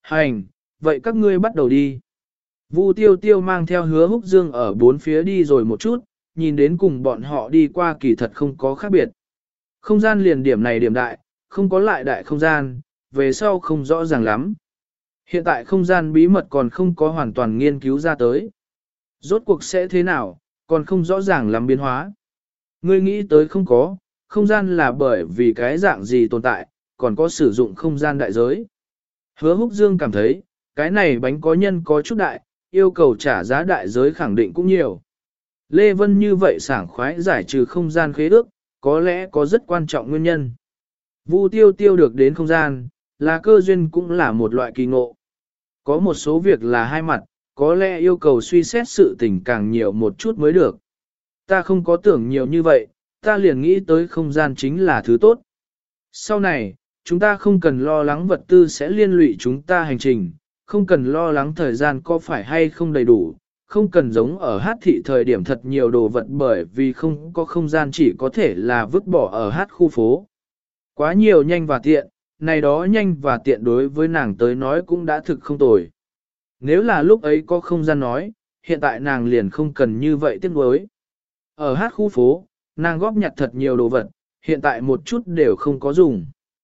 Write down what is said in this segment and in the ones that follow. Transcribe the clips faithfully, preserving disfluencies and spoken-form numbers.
Hành, vậy các ngươi bắt đầu đi. Vu Tiêu Tiêu mang theo Hứa Húc Dương ở bốn phía đi rồi một chút, nhìn đến cùng bọn họ đi qua kỳ thật không có khác biệt. Không gian liền điểm này điểm đại, không có lại đại không gian, về sau không rõ ràng lắm. Hiện tại không gian bí mật còn không có hoàn toàn nghiên cứu ra tới. Rốt cuộc sẽ thế nào, còn không rõ ràng lắm biến hóa. Ngươi nghĩ tới không có, không gian là bởi vì cái dạng gì tồn tại, còn có sử dụng không gian đại giới. Hứa Húc Dương cảm thấy, cái này bánh có nhân có chút đại, yêu cầu trả giá đại giới khẳng định cũng nhiều. Lê Vân như vậy sảng khoái giải trừ không gian khế ước, có lẽ có rất quan trọng nguyên nhân. Vu Tiêu Tiêu được đến không gian, là cơ duyên cũng là một loại kỳ ngộ. Có một số việc là hai mặt, có lẽ yêu cầu suy xét sự tình càng nhiều một chút mới được. Ta không có tưởng nhiều như vậy, ta liền nghĩ tới không gian chính là thứ tốt. Sau này, chúng ta không cần lo lắng vật tư sẽ liên lụy chúng ta hành trình, không cần lo lắng thời gian có phải hay không đầy đủ, không cần giống ở hát thị thời điểm thật nhiều đồ vật bởi vì không có không gian chỉ có thể là vứt bỏ ở hát khu phố. Quá nhiều nhanh và tiện, này đó nhanh và tiện đối với nàng tới nói cũng đã thực không tồi. Nếu là lúc ấy có không gian nói, hiện tại nàng liền không cần như vậy tiếc nuối. Ở hát khu phố, nàng góp nhặt thật nhiều đồ vật, hiện tại một chút đều không có dùng.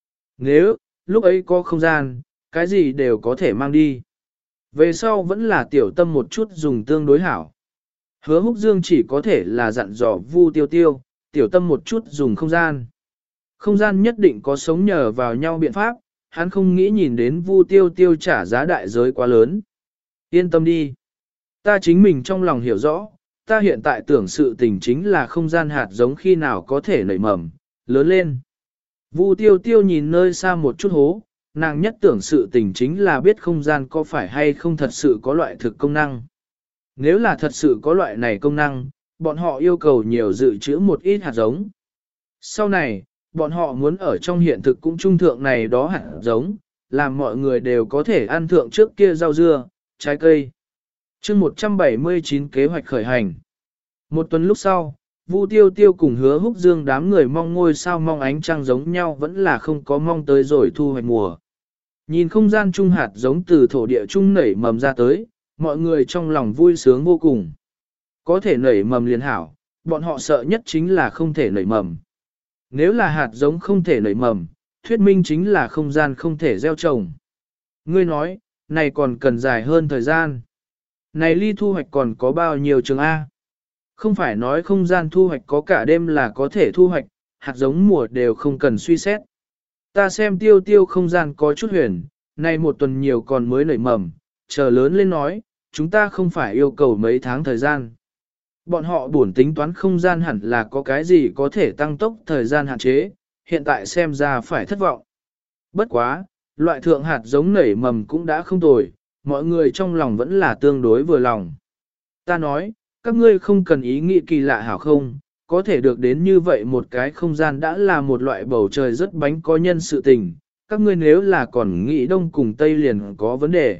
Nếu, lúc ấy có không gian, cái gì đều có thể mang đi. Về sau vẫn là tiểu tâm một chút dùng tương đối hảo. Hứa Húc Dương chỉ có thể là dặn dò Vu Tiêu Tiêu, tiểu tâm một chút dùng không gian. Không gian nhất định có sống nhờ vào nhau biện pháp, hắn không nghĩ nhìn đến Vu Tiêu Tiêu trả giá đại giới quá lớn. Yên tâm đi. Ta chính mình trong lòng hiểu rõ, ta hiện tại tưởng sự tình chính là không gian hạt giống khi nào có thể nảy mầm, lớn lên. Vu Tiêu Tiêu nhìn nơi xa một chút hố, nàng nhất tưởng sự tình chính là biết không gian có phải hay không thật sự có loại thực công năng. Nếu là thật sự có loại này công năng, bọn họ yêu cầu nhiều dự trữ một ít hạt giống. Sau này, bọn họ muốn ở trong hiện thực cũng trung thượng này đó hạt giống, làm mọi người đều có thể ăn thượng trước kia rau dưa, trái cây. chương một trăm bảy mươi chín kế hoạch khởi hành. Một tuần lúc sau, Vu Tiêu Tiêu cùng Hứa Húc Dương đám người mong ngôi sao mong ánh trăng giống nhau vẫn là không có mong tới rồi thu hoạch mùa. Nhìn không gian trung hạt giống từ thổ địa trung nảy mầm ra tới, mọi người trong lòng vui sướng vô cùng. Có thể nảy mầm liền hảo, bọn họ sợ nhất chính là không thể nảy mầm. Nếu là hạt giống không thể nảy mầm, thuyết minh chính là không gian không thể gieo trồng. Ngươi nói, này còn cần dài hơn thời gian. Này ly thu hoạch còn có bao nhiêu trường A? Không phải nói không gian thu hoạch có cả đêm là có thể thu hoạch, hạt giống mùa đều không cần suy xét. Ta xem tiêu tiêu không gian có chút huyền, này một tuần nhiều còn mới nảy mầm, chờ lớn lên nói, chúng ta không phải yêu cầu mấy tháng thời gian. Bọn họ buồn tính toán không gian hẳn là có cái gì có thể tăng tốc thời gian hạn chế, hiện tại xem ra phải thất vọng. Bất quá, loại thượng hạt giống nảy mầm cũng đã không tồi, mọi người trong lòng vẫn là tương đối vừa lòng. Ta nói, các ngươi không cần ý nghĩ kỳ lạ hảo không, có thể được đến như vậy một cái không gian đã là một loại bầu trời rất bánh có nhân sự tình, các ngươi nếu là còn nghĩ đông cùng tây liền có vấn đề.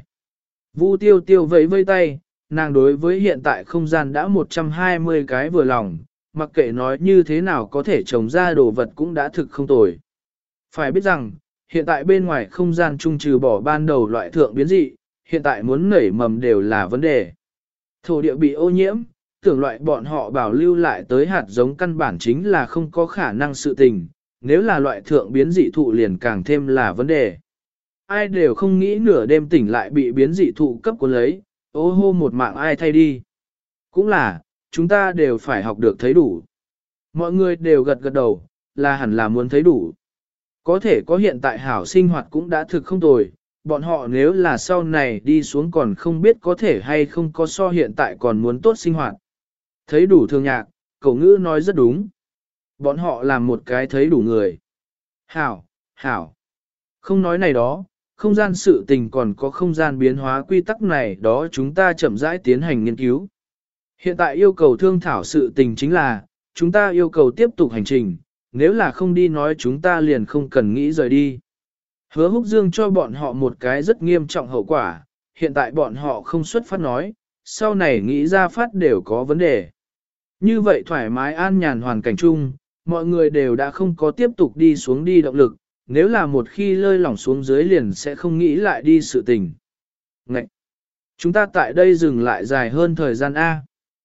Vu Tiêu Tiêu vẫy vây tay, nàng đối với hiện tại không gian đã một trăm hai mươi cái vừa lòng, mặc kệ nói như thế nào có thể trồng ra đồ vật cũng đã thực không tồi. Phải biết rằng, hiện tại bên ngoài không gian trung trừ bỏ ban đầu loại thượng biến dị, hiện tại muốn nảy mầm đều là vấn đề. Thổ địa bị ô nhiễm, tưởng loại bọn họ bảo lưu lại tới hạt giống căn bản chính là không có khả năng sự tình, nếu là loại thượng biến dị thụ liền càng thêm là vấn đề. Ai đều không nghĩ nửa đêm tỉnh lại bị biến dị thụ cấp cuốn lấy, ô hô một mạng ai thay đi. Cũng là, chúng ta đều phải học được thấy đủ. Mọi người đều gật gật đầu, là hẳn là muốn thấy đủ. Có thể có hiện tại hảo sinh hoạt cũng đã thực không tồi, bọn họ nếu là sau này đi xuống còn không biết có thể hay không có so hiện tại còn muốn tốt sinh hoạt. Thấy đủ thương nhạc, cậu ngữ nói rất đúng. Bọn họ làm một cái thấy đủ người. Hảo, hảo. Không nói này đó, không gian sự tình còn có không gian biến hóa quy tắc này đó chúng ta chậm rãi tiến hành nghiên cứu. Hiện tại yêu cầu thương thảo sự tình chính là, chúng ta yêu cầu tiếp tục hành trình, nếu là không đi nói chúng ta liền không cần nghĩ rời đi. Hứa Húc Dương cho bọn họ một cái rất nghiêm trọng hậu quả, hiện tại bọn họ không xuất phát nói, sau này nghĩ ra phát đều có vấn đề. Như vậy thoải mái an nhàn hoàn cảnh chung, mọi người đều đã không có tiếp tục đi xuống đi động lực, nếu là một khi lơi lỏng xuống dưới liền sẽ không nghĩ lại đi sự tình. Ngậy! Chúng ta tại đây dừng lại dài hơn thời gian A.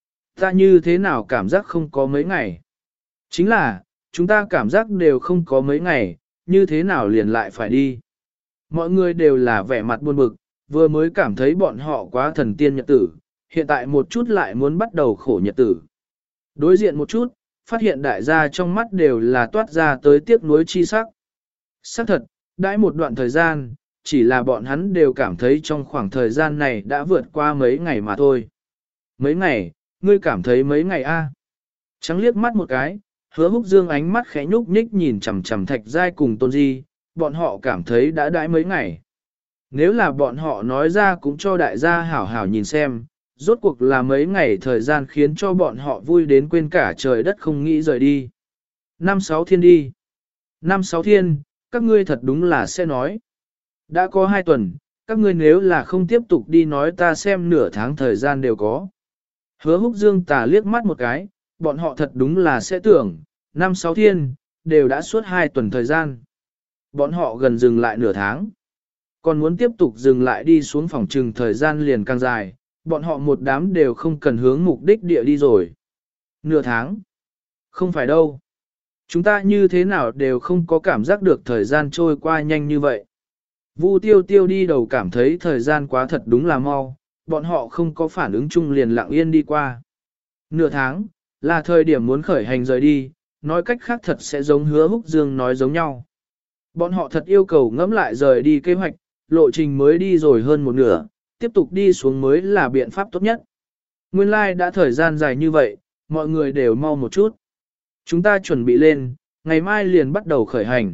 Ta như thế nào cảm giác không có mấy ngày? Chính là, chúng ta cảm giác đều không có mấy ngày, như thế nào liền lại phải đi? Mọi người đều là vẻ mặt buồn bực, vừa mới cảm thấy bọn họ quá thần tiên nhật tử, hiện tại một chút lại muốn bắt đầu khổ nhật tử. Đối diện một chút, phát hiện đại gia trong mắt đều là toát ra tới tiếc nuối chi sắc. Sắc thật, đãi một đoạn thời gian, chỉ là bọn hắn đều cảm thấy trong khoảng thời gian này đã vượt qua mấy ngày mà thôi. Mấy ngày, ngươi cảm thấy mấy ngày a? Trắng liếc mắt một cái, Hứa Húc Dương ánh mắt khẽ nhúc nhích nhìn chằm chằm Thạch Giai cùng Tôn Di, bọn họ cảm thấy đã đãi mấy ngày. Nếu là bọn họ nói ra cũng cho đại gia hảo hảo nhìn xem, rốt cuộc là mấy ngày thời gian khiến cho bọn họ vui đến quên cả trời đất không nghĩ rời đi. Năm sáu thiên đi. Năm sáu thiên, các ngươi thật đúng là sẽ nói. Đã có hai tuần, các ngươi nếu là không tiếp tục đi nói ta xem nửa tháng thời gian đều có. Hứa Húc Dương tà liếc mắt một cái, bọn họ thật đúng là sẽ tưởng, năm sáu thiên, đều đã suốt hai tuần thời gian. Bọn họ gần dừng lại nửa tháng. Còn muốn tiếp tục dừng lại đi xuống phòng trừng thời gian liền càng dài, bọn họ một đám đều không cần hướng mục đích địa đi rồi. Nửa tháng? Không phải đâu. Chúng ta như thế nào đều không có cảm giác được thời gian trôi qua nhanh như vậy. Vu Tiêu Tiêu đi đầu cảm thấy thời gian quá thật đúng là mau, bọn họ không có phản ứng chung liền lặng yên đi qua. Nửa tháng, là thời điểm muốn khởi hành rời đi, nói cách khác thật sẽ giống Hứa Húc Dương nói giống nhau. Bọn họ thật yêu cầu ngẫm lại rời đi kế hoạch, lộ trình mới đi rồi hơn một nửa, tiếp tục đi xuống mới là biện pháp tốt nhất. Nguyên lai like đã thời gian dài như vậy, mọi người đều mau một chút. Chúng ta chuẩn bị lên, ngày mai liền bắt đầu khởi hành.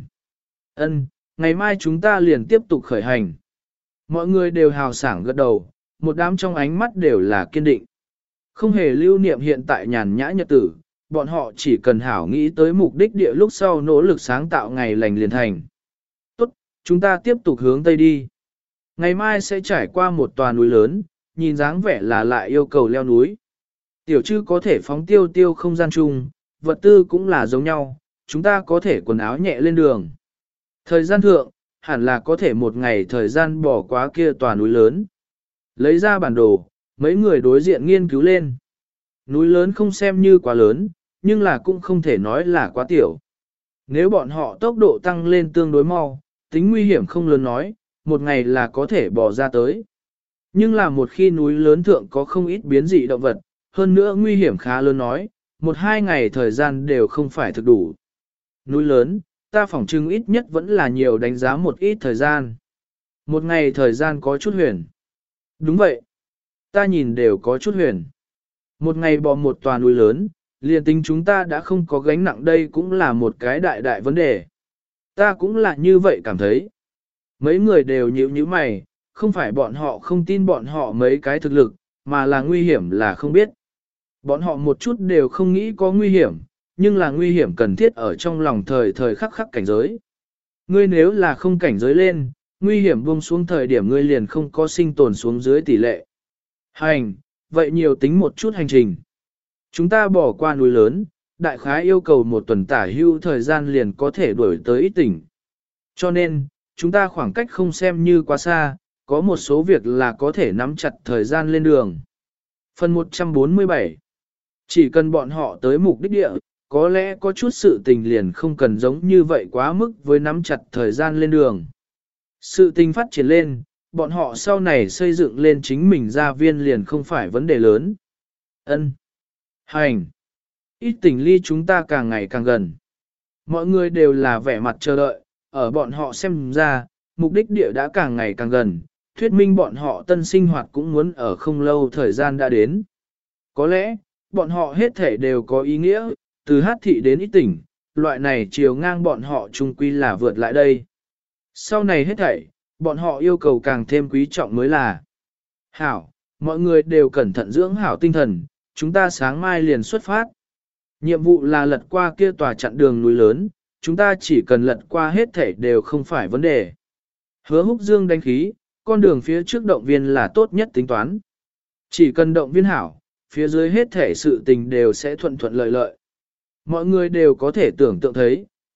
Ân, ngày mai chúng ta liền tiếp tục khởi hành. Mọi người đều hào sảng gật đầu, một đám trong ánh mắt đều là kiên định. Không hề lưu niệm hiện tại nhàn nhã nhật tử, bọn họ chỉ cần hảo nghĩ tới mục đích địa lúc sau nỗ lực sáng tạo ngày lành liền thành. Tốt, chúng ta tiếp tục hướng Tây đi. Ngày mai sẽ trải qua một tòa núi lớn, nhìn dáng vẻ là lại yêu cầu leo núi. Tiểu Trư có thể phóng tiêu tiêu không gian chung, vật tư cũng là giống nhau, chúng ta có thể quần áo nhẹ lên đường. Thời gian thượng, hẳn là có thể một ngày thời gian bỏ qua kia tòa núi lớn. Lấy ra bản đồ, mấy người đối diện nghiên cứu lên. Núi lớn không xem như quá lớn, nhưng là cũng không thể nói là quá tiểu. Nếu bọn họ tốc độ tăng lên tương đối mau, tính nguy hiểm không lớn nói, một ngày là có thể bỏ ra tới. Nhưng là một khi núi lớn thượng có không ít biến dị động vật, hơn nữa nguy hiểm khá lớn nói, một hai ngày thời gian đều không phải thực đủ. Núi lớn, ta phỏng chừng ít nhất vẫn là nhiều đánh giá một ít thời gian. Một ngày thời gian có chút huyền. Đúng vậy. Ta nhìn đều có chút huyền. Một ngày bò một tòa núi lớn, liền tính chúng ta đã không có gánh nặng đây cũng là một cái đại đại vấn đề. Ta cũng là như vậy cảm thấy. Mấy người đều nhíu nhíu mày, không phải bọn họ không tin bọn họ mấy cái thực lực, mà là nguy hiểm là không biết. Bọn họ một chút đều không nghĩ có nguy hiểm, nhưng là nguy hiểm cần thiết ở trong lòng thời thời khắc khắc cảnh giới. Ngươi nếu là không cảnh giới lên, nguy hiểm buông xuống thời điểm ngươi liền không có sinh tồn xuống dưới tỷ lệ. Hành, vậy nhiều tính một chút hành trình. Chúng ta bỏ qua núi lớn, đại khái yêu cầu một tuần tả hưu thời gian liền có thể đuổi tới ít tỉnh. Cho nên, chúng ta khoảng cách không xem như quá xa, có một số việc là có thể nắm chặt thời gian lên đường. Phần một trăm bốn mươi bảy. Chỉ cần bọn họ tới mục đích địa, có lẽ có chút sự tình liền không cần giống như vậy quá mức với nắm chặt thời gian lên đường. Sự tình phát triển lên, bọn họ sau này xây dựng lên chính mình gia viên liền không phải vấn đề lớn. Ân, hành, ít tình ly chúng ta càng ngày càng gần. Mọi người đều là vẻ mặt chờ đợi, ở bọn họ xem ra, mục đích địa đã càng ngày càng gần, thuyết minh bọn họ tân sinh hoạt cũng muốn ở không lâu thời gian đã đến. Có lẽ, bọn họ hết thể đều có ý nghĩa, từ hát thị đến ít tỉnh, loại này chiều ngang bọn họ chung quy là vượt lại đây. Sau này hết thảy, bọn họ yêu cầu càng thêm quý trọng mới là. Hảo, mọi người đều cẩn thận dưỡng hảo tinh thần, chúng ta sáng mai liền xuất phát. Nhiệm vụ là lật qua kia tòa chặn đường núi lớn, chúng ta chỉ cần lật qua hết thảy đều không phải vấn đề. Hứa Húc Dương đánh khí, con đường phía trước động viên là tốt nhất tính toán. Chỉ cần động viên hảo, phía dưới hết thảy sự tình đều sẽ thuận thuận lợi lợi. Mọi người đều có thể tưởng tượng thấy,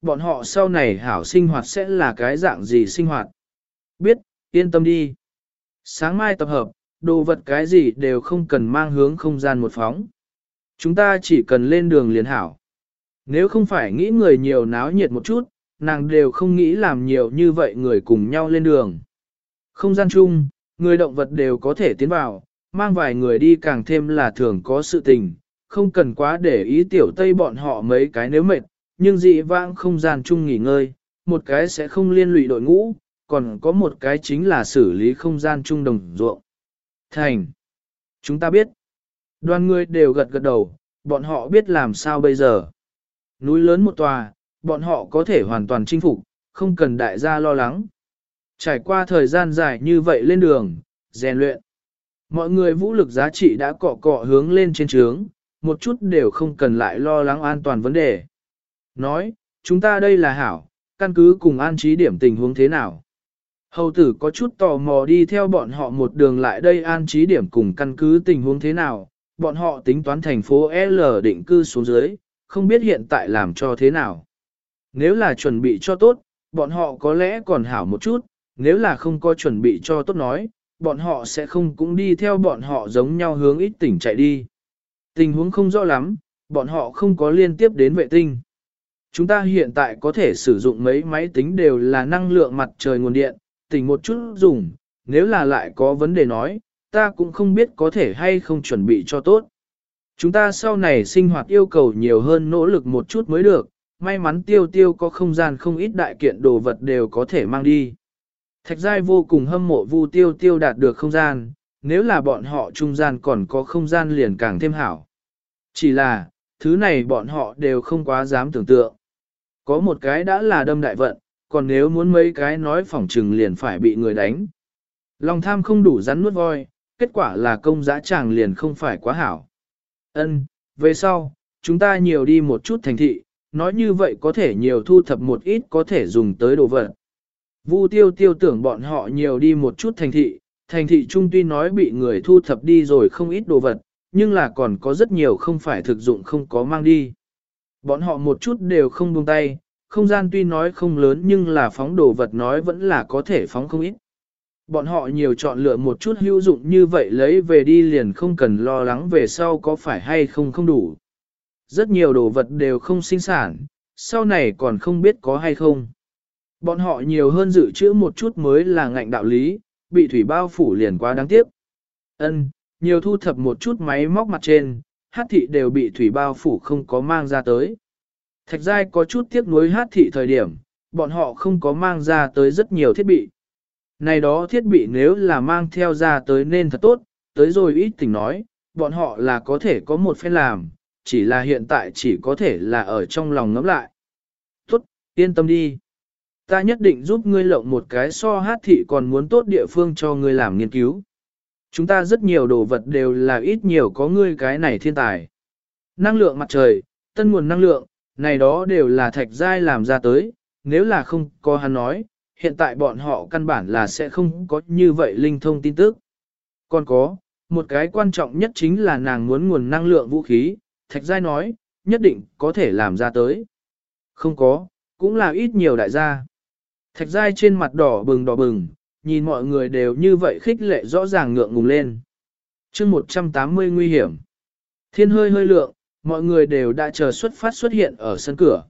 bọn họ sau này hảo sinh hoạt sẽ là cái dạng gì sinh hoạt. Biết, yên tâm đi. Sáng mai tập hợp, đồ vật cái gì đều không cần mang hướng không gian một phóng. Chúng ta chỉ cần lên đường liền hảo. Nếu không phải nghĩ người nhiều náo nhiệt một chút, nàng đều không nghĩ làm nhiều như vậy người cùng nhau lên đường. Không gian chung, người động vật đều có thể tiến vào, mang vài người đi càng thêm là thường có sự tình, không cần quá để ý tiểu tây bọn họ mấy cái nếu mệt, nhưng dị vãng không gian chung nghỉ ngơi, một cái sẽ không liên lụy đội ngũ, còn có một cái chính là xử lý không gian chung đồng ruộng. Thành. Chúng ta biết. Đoàn người đều gật gật đầu, bọn họ biết làm sao bây giờ. Núi lớn một tòa, bọn họ có thể hoàn toàn chinh phục, không cần đại gia lo lắng. Trải qua thời gian dài như vậy lên đường, rèn luyện. Mọi người vũ lực giá trị đã cọ cọ hướng lên trên trướng, một chút đều không cần lại lo lắng an toàn vấn đề. Nói, chúng ta đây là hảo, căn cứ cùng an trí điểm tình huống thế nào. Hầu tử có chút tò mò đi theo bọn họ một đường lại đây an trí điểm cùng căn cứ tình huống thế nào, bọn họ tính toán thành phố L định cư xuống dưới, không biết hiện tại làm cho thế nào. Nếu là chuẩn bị cho tốt, bọn họ có lẽ còn hảo một chút, nếu là không có chuẩn bị cho tốt nói, bọn họ sẽ không cũng đi theo bọn họ giống nhau hướng ít tỉnh chạy đi. Tình huống không rõ lắm, bọn họ không có liên tiếp đến vệ tinh. Chúng ta hiện tại có thể sử dụng mấy máy tính đều là năng lượng mặt trời nguồn điện, tỉnh một chút dùng, nếu là lại có vấn đề nói, ta cũng không biết có thể hay không chuẩn bị cho tốt. Chúng ta sau này sinh hoạt yêu cầu nhiều hơn nỗ lực một chút mới được, may mắn tiêu tiêu có không gian không ít đại kiện đồ vật đều có thể mang đi. Thạch Giai vô cùng hâm mộ Vu Tiêu Tiêu đạt được không gian, nếu là bọn họ trung gian còn có không gian liền càng thêm hảo. Chỉ là, thứ này bọn họ đều không quá dám tưởng tượng. Có một cái đã là đâm đại vận, còn nếu muốn mấy cái nói phỏng trừng liền phải bị người đánh. Lòng tham không đủ rắn nuốt voi, kết quả là công giá chàng liền không phải quá hảo. Ân, về sau, chúng ta nhiều đi một chút thành thị, nói như vậy có thể nhiều thu thập một ít có thể dùng tới đồ vật. Vu Tiêu Tiêu tưởng bọn họ nhiều đi một chút thành thị, thành thị trung tuy nói bị người thu thập đi rồi không ít đồ vật, nhưng là còn có rất nhiều không phải thực dụng không có mang đi. Bọn họ một chút đều không buông tay, không gian tuy nói không lớn nhưng là phóng đồ vật nói vẫn là có thể phóng không ít. Bọn họ nhiều chọn lựa một chút hữu dụng như vậy lấy về đi liền không cần lo lắng về sau có phải hay không không đủ. Rất nhiều đồ vật đều không sinh sản, sau này còn không biết có hay không. Bọn họ nhiều hơn dự trữ một chút mới là ngạnh đạo lý, bị thủy bao phủ liền quá đáng tiếc. Ân, nhiều thu thập một chút máy móc mặt trên, hát thị đều bị thủy bao phủ không có mang ra tới. Thạch Giai có chút tiếc nuối hát thị thời điểm, bọn họ không có mang ra tới rất nhiều thiết bị. Này đó thiết bị nếu là mang theo ra tới nên thật tốt, tới rồi ít tỉnh nói, bọn họ là có thể có một phen làm, chỉ là hiện tại chỉ có thể là ở trong lòng ngẫm lại. Tốt, yên tâm đi. Ta nhất định giúp ngươi lộng một cái so hát thị còn muốn tốt địa phương cho ngươi làm nghiên cứu. Chúng ta rất nhiều đồ vật đều là ít nhiều có ngươi cái này thiên tài. Năng lượng mặt trời, tân nguồn năng lượng, này đó đều là Thạch Giai làm ra tới, nếu là không có hắn nói, hiện tại bọn họ căn bản là sẽ không có như vậy linh thông tin tức. Còn có, một cái quan trọng nhất chính là nàng muốn nguồn năng lượng vũ khí, Thạch Giai nói, nhất định có thể làm ra tới. Không có, cũng là ít nhiều đại gia. Thạch Giai trên mặt đỏ bừng đỏ bừng, nhìn mọi người đều như vậy khích lệ rõ ràng ngượng ngùng lên. chương một trăm tám mươi nguy hiểm. Thiên hơi hơi lượng, mọi người đều đã chờ xuất phát xuất hiện ở sân cửa.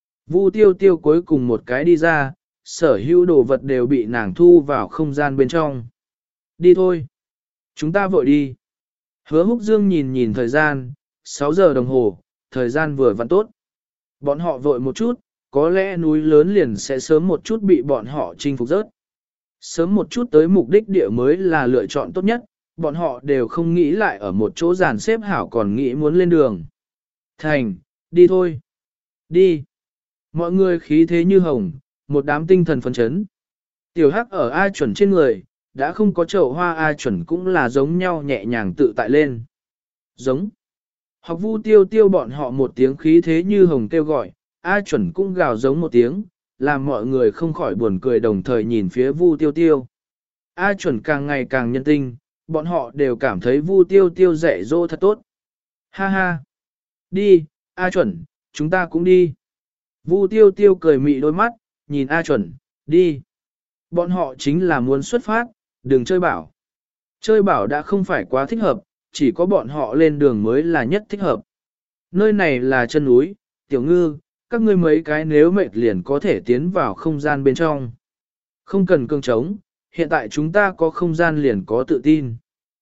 Vu Tiêu Tiêu cuối cùng một cái đi ra, sở hữu đồ vật đều bị nàng thu vào không gian bên trong. Đi thôi. Chúng ta vội đi. Hứa Húc Dương nhìn nhìn thời gian, sáu giờ đồng hồ, thời gian vừa vặn tốt. Bọn họ vội một chút, có lẽ núi lớn liền sẽ sớm một chút bị bọn họ chinh phục rớt. Sớm một chút tới mục đích địa mới là lựa chọn tốt nhất, bọn họ đều không nghĩ lại ở một chỗ dàn xếp hảo còn nghĩ muốn lên đường. Thành, đi thôi. Đi. Mọi người khí thế như hồng, một đám tinh thần phấn chấn. Tiểu Hắc ở A chuẩn trên người, đã không có chậu hoa A chuẩn cũng là giống nhau nhẹ nhàng tự tại lên. Giống. Học Vu Tiêu Tiêu bọn họ một tiếng khí thế như hồng kêu gọi, A chuẩn cũng gào giống một tiếng, làm mọi người không khỏi buồn cười đồng thời nhìn phía Vu Tiêu Tiêu. A chuẩn càng ngày càng nhân tinh, bọn họ đều cảm thấy Vu Tiêu Tiêu dạy dỗ thật tốt. Ha ha. Đi, A chuẩn, chúng ta cũng đi. Vu tiêu tiêu cười mị đôi mắt, nhìn A chuẩn, đi. Bọn họ chính là muốn xuất phát, đừng chơi bảo. Chơi bảo đã không phải quá thích hợp, chỉ có bọn họ lên đường mới là nhất thích hợp. Nơi này là chân núi, tiểu ngư, các ngươi mấy cái nếu mệt liền có thể tiến vào không gian bên trong. Không cần cương trống, hiện tại chúng ta có không gian liền có tự tin.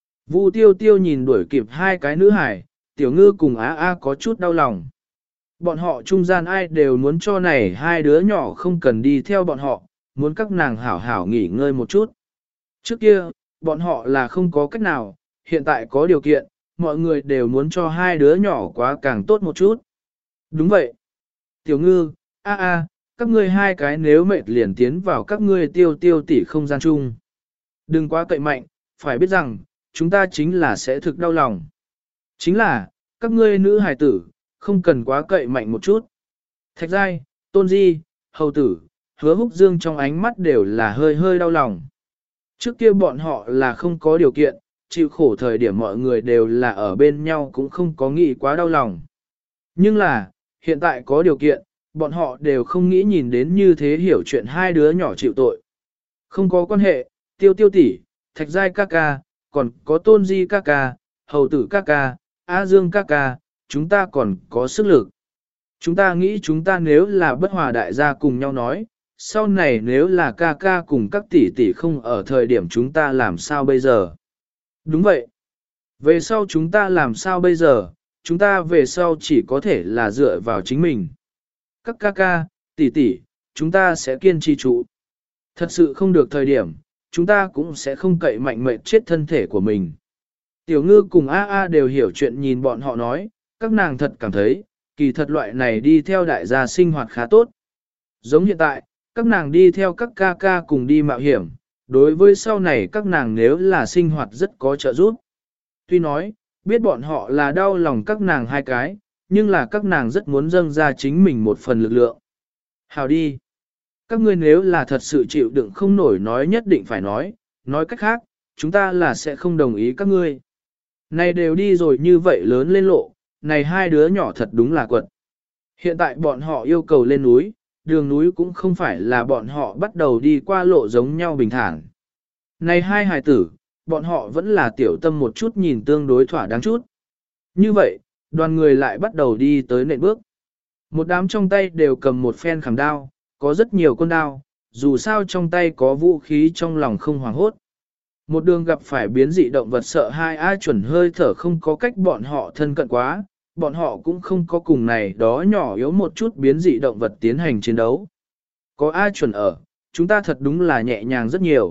Vu tiêu tiêu nhìn đuổi kịp hai cái nữ hải, tiểu ngư cùng á á có chút đau lòng. Bọn họ trung gian ai đều muốn cho này hai đứa nhỏ không cần đi theo bọn họ, muốn các nàng hảo hảo nghỉ ngơi một chút. Trước kia, bọn họ là không có cách nào, hiện tại có điều kiện, mọi người đều muốn cho hai đứa nhỏ quá càng tốt một chút. Đúng vậy. Tiểu ngư, a a, các ngươi hai cái nếu mệt liền tiến vào các ngươi tiêu tiêu tỉ không gian chung. Đừng quá cậy mạnh, phải biết rằng, chúng ta chính là sẽ thực đau lòng. Chính là, các ngươi nữ hài tử, không cần quá cậy mạnh một chút. Thạch giai, tôn di, hầu tử, hứa húc dương trong ánh mắt đều là hơi hơi đau lòng. Trước kia bọn họ là không có điều kiện, chịu khổ thời điểm mọi người đều là ở bên nhau cũng không có nghĩ quá đau lòng. Nhưng là, hiện tại có điều kiện, bọn họ đều không nghĩ nhìn đến như thế hiểu chuyện hai đứa nhỏ chịu tội. Không có quan hệ, tiêu tiêu tỷ, thạch giai ca ca, còn có tôn di ca ca, hầu tử ca ca, A Dương ca ca, chúng ta còn có sức lực. Chúng ta nghĩ chúng ta nếu là bất hòa đại gia cùng nhau nói, sau này nếu là ca ca cùng các tỷ tỷ không ở thời điểm chúng ta làm sao bây giờ? Đúng vậy. Về sau chúng ta làm sao bây giờ? Chúng ta về sau chỉ có thể là dựa vào chính mình. Các ca ca, tỷ tỷ, chúng ta sẽ kiên trì trụ. Thật sự không được thời điểm, chúng ta cũng sẽ không cậy mạnh mệt chết thân thể của mình. Tiểu ngư cùng A A đều hiểu chuyện nhìn bọn họ nói, các nàng thật cảm thấy, kỳ thật loại này đi theo đại gia sinh hoạt khá tốt. Giống hiện tại, các nàng đi theo các ca ca cùng đi mạo hiểm, đối với sau này các nàng nếu là sinh hoạt rất có trợ giúp. Tuy nói, biết bọn họ là đau lòng các nàng hai cái, nhưng là các nàng rất muốn dâng ra chính mình một phần lực lượng. Hào đi! Các ngươi nếu là thật sự chịu đựng không nổi nói nhất định phải nói, nói cách khác, chúng ta là sẽ không đồng ý các ngươi. Này đều đi rồi như vậy lớn lên lộ, này hai đứa nhỏ thật đúng là quật. Hiện tại bọn họ yêu cầu lên núi, đường núi cũng không phải là bọn họ bắt đầu đi qua lộ giống nhau bình thản. Này hai hài tử, bọn họ vẫn là tiểu tâm một chút nhìn tương đối thỏa đáng chút. Như vậy, đoàn người lại bắt đầu đi tới nệm bước. Một đám trong tay đều cầm một phen khảm đao, có rất nhiều con đao, dù sao trong tay có vũ khí trong lòng không hoảng hốt. Một đường gặp phải biến dị động vật sợ hai ai chuẩn hơi thở không có cách bọn họ thân cận quá, bọn họ cũng không có cùng này đó nhỏ yếu một chút biến dị động vật tiến hành chiến đấu. Có A chuẩn ở, chúng ta thật đúng là nhẹ nhàng rất nhiều.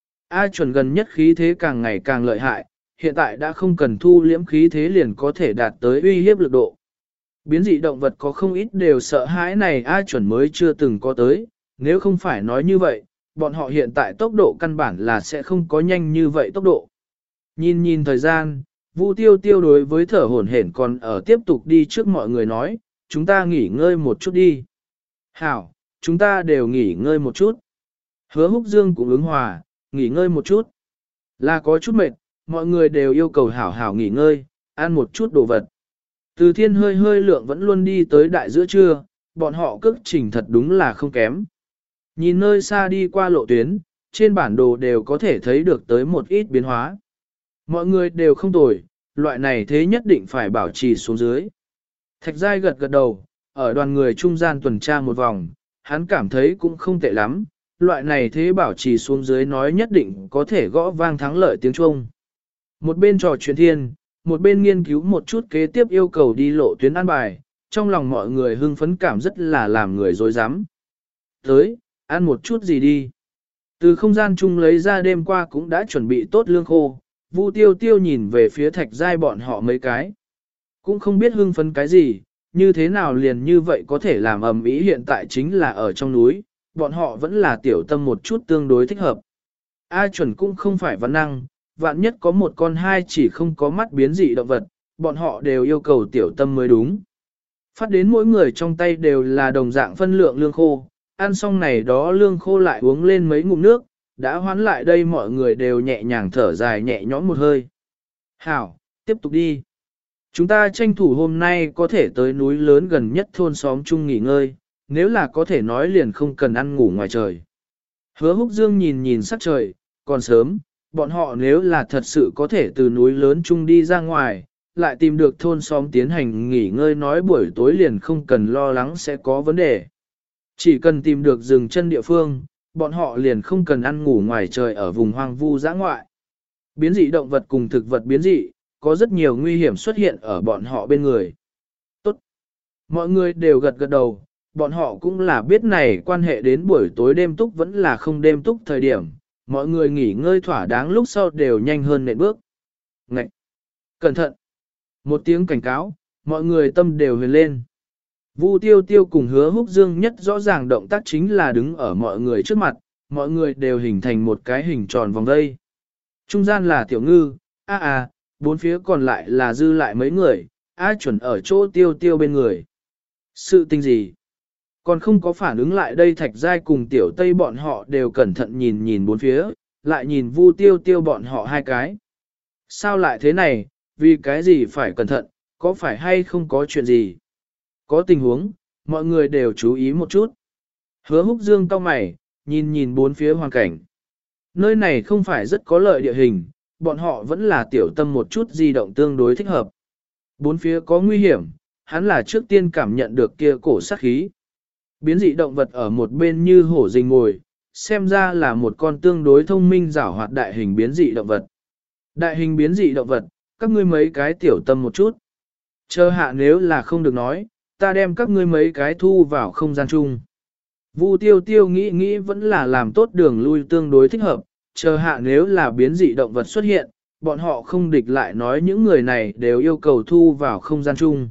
A chuẩn gần nhất khí thế càng ngày càng lợi hại, hiện tại đã không cần thu liễm khí thế liền có thể đạt tới uy hiếp lực độ. Biến dị động vật có không ít đều sợ hãi này A chuẩn mới chưa từng có tới, nếu không phải nói như vậy, bọn họ hiện tại tốc độ căn bản là sẽ không có nhanh như vậy tốc độ. Nhìn nhìn thời gian, Vu Tiêu Tiêu đối với thở hổn hển còn ở tiếp tục đi trước mọi người nói, chúng ta nghỉ ngơi một chút đi. Hảo, chúng ta đều nghỉ ngơi một chút. Hứa Húc Dương cũng ứng hòa, nghỉ ngơi một chút. Là có chút mệt, mọi người đều yêu cầu hảo hảo nghỉ ngơi, ăn một chút đồ vật. Từ thiên hơi hơi lượng vẫn luôn đi tới đại giữa trưa, bọn họ cước trình thật đúng là không kém. Nhìn nơi xa đi qua lộ tuyến, trên bản đồ đều có thể thấy được tới một ít biến hóa. Mọi người đều không tồi, loại này thế nhất định phải bảo trì xuống dưới. Thạch Giai gật gật đầu, ở đoàn người trung gian tuần tra một vòng, hắn cảm thấy cũng không tệ lắm, loại này thế bảo trì xuống dưới nói nhất định có thể gõ vang thắng lợi tiếng Trung. Một bên trò chuyện thiên, một bên nghiên cứu một chút kế tiếp yêu cầu đi lộ tuyến an bài, trong lòng mọi người hưng phấn cảm rất là làm người dối rắm Tới, ăn một chút gì đi. Từ không gian chung lấy ra đêm qua cũng đã chuẩn bị tốt lương khô, Vu Tiêu Tiêu nhìn về phía Thạch Giai bọn họ mấy cái. Cũng không biết hưng phấn cái gì, như thế nào liền như vậy có thể làm ầm ĩ hiện tại chính là ở trong núi, bọn họ vẫn là tiểu tâm một chút tương đối thích hợp. A chuẩn cũng không phải văn năng, vạn nhất có một con hai chỉ không có mắt biến dị động vật, bọn họ đều yêu cầu tiểu tâm mới đúng. Phát đến mỗi người trong tay đều là đồng dạng phân lượng lương khô, ăn xong này đó lương khô lại uống lên mấy ngụm nước, đã hoán lại đây mọi người đều nhẹ nhàng thở dài nhẹ nhõm một hơi. Hảo, tiếp tục đi. Chúng ta tranh thủ hôm nay có thể tới núi lớn gần nhất thôn xóm chung nghỉ ngơi, nếu là có thể nói liền không cần ăn ngủ ngoài trời. Hứa Húc Dương nhìn nhìn sắc trời, còn sớm, bọn họ nếu là thật sự có thể từ núi lớn chung đi ra ngoài, lại tìm được thôn xóm tiến hành nghỉ ngơi nói buổi tối liền không cần lo lắng sẽ có vấn đề. Chỉ cần tìm được dừng chân địa phương, bọn họ liền không cần ăn ngủ ngoài trời ở vùng hoang vu dã ngoại. Biến dị động vật cùng thực vật biến dị, có rất nhiều nguy hiểm xuất hiện ở bọn họ bên người. Tốt. Mọi người đều gật gật đầu, bọn họ cũng là biết này quan hệ đến buổi tối đêm túc vẫn là không đêm túc thời điểm. Mọi người nghỉ ngơi thỏa đáng lúc sau đều nhanh hơn nện bước. Ngậy! Cẩn thận! Một tiếng cảnh cáo, mọi người tâm đều huyền lên. Vu Tiêu Tiêu cùng Hứa Húc Dương nhất rõ ràng động tác chính là đứng ở mọi người trước mặt, mọi người đều hình thành một cái hình tròn vòng vây. Trung gian là Tiểu Ngư, a a, bốn phía còn lại là dư lại mấy người, a chuẩn ở chỗ Tiêu Tiêu bên người. Sự tình gì? Còn không có phản ứng lại đây Thạch Giai cùng Tiểu Tây bọn họ đều cẩn thận nhìn nhìn bốn phía, lại nhìn Vu Tiêu Tiêu bọn họ hai cái. Sao lại thế này, vì cái gì phải cẩn thận, có phải hay không có chuyện gì? Có tình huống, mọi người đều chú ý một chút. Hứa Húc Dương cau mày, nhìn nhìn bốn phía hoàn cảnh. Nơi này không phải rất có lợi địa hình, bọn họ vẫn là tiểu tâm một chút di động tương đối thích hợp. Bốn phía có nguy hiểm, hắn là trước tiên cảm nhận được kia cổ sát khí. Biến dị động vật ở một bên như hổ rình ngồi, xem ra là một con tương đối thông minh giảo hoạt đại hình biến dị động vật. Đại hình biến dị động vật, các ngươi mấy cái tiểu tâm một chút. Chờ hạ nếu là không được nói, ta đem các ngươi mấy cái thu vào không gian chung. Vu Tiêu Tiêu nghĩ nghĩ vẫn là làm tốt đường lui tương đối thích hợp, chờ hạ nếu là biến dị động vật xuất hiện, bọn họ không địch lại nói những người này đều yêu cầu thu vào không gian chung.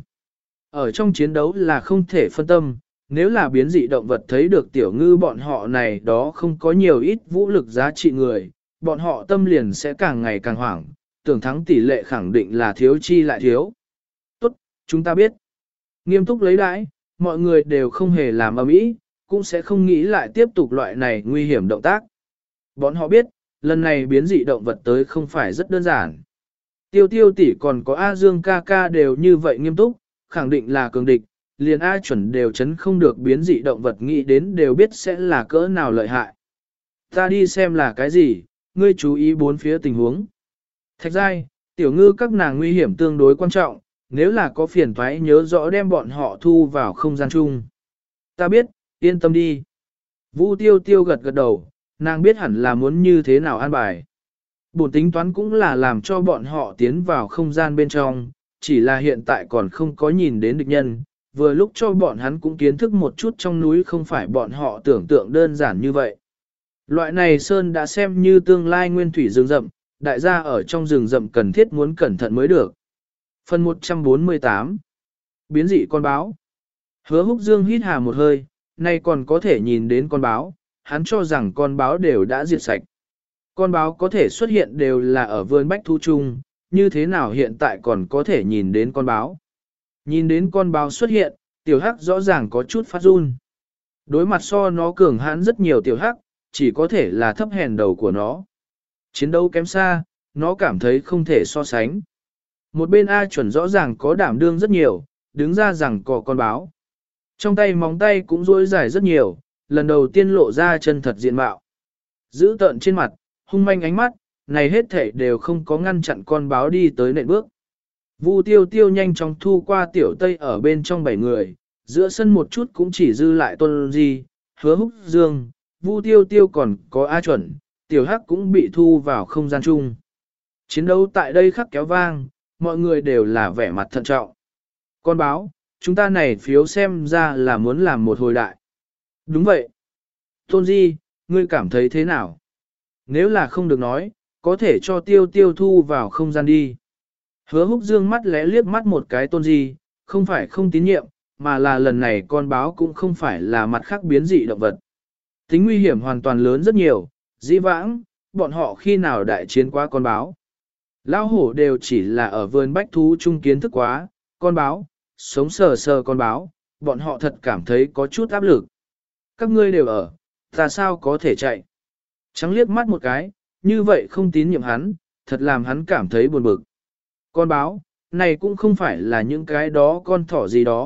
Ở trong chiến đấu là không thể phân tâm, nếu là biến dị động vật thấy được Tiểu Ngư bọn họ này đó không có nhiều ít vũ lực giá trị người, bọn họ tâm liền sẽ càng ngày càng hoảng, tưởng thắng tỷ lệ khẳng định là thiếu chi lại thiếu. Tốt, chúng ta biết. Nghiêm túc lấy đãi, mọi người đều không hề làm ầm ĩ, cũng sẽ không nghĩ lại tiếp tục loại này nguy hiểm động tác. Bọn họ biết, lần này biến dị động vật tới không phải rất đơn giản. Tiêu Tiêu tỷ còn có A Dương ca ca đều như vậy nghiêm túc, khẳng định là cường địch, liền A chuẩn đều chấn không được biến dị động vật nghĩ đến đều biết sẽ là cỡ nào lợi hại. Ta đi xem là cái gì, ngươi chú ý bốn phía tình huống. Thạch Giai, Tiểu Ngư các nàng nguy hiểm tương đối quan trọng, nếu là có phiền toái nhớ rõ đem bọn họ thu vào không gian chung. Ta biết, yên tâm đi. Vu Tiêu Tiêu gật gật đầu, nàng biết hẳn là muốn như thế nào an bài. Bổn tính toán cũng là làm cho bọn họ tiến vào không gian bên trong, chỉ là hiện tại còn không có nhìn đến địch nhân, vừa lúc cho bọn hắn cũng kiến thức một chút trong núi không phải bọn họ tưởng tượng đơn giản như vậy. Loại này sơn đã xem như tương lai nguyên thủy rừng rậm, đại gia ở trong rừng rậm cần thiết muốn cẩn thận mới được. Phần một trăm bốn mươi tám Biến dị con báo. Hứa Húc Dương hít hà một hơi, nay còn có thể nhìn đến con báo, hắn cho rằng con báo đều đã diệt sạch. Con báo có thể xuất hiện đều là ở vườn bách thú chung, như thế nào hiện tại còn có thể nhìn đến con báo. Nhìn đến con báo xuất hiện, tiểu hắc rõ ràng có chút phát run. Đối mặt so nó cường hãn rất nhiều tiểu hắc, chỉ có thể là thấp hèn đầu của nó. Chiến đấu kém xa, nó cảm thấy không thể so sánh. Một bên A chuẩn rõ ràng có đảm đương rất nhiều, đứng ra rằng có con báo. Trong tay móng tay cũng rối dài rất nhiều, lần đầu tiên lộ ra chân thật diện mạo. Giữ tợn trên mặt, hung manh ánh mắt, này hết thể đều không có ngăn chặn con báo đi tới nệm bước. Vu Tiêu Tiêu nhanh chóng thu qua Tiểu Tây ở bên trong bảy người, giữa sân một chút cũng chỉ dư lại Tôn Di, Hứa Húc Dương, Vu Tiêu Tiêu còn có A chuẩn, Tiểu Hắc cũng bị thu vào không gian chung. Chiến đấu tại đây khắc kéo vang, mọi người đều là vẻ mặt thận trọng. Con báo, chúng ta này phiếu xem ra là muốn làm một hồi đại. Đúng vậy. Tôn Di, ngươi cảm thấy thế nào? Nếu là không được nói, có thể cho Tiêu Tiêu thu vào không gian đi. Hứa Húc Dương mắt lẽ liếc mắt một cái Tôn Di, không phải không tín nhiệm, mà là lần này con báo cũng không phải là mặt khác biến dị động vật. Tính nguy hiểm hoàn toàn lớn rất nhiều, dĩ vãng, bọn họ khi nào đại chiến qua con báo. Lão hổ đều chỉ là ở vườn bách thú chung kiến thức quá, con báo, sống sờ sờ con báo, bọn họ thật cảm thấy có chút áp lực. Các ngươi đều ở, ta sao có thể chạy? Trắng liếc mắt một cái, như vậy không tín nhiệm hắn, thật làm hắn cảm thấy buồn bực. Con báo, này cũng không phải là những cái đó con thỏ gì đó,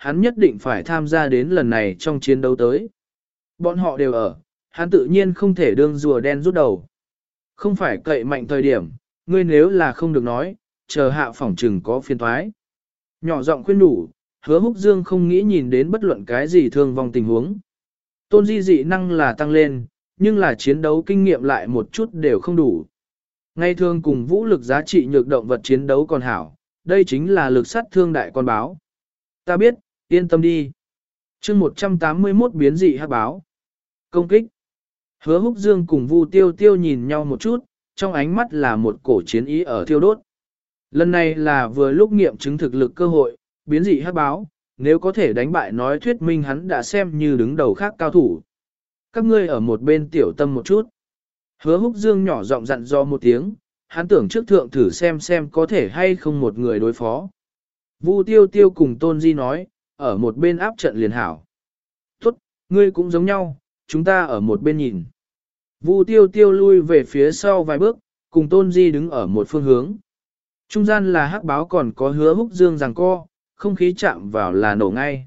hắn nhất định phải tham gia đến lần này trong chiến đấu tới. Bọn họ đều ở, hắn tự nhiên không thể đương rùa đen rút đầu. Không phải cậy mạnh thời điểm, ngươi nếu là không được nói, chờ hạ phỏng trừng có phiền thoái. Nhỏ giọng khuyên đủ, Hứa Húc Dương không nghĩ nhìn đến bất luận cái gì thương vong tình huống. Tôn Di dị năng là tăng lên, nhưng là chiến đấu kinh nghiệm lại một chút đều không đủ. Ngay thường cùng vũ lực giá trị nhược động vật chiến đấu còn hảo, đây chính là lực sát thương đại con báo. Ta biết, yên tâm đi. chương một trăm tám mươi mốt biến dị hắc báo. Công kích. Hứa Húc Dương cùng Vu Tiêu Tiêu nhìn nhau một chút, trong ánh mắt là một cổ chiến ý ở thiêu đốt. Lần này là vừa lúc nghiệm chứng thực lực cơ hội, biến dị hắc báo, nếu có thể đánh bại nói thuyết minh hắn đã xem như đứng đầu khác cao thủ. Các ngươi ở một bên tiểu tâm một chút. Hứa Húc Dương nhỏ giọng dặn dò một tiếng, hắn tưởng trước thượng thử xem xem có thể hay không một người đối phó. Vu Tiêu Tiêu cùng Tôn Di nói, ở một bên áp trận liền hảo. Tốt, ngươi cũng giống nhau, chúng ta ở một bên nhìn. Vu Tiêu Tiêu lui về phía sau vài bước, cùng Tôn Di đứng ở một phương hướng. Trung gian là hắc báo còn có Hứa Húc Dương giằng co, không khí chạm vào là nổ ngay.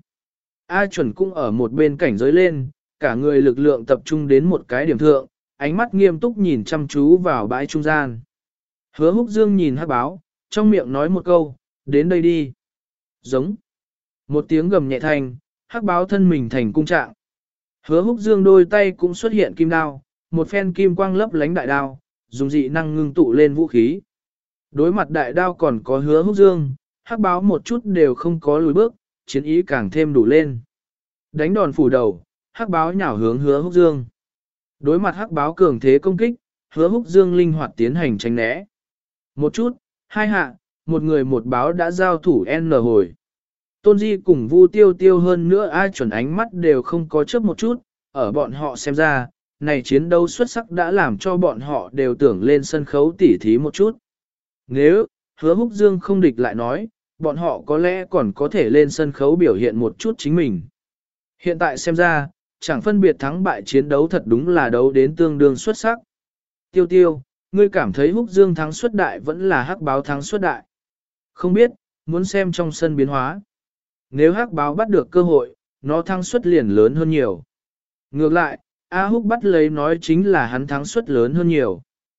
A chuẩn cũng ở một bên cảnh giới lên, cả người lực lượng tập trung đến một cái điểm thượng, ánh mắt nghiêm túc nhìn chăm chú vào bãi trung gian. Hứa Húc Dương nhìn hắc báo, trong miệng nói một câu, đến đây đi. Giống. Một tiếng gầm nhẹ thanh, hắc báo thân mình thành cung trạng. Hứa Húc Dương đôi tay cũng xuất hiện kim đao, một phen kim quang lấp lánh đại đao, dùng dị năng ngưng tụ lên vũ khí. Đối mặt đại đao còn có Hứa Húc Dương, hắc báo một chút đều không có lùi bước, chiến ý càng thêm đủ lên. Đánh đòn phủ đầu, hắc báo nhào hướng Hứa Húc Dương. Đối mặt hắc báo cường thế công kích, Hứa Húc Dương linh hoạt tiến hành tránh né. Một chút, hai hạ, một người một báo đã giao thủ N hồi. Tôn Di cùng Vu Tiêu Tiêu hơn nữa ai chuẩn ánh mắt đều không có chớp một chút, ở bọn họ xem ra, này chiến đấu xuất sắc đã làm cho bọn họ đều tưởng lên sân khấu tỉ thí một chút. Nếu, Hứa Húc Dương không địch lại nói, bọn họ có lẽ còn có thể lên sân khấu biểu hiện một chút chính mình. Hiện tại xem ra, chẳng phân biệt thắng bại chiến đấu thật đúng là đấu đến tương đương xuất sắc. Tiêu Tiêu, ngươi cảm thấy Húc Dương thắng xuất đại vẫn là hắc báo thắng xuất đại. Không biết, muốn xem trong sân biến hóa. Nếu hắc báo bắt được cơ hội, nó thắng suất liền lớn hơn nhiều. Ngược lại, A Húc bắt lấy nói chính là hắn thắng suất lớn hơn nhiều.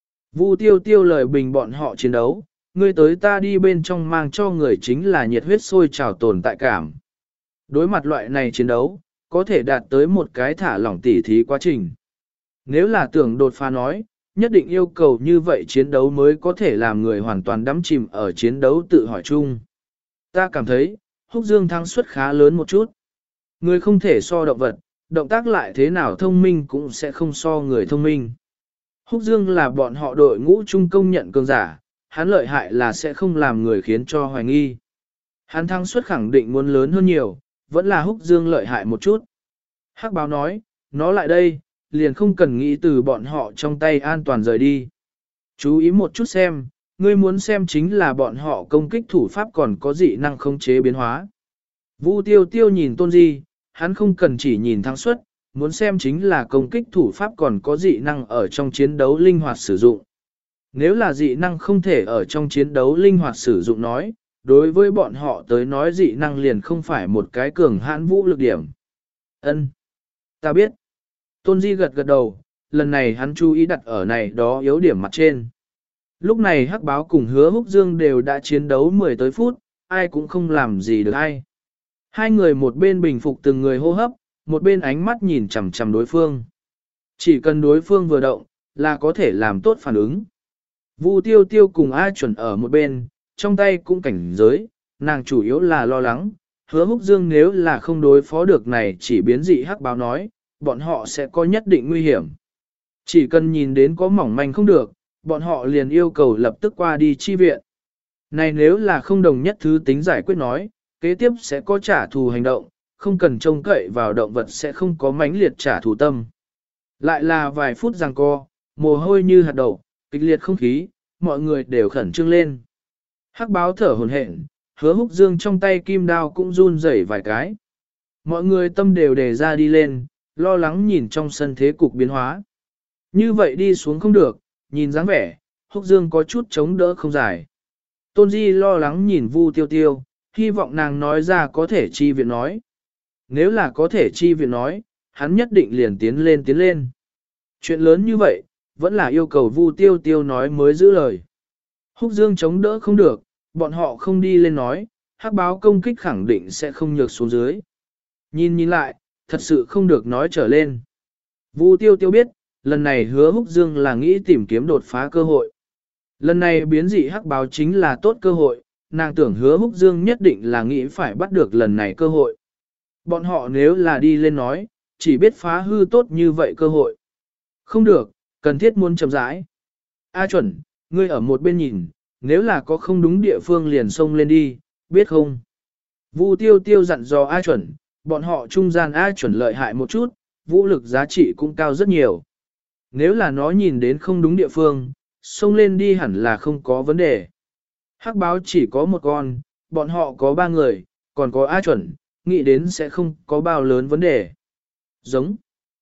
Vu Tiêu Tiêu lời bình bọn họ chiến đấu, ngươi tới ta đi bên trong mang cho người chính là nhiệt huyết sôi trào tồn tại cảm. Đối mặt loại này chiến đấu, có thể đạt tới một cái thả lỏng tỉ thí quá trình. Nếu là tưởng đột phá nói, nhất định yêu cầu như vậy chiến đấu mới có thể làm người hoàn toàn đắm chìm ở chiến đấu tự hỏi chung. Ta cảm thấy, Húc Dương thắng suất khá lớn một chút. Người không thể so động vật, động tác lại thế nào thông minh cũng sẽ không so người thông minh. Húc Dương là bọn họ đội ngũ chung công nhận cường giả, hắn lợi hại là sẽ không làm người khiến cho hoài nghi. Hắn thắng suất khẳng định muốn lớn hơn nhiều, vẫn là Húc Dương lợi hại một chút. Hắc báo nói, nó lại đây, liền không cần nghĩ từ bọn họ trong tay an toàn rời đi. Chú ý một chút xem, ngươi muốn xem chính là bọn họ công kích thủ pháp còn có dị năng khống chế biến hóa. Vu Tiêu Tiêu nhìn Tôn Di, hắn không cần chỉ nhìn thắng suất, muốn xem chính là công kích thủ pháp còn có dị năng ở trong chiến đấu linh hoạt sử dụng. Nếu là dị năng không thể ở trong chiến đấu linh hoạt sử dụng nói, đối với bọn họ tới nói dị năng liền không phải một cái cường hãn vũ lực điểm. Ân, ta biết. Tôn Di gật gật đầu, lần này hắn chú ý đặt ở này đó yếu điểm mặt trên. Lúc này hắc báo cùng Hứa Húc Dương đều đã chiến đấu mười tới phút, ai cũng không làm gì được ai. Hai người một bên bình phục từng người hô hấp, một bên ánh mắt nhìn chằm chằm đối phương. Chỉ cần đối phương vừa động, là có thể làm tốt phản ứng. Vu Tiêu Tiêu cùng A chuẩn ở một bên, trong tay cũng cảnh giới, nàng chủ yếu là lo lắng, Hứa Húc Dương nếu là không đối phó được này chỉ biến dị hắc báo nói, bọn họ sẽ có nhất định nguy hiểm. Chỉ cần nhìn đến có mỏng manh không được, bọn họ liền yêu cầu lập tức qua đi chi viện. Này nếu là không đồng nhất thứ tính giải quyết nói, kế tiếp sẽ có trả thù hành động, không cần trông cậy vào động vật sẽ không có mãnh liệt trả thù tâm. Lại là vài phút giằng co, mồ hôi như hạt đậu, kịch liệt không khí, mọi người đều khẩn trương lên. Hắc báo thở hổn hển, Hứa Húc Dương trong tay kim đao cũng run rẩy vài cái. Mọi người tâm đều đề ra đi lên, lo lắng nhìn trong sân thế cục biến hóa. Như vậy đi xuống không được, nhìn dáng vẻ, Húc Dương có chút chống đỡ không giải. Tôn Di lo lắng nhìn Vu Tiêu Tiêu, Hy vọng nàng nói ra có thể chi viện nói. Nếu là có thể chi viện nói, hắn nhất định liền tiến lên tiến lên. Chuyện lớn như vậy, vẫn là yêu cầu Vu Tiêu Tiêu nói mới giữ lời. Húc Dương chống đỡ không được, bọn họ không đi lên nói, hắc báo công kích khẳng định sẽ không nhược xuống dưới. Nhìn nhìn lại, thật sự không được nói trở lên. Vu Tiêu Tiêu biết, lần này hứa Húc Dương là nghĩ tìm kiếm đột phá cơ hội. Lần này biến dị hắc báo chính là tốt cơ hội, nàng tưởng hứa Húc Dương nhất định là nghĩ phải bắt được lần này cơ hội. Bọn họ nếu là đi lên nói, chỉ biết phá hư tốt như vậy cơ hội. Không được, cần thiết muốn chậm rãi. A chuẩn, ngươi ở một bên nhìn, nếu là có không đúng địa phương liền xông lên đi, biết không? Vu Tiêu Tiêu dặn dò A chuẩn, bọn họ trung gian A chuẩn lợi hại một chút, vũ lực giá trị cũng cao rất nhiều. Nếu là nó nhìn đến không đúng địa phương, xông lên đi hẳn là không có vấn đề. Hắc báo chỉ có một con, bọn họ có ba người, còn có A chuẩn, nghĩ đến sẽ không có bao lớn vấn đề. Giống.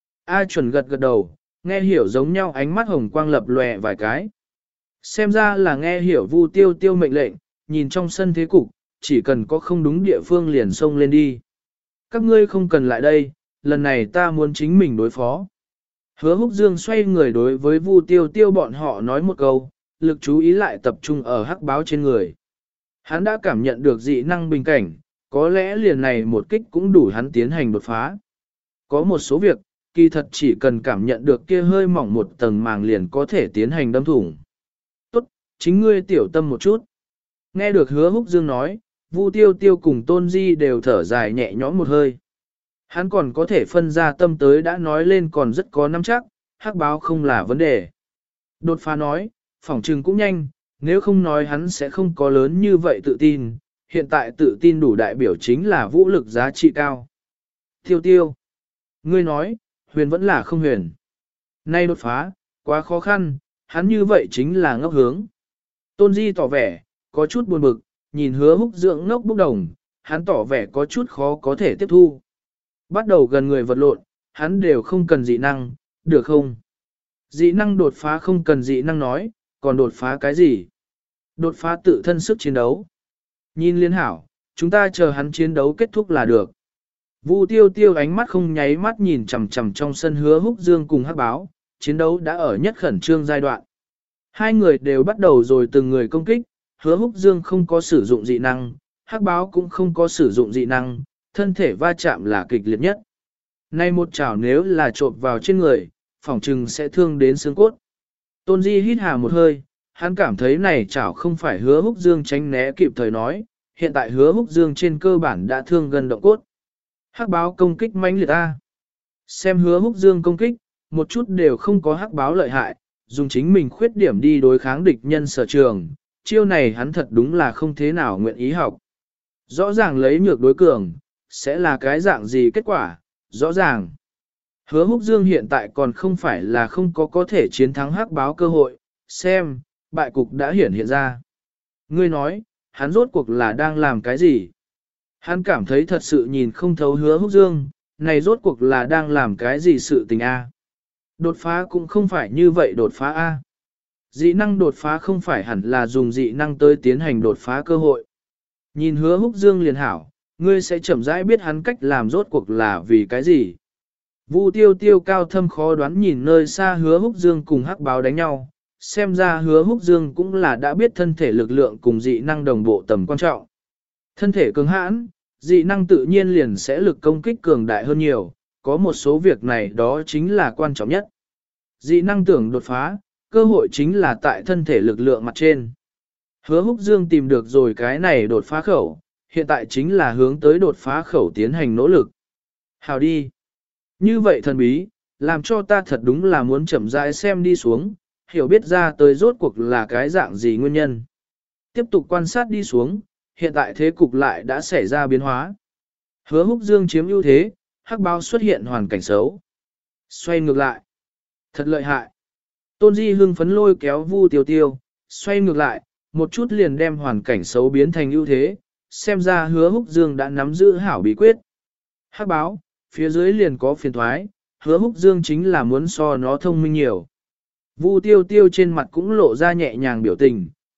A chuẩn gật gật đầu, nghe hiểu giống nhau ánh mắt hồng quang lập lòe vài cái. Xem ra là nghe hiểu Vu Tiêu Tiêu mệnh lệnh, nhìn trong sân thế cục, chỉ cần có không đúng địa phương liền xông lên đi. Các ngươi không cần lại đây, lần này ta muốn chính mình đối phó. Hứa Húc Dương xoay người đối với Vu Tiêu Tiêu bọn họ nói một câu, lực chú ý lại tập trung ở hắc báo trên người. Hắn đã cảm nhận được dị năng bình cảnh, có lẽ liền này một kích cũng đủ hắn tiến hành đột phá. Có một số việc, kỳ thật chỉ cần cảm nhận được kia hơi mỏng một tầng màng liền có thể tiến hành đâm thủng. Tốt, chính ngươi tiểu tâm một chút. Nghe được Hứa Húc Dương nói, Vu Tiêu Tiêu cùng Tôn Di đều thở dài nhẹ nhõm một hơi. Hắn còn có thể phân ra tâm tới đã nói lên còn rất có nắm chắc, hắc báo không là vấn đề. Đột phá nói, phỏng trừng cũng nhanh, nếu không nói hắn sẽ không có lớn như vậy tự tin, hiện tại tự tin đủ đại biểu chính là vũ lực giá trị cao. Tiêu Tiêu, ngươi nói, huyền vẫn là không huyền. Nay đột phá, quá khó khăn, hắn như vậy chính là ngốc hướng. Tôn Di tỏ vẻ, có chút buồn bực, nhìn Hứa Húc dưỡng ngốc bốc đồng, hắn tỏ vẻ có chút khó có thể tiếp thu. Bắt đầu gần người vật lộn, hắn đều không cần dị năng, được không? Dị năng đột phá không cần dị năng nói, còn đột phá cái gì? Đột phá tự thân sức chiến đấu. Nhìn liên hảo, chúng ta chờ hắn chiến đấu kết thúc là được. Vu Tiêu Tiêu ánh mắt không nháy mắt nhìn chằm chằm trong sân Hứa Húc Dương cùng hắc báo, chiến đấu đã ở nhất khẩn trương giai đoạn. Hai người đều bắt đầu rồi từng người công kích, Hứa Húc Dương không có sử dụng dị năng, hắc báo cũng không có sử dụng dị năng, thân thể va chạm là kịch liệt nhất. Nay một chảo nếu là trộn vào trên người, phỏng chừng sẽ thương đến xương cốt. Tôn Di hít hà một hơi, hắn cảm thấy này chảo không phải Hứa Húc Dương tránh né kịp thời nói, hiện tại Hứa Húc Dương trên cơ bản đã thương gần động cốt. Hắc báo công kích mãnh liệt ta. Xem Hứa Húc Dương công kích, một chút đều không có hắc báo lợi hại, dùng chính mình khuyết điểm đi đối kháng địch nhân sở trường, chiêu này hắn thật đúng là không thế nào nguyện ý học. Rõ ràng lấy nhược đối cường, sẽ là cái dạng gì kết quả, rõ ràng. Hứa Húc Dương hiện tại còn không phải là không có có thể chiến thắng hắc báo cơ hội, xem, bại cục đã hiển hiện ra. Ngươi nói, hắn rốt cuộc là đang làm cái gì? Hắn cảm thấy thật sự nhìn không thấu Hứa Húc Dương, này rốt cuộc là đang làm cái gì sự tình a? Đột phá cũng không phải như vậy đột phá a. Dị năng đột phá không phải hẳn là dùng dị năng tới tiến hành đột phá cơ hội. Nhìn Hứa Húc Dương liền hảo, ngươi sẽ chậm rãi biết hắn cách làm rốt cuộc là vì cái gì. Vu Tiêu Tiêu cao thâm khó đoán nhìn nơi xa Hứa Húc Dương cùng hắc báo đánh nhau, xem ra Hứa Húc Dương cũng là đã biết thân thể lực lượng cùng dị năng đồng bộ tầm quan trọng. Thân thể cường hãn, dị năng tự nhiên liền sẽ lực công kích cường đại hơn nhiều, có một số việc này đó chính là quan trọng nhất. Dị năng tưởng đột phá, cơ hội chính là tại thân thể lực lượng mặt trên. Hứa Húc Dương tìm được rồi cái này đột phá khẩu, hiện tại chính là hướng tới đột phá khẩu tiến hành nỗ lực. Hào đi. Như vậy thần bí, làm cho ta thật đúng là muốn chậm rãi xem đi xuống, hiểu biết ra tới rốt cuộc là cái dạng gì nguyên nhân. Tiếp tục quan sát đi xuống, hiện tại thế cục lại đã xảy ra biến hóa. Hứa Húc Dương chiếm ưu thế, hắc báo xuất hiện hoàn cảnh xấu. Xoay ngược lại. Thật lợi hại. Tôn Di hưng phấn lôi kéo Vu Tiêu Tiêu, xoay ngược lại, một chút liền đem hoàn cảnh xấu biến thành ưu thế, xem ra Hứa Húc Dương đã nắm giữ hảo bí quyết. Hắc báo, phía dưới liền có phiền thoái, Hứa Húc Dương chính là muốn so nó thông minh nhiều. Vu Tiêu Tiêu trên mặt cũng lộ ra nhẹ nhàng biểu tình,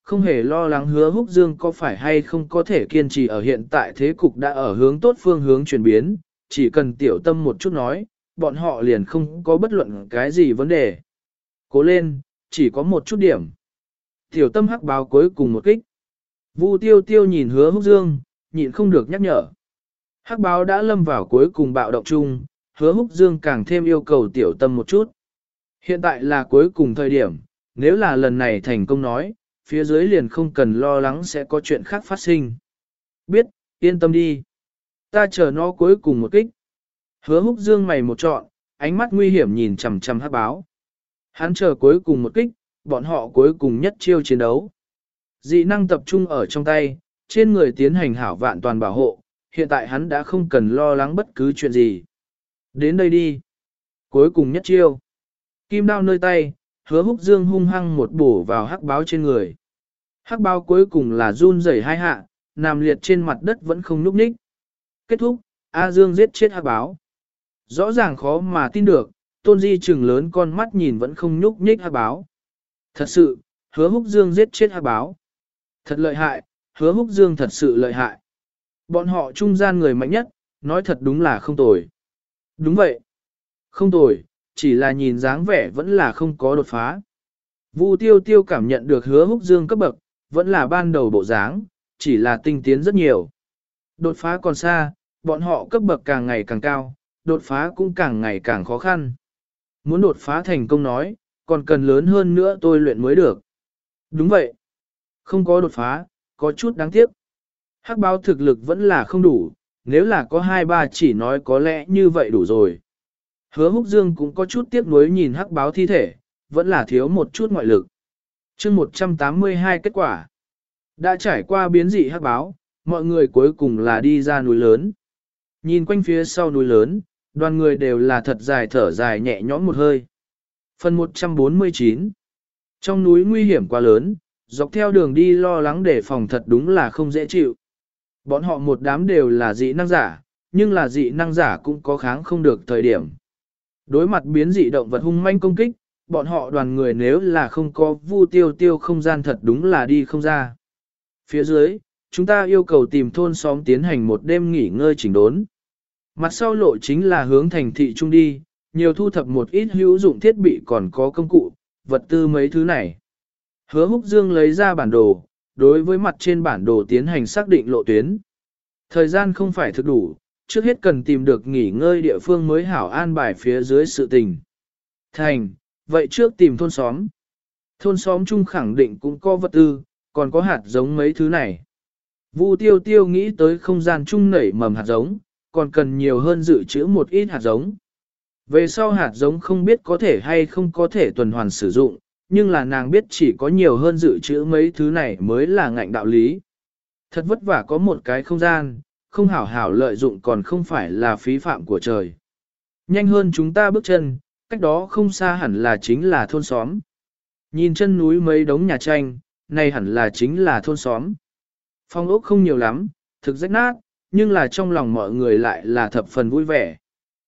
không hề lo lắng hứa húc dương có phải hay không có thể kiên trì ở hiện tại thế cục đã ở hướng tốt phương hướng chuyển biến, chỉ cần tiểu tâm một chút nói, bọn họ liền không có bất luận cái gì vấn đề. Cố lên, chỉ có một chút điểm. Tiểu tâm hắc báo cuối cùng một kích. Vu tiêu tiêu nhìn hứa húc dương, nhịn không được nhắc nhở. Hắc báo đã lâm vào cuối cùng bạo động chung, hứa húc dương càng thêm yêu cầu tiểu tâm một chút. Hiện tại là cuối cùng thời điểm, nếu là lần này thành công nói, phía dưới liền không cần lo lắng sẽ có chuyện khác phát sinh. Biết, yên tâm đi. Ta chờ nó cuối cùng một kích. Hứa húc dương mày một trọn, ánh mắt nguy hiểm nhìn chằm chằm hắc báo. Hắn chờ cuối cùng một kích, bọn họ cuối cùng nhất chiêu chiến đấu. Dị năng tập trung ở trong tay, trên người tiến hành hảo vạn toàn bảo hộ, hiện tại hắn đã không cần lo lắng bất cứ chuyện gì. Đến đây đi. Cuối cùng nhất chiêu. Kim đao nơi tay, hứa húc dương hung hăng một bổ vào hắc báo trên người. Hắc báo cuối cùng là run rẩy hai hạ, nằm liệt trên mặt đất vẫn không nhúc nhích. Kết thúc, A Dương giết chết hắc báo. Rõ ràng khó mà tin được, Tôn Di trừng lớn con mắt nhìn vẫn không nhúc nhích hắc báo. Thật sự, hứa húc dương giết chết hắc báo. Thật lợi hại, hứa húc dương thật sự lợi hại. Bọn họ trung gian người mạnh nhất, nói thật đúng là không tồi. Đúng vậy. Không tồi, chỉ là nhìn dáng vẻ vẫn là không có đột phá. Vu tiêu tiêu cảm nhận được hứa húc dương cấp bậc, vẫn là ban đầu bộ dáng, chỉ là tinh tiến rất nhiều. Đột phá còn xa, bọn họ cấp bậc càng ngày càng cao, đột phá cũng càng ngày càng khó khăn. Muốn đột phá thành công nói, còn cần lớn hơn nữa tôi luyện mới được. Đúng vậy. Không có đột phá, có chút đáng tiếc. Hắc báo thực lực vẫn là không đủ, nếu là có hai ba chỉ nói có lẽ như vậy đủ rồi. Hứa húc dương cũng có chút tiếc nuối nhìn hắc báo thi thể, vẫn là thiếu một chút ngoại lực. chương một trăm tám mươi hai kết quả. Đã trải qua biến dị hắc báo, mọi người cuối cùng là đi ra núi lớn. Nhìn quanh phía sau núi lớn, đoàn người đều là thật dài thở dài nhẹ nhõm một hơi. Phần một trăm bốn mươi chín. Trong núi nguy hiểm quá lớn, dọc theo đường đi lo lắng để phòng thật đúng là không dễ chịu. Bọn họ một đám đều là dị năng giả, nhưng là dị năng giả cũng có kháng không được thời điểm. Đối mặt biến dị động vật hung manh công kích, bọn họ đoàn người nếu là không có Vu tiêu tiêu không gian thật đúng là đi không ra. Phía dưới, chúng ta yêu cầu tìm thôn xóm tiến hành một đêm nghỉ ngơi chỉnh đốn. Mặt sau lộ chính là hướng thành thị trung đi, nhiều thu thập một ít hữu dụng thiết bị còn có công cụ, vật tư mấy thứ này. Hứa húc dương lấy ra bản đồ, đối với mặt trên bản đồ tiến hành xác định lộ tuyến. Thời gian không phải thực đủ, trước hết cần tìm được nghỉ ngơi địa phương mới hảo an bài phía dưới sự tình. Thành, vậy trước tìm thôn xóm. Thôn xóm chung khẳng định cũng có vật tư, còn có hạt giống mấy thứ này. Vu tiêu tiêu nghĩ tới không gian chung nảy mầm hạt giống, còn cần nhiều hơn dự trữ một ít hạt giống. Về sau hạt giống không biết có thể hay không có thể tuần hoàn sử dụng, nhưng là nàng biết chỉ có nhiều hơn dự trữ mấy thứ này mới là ngạnh đạo lý. Thật vất vả có một cái không gian, không hảo hảo lợi dụng còn không phải là phí phạm của trời. Nhanh hơn chúng ta bước chân, cách đó không xa hẳn là chính là thôn xóm. Nhìn chân núi mấy đống nhà tranh, này hẳn là chính là thôn xóm. Phong ốc không nhiều lắm, thực rách nát, nhưng là trong lòng mọi người lại là thập phần vui vẻ.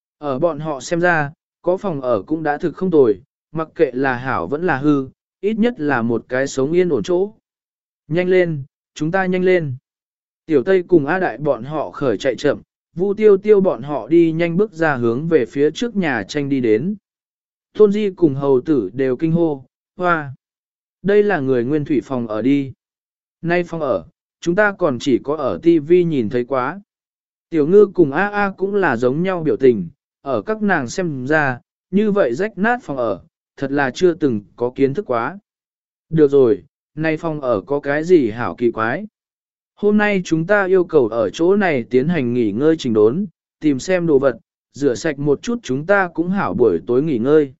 Ở bọn họ xem ra, có phòng ở cũng đã thực không tồi, mặc kệ là hảo vẫn là hư, ít nhất là một cái sống yên ổn chỗ. Nhanh lên, chúng ta nhanh lên. Tiểu Tây cùng A Đại bọn họ khởi chạy chậm, Vu Tiêu Tiêu bọn họ đi nhanh bước ra hướng về phía trước nhà tranh đi đến. Tôn Di cùng hầu tử đều kinh hô, hoa. Đây là người nguyên thủy phòng ở đi. Nay phòng ở, chúng ta còn chỉ có ở ti vi nhìn thấy quá. Tiểu Ngư cùng A A cũng là giống nhau biểu tình, ở các nàng xem ra, như vậy rách nát phòng ở, thật là chưa từng có kiến thức quá. Được rồi, nay phòng ở có cái gì hảo kỳ quái. Hôm nay chúng ta yêu cầu ở chỗ này tiến hành nghỉ ngơi trình đốn, tìm xem đồ vật, rửa sạch một chút chúng ta cũng hảo buổi tối nghỉ ngơi.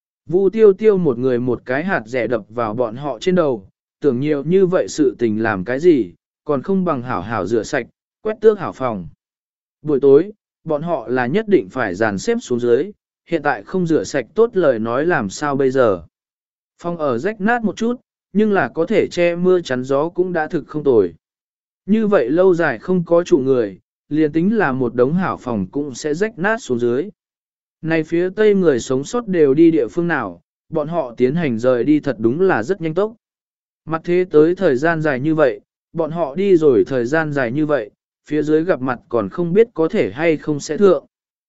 Vu tiêu tiêu một người một cái hạt rẻ đập vào bọn họ trên đầu, tưởng nhiều như vậy sự tình làm cái gì, còn không bằng hảo hảo rửa sạch, quét tước hảo phòng. Buổi tối, bọn họ là nhất định phải dàn xếp xuống dưới, hiện tại không rửa sạch tốt lời nói làm sao bây giờ. Phòng ở rách nát một chút, nhưng là có thể che mưa chắn gió cũng đã thực không tồi. Như vậy lâu dài không có chủ người, liền tính là một đống hảo phòng cũng sẽ rách nát xuống dưới. Này phía tây người sống sót đều đi địa phương nào, bọn họ tiến hành rời đi thật đúng là rất nhanh tốc. Mặt thế tới thời gian dài như vậy, bọn họ đi rồi thời gian dài như vậy, phía dưới gặp mặt còn không biết có thể hay không sẽ thượng.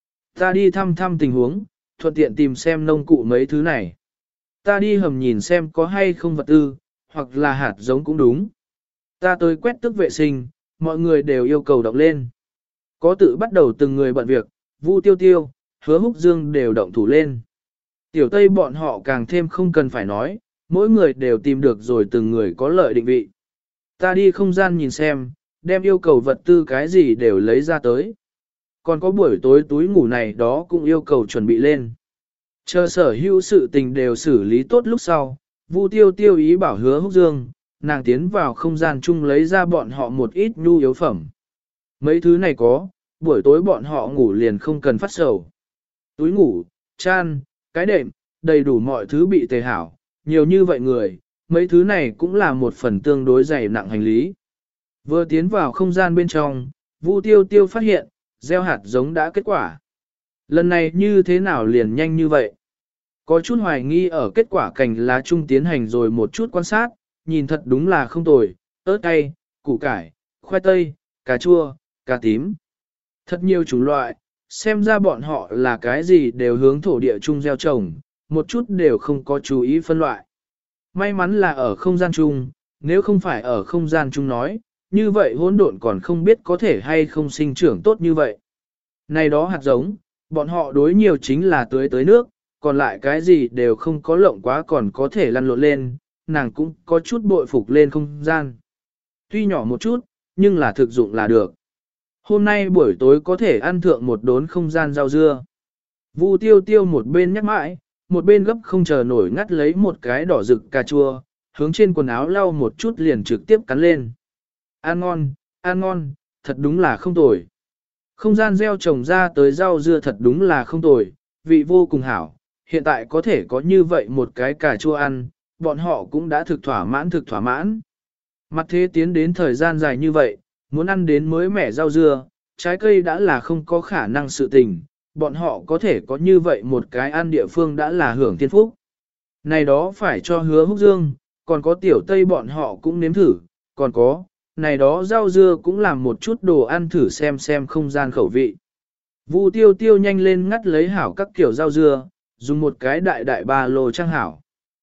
Ta đi thăm thăm tình huống, thuận tiện tìm xem nông cụ mấy thứ này. Ta đi hầm nhìn xem có hay không vật tư, hoặc là hạt giống cũng đúng. Ta tới quét tước vệ sinh, mọi người đều yêu cầu động lên. Có tự bắt đầu từng người bận việc, Vu Tiêu Tiêu, Hứa Húc Dương đều động thủ lên. Tiểu Tây bọn họ càng thêm không cần phải nói, mỗi người đều tìm được rồi từng người có lợi định vị. Ta đi không gian nhìn xem, đem yêu cầu vật tư cái gì đều lấy ra tới. Còn có buổi tối túi ngủ này đó cũng yêu cầu chuẩn bị lên. Chờ sở hữu sự tình đều xử lý tốt lúc sau, Vu Tiêu Tiêu ý bảo Hứa Húc Dương, nàng tiến vào không gian chung lấy ra bọn họ một ít nhu yếu phẩm. Mấy thứ này có, buổi tối bọn họ ngủ liền không cần phát sầu. Túi ngủ, chăn, cái đệm, đầy đủ mọi thứ bị tề hảo, nhiều như vậy người, mấy thứ này cũng là một phần tương đối dày nặng hành lý. Vừa tiến vào không gian bên trong, Vu Tiêu Tiêu phát hiện, gieo hạt giống đã kết quả. Lần này như thế nào liền nhanh như vậy? Có chút hoài nghi ở kết quả cành lá trung tiến hành rồi một chút quan sát, nhìn thật đúng là không tồi, ớt cay, củ cải, khoai tây, cà chua, cà tím. Thật nhiều chủng loại, xem ra bọn họ là cái gì đều hướng thổ địa chung gieo trồng, một chút đều không có chú ý phân loại. May mắn là ở không gian chung, nếu không phải ở không gian chung nói, như vậy hỗn độn còn không biết có thể hay không sinh trưởng tốt như vậy. Này đó hạt giống, bọn họ đối nhiều chính là tưới tới nước, còn lại cái gì đều không có lộng quá còn có thể lăn lộn lên, nàng cũng có chút bội phục lên không gian. Tuy nhỏ một chút, nhưng là thực dụng là được. Hôm nay buổi tối có thể ăn thượng một đốn không gian rau dưa. Vu Tiêu Tiêu một bên nhắc mãi, một bên gấp không chờ nổi ngắt lấy một cái đỏ rực cà chua, hướng trên quần áo lau một chút liền trực tiếp cắn lên. Ăn ngon, ăn ngon, thật đúng là không tồi. Không gian gieo trồng ra tới rau dưa thật đúng là không tồi, vị vô cùng hảo. Hiện tại có thể có như vậy một cái cà chua ăn, bọn họ cũng đã thực thỏa mãn thực thỏa mãn. Mặt thế tiến đến thời gian dài như vậy, muốn ăn đến mới mẻ rau dưa, trái cây đã là không có khả năng sự tình, bọn họ có thể có như vậy một cái ăn địa phương đã là hưởng thiên phúc. Này đó phải cho Hứa Húc Dương, còn có tiểu Tây bọn họ cũng nếm thử, còn có, này đó rau dưa cũng làm một chút đồ ăn thử xem xem không gian khẩu vị. Vu Tiêu Tiêu nhanh lên ngắt lấy hảo các kiểu rau dưa, dùng một cái đại đại ba lô trang hảo.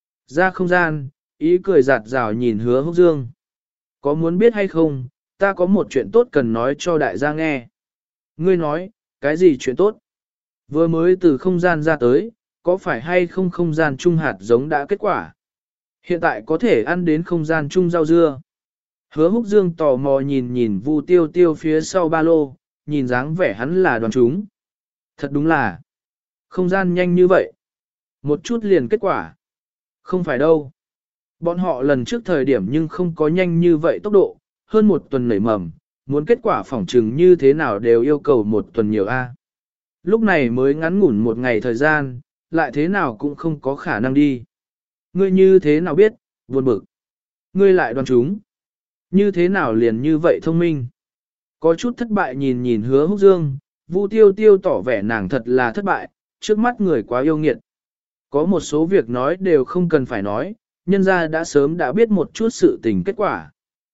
Ra không gian, ý cười giạt rào nhìn Hứa Húc Dương. Có muốn biết hay không, ta có một chuyện tốt cần nói cho đại gia nghe. Ngươi nói, cái gì chuyện tốt? Vừa mới từ không gian ra tới, có phải hay không không gian chung hạt giống đã kết quả? Hiện tại có thể ăn đến không gian chung rau dưa. Hứa Húc Dương tò mò nhìn nhìn Vu Tiêu Tiêu phía sau ba lô, nhìn dáng vẻ hắn là đoàn chúng. Thật đúng là, không gian nhanh như vậy. Một chút liền kết quả. Không phải đâu. Bọn họ lần trước thời điểm nhưng không có nhanh như vậy tốc độ, hơn một tuần nảy mầm, muốn kết quả phỏng trừng như thế nào đều yêu cầu một tuần nhiều A. Lúc này mới ngắn ngủn một ngày thời gian, lại thế nào cũng không có khả năng đi. Ngươi như thế nào biết, buồn bực. Ngươi lại đoán chúng. Như thế nào liền như vậy thông minh. Có chút thất bại nhìn nhìn Hứa Húc Dương, Vu Tiêu Tiêu tỏ vẻ nàng thật là thất bại, trước mắt người quá yêu nghiệt. Có một số việc nói đều không cần phải nói, nhân ra đã sớm đã biết một chút sự tình kết quả.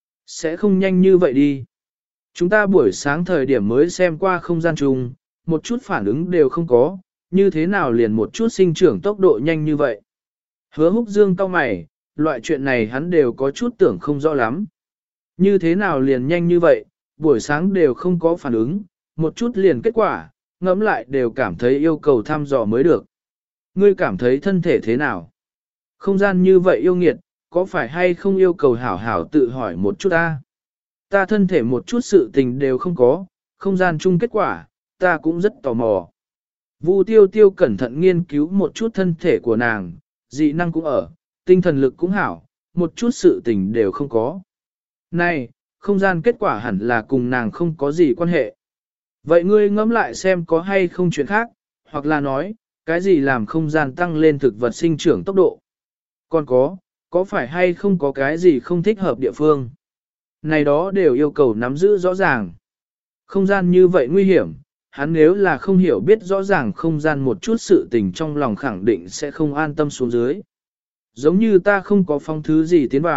Sẽ không nhanh như vậy đi. Chúng ta buổi sáng thời điểm mới xem qua không gian chung, một chút phản ứng đều không có, như thế nào liền một chút sinh trưởng tốc độ nhanh như vậy. Hứa Húc Dương cau mày, loại chuyện này hắn đều có chút tưởng không rõ lắm. Như thế nào liền nhanh như vậy, buổi sáng đều không có phản ứng, một chút liền kết quả, ngẫm lại đều cảm thấy yêu cầu thăm dò mới được. Ngươi cảm thấy thân thể thế nào? Không gian như vậy yêu nghiệt, có phải hay không yêu cầu hảo hảo tự hỏi một chút ta? Ta thân thể một chút sự tình đều không có, không gian chung kết quả, ta cũng rất tò mò. Vu Tiêu Tiêu cẩn thận nghiên cứu một chút thân thể của nàng, dị năng cũng ở, tinh thần lực cũng hảo, một chút sự tình đều không có. Này, không gian kết quả hẳn là cùng nàng không có gì quan hệ. Vậy ngươi ngẫm lại xem có hay không chuyện khác, hoặc là nói, cái gì làm không gian tăng lên thực vật sinh trưởng tốc độ. Còn có, có phải hay không có cái gì không thích hợp địa phương. Này đó đều yêu cầu nắm giữ rõ ràng. Không gian như vậy nguy hiểm, hắn nếu là không hiểu biết rõ ràng không gian một chút sự tình trong lòng khẳng định sẽ không an tâm xuống dưới. Giống như ta không có phong thứ gì tiến vào,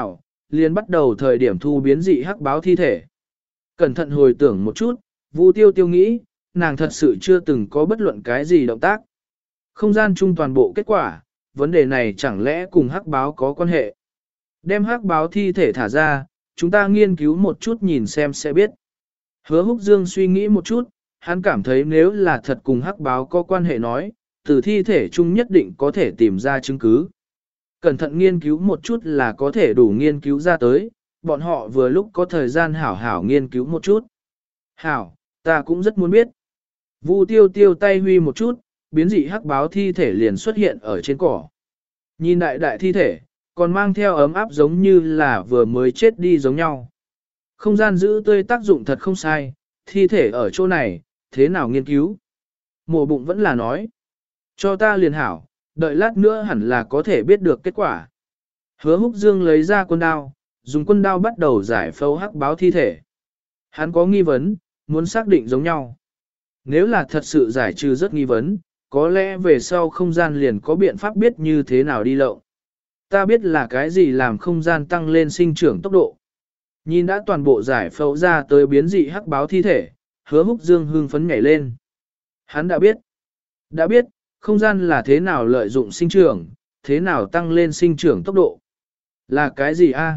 liền bắt đầu thời điểm thu biến dị hắc báo thi thể. Cẩn thận hồi tưởng một chút, Vu Tiêu Tiêu nghĩ, nàng thật sự chưa từng có bất luận cái gì động tác. Không gian chung toàn bộ kết quả, vấn đề này chẳng lẽ cùng hắc báo có quan hệ. Đem hắc báo thi thể thả ra, chúng ta nghiên cứu một chút nhìn xem sẽ biết. Hứa Húc Dương suy nghĩ một chút, hắn cảm thấy nếu là thật cùng hắc báo có quan hệ nói, từ thi thể chung nhất định có thể tìm ra chứng cứ. Cẩn thận nghiên cứu một chút là có thể đủ nghiên cứu ra tới, bọn họ vừa lúc có thời gian hảo hảo nghiên cứu một chút. Hảo, ta cũng rất muốn biết. Vu Tiêu Tiêu tay huy một chút, biến dị hắc báo thi thể liền xuất hiện ở trên cỏ. Nhìn đại đại thi thể, còn mang theo ấm áp giống như là vừa mới chết đi giống nhau. Không gian giữ tươi tác dụng thật không sai, thi thể ở chỗ này, thế nào nghiên cứu? Mổ bụng vẫn là nói. Cho ta liền hảo, đợi lát nữa hẳn là có thể biết được kết quả. Hứa Húc Dương lấy ra quân đao, dùng quân đao bắt đầu giải phẫu hắc báo thi thể. Hắn có nghi vấn, muốn xác định giống nhau. Nếu là thật sự giải trừ rất nghi vấn, có lẽ về sau không gian liền có biện pháp biết như thế nào đi lậu. Ta biết là cái gì làm không gian tăng lên sinh trưởng tốc độ. Nhìn đã toàn bộ giải phẫu ra tới biến dị hắc báo thi thể, Hứa Húc Dương hưng phấn nhảy lên. Hắn đã biết. Đã biết, không gian là thế nào lợi dụng sinh trưởng, thế nào tăng lên sinh trưởng tốc độ. Là cái gì a?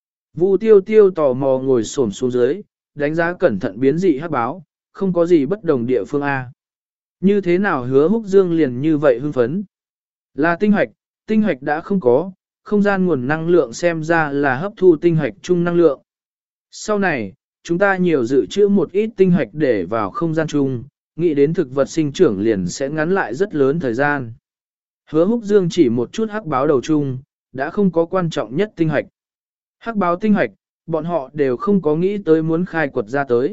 Vu Tiêu Tiêu tò mò ngồi xổm xuống dưới, đánh giá cẩn thận biến dị hắc báo, không có gì bất đồng địa phương a. Như thế nào Hứa Húc Dương liền như vậy hưng phấn? Là tinh hoạch, tinh hoạch đã không có, không gian nguồn năng lượng xem ra là hấp thu tinh hoạch chung năng lượng. Sau này, chúng ta nhiều dự trữ một ít tinh hoạch để vào không gian chung, nghĩ đến thực vật sinh trưởng liền sẽ ngắn lại rất lớn thời gian. Hứa Húc Dương chỉ một chút hắc báo đầu chung, đã không có quan trọng nhất tinh hoạch. Hắc báo tinh hoạch, bọn họ đều không có nghĩ tới muốn khai quật ra tới.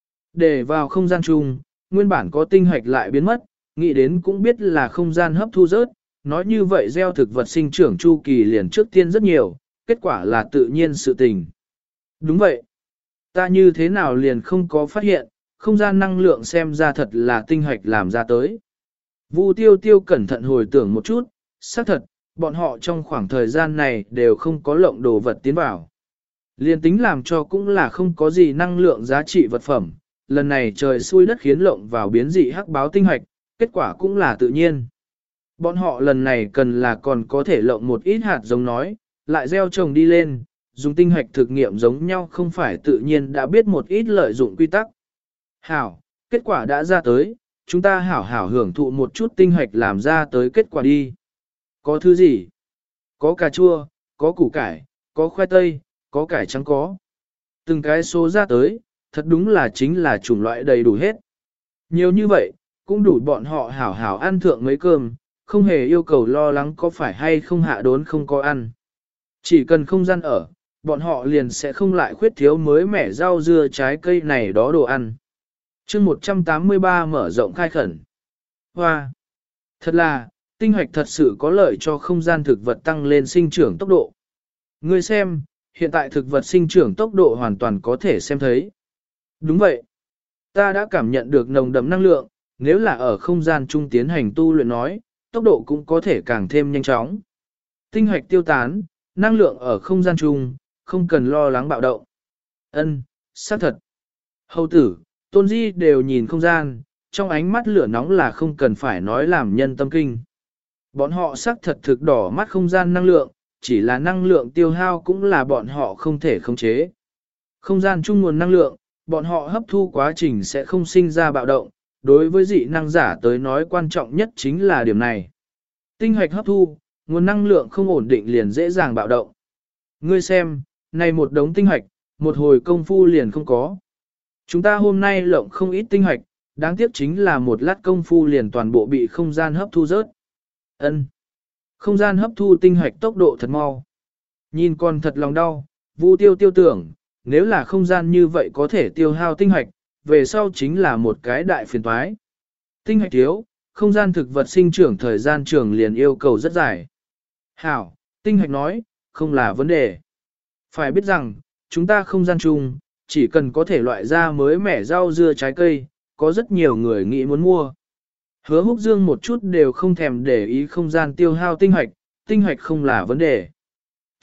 Để vào không gian chung, nguyên bản có tinh hoạch lại biến mất, nghĩ đến cũng biết là không gian hấp thu rớt, nói như vậy gieo thực vật sinh trưởng chu kỳ liền trước tiên rất nhiều, kết quả là tự nhiên sự tình. Đúng vậy. Ta như thế nào liền không có phát hiện, không gian năng lượng xem ra thật là tinh hoạch làm ra tới. Vu Tiêu Tiêu cẩn thận hồi tưởng một chút, xác thật, bọn họ trong khoảng thời gian này đều không có lộng đồ vật tiến vào. Liên tính làm cho cũng là không có gì năng lượng giá trị vật phẩm, lần này trời xui đất khiến lộng vào biến dị hắc báo tinh hoạch, kết quả cũng là tự nhiên. Bọn họ lần này cần là còn có thể lộng một ít hạt giống nói, lại gieo trồng đi lên, dùng tinh hoạch thực nghiệm giống nhau không phải tự nhiên đã biết một ít lợi dụng quy tắc. Hảo, kết quả đã ra tới, chúng ta hảo hảo hưởng thụ một chút tinh hoạch làm ra tới kết quả đi. Có thứ gì? Có cà chua, có củ cải, có khoai tây, có cải trắng có. Từng cái số ra tới, thật đúng là chính là chủng loại đầy đủ hết. Nhiều như vậy, cũng đủ bọn họ hảo hảo ăn thượng mấy cơm, không hề yêu cầu lo lắng có phải hay không hạ đốn không có ăn. Chỉ cần không gian ở, bọn họ liền sẽ không lại khuyết thiếu mới mẻ rau dưa trái cây này đó đồ ăn. chương một trăm tám mươi ba mở rộng khai khẩn. Hoa! Thật là, tinh hoạch thật sự có lợi cho không gian thực vật tăng lên sinh trưởng tốc độ. Ngươi xem, hiện tại thực vật sinh trưởng tốc độ hoàn toàn có thể xem thấy. Đúng vậy. Ta đã cảm nhận được nồng đậm năng lượng, nếu là ở không gian trung tiến hành tu luyện nói, tốc độ cũng có thể càng thêm nhanh chóng. Tinh hoạch tiêu tán, năng lượng ở không gian chung, không cần lo lắng bạo động. Ân, xác thật. Hầu tử, Tôn Di đều nhìn không gian, trong ánh mắt lửa nóng là không cần phải nói làm nhân tâm kinh. Bọn họ xác thật thực đỏ mắt không gian năng lượng, chỉ là năng lượng tiêu hao cũng là bọn họ không thể khống chế. Không gian chung nguồn năng lượng, bọn họ hấp thu quá trình sẽ không sinh ra bạo động, đối với dị năng giả tới nói quan trọng nhất chính là điểm này. Tinh hoạch hấp thu, nguồn năng lượng không ổn định liền dễ dàng bạo động. Ngươi xem, này một đống tinh hoạch, một hồi công phu liền không có. Chúng ta hôm nay lộng không ít tinh hoạch, đáng tiếc chính là một lát công phu liền toàn bộ bị không gian hấp thu rớt. Ân, không gian hấp thu tinh hoạch tốc độ thật mau. Nhìn còn thật lòng đau, Vu Tiêu Tiêu tưởng, nếu là không gian như vậy có thể tiêu hao tinh hoạch, về sau chính là một cái đại phiền toái. Tinh hoạch thiếu, không gian thực vật sinh trưởng thời gian trường liền yêu cầu rất dài. Hảo, tinh hoạch nói, không là vấn đề. Phải biết rằng, chúng ta không gian chung, chỉ cần có thể loại ra mới mẻ rau dưa trái cây, có rất nhiều người nghĩ muốn mua. Hứa Húc Dương một chút đều không thèm để ý không gian tiêu hao tinh hoạch, tinh hoạch không là vấn đề.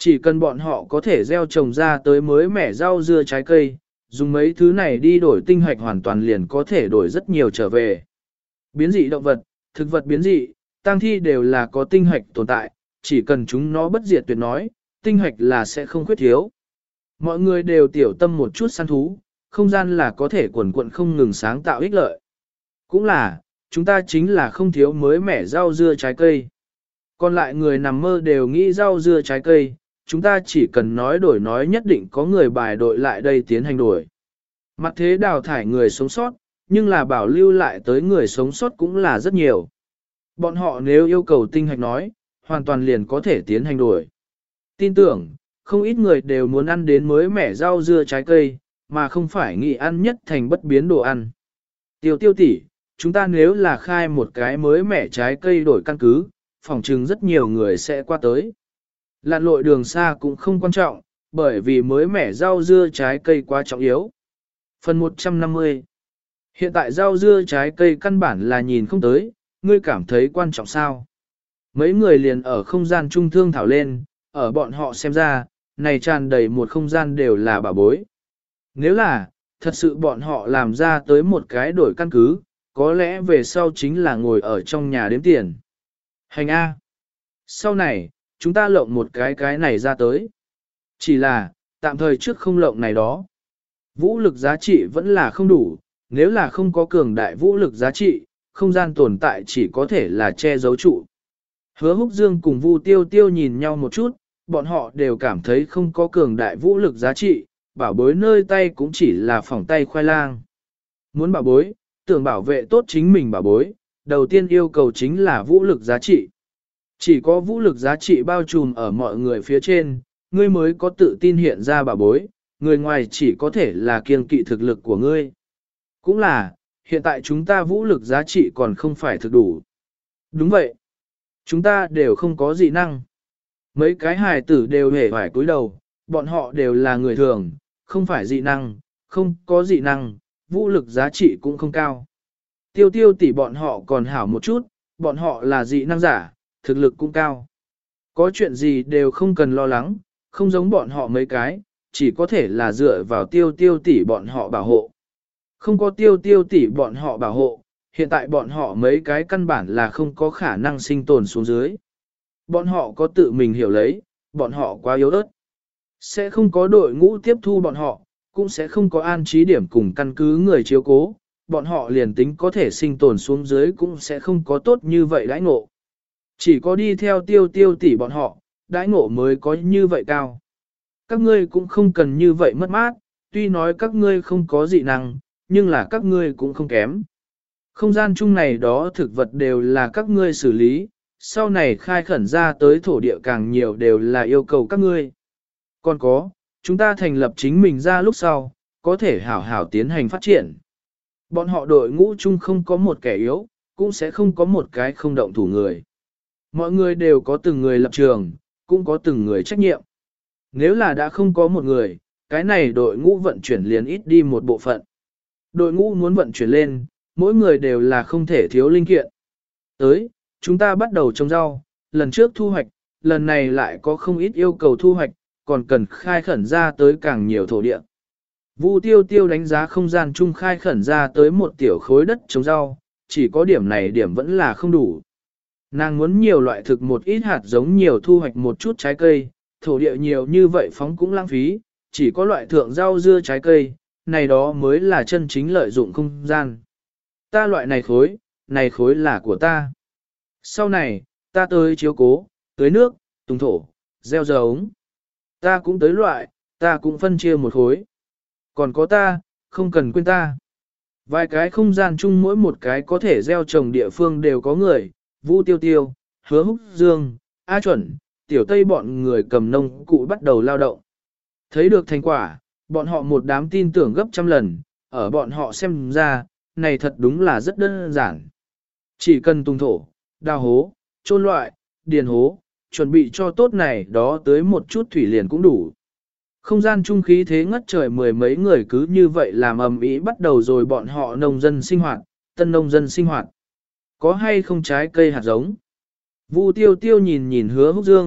Chỉ cần bọn họ có thể gieo trồng ra tới mới mẻ rau dưa trái cây, dùng mấy thứ này đi đổi tinh hoạch hoàn toàn liền có thể đổi rất nhiều trở về. Biến dị động vật, thực vật biến dị, tang thi đều là có tinh hoạch tồn tại, chỉ cần chúng nó bất diệt tuyệt nói, tinh hoạch là sẽ không khuyết thiếu. Mọi người đều tiểu tâm một chút săn thú, không gian là có thể quần quận không ngừng sáng tạo ích lợi. Cũng là, chúng ta chính là không thiếu mới mẻ rau dưa trái cây. Còn lại người nằm mơ đều nghĩ rau dưa trái cây, chúng ta chỉ cần nói đổi nói nhất định có người bài đội lại đây tiến hành đổi. Mặt thế đào thải người sống sót, nhưng là bảo lưu lại tới người sống sót cũng là rất nhiều. Bọn họ nếu yêu cầu tinh hạch nói, hoàn toàn liền có thể tiến hành đổi. Tin tưởng, không ít người đều muốn ăn đến mới mẻ rau dưa trái cây, mà không phải nghĩ ăn nhất thành bất biến đồ ăn. Tiêu tiêu tỷ, chúng ta nếu là khai một cái mới mẻ trái cây đổi căn cứ, phỏng chừng rất nhiều người sẽ qua tới. Lặn lội đường xa cũng không quan trọng, bởi vì mới mẻ rau dưa trái cây quá trọng yếu. Phần một trăm năm mươi. Hiện tại rau dưa trái cây căn bản là nhìn không tới, ngươi cảm thấy quan trọng sao? Mấy người liền ở không gian trung thương thảo lên, ở bọn họ xem ra, này tràn đầy một không gian đều là bà bối. Nếu là, thật sự bọn họ làm ra tới một cái đổi căn cứ, có lẽ về sau chính là ngồi ở trong nhà đếm tiền. Hành A. Sau này, chúng ta lộng một cái cái này ra tới. Chỉ là, tạm thời trước không lộng này đó. Vũ lực giá trị vẫn là không đủ, nếu là không có cường đại vũ lực giá trị, không gian tồn tại chỉ có thể là che giấu trụ. Hứa Húc Dương cùng Vu Tiêu Tiêu nhìn nhau một chút, bọn họ đều cảm thấy không có cường đại vũ lực giá trị, bảo bối nơi tay cũng chỉ là phỏng tay khoai lang. Muốn bảo bối, tưởng bảo vệ tốt chính mình bảo bối, đầu tiên yêu cầu chính là vũ lực giá trị. Chỉ có vũ lực giá trị bao trùm ở mọi người phía trên, ngươi mới có tự tin hiện ra bảo bối, người ngoài chỉ có thể là kiêng kỵ thực lực của ngươi. Cũng là, hiện tại chúng ta vũ lực giá trị còn không phải thực đủ. Đúng vậy. Chúng ta đều không có dị năng. Mấy cái hài tử đều hề phải cúi đầu, bọn họ đều là người thường, không phải dị năng, không có dị năng, vũ lực giá trị cũng không cao. Tiêu tiêu tỷ bọn họ còn hảo một chút, bọn họ là dị năng giả, thực lực cũng cao. Có chuyện gì đều không cần lo lắng, không giống bọn họ mấy cái, chỉ có thể là dựa vào tiêu tiêu tỷ bọn họ bảo hộ. Không có tiêu tiêu tỷ bọn họ bảo hộ, hiện tại bọn họ mấy cái căn bản là không có khả năng sinh tồn xuống dưới. Bọn họ có tự mình hiểu lấy, bọn họ quá yếu ớt. Sẽ không có đội ngũ tiếp thu bọn họ, cũng sẽ không có an trí điểm cùng căn cứ người chiếu cố, bọn họ liền tính có thể sinh tồn xuống dưới cũng sẽ không có tốt như vậy đãi ngộ. Chỉ có đi theo tiêu tiêu tỷ bọn họ, đãi ngộ mới có như vậy cao. Các ngươi cũng không cần như vậy mất mát, tuy nói các ngươi không có dị năng, nhưng là các ngươi cũng không kém. Không gian chung này đó thực vật đều là các ngươi xử lý, sau này khai khẩn ra tới thổ địa càng nhiều đều là yêu cầu các ngươi. Còn có, chúng ta thành lập chính mình ra lúc sau, có thể hảo hảo tiến hành phát triển. Bọn họ đội ngũ chung không có một kẻ yếu, cũng sẽ không có một cái không động thủ người. Mọi người đều có từng người lập trường, cũng có từng người trách nhiệm. Nếu là đã không có một người, cái này đội ngũ vận chuyển liền ít đi một bộ phận. Đội ngũ muốn vận chuyển lên, mỗi người đều là không thể thiếu linh kiện. Tới, chúng ta bắt đầu trồng rau, lần trước thu hoạch, lần này lại có không ít yêu cầu thu hoạch, còn cần khai khẩn ra tới càng nhiều thổ địa. Vu Tiêu Tiêu đánh giá không gian chung khai khẩn ra tới một tiểu khối đất trồng rau, chỉ có điểm này điểm vẫn là không đủ. Nàng muốn nhiều loại thực một ít hạt giống nhiều thu hoạch một chút trái cây, thổ địa nhiều như vậy phóng cũng lãng phí, chỉ có loại thượng rau dưa trái cây, này đó mới là chân chính lợi dụng không gian. Ta loại này khối, này khối là của ta. Sau này, ta tới chiếu cố, tưới nước, tùng thổ, gieo giống. Ta cũng tới loại, ta cũng phân chia một khối. Còn có ta, không cần quên ta. Vài cái không gian chung mỗi một cái có thể gieo trồng địa phương đều có người, Vu Tiêu Tiêu, Hứa Húc Dương, A Chuẩn, Tiểu Tây bọn người cầm nông cụ bắt đầu lao động. Thấy được thành quả, bọn họ một đám tin tưởng gấp trăm lần, ở bọn họ xem ra, này thật đúng là rất đơn giản. Chỉ cần tung thổ, đào hố, chôn loại, điền hố, chuẩn bị cho tốt này đó tới một chút thủy liền cũng đủ. Không gian trung khí thế ngất trời mười mấy người cứ như vậy làm ầm ĩ bắt đầu rồi bọn họ nông dân sinh hoạt, tân nông dân sinh hoạt. Có hay không trái cây hạt giống? Vu Tiêu Tiêu nhìn nhìn Hứa Húc Dương,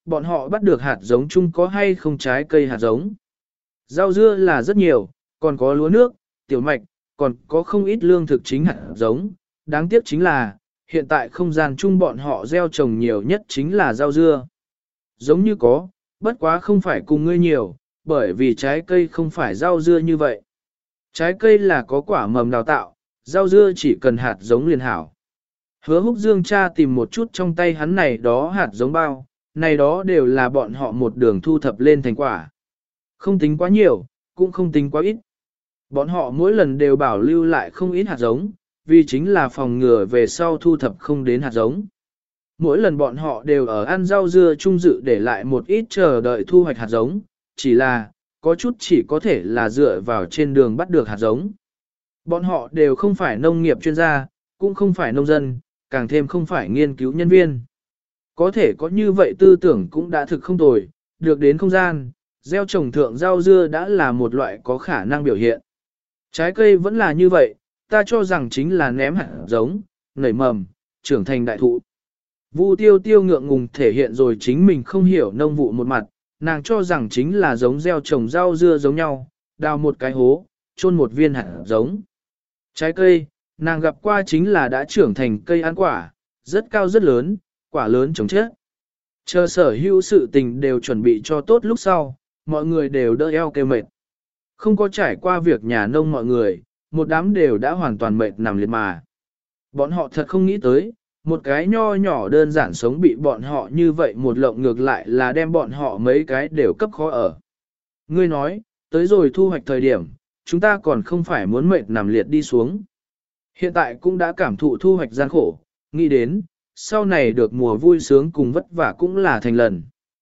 bọn họ bắt được hạt giống chung có hay không trái cây hạt giống. Rau dưa là rất nhiều, còn có lúa nước, tiểu mạch, còn có không ít lương thực chính hạt giống. Đáng tiếc chính là, hiện tại không gian chung bọn họ gieo trồng nhiều nhất chính là rau dưa. Giống như có, bất quá không phải cùng ngươi nhiều, bởi vì trái cây không phải rau dưa như vậy. Trái cây là có quả mầm đào tạo, rau dưa chỉ cần hạt giống liền hảo. Hứa Húc Dương cha tìm một chút trong tay hắn này đó hạt giống bao, này đó đều là bọn họ một đường thu thập lên thành quả. Không tính quá nhiều, cũng không tính quá ít. Bọn họ mỗi lần đều bảo lưu lại không ít hạt giống, vì chính là phòng ngừa về sau thu thập không đến hạt giống. Mỗi lần bọn họ đều ở ăn rau dưa chung dự để lại một ít chờ đợi thu hoạch hạt giống, chỉ là, có chút chỉ có thể là dựa vào trên đường bắt được hạt giống. Bọn họ đều không phải nông nghiệp chuyên gia, cũng không phải nông dân, càng thêm không phải nghiên cứu nhân viên. Có thể có như vậy tư tưởng cũng đã thực không tồi, được đến không gian, gieo trồng thượng rau dưa đã là một loại có khả năng biểu hiện. Trái cây vẫn là như vậy, ta cho rằng chính là ném hạt giống, nảy mầm, trưởng thành đại thụ. Vu tiêu tiêu ngượng ngùng thể hiện rồi chính mình không hiểu nông vụ một mặt, nàng cho rằng chính là giống gieo trồng rau dưa giống nhau, đào một cái hố, chôn một viên hạt giống. Trái cây, nàng gặp qua chính là đã trưởng thành cây ăn quả, rất cao rất lớn, quả lớn chống chết. Chờ sở hữu sự tình đều chuẩn bị cho tốt lúc sau, mọi người đều đỡ eo kêu mệt. Không có trải qua việc nhà nông mọi người, một đám đều đã hoàn toàn mệt nằm liệt mà. Bọn họ thật không nghĩ tới, một cái nho nhỏ đơn giản sống bị bọn họ như vậy một lộng ngược lại là đem bọn họ mấy cái đều cấp khó ở. Ngươi nói, tới rồi thu hoạch thời điểm, chúng ta còn không phải muốn mệt nằm liệt đi xuống. Hiện tại cũng đã cảm thụ thu hoạch gian khổ, nghĩ đến, sau này được mùa vui sướng cùng vất vả cũng là thành lần.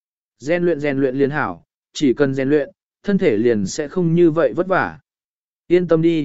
Gen luyện rèn luyện liền hảo, chỉ cần rèn luyện, thân thể liền sẽ không như vậy vất vả. Yên tâm đi.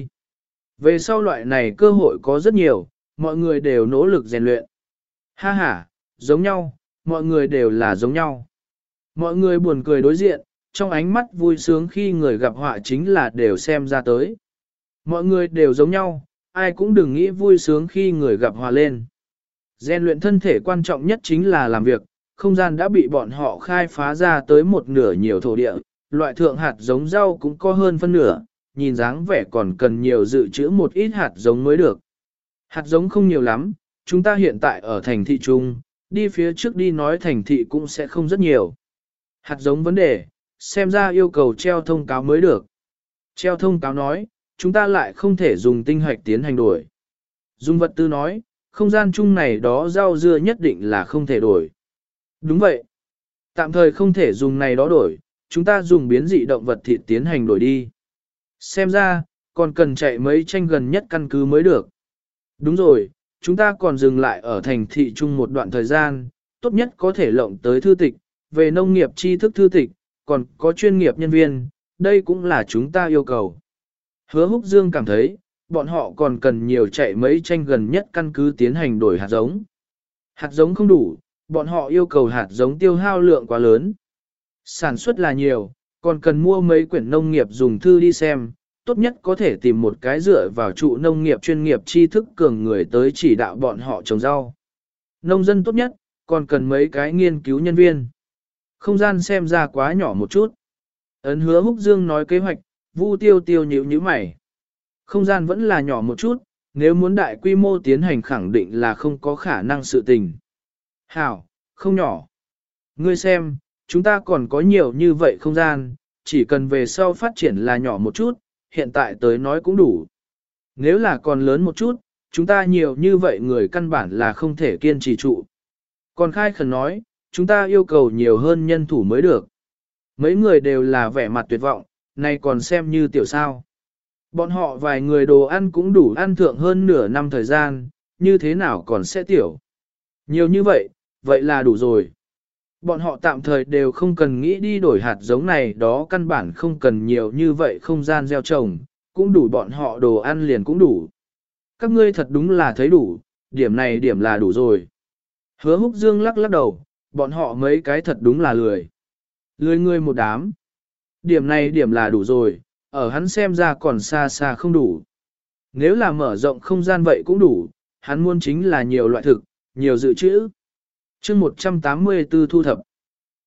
Về sau loại này cơ hội có rất nhiều, mọi người đều nỗ lực rèn luyện. Ha ha, giống nhau, mọi người đều là giống nhau. Mọi người buồn cười đối diện, trong ánh mắt vui sướng khi người gặp họa chính là đều xem ra tới. Mọi người đều giống nhau, ai cũng đừng nghĩ vui sướng khi người gặp họa lên. Rèn luyện thân thể quan trọng nhất chính là làm việc, không gian đã bị bọn họ khai phá ra tới một nửa nhiều thổ địa, loại thượng hạt giống rau cũng có hơn phân nửa, nhìn dáng vẻ còn cần nhiều dự trữ một ít hạt giống mới được. Hạt giống không nhiều lắm, chúng ta hiện tại ở thành thị trung, đi phía trước đi nói thành thị cũng sẽ không rất nhiều. Hạt giống vấn đề, xem ra yêu cầu treo thông cáo mới được. Treo thông cáo nói, chúng ta lại không thể dùng tinh hoạch tiến hành đổi. Dung vật tư nói, không gian chung này đó rau dưa nhất định là không thể đổi. Đúng vậy. Tạm thời không thể dùng này đó đổi, chúng ta dùng biến dị động vật thịt tiến hành đổi đi. Xem ra, còn cần chạy mấy tranh gần nhất căn cứ mới được. Đúng rồi, chúng ta còn dừng lại ở thành thị chung một đoạn thời gian, tốt nhất có thể lộng tới thư tịch, về nông nghiệp tri thức thư tịch, còn có chuyên nghiệp nhân viên, đây cũng là chúng ta yêu cầu. Hứa Húc Dương cảm thấy, bọn họ còn cần nhiều chạy mấy tranh gần nhất căn cứ tiến hành đổi hạt giống. Hạt giống không đủ, bọn họ yêu cầu hạt giống tiêu hao lượng quá lớn. Sản xuất là nhiều, còn cần mua mấy quyển nông nghiệp dùng thư đi xem, tốt nhất có thể tìm một cái dựa vào trụ nông nghiệp chuyên nghiệp tri thức cường người tới chỉ đạo bọn họ trồng rau. Nông dân tốt nhất, còn cần mấy cái nghiên cứu nhân viên. Không gian xem ra quá nhỏ một chút. Ấn Hứa Húc Dương nói kế hoạch, Vu Tiêu Tiêu nhíu nhíu mày. Không gian vẫn là nhỏ một chút, nếu muốn đại quy mô tiến hành khẳng định là không có khả năng sự tình. Hảo, không nhỏ. Ngươi xem, chúng ta còn có nhiều như vậy không gian, chỉ cần về sau phát triển là nhỏ một chút, hiện tại tới nói cũng đủ. Nếu là còn lớn một chút, chúng ta nhiều như vậy người căn bản là không thể kiên trì trụ. Còn Khai Khẩn nói, chúng ta yêu cầu nhiều hơn nhân thủ mới được. Mấy người đều là vẻ mặt tuyệt vọng, này còn xem như tiểu sao. Bọn họ vài người đồ ăn cũng đủ ăn thượng hơn nửa năm thời gian, như thế nào còn sẽ tiểu. Nhiều như vậy, vậy là đủ rồi. Bọn họ tạm thời đều không cần nghĩ đi đổi hạt giống này, đó căn bản không cần nhiều như vậy không gian gieo trồng, cũng đủ bọn họ đồ ăn liền cũng đủ. Các ngươi thật đúng là thấy đủ, điểm này điểm là đủ rồi. Hứa Húc Dương lắc lắc đầu, bọn họ mấy cái thật đúng là lười. Lười ngươi một đám. Điểm này điểm là đủ rồi, ở hắn xem ra còn xa xa không đủ. Nếu là mở rộng không gian vậy cũng đủ, hắn muốn chính là nhiều loại thực, nhiều dự trữ. chương một trăm tám mươi tư thu thập.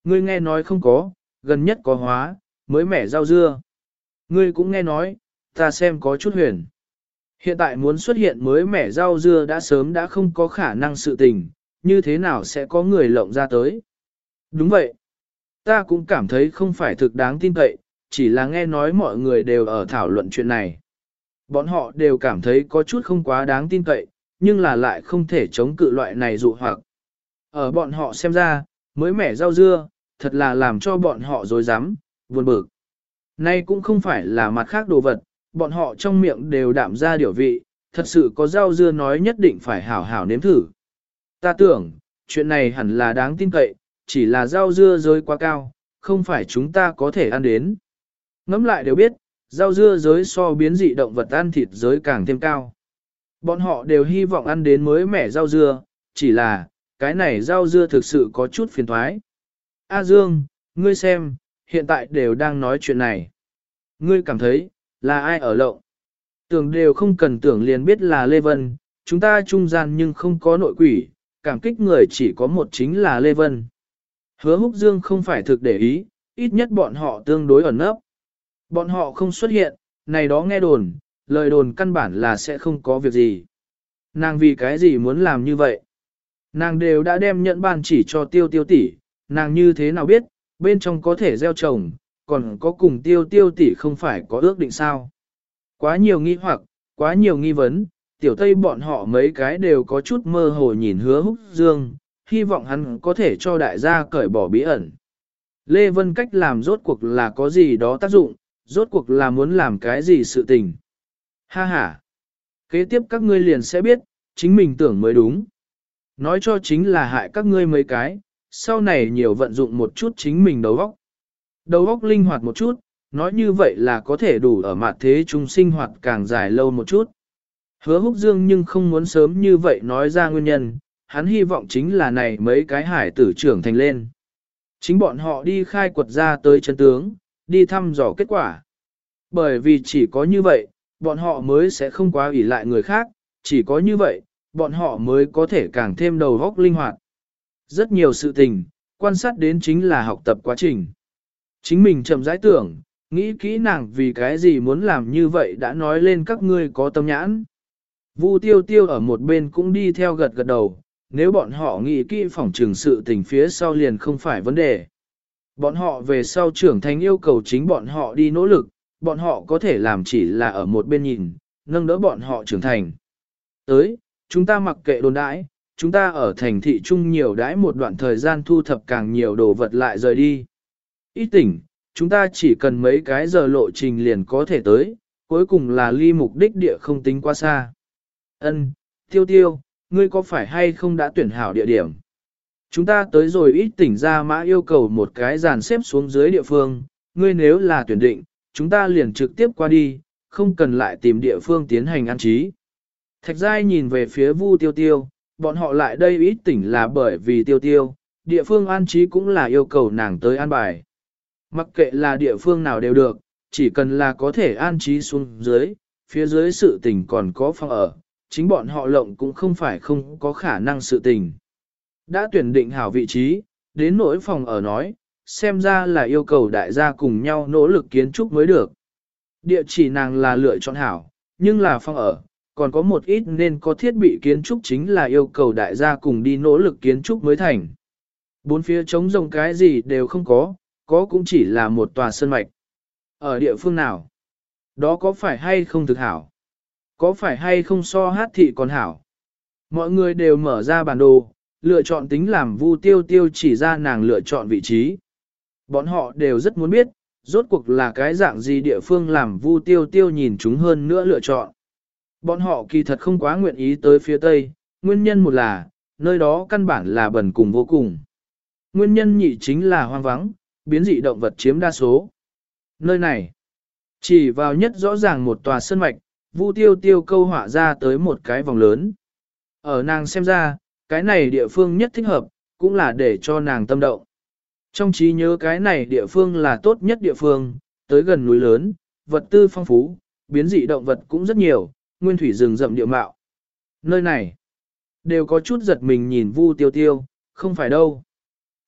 Ngươi nghe nói không có, gần nhất có hóa, mới mẻ rau dưa. Ngươi cũng nghe nói, ta xem có chút huyền. Hiện tại muốn xuất hiện mới mẻ rau dưa đã sớm đã không có khả năng sự tình, như thế nào sẽ có người lộng ra tới. Đúng vậy. Ta cũng cảm thấy không phải thực đáng tin cậy, chỉ là nghe nói mọi người đều ở thảo luận chuyện này. Bọn họ đều cảm thấy có chút không quá đáng tin cậy, nhưng là lại không thể chống cự loại này dụ hoặc. Ở bọn họ xem ra, mới mẻ rau dưa, thật là làm cho bọn họ dối rắm buồn bực. Nay cũng không phải là mặt khác đồ vật, bọn họ trong miệng đều đạm ra điều vị, thật sự có rau dưa nói nhất định phải hảo hảo nếm thử. Ta tưởng, chuyện này hẳn là đáng tin cậy, chỉ là rau dưa rơi quá cao, không phải chúng ta có thể ăn đến. Ngẫm lại đều biết, rau dưa giới so biến dị động vật ăn thịt giới càng thêm cao. Bọn họ đều hy vọng ăn đến mới mẻ rau dưa, chỉ là, cái này rau dưa thực sự có chút phiền thoái. A Dương, ngươi xem, hiện tại đều đang nói chuyện này. Ngươi cảm thấy, là ai ở lộng? Tưởng đều không cần tưởng liền biết là Lê Vân, chúng ta trung gian nhưng không có nội quỷ, cảm kích người chỉ có một chính là Lê Vân. Hứa Húc Dương không phải thực để ý, ít nhất bọn họ tương đối ẩn nấp. Bọn họ không xuất hiện, này đó nghe đồn, lời đồn căn bản là sẽ không có việc gì. Nàng vì cái gì muốn làm như vậy? Nàng đều đã đem nhận ban chỉ cho tiêu tiêu tỷ, nàng như thế nào biết, bên trong có thể gieo trồng, còn có cùng tiêu tiêu tỷ không phải có ước định sao? Quá nhiều nghi hoặc, quá nhiều nghi vấn, tiểu tây bọn họ mấy cái đều có chút mơ hồ nhìn Hứa Húc Dương, hy vọng hắn có thể cho đại gia cởi bỏ bí ẩn. Lê Vân cách làm rốt cuộc là có gì đó tác dụng, rốt cuộc là muốn làm cái gì sự tình. Ha ha! Kế tiếp các ngươi liền sẽ biết, chính mình tưởng mới đúng. Nói cho chính là hại các ngươi mấy cái, sau này nhiều vận dụng một chút chính mình đầu óc. Đầu óc linh hoạt một chút, nói như vậy là có thể đủ ở mặt thế chúng sinh hoạt càng dài lâu một chút. Hứa Húc Dương nhưng không muốn sớm như vậy nói ra nguyên nhân, hắn hy vọng chính là này mấy cái hải tử trưởng thành lên. Chính bọn họ đi khai quật ra tới chân tướng, đi thăm dò kết quả. Bởi vì chỉ có như vậy, bọn họ mới sẽ không quá ủy lại người khác, chỉ có như vậy, bọn họ mới có thể càng thêm đầu óc linh hoạt. Rất nhiều sự tình, quan sát đến chính là học tập quá trình. Chính mình chậm rãi tưởng, nghĩ kỹ nàng vì cái gì muốn làm như vậy đã nói lên các ngươi có tâm nhãn. Vu tiêu tiêu ở một bên cũng đi theo gật gật đầu, nếu bọn họ nghĩ kỹ phỏng trừng sự tình phía sau liền không phải vấn đề. Bọn họ về sau trưởng thành yêu cầu chính bọn họ đi nỗ lực, bọn họ có thể làm chỉ là ở một bên nhìn, nâng đỡ bọn họ trưởng thành. Tới, chúng ta mặc kệ đồn đãi, chúng ta ở thành thị trung nhiều đãi một đoạn thời gian thu thập càng nhiều đồ vật lại rời đi. Ít tỉnh, chúng ta chỉ cần mấy cái giờ lộ trình liền có thể tới, cuối cùng là ly mục đích địa không tính quá xa. Ân, tiêu tiêu, ngươi có phải hay không đã tuyển hảo địa điểm? Chúng ta tới rồi ít tỉnh ra mã yêu cầu một cái dàn xếp xuống dưới địa phương, ngươi nếu là tuyển định, chúng ta liền trực tiếp qua đi, không cần lại tìm địa phương tiến hành an trí. Thạch Giai nhìn về phía Vu Tiêu Tiêu, bọn họ lại đây ít tỉnh là bởi vì Tiêu Tiêu, địa phương an trí cũng là yêu cầu nàng tới an bài. Mặc kệ là địa phương nào đều được, chỉ cần là có thể an trí xuống dưới, phía dưới sự tình còn có phòng ở, chính bọn họ lộng cũng không phải không có khả năng sự tình. Đã tuyển định hảo vị trí, đến nỗi phòng ở nói, xem ra là yêu cầu đại gia cùng nhau nỗ lực kiến trúc mới được. Địa chỉ nàng là lựa chọn hảo, nhưng là phòng ở, còn có một ít nên có thiết bị kiến trúc chính là yêu cầu đại gia cùng đi nỗ lực kiến trúc mới thành. Bốn phía trống rồng cái gì đều không có, có cũng chỉ là một tòa sơn mạch. Ở địa phương nào? Đó có phải hay không thực hảo? Có phải hay không so hát thị còn hảo? Mọi người đều mở ra bản đồ, lựa chọn tính làm Vu Tiêu Tiêu chỉ ra nàng lựa chọn vị trí. Bọn họ đều rất muốn biết, rốt cuộc là cái dạng gì địa phương làm Vu Tiêu Tiêu nhìn chúng hơn nữa lựa chọn. Bọn họ kỳ thật không quá nguyện ý tới phía Tây, nguyên nhân một là, nơi đó căn bản là bẩn cùng vô cùng. Nguyên nhân nhị chính là hoang vắng, biến dị động vật chiếm đa số. Nơi này, chỉ vào nhất rõ ràng một tòa sơn mạch, Vu Tiêu Tiêu câu họa ra tới một cái vòng lớn. Ở nàng xem ra, cái này địa phương nhất thích hợp, cũng là để cho nàng tâm động. Trong trí nhớ cái này địa phương là tốt nhất địa phương, tới gần núi lớn, vật tư phong phú, biến dị động vật cũng rất nhiều, nguyên thủy rừng rậm địa mạo. Nơi này, đều có chút giật mình nhìn Vu Tiêu Tiêu, không phải đâu.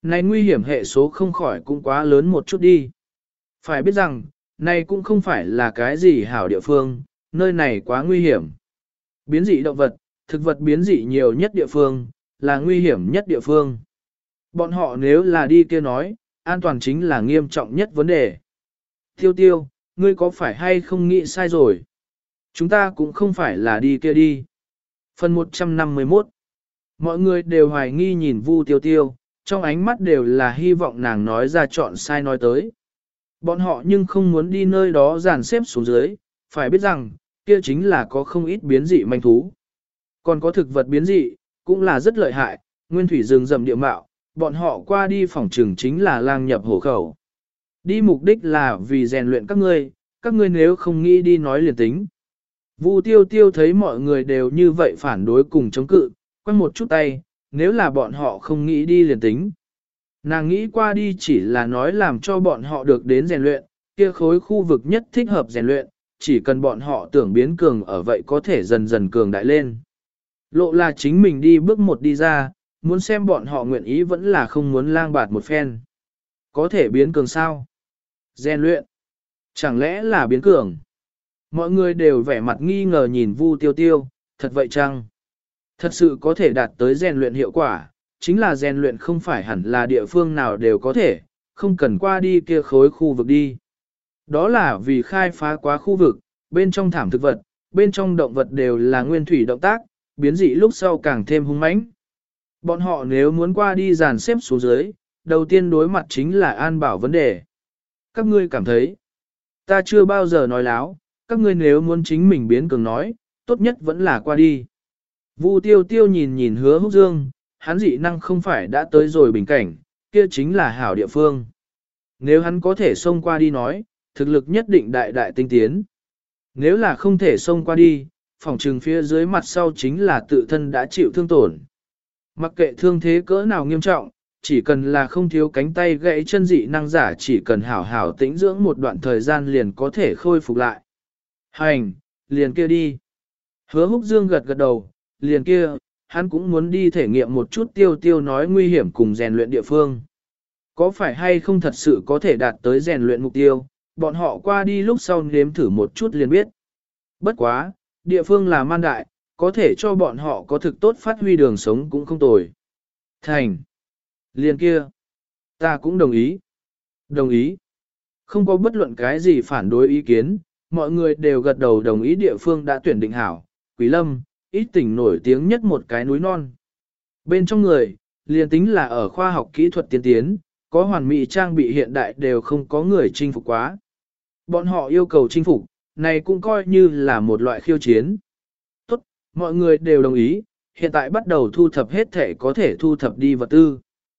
Này nguy hiểm hệ số không khỏi cũng quá lớn một chút đi. Phải biết rằng, này cũng không phải là cái gì hảo địa phương, nơi này quá nguy hiểm. Biến dị động vật, thực vật biến dị nhiều nhất địa phương, là nguy hiểm nhất địa phương. Bọn họ nếu là đi kia nói, an toàn chính là nghiêm trọng nhất vấn đề. Tiêu tiêu, ngươi có phải hay không nghĩ sai rồi? Chúng ta cũng không phải là đi kia đi. Phần một trăm năm mươi mốt. Mọi người đều hoài nghi nhìn Vu Tiêu Tiêu, trong ánh mắt đều là hy vọng nàng nói ra chọn sai nói tới. Bọn họ nhưng không muốn đi nơi đó dàn xếp xuống dưới, phải biết rằng, kia chính là có không ít biến dị manh thú. Còn có thực vật biến dị, cũng là rất lợi hại, nguyên thủy rừng rậm địa mạo, bọn họ qua đi phòng trường chính là lang nhập hổ khẩu. Đi mục đích là vì rèn luyện các ngươi, các ngươi nếu không nghĩ đi nói liền tính. Vu Tiêu Tiêu thấy mọi người đều như vậy phản đối cùng chống cự, quăng một chút tay, nếu là bọn họ không nghĩ đi liền tính. Nàng nghĩ qua đi chỉ là nói làm cho bọn họ được đến rèn luyện, kia khối khu vực nhất thích hợp rèn luyện, chỉ cần bọn họ tưởng biến cường ở vậy có thể dần dần cường đại lên. Lộ là chính mình đi bước một đi ra, muốn xem bọn họ nguyện ý vẫn là không muốn lang bạt một phen. Có thể biến cường sao? Rèn luyện. Chẳng lẽ là biến cường? Mọi người đều vẻ mặt nghi ngờ nhìn Vu Tiêu Tiêu, thật vậy chăng? Thật sự có thể đạt tới rèn luyện hiệu quả, chính là rèn luyện không phải hẳn là địa phương nào đều có thể, không cần qua đi kia khối khu vực đi. Đó là vì khai phá quá khu vực, bên trong thảm thực vật, bên trong động vật đều là nguyên thủy động tác, biến dị lúc sau càng thêm hung mãnh. Bọn họ nếu muốn qua đi dàn xếp xuống dưới, đầu tiên đối mặt chính là an bảo vấn đề. Các ngươi cảm thấy, ta chưa bao giờ nói láo, các ngươi nếu muốn chính mình biến cường nói, tốt nhất vẫn là qua đi. Vu Tiêu Tiêu nhìn nhìn Hứa Húc Dương, hắn dị năng không phải đã tới rồi bình cảnh, kia chính là hảo địa phương. Nếu hắn có thể xông qua đi nói, thực lực nhất định đại đại tinh tiến. Nếu là không thể xông qua đi, phòng trừng phía dưới mặt sau chính là tự thân đã chịu thương tổn. Mặc kệ thương thế cỡ nào nghiêm trọng, chỉ cần là không thiếu cánh tay gãy chân dị năng giả chỉ cần hảo hảo tĩnh dưỡng một đoạn thời gian liền có thể khôi phục lại. Hành, liền kia đi. Hứa Húc Dương gật gật đầu, liền kia, hắn cũng muốn đi thể nghiệm một chút Tiêu Tiêu nói nguy hiểm cùng rèn luyện địa phương. Có phải hay không thật sự có thể đạt tới rèn luyện mục tiêu, bọn họ qua đi lúc sau nếm thử một chút liền biết. Bất quá, địa phương là man đại, có thể cho bọn họ có thực tốt phát huy đường sống cũng không tồi. Thành. Liền kia. Ta cũng đồng ý. Đồng ý. Không có bất luận cái gì phản đối ý kiến, mọi người đều gật đầu đồng ý địa phương đã tuyển định hảo. Quý Lâm, ít tỉnh nổi tiếng nhất một cái núi non. Bên trong người, liền tính là ở khoa học kỹ thuật tiên tiến, có hoàn mỹ trang bị hiện đại đều không có người chinh phục quá. Bọn họ yêu cầu chinh phục, này cũng coi như là một loại khiêu chiến. Tốt, mọi người đều đồng ý, hiện tại bắt đầu thu thập hết thể có thể thu thập đi vật tư.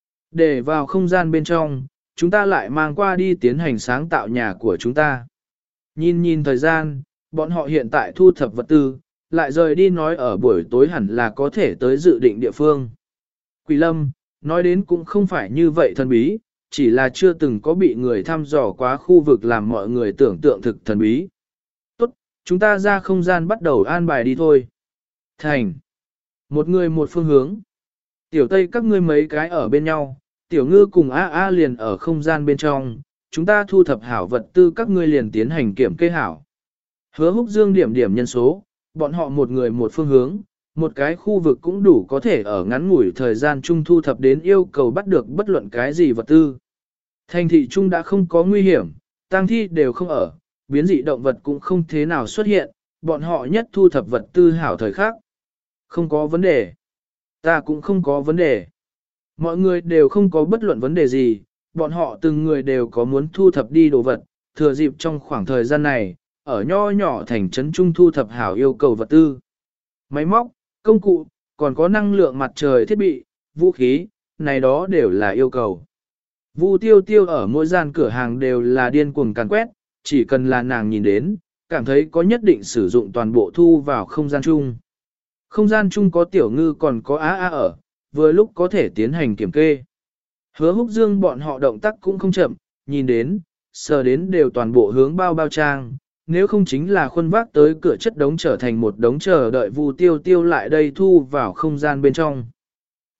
Để vào không gian bên trong, chúng ta lại mang qua đi tiến hành sáng tạo nhà của chúng ta. Nhìn nhìn thời gian, bọn họ hiện tại thu thập vật tư, lại rời đi nói ở buổi tối hẳn là có thể tới dự định địa phương. Quỷ Lâm, nói đến cũng không phải như vậy thần bí, chỉ là chưa từng có bị người thăm dò quá khu vực làm mọi người tưởng tượng thực thần bí. Tốt, chúng ta ra không gian bắt đầu an bài đi thôi. Thành. Một người một phương hướng. Tiểu Tây các ngươi mấy cái ở bên nhau, Tiểu Ngư cùng A A liền ở không gian bên trong, chúng ta thu thập hảo vật tư các ngươi liền tiến hành kiểm kê hảo. Hứa Húc Dương điểm điểm nhân số, bọn họ một người một phương hướng, một cái khu vực cũng đủ có thể ở ngắn ngủi thời gian chung thu thập đến yêu cầu bắt được bất luận cái gì vật tư. Thành thị chung đã không có nguy hiểm, tang thi đều không ở, biến dị động vật cũng không thế nào xuất hiện, bọn họ nhất thu thập vật tư hảo thời khác. Không có vấn đề. Ta cũng không có vấn đề. Mọi người đều không có bất luận vấn đề gì, bọn họ từng người đều có muốn thu thập đi đồ vật, thừa dịp trong khoảng thời gian này, ở nho nhỏ thành trấn trung thu thập hảo yêu cầu vật tư. Máy móc, công cụ, còn có năng lượng mặt trời thiết bị, vũ khí, này đó đều là yêu cầu. Vu Tiêu Tiêu ở mỗi gian cửa hàng đều là điên cuồng càn quét, chỉ cần là nàng nhìn đến, cảm thấy có nhất định sử dụng toàn bộ thu vào không gian chung. Không gian chung có Tiểu Ngư còn có Á Á ở, vừa lúc có thể tiến hành kiểm kê. Hứa Húc Dương bọn họ động tác cũng không chậm, nhìn đến, sờ đến đều toàn bộ hướng bao bao trang, nếu không chính là khuôn vác tới cửa chất đống trở thành một đống chờ đợi Vu Tiêu Tiêu lại đây thu vào không gian bên trong.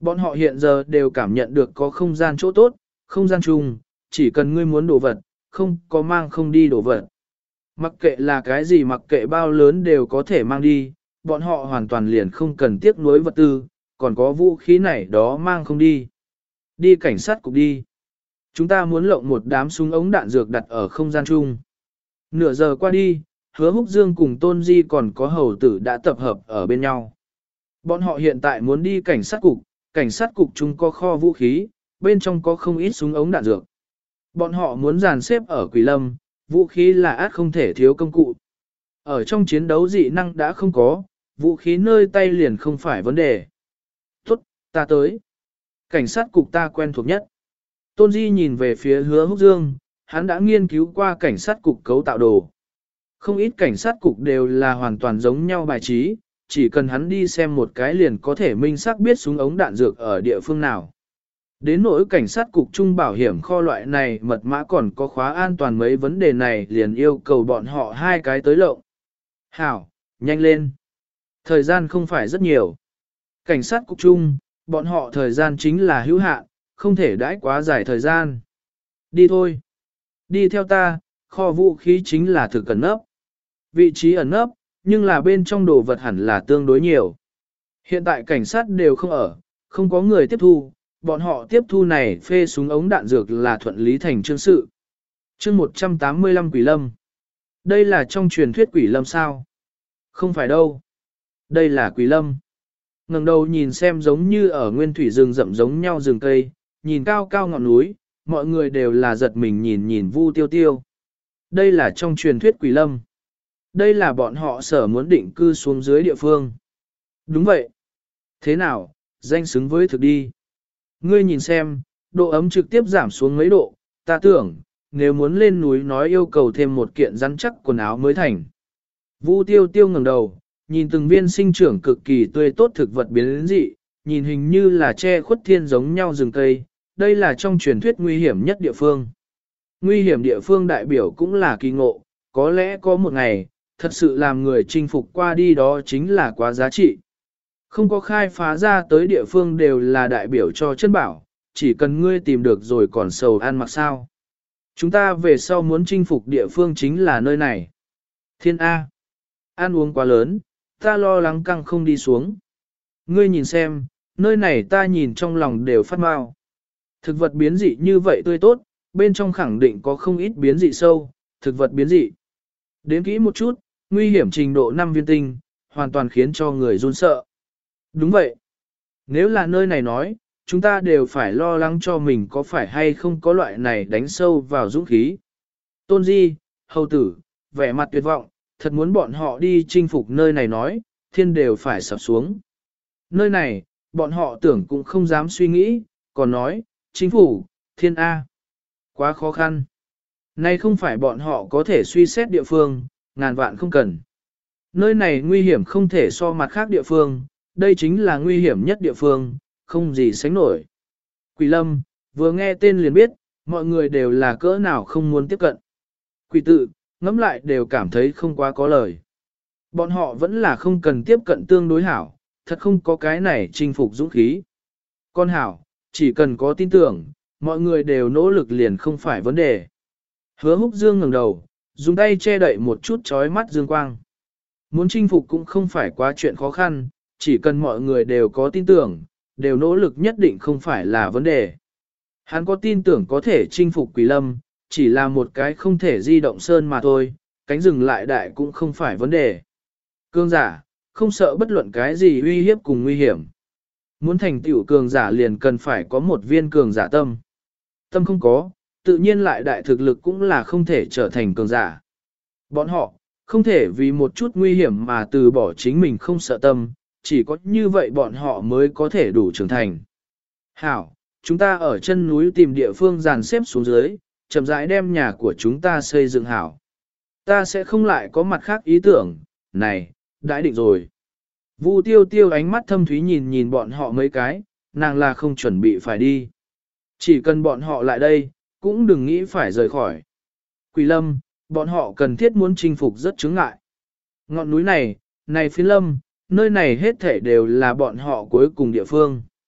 Bọn họ hiện giờ đều cảm nhận được có không gian chỗ tốt, không gian chung, chỉ cần ngươi muốn đồ vật, không có mang không đi đồ vật. Mặc kệ là cái gì mặc kệ bao lớn đều có thể mang đi, bọn họ hoàn toàn liền không cần tiếc nuối vật tư, còn có vũ khí này đó mang không đi. Đi cảnh sát cục đi. Chúng ta muốn lộng một đám súng ống đạn dược đặt ở không gian chung. Nửa giờ qua đi, Hứa Húc Dương cùng Tôn Di còn có hầu tử đã tập hợp ở bên nhau. Bọn họ hiện tại muốn đi cảnh sát cục, cảnh sát cục chúng có kho vũ khí, bên trong có không ít súng ống đạn dược. Bọn họ muốn dàn xếp ở Quỷ Lâm, vũ khí là át không thể thiếu công cụ. Ở trong chiến đấu dị năng đã không có, vũ khí nơi tay liền không phải vấn đề. Tốt, ta tới. Cảnh sát cục ta quen thuộc nhất. Tôn Di nhìn về phía Hứa Húc Dương, hắn đã nghiên cứu qua cảnh sát cục cấu tạo đồ. Không ít cảnh sát cục đều là hoàn toàn giống nhau bài trí, chỉ cần hắn đi xem một cái liền có thể minh xác biết súng ống đạn dược ở địa phương nào. Đến nỗi cảnh sát cục trung bảo hiểm kho loại này mật mã còn có khóa an toàn mấy vấn đề này liền yêu cầu bọn họ hai cái tới lộng. Hảo, nhanh lên. Thời gian không phải rất nhiều. Cảnh sát cục trung, bọn họ thời gian chính là hữu hạn, không thể đãi quá dài thời gian. Đi thôi. Đi theo ta, kho vũ khí chính là thực ẩn nấp. Vị trí ẩn nấp, nhưng là bên trong đồ vật hẳn là tương đối nhiều. Hiện tại cảnh sát đều không ở, không có người tiếp thu, bọn họ tiếp thu này phê súng ống đạn dược là thuận lý thành chương sự. Chương một trăm tám mươi lăm Quỷ Lâm. Đây là trong truyền thuyết Quỷ Lâm sao? Không phải đâu. Đây là Quỷ Lâm. Ngẩng đầu nhìn xem giống như ở nguyên thủy rừng rậm giống nhau rừng cây, nhìn cao cao ngọn núi, mọi người đều là giật mình nhìn nhìn Vu Tiêu Tiêu. Đây là trong truyền thuyết Quỷ Lâm. Đây là bọn họ sở muốn định cư xuống dưới địa phương. Đúng vậy. Thế nào, danh xứng với thực đi. Ngươi nhìn xem, độ ấm trực tiếp giảm xuống mấy độ, ta tưởng, nếu muốn lên núi nói yêu cầu thêm một kiện rắn chắc quần áo mới thành. Vu Tiêu Tiêu ngẩng đầu, nhìn từng viên sinh trưởng cực kỳ tươi tốt thực vật biến dị, nhìn hình như là che khuất thiên giống nhau rừng cây, đây là trong truyền thuyết nguy hiểm nhất địa phương. Nguy hiểm địa phương đại biểu cũng là kỳ ngộ, có lẽ có một ngày, thật sự làm người chinh phục qua đi đó chính là quá giá trị. Không có khai phá ra tới địa phương đều là đại biểu cho chân bảo, chỉ cần ngươi tìm được rồi còn sầu ăn mặc sao. Chúng ta về sau muốn chinh phục địa phương chính là nơi này. Thiên A. Ăn uống quá lớn, ta lo lắng căng không đi xuống. Ngươi nhìn xem, nơi này ta nhìn trong lòng đều phát mau. Thực vật biến dị như vậy tươi tốt, bên trong khẳng định có không ít biến dị sâu, thực vật biến dị. Đến kỹ một chút, nguy hiểm trình độ năm viên tinh, hoàn toàn khiến cho người run sợ. Đúng vậy. Nếu là nơi này nói, chúng ta đều phải lo lắng cho mình có phải hay không có loại này đánh sâu vào dũng khí. Tôn Di, hầu tử, vẻ mặt tuyệt vọng, thật muốn bọn họ đi chinh phục nơi này nói, thiên đều phải sập xuống. Nơi này, bọn họ tưởng cũng không dám suy nghĩ, còn nói, chính phủ, thiên A. Quá khó khăn. Này không phải bọn họ có thể suy xét địa phương, ngàn vạn không cần. Nơi này nguy hiểm không thể so mặt khác địa phương, đây chính là nguy hiểm nhất địa phương, không gì sánh nổi. Quỷ Lâm, vừa nghe tên liền biết, mọi người đều là cỡ nào không muốn tiếp cận. Quỷ tự, ngẫm lại đều cảm thấy không quá có lời. Bọn họ vẫn là không cần tiếp cận tương đối hảo, thật không có cái này chinh phục dũng khí. Con hảo, chỉ cần có tin tưởng, mọi người đều nỗ lực liền không phải vấn đề. Hứa Húc Dương ngẩng đầu, dùng tay che đậy một chút chói mắt dương quang. Muốn chinh phục cũng không phải quá chuyện khó khăn, chỉ cần mọi người đều có tin tưởng, đều nỗ lực nhất định không phải là vấn đề. Hắn có tin tưởng có thể chinh phục Quỷ Lâm, chỉ là một cái không thể di động sơn mà thôi, cánh rừng lại đại cũng không phải vấn đề. Cường giả, không sợ bất luận cái gì uy hiếp cùng nguy hiểm. Muốn thành tựu cường giả liền cần phải có một viên cường giả tâm. Tâm không có, tự nhiên lại đại thực lực cũng là không thể trở thành cường giả. Bọn họ, không thể vì một chút nguy hiểm mà từ bỏ chính mình không sợ tâm, chỉ có như vậy bọn họ mới có thể đủ trưởng thành. Hảo, chúng ta ở chân núi tìm địa phương dàn xếp xuống dưới, chậm rãi đem nhà của chúng ta xây dựng hảo. Ta sẽ không lại có mặt khác ý tưởng, này, đã định rồi. Vu Tiêu Tiêu ánh mắt thâm thúy nhìn nhìn bọn họ mấy cái, nàng là không chuẩn bị phải đi. Chỉ cần bọn họ lại đây, cũng đừng nghĩ phải rời khỏi. Quỷ Lâm, bọn họ cần thiết muốn chinh phục rất chướng ngại. Ngọn núi này, này phiến lâm, nơi này hết thể đều là bọn họ cuối cùng địa phương.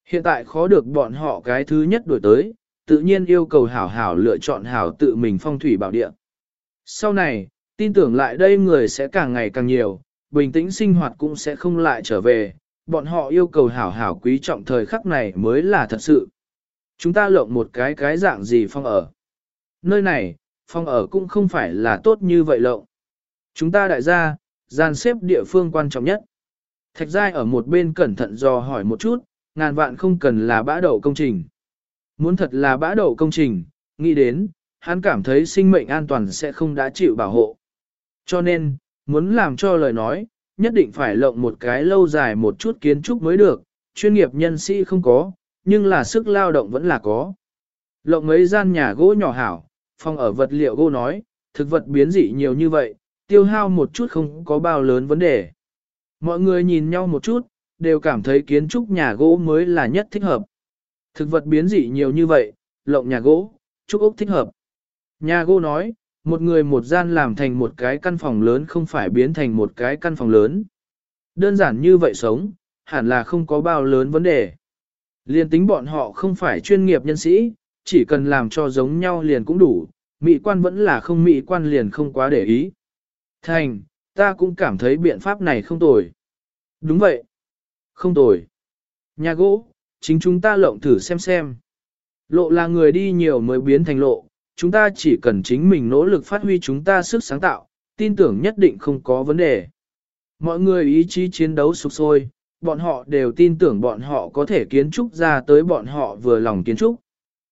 Hiện tại khó được bọn họ cái thứ nhất đổi tới, tự nhiên yêu cầu hảo hảo lựa chọn hảo tự mình phong thủy bảo địa. Sau này, tin tưởng lại đây người sẽ càng ngày càng nhiều, bình tĩnh sinh hoạt cũng sẽ không lại trở về, bọn họ yêu cầu hảo hảo quý trọng thời khắc này mới là thật sự. Chúng ta lộng một cái cái dạng gì phong ở. Nơi này, phong ở cũng không phải là tốt như vậy lộng. Chúng ta đại gia, gian xếp địa phương quan trọng nhất. Thạch Giai ở một bên cẩn thận dò hỏi một chút, ngàn vạn không cần là bã đậu công trình. Muốn thật là bã đậu công trình, nghĩ đến, hắn cảm thấy sinh mệnh an toàn sẽ không đã chịu bảo hộ. Cho nên, muốn làm cho lời nói, nhất định phải lộng một cái lâu dài một chút kiến trúc mới được, chuyên nghiệp nhân sĩ không có, nhưng là sức lao động vẫn là có. Lộng mấy gian nhà gỗ nhỏ hảo, phòng ở vật liệu gỗ nói, thực vật biến dị nhiều như vậy, tiêu hao một chút không có bao lớn vấn đề. Mọi người nhìn nhau một chút, đều cảm thấy kiến trúc nhà gỗ mới là nhất thích hợp. Thực vật biến dị nhiều như vậy, lộng nhà gỗ, trúc ốc thích hợp. Nhà gỗ nói, một người một gian làm thành một cái căn phòng lớn không phải biến thành một cái căn phòng lớn. Đơn giản như vậy sống, hẳn là không có bao lớn vấn đề. Liên tính bọn họ không phải chuyên nghiệp nhân sĩ, chỉ cần làm cho giống nhau liền cũng đủ, mỹ quan vẫn là không mỹ quan liền không quá để ý. Thành, ta cũng cảm thấy biện pháp này không tồi. Đúng vậy. Không tồi. Nhà gỗ, chính chúng ta lộng thử xem xem. Lộ là người đi nhiều mới biến thành lộ, chúng ta chỉ cần chính mình nỗ lực phát huy chúng ta sức sáng tạo, tin tưởng nhất định không có vấn đề. Mọi người ý chí chiến đấu sục sôi, bọn họ đều tin tưởng bọn họ có thể kiến trúc ra tới bọn họ vừa lòng kiến trúc.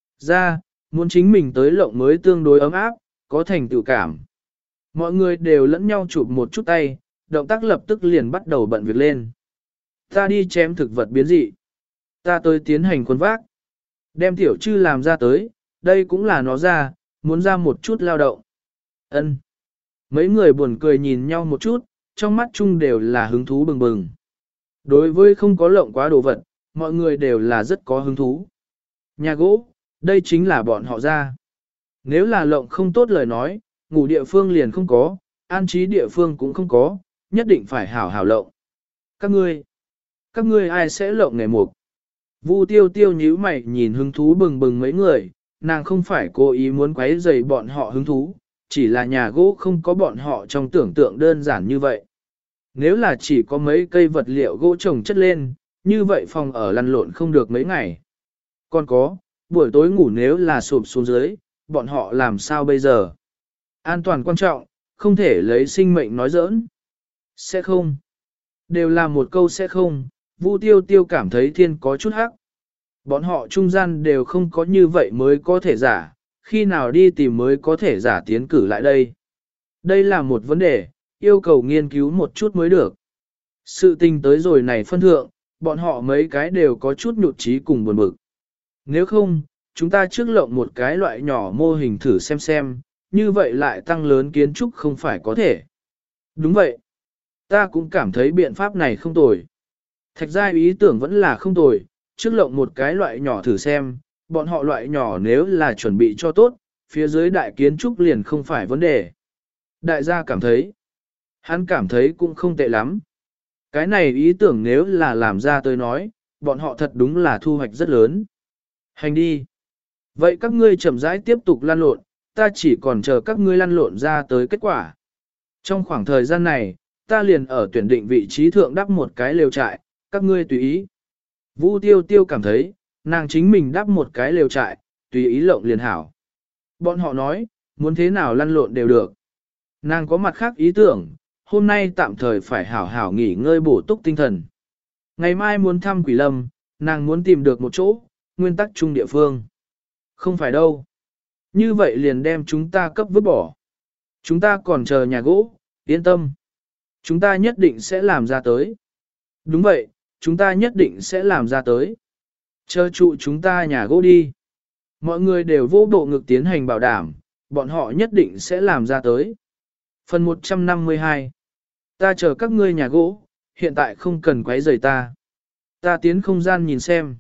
Ra, muốn chính mình tới lộng mới tương đối ấm áp, có thành tựu cảm. Mọi người đều lẫn nhau chụp một chút tay, động tác lập tức liền bắt đầu bận việc lên. Ta đi chém thực vật biến dị. Ta tới tiến hành quân vác. Đem tiểu trư làm ra tới, đây cũng là nó ra, muốn ra một chút lao động. Ân. Mấy người buồn cười nhìn nhau một chút, trong mắt chung đều là hứng thú bừng bừng. Đối với không có lộng quá đồ vật, mọi người đều là rất có hứng thú. Nhà gỗ, đây chính là bọn họ ra. Nếu là lộng không tốt lời nói, ngủ địa phương liền không có, an trí địa phương cũng không có, nhất định phải hảo hảo lộng. Các ngươi, các ngươi ai sẽ lộng nghề mục? Vu tiêu tiêu nhíu mày nhìn hứng thú bừng bừng mấy người, nàng không phải cố ý muốn quấy rầy bọn họ hứng thú, chỉ là nhà gỗ không có bọn họ trong tưởng tượng đơn giản như vậy. Nếu là chỉ có mấy cây vật liệu gỗ trồng chất lên, như vậy phòng ở lăn lộn không được mấy ngày. Còn có, buổi tối ngủ nếu là sụp xuống dưới, bọn họ làm sao bây giờ? An toàn quan trọng, không thể lấy sinh mệnh nói giỡn. Sẽ không. Đều là một câu sẽ không, Vu tiêu tiêu cảm thấy thiên có chút hắc. Bọn họ trung gian đều không có như vậy mới có thể giả, khi nào đi tìm mới có thể giả tiến cử lại đây. Đây là một vấn đề, yêu cầu nghiên cứu một chút mới được. Sự tình tới rồi này phân thượng, bọn họ mấy cái đều có chút nhụt chí cùng buồn bực. Nếu không, chúng ta trước lộng một cái loại nhỏ mô hình thử xem xem, như vậy lại tăng lớn kiến trúc không phải có thể. Đúng vậy. Ta cũng cảm thấy biện pháp này không tồi. Thạch Giai ý tưởng vẫn là không tồi, trước lộng một cái loại nhỏ thử xem, bọn họ loại nhỏ nếu là chuẩn bị cho tốt, phía dưới đại kiến trúc liền không phải vấn đề. Đại gia cảm thấy, hắn cảm thấy cũng không tệ lắm. Cái này ý tưởng nếu là làm ra tôi nói, bọn họ thật đúng là thu hoạch rất lớn. Hành đi. Vậy các ngươi chậm rãi tiếp tục lăn lộn, ta chỉ còn chờ các ngươi lăn lộn ra tới kết quả. Trong khoảng thời gian này, ta liền ở tuyển định vị trí thượng đắp một cái lều trại, các ngươi tùy ý. Vu tiêu tiêu cảm thấy, nàng chính mình đắp một cái lều trại, tùy ý lộng liền hảo. Bọn họ nói, muốn thế nào lăn lộn đều được. Nàng có mặt khác ý tưởng, hôm nay tạm thời phải hảo hảo nghỉ ngơi bổ túc tinh thần. Ngày mai muốn thăm Quỷ Lâm, nàng muốn tìm được một chỗ, nguyên tắc chung địa phương. Không phải đâu. Như vậy liền đem chúng ta cấp vứt bỏ. Chúng ta còn chờ nhà gỗ, yên tâm. Chúng ta nhất định sẽ làm ra tới. Đúng vậy, chúng ta nhất định sẽ làm ra tới. Chờ trụ chúng ta nhà gỗ đi. Mọi người đều vô bộ ngực tiến hành bảo đảm, bọn họ nhất định sẽ làm ra tới. Phần một trăm năm mươi hai. Ta chờ các ngươi nhà gỗ, hiện tại không cần quấy rầy ta. Ta tiến không gian nhìn xem.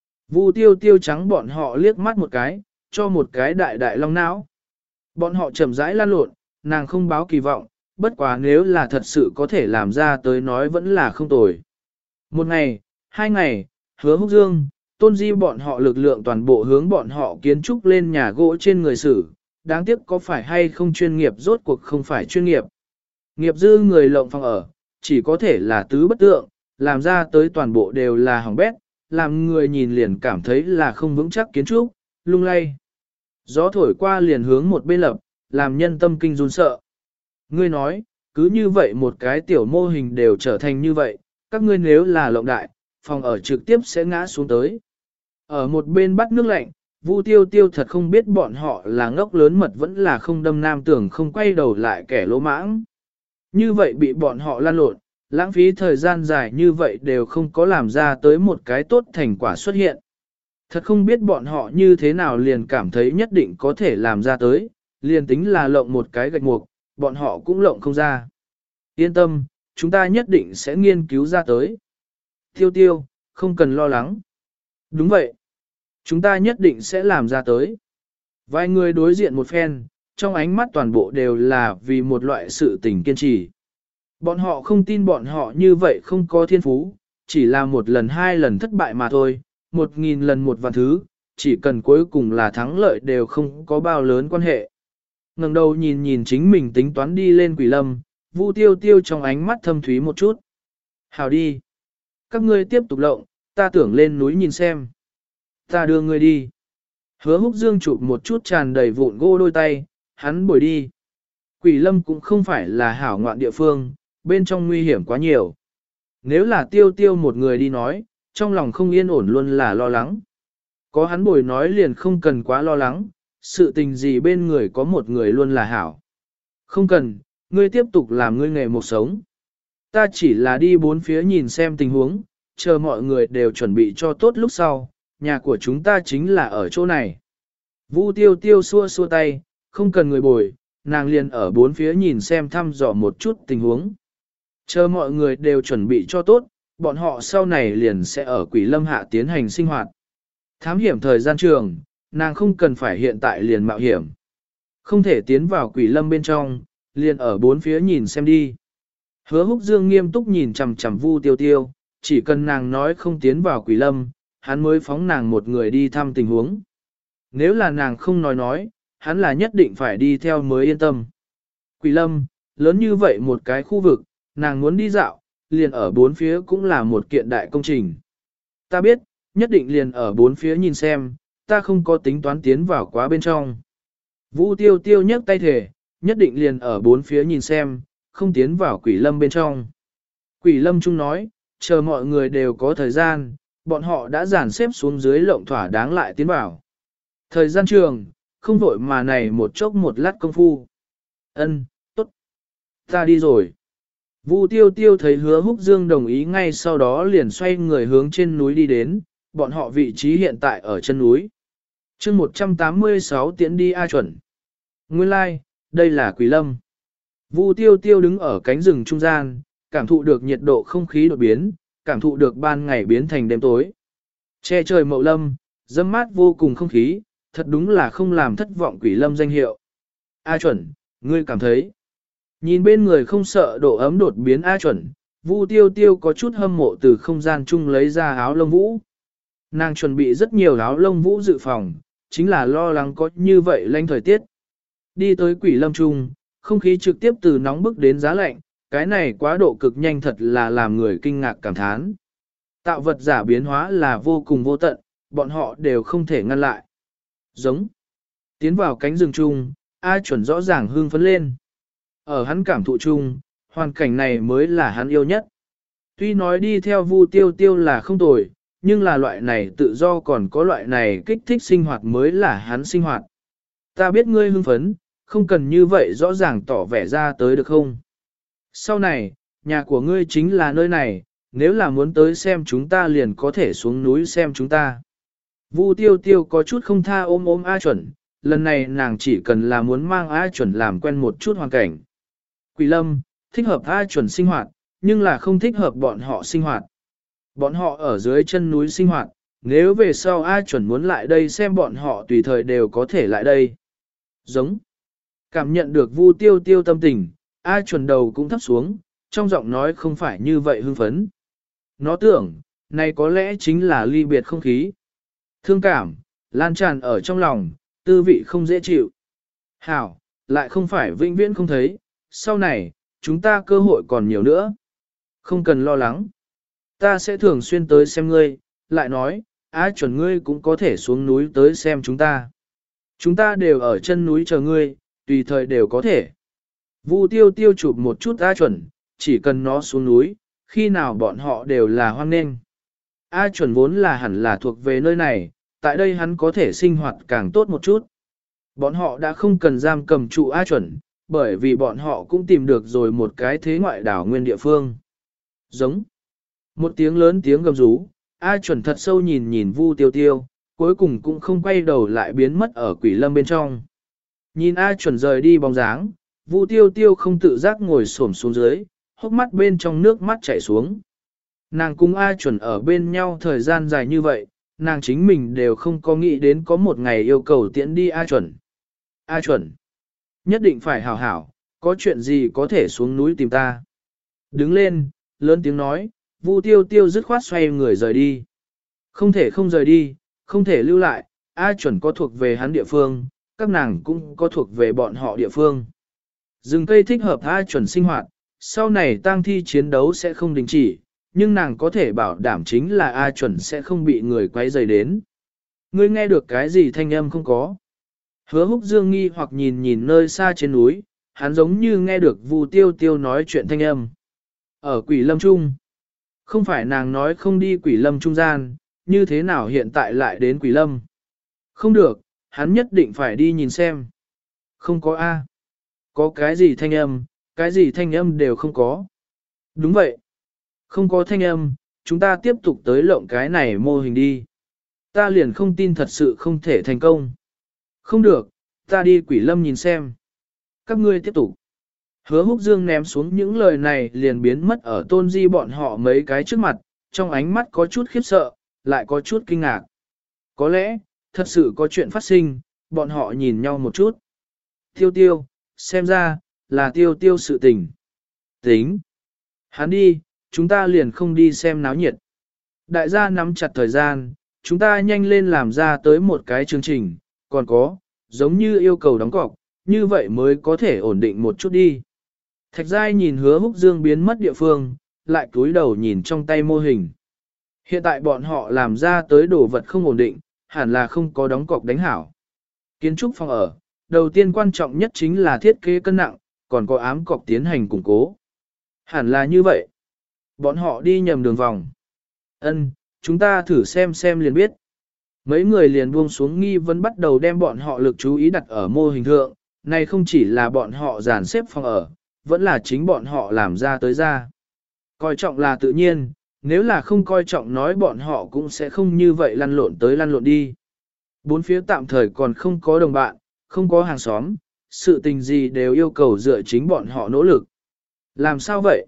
Vu tiêu tiêu trắng bọn họ liếc mắt một cái, cho một cái đại đại long não. Bọn họ chậm rãi lan lộn, nàng không báo kỳ vọng, bất quá nếu là thật sự có thể làm ra tới nói vẫn là không tồi. Một ngày, hai ngày, Hứa Húc Dương, tôn di bọn họ lực lượng toàn bộ hướng bọn họ kiến trúc lên nhà gỗ trên người xử, đáng tiếc có phải hay không chuyên nghiệp rốt cuộc không phải chuyên nghiệp. Nghiệp dư người lộng phòng ở, chỉ có thể là tứ bất tượng, làm ra tới toàn bộ đều là hỏng bét, làm người nhìn liền cảm thấy là không vững chắc kiến trúc, lung lay. Gió thổi qua liền hướng một bên lập, làm nhân tâm kinh run sợ. Ngươi nói, cứ như vậy một cái tiểu mô hình đều trở thành như vậy, các ngươi nếu là lộng đại, phòng ở trực tiếp sẽ ngã xuống tới. Ở một bên bắt nước lạnh, Vu Tiêu Tiêu thật không biết bọn họ là ngốc lớn mật vẫn là không đâm nam tưởng không quay đầu lại kẻ lỗ mãng. Như vậy bị bọn họ lan lộn, lãng phí thời gian dài như vậy đều không có làm ra tới một cái tốt thành quả xuất hiện. Thật không biết bọn họ như thế nào liền cảm thấy nhất định có thể làm ra tới, liền tính là lộng một cái gạch mục, bọn họ cũng lộng không ra. Yên tâm, chúng ta nhất định sẽ nghiên cứu ra tới. Tiêu tiêu, không cần lo lắng. Đúng vậy. Chúng ta nhất định sẽ làm ra tới. Vài người đối diện một phen, trong ánh mắt toàn bộ đều là vì một loại sự tình kiên trì. Bọn họ không tin bọn họ như vậy không có thiên phú, chỉ là một lần hai lần thất bại mà thôi, một nghìn lần một vạn thứ, chỉ cần cuối cùng là thắng lợi đều không có bao lớn quan hệ. Ngẩng đầu nhìn nhìn chính mình tính toán đi lên Quỷ Lâm, Vu Tiêu Tiêu trong ánh mắt thâm thúy một chút. Hào đi. Các ngươi tiếp tục lộng, ta tưởng lên núi nhìn xem. Ta đưa ngươi đi. Hứa Húc Dương chụp một chút tràn đầy vụn gỗ đôi tay, hắn bồi đi. Quỷ Lâm cũng không phải là hảo ngoạn địa phương, bên trong nguy hiểm quá nhiều. Nếu là Tiêu Tiêu một người đi nói, trong lòng không yên ổn luôn là lo lắng. Có hắn bồi nói liền không cần quá lo lắng, sự tình gì bên người có một người luôn là hảo. Không cần, ngươi tiếp tục làm ngươi nghề một sống. Ta chỉ là đi bốn phía nhìn xem tình huống, chờ mọi người đều chuẩn bị cho tốt lúc sau, nhà của chúng ta chính là ở chỗ này. Vu Tiêu Tiêu xua xua tay, không cần người bồi, nàng liền ở bốn phía nhìn xem thăm dò một chút tình huống. Chờ mọi người đều chuẩn bị cho tốt, bọn họ sau này liền sẽ ở Quỷ Lâm hạ tiến hành sinh hoạt. Thám hiểm thời gian trường, nàng không cần phải hiện tại liền mạo hiểm. Không thể tiến vào Quỷ Lâm bên trong, liền ở bốn phía nhìn xem đi. Hứa Húc Dương nghiêm túc nhìn chằm chằm Vu Tiêu Tiêu, chỉ cần nàng nói không tiến vào Quỷ Lâm, hắn mới phóng nàng một người đi thăm tình huống. Nếu là nàng không nói nói, hắn là nhất định phải đi theo mới yên tâm. Quỷ Lâm, lớn như vậy một cái khu vực, nàng muốn đi dạo, liền ở bốn phía cũng là một kiện đại công trình. Ta biết, nhất định liền ở bốn phía nhìn xem, ta không có tính toán tiến vào quá bên trong. Vu Tiêu Tiêu nhấc tay thể, nhất định liền ở bốn phía nhìn xem, không tiến vào Quỷ Lâm bên trong. Quỷ Lâm Trung nói, chờ mọi người đều có thời gian, bọn họ đã dàn xếp xuống dưới lộng thỏa đáng lại tiến vào. Thời gian trường, không vội mà này một chốc một lát công phu. Ân, tốt. Ta đi rồi. Vu Tiêu Tiêu thấy Hứa Húc Dương đồng ý ngay sau đó liền xoay người hướng trên núi đi đến, bọn họ vị trí hiện tại ở chân núi. chương một trăm tám mươi sáu tiễn đi A chuẩn. Nguyên lai, like, đây là Quỷ Lâm. Vu Tiêu Tiêu đứng ở cánh rừng trung gian, cảm thụ được nhiệt độ không khí đột biến, cảm thụ được ban ngày biến thành đêm tối. Che trời mậu lâm, dâm mát vô cùng không khí, thật đúng là không làm thất vọng Quỷ Lâm danh hiệu. A chuẩn, ngươi cảm thấy. Nhìn bên người không sợ độ ấm đột biến A chuẩn, Vu Tiêu Tiêu có chút hâm mộ từ không gian chung lấy ra áo lông vũ. Nàng chuẩn bị rất nhiều áo lông vũ dự phòng, chính là lo lắng có như vậy lạnh thời tiết. Đi tới Quỷ Lâm Trung, không khí trực tiếp từ nóng bức đến giá lạnh, cái này quá độ cực nhanh thật là làm người kinh ngạc cảm thán. Tạo vật giả biến hóa là vô cùng vô tận, bọn họ đều không thể ngăn lại. Giống. Tiến vào cánh rừng chung, A chuẩn rõ ràng hưng phấn lên. Ở hắn cảm thụ chung, hoàn cảnh này mới là hắn yêu nhất. Tuy nói đi theo Vu Tiêu Tiêu là không tồi, nhưng là loại này tự do còn có loại này kích thích sinh hoạt mới là hắn sinh hoạt. Ta biết ngươi hưng phấn, không cần như vậy rõ ràng tỏ vẻ ra tới được không? Sau này, nhà của ngươi chính là nơi này, nếu là muốn tới xem chúng ta liền có thể xuống núi xem chúng ta. Vu Tiêu Tiêu có chút không tha ôm ôm A chuẩn, lần này nàng chỉ cần là muốn mang A chuẩn làm quen một chút hoàn cảnh. Quỷ Lâm, thích hợp A chuẩn sinh hoạt, nhưng là không thích hợp bọn họ sinh hoạt. Bọn họ ở dưới chân núi sinh hoạt, nếu về sau A chuẩn muốn lại đây xem bọn họ tùy thời đều có thể lại đây. Giống. Cảm nhận được Vu Tiêu Tiêu tâm tình, A chuẩn đầu cũng thấp xuống, trong giọng nói không phải như vậy hưng phấn. Nó tưởng, này có lẽ chính là ly biệt không khí. Thương cảm, lan tràn ở trong lòng, tư vị không dễ chịu. Hảo, lại không phải vĩnh viễn không thấy, sau này, chúng ta cơ hội còn nhiều nữa. Không cần lo lắng. Ta sẽ thường xuyên tới xem ngươi, lại nói, á chuẩn ngươi cũng có thể xuống núi tới xem chúng ta. Chúng ta đều ở chân núi chờ ngươi, tùy thời đều có thể. Vu tiêu tiêu chụp một chút A chuẩn, chỉ cần nó xuống núi, khi nào bọn họ đều là hoan nghênh. A chuẩn vốn là hẳn là thuộc về nơi này, tại đây hắn có thể sinh hoạt càng tốt một chút. Bọn họ đã không cần giam cầm trụ A chuẩn, bởi vì bọn họ cũng tìm được rồi một cái thế ngoại đảo nguyên địa phương. Giống. Một tiếng lớn tiếng gầm rú, A chuẩn thật sâu nhìn nhìn Vu tiêu tiêu, cuối cùng cũng không quay đầu lại biến mất ở quỷ lâm bên trong. Nhìn A chuẩn rời đi bóng dáng, Vu tiêu tiêu không tự giác ngồi xổm xuống dưới, hốc mắt bên trong nước mắt chảy xuống. Nàng cùng A chuẩn ở bên nhau thời gian dài như vậy, nàng chính mình đều không có nghĩ đến có một ngày yêu cầu tiễn đi A chuẩn. A chuẩn, nhất định phải hảo hảo, có chuyện gì có thể xuống núi tìm ta. Đứng lên, lớn tiếng nói, Vu tiêu tiêu dứt khoát xoay người rời đi. Không thể không rời đi, không thể lưu lại, A chuẩn có thuộc về hắn địa phương, các nàng cũng có thuộc về bọn họ địa phương. Rừng cây thích hợp A chuẩn sinh hoạt, sau này tang thi chiến đấu sẽ không đình chỉ, nhưng nàng có thể bảo đảm chính là A chuẩn sẽ không bị người quấy rầy đến. Ngươi nghe được cái gì thanh âm không có? Hứa Húc Dương nghi hoặc nhìn nhìn nơi xa trên núi, hắn giống như nghe được Vu Tiêu Tiêu nói chuyện thanh âm. Ở Quỷ Lâm Trung. Không phải nàng nói không đi Quỷ Lâm trung gian, như thế nào hiện tại lại đến Quỷ Lâm? Không được, hắn nhất định phải đi nhìn xem. Không có A. Có cái gì thanh âm, cái gì thanh âm đều không có. Đúng vậy. Không có thanh âm, chúng ta tiếp tục tới lộng cái này mô hình đi. Ta liền không tin thật sự không thể thành công. Không được, ta đi Quỷ Lâm nhìn xem. Các ngươi tiếp tục. Hứa Húc Dương ném xuống những lời này liền biến mất ở Tôn Di bọn họ mấy cái trước mặt, trong ánh mắt có chút khiếp sợ, lại có chút kinh ngạc. Có lẽ, thật sự có chuyện phát sinh, bọn họ nhìn nhau một chút. Tiêu tiêu, xem ra, là tiêu tiêu sự tình. Tính. Hắn đi, chúng ta liền không đi xem náo nhiệt. Đại gia nắm chặt thời gian, chúng ta nhanh lên làm ra tới một cái chương trình, còn có, giống như yêu cầu đóng cọc, như vậy mới có thể ổn định một chút đi. Thạch Giai nhìn Hứa Húc Dương biến mất địa phương, lại cúi đầu nhìn trong tay mô hình. Hiện tại bọn họ làm ra tới đồ vật không ổn định, hẳn là không có đóng cọc đánh hảo. Kiến trúc phòng ở, đầu tiên quan trọng nhất chính là thiết kế cân nặng, còn có ám cọc tiến hành củng cố. Hẳn là như vậy. Bọn họ đi nhầm đường vòng. Ân, chúng ta thử xem xem liền biết. Mấy người liền buông xuống nghi vấn bắt đầu đem bọn họ lực chú ý đặt ở mô hình thượng, này không chỉ là bọn họ dàn xếp phòng ở, vẫn là chính bọn họ làm ra tới ra. Coi trọng là tự nhiên, nếu là không coi trọng nói bọn họ cũng sẽ không như vậy lăn lộn tới lăn lộn đi. Bốn phía tạm thời còn không có đồng bạn, không có hàng xóm, sự tình gì đều yêu cầu dựa chính bọn họ nỗ lực. Làm sao vậy?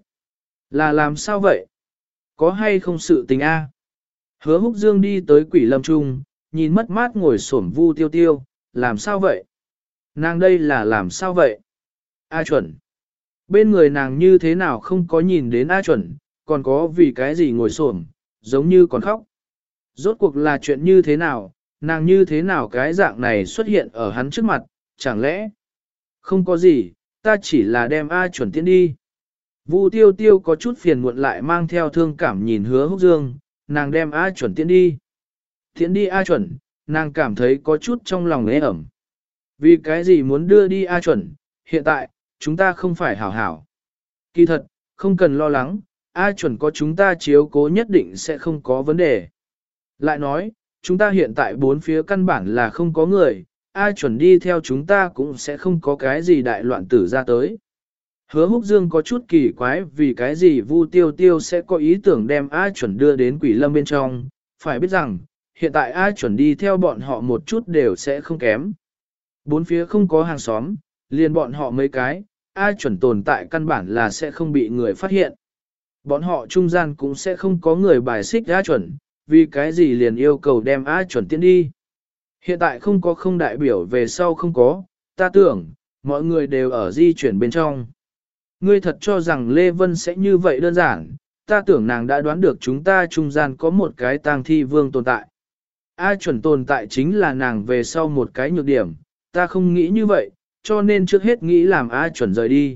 Là làm sao vậy? Có hay không sự tình a? Hứa Húc Dương đi tới Quỷ Lâm Trung, nhìn mất mát ngồi xổm Vu Tiêu Tiêu, làm sao vậy? Nàng đây là làm sao vậy? A chuẩn. Bên người nàng như thế nào không có nhìn đến A chuẩn, còn có vì cái gì ngồi xổm, giống như còn khóc. Rốt cuộc là chuyện như thế nào, nàng như thế nào cái dạng này xuất hiện ở hắn trước mặt, chẳng lẽ? Không có gì, ta chỉ là đem A chuẩn tiến đi. Vu Tiêu Tiêu có chút phiền muộn lại mang theo thương cảm nhìn Hứa Húc Dương, nàng đem A chuẩn tiến đi. Tiến đi A chuẩn, nàng cảm thấy có chút trong lòng ế ẩm. Vì cái gì muốn đưa đi A chuẩn, hiện tại, chúng ta không phải hảo hảo. Kỳ thật, không cần lo lắng, A chuẩn có chúng ta chiếu cố nhất định sẽ không có vấn đề. Lại nói, chúng ta hiện tại bốn phía căn bản là không có người, A chuẩn đi theo chúng ta cũng sẽ không có cái gì đại loạn tử ra tới. Hứa Húc Dương có chút kỳ quái vì cái gì Vu Tiêu Tiêu sẽ có ý tưởng đem A chuẩn đưa đến Quỷ Lâm bên trong, phải biết rằng, hiện tại A chuẩn đi theo bọn họ một chút đều sẽ không kém. Bốn phía không có hàng xóm, liền bọn họ mấy cái, A chuẩn tồn tại căn bản là sẽ không bị người phát hiện. Bọn họ trung gian cũng sẽ không có người bài xích A chuẩn, vì cái gì liền yêu cầu đem A chuẩn tiến đi. Hiện tại không có không đại biểu về sau không có, ta tưởng, mọi người đều ở di chuyển bên trong. Ngươi thật cho rằng Lê Vân sẽ như vậy đơn giản, ta tưởng nàng đã đoán được chúng ta trung gian có một cái tang thi vương tồn tại. A chuẩn tồn tại chính là nàng về sau một cái nhược điểm, ta không nghĩ như vậy, cho nên trước hết nghĩ làm A chuẩn rời đi.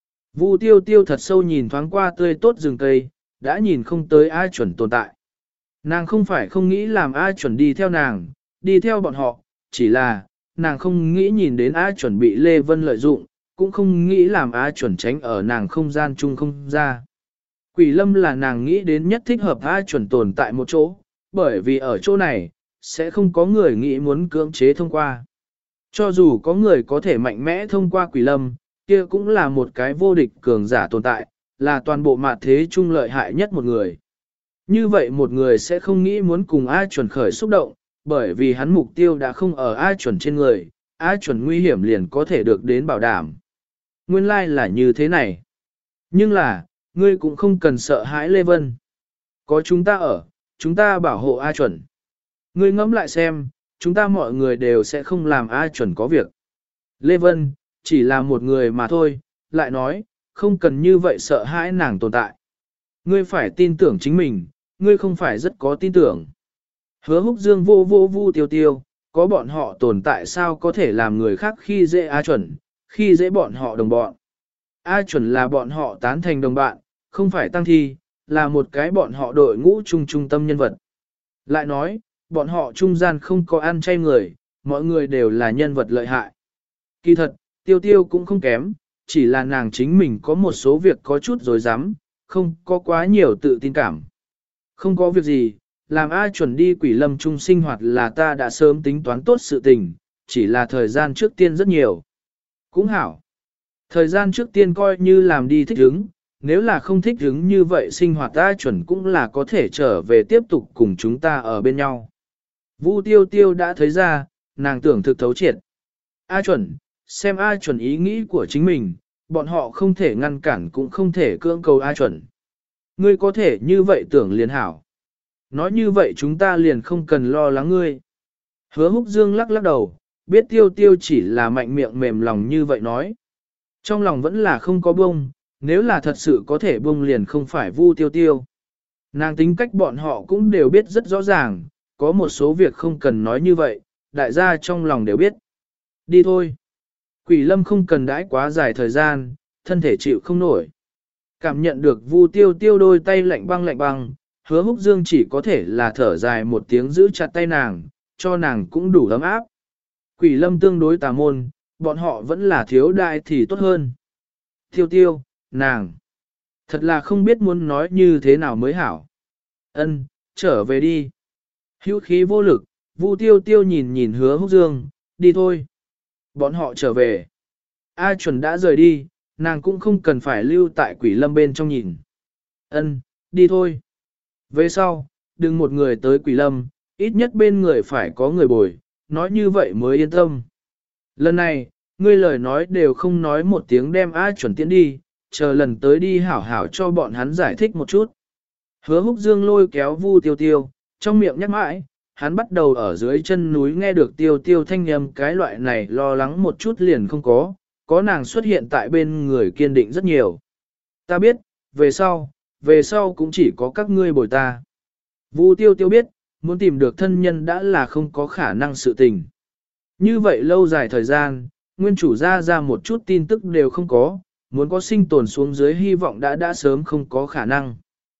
Vu tiêu tiêu thật sâu nhìn thoáng qua tươi tốt rừng cây, đã nhìn không tới A chuẩn tồn tại. Nàng không phải không nghĩ làm A chuẩn đi theo nàng, đi theo bọn họ, chỉ là, nàng không nghĩ nhìn đến A chuẩn bị Lê Vân lợi dụng, cũng không nghĩ làm A chuẩn tránh ở nàng không gian chung không ra. Quỷ lâm là nàng nghĩ đến nhất thích hợp A chuẩn tồn tại một chỗ, bởi vì ở chỗ này, sẽ không có người nghĩ muốn cưỡng chế thông qua. Cho dù có người có thể mạnh mẽ thông qua quỷ lâm, kia cũng là một cái vô địch cường giả tồn tại, là toàn bộ mạt thế chung lợi hại nhất một người. Như vậy một người sẽ không nghĩ muốn cùng A chuẩn khởi xúc động, bởi vì hắn mục tiêu đã không ở A chuẩn trên người, A chuẩn nguy hiểm liền có thể được đến bảo đảm. Nguyên lai like là như thế này. Nhưng là, ngươi cũng không cần sợ hãi Lê Vân. Có chúng ta ở, chúng ta bảo hộ A chuẩn. Ngươi ngẫm lại xem, chúng ta mọi người đều sẽ không làm A chuẩn có việc. Lê Vân, chỉ là một người mà thôi, lại nói, không cần như vậy sợ hãi nàng tồn tại. Ngươi phải tin tưởng chính mình, ngươi không phải rất có tin tưởng. Hứa húc dương vô vô vu tiêu tiêu, có bọn họ tồn tại sao có thể làm người khác khi dễ A chuẩn, khi dễ bọn họ đồng bọn. A chuẩn là bọn họ tán thành đồng bạn, không phải tăng thi, là một cái bọn họ đội ngũ trung trung tâm nhân vật. Lại nói, bọn họ trung gian không có ăn chay người, mọi người đều là nhân vật lợi hại. Kỳ thật, tiêu tiêu cũng không kém, chỉ là nàng chính mình có một số việc có chút dối rắm không có quá nhiều tự tin cảm. Không có việc gì, làm A chuẩn đi quỷ lâm trung sinh hoạt là ta đã sớm tính toán tốt sự tình, chỉ là thời gian trước tiên rất nhiều. Cũng hảo. Thời gian trước tiên coi như làm đi thích ứng, nếu là không thích ứng như vậy sinh hoạt A chuẩn cũng là có thể trở về tiếp tục cùng chúng ta ở bên nhau. Vu tiêu tiêu đã thấy ra, nàng tưởng thực thấu triệt. A chuẩn, xem A chuẩn ý nghĩ của chính mình, bọn họ không thể ngăn cản cũng không thể cưỡng cầu A chuẩn. Ngươi có thể như vậy tưởng liền hảo. Nói như vậy chúng ta liền không cần lo lắng ngươi. Hứa húc dương lắc lắc đầu, biết tiêu tiêu chỉ là mạnh miệng mềm lòng như vậy nói. Trong lòng vẫn là không có bông, nếu là thật sự có thể bông liền không phải vu tiêu tiêu. Nàng tính cách bọn họ cũng đều biết rất rõ ràng, có một số việc không cần nói như vậy, đại gia trong lòng đều biết. Đi thôi. Quỷ lâm không cần đãi quá dài thời gian, thân thể chịu không nổi. Cảm nhận được vu tiêu tiêu đôi tay lạnh băng lạnh băng, hứa húc dương chỉ có thể là thở dài một tiếng giữ chặt tay nàng, cho nàng cũng đủ ấm áp. Quỷ lâm tương đối tà môn, bọn họ vẫn là thiếu đại thì tốt hơn. Tiêu tiêu, nàng. Thật là không biết muốn nói như thế nào mới hảo. Ân, trở về đi. Hữu khí vô lực, vu tiêu tiêu nhìn nhìn hứa húc dương, đi thôi. Bọn họ trở về. A chuẩn đã rời đi, nàng cũng không cần phải lưu tại quỷ lâm bên trong nhìn. Ân, đi thôi. Về sau, đừng một người tới quỷ lâm, ít nhất bên người phải có người bồi, nói như vậy mới yên tâm. Lần này, ngươi lời nói đều không nói một tiếng đem A chuẩn tiễn đi, chờ lần tới đi hảo hảo cho bọn hắn giải thích một chút. Hứa húc dương lôi kéo vu tiêu tiêu, trong miệng nhắc mãi, hắn bắt đầu ở dưới chân núi nghe được tiêu tiêu thanh âm cái loại này lo lắng một chút liền không có, có nàng xuất hiện tại bên người kiên định rất nhiều. Ta biết, về sau, về sau cũng chỉ có các ngươi bồi ta. Vu tiêu tiêu biết, muốn tìm được thân nhân đã là không có khả năng sự tình. Như vậy lâu dài thời gian, nguyên chủ ra ra một chút tin tức đều không có, muốn có sinh tồn xuống dưới hy vọng đã đã sớm không có khả năng.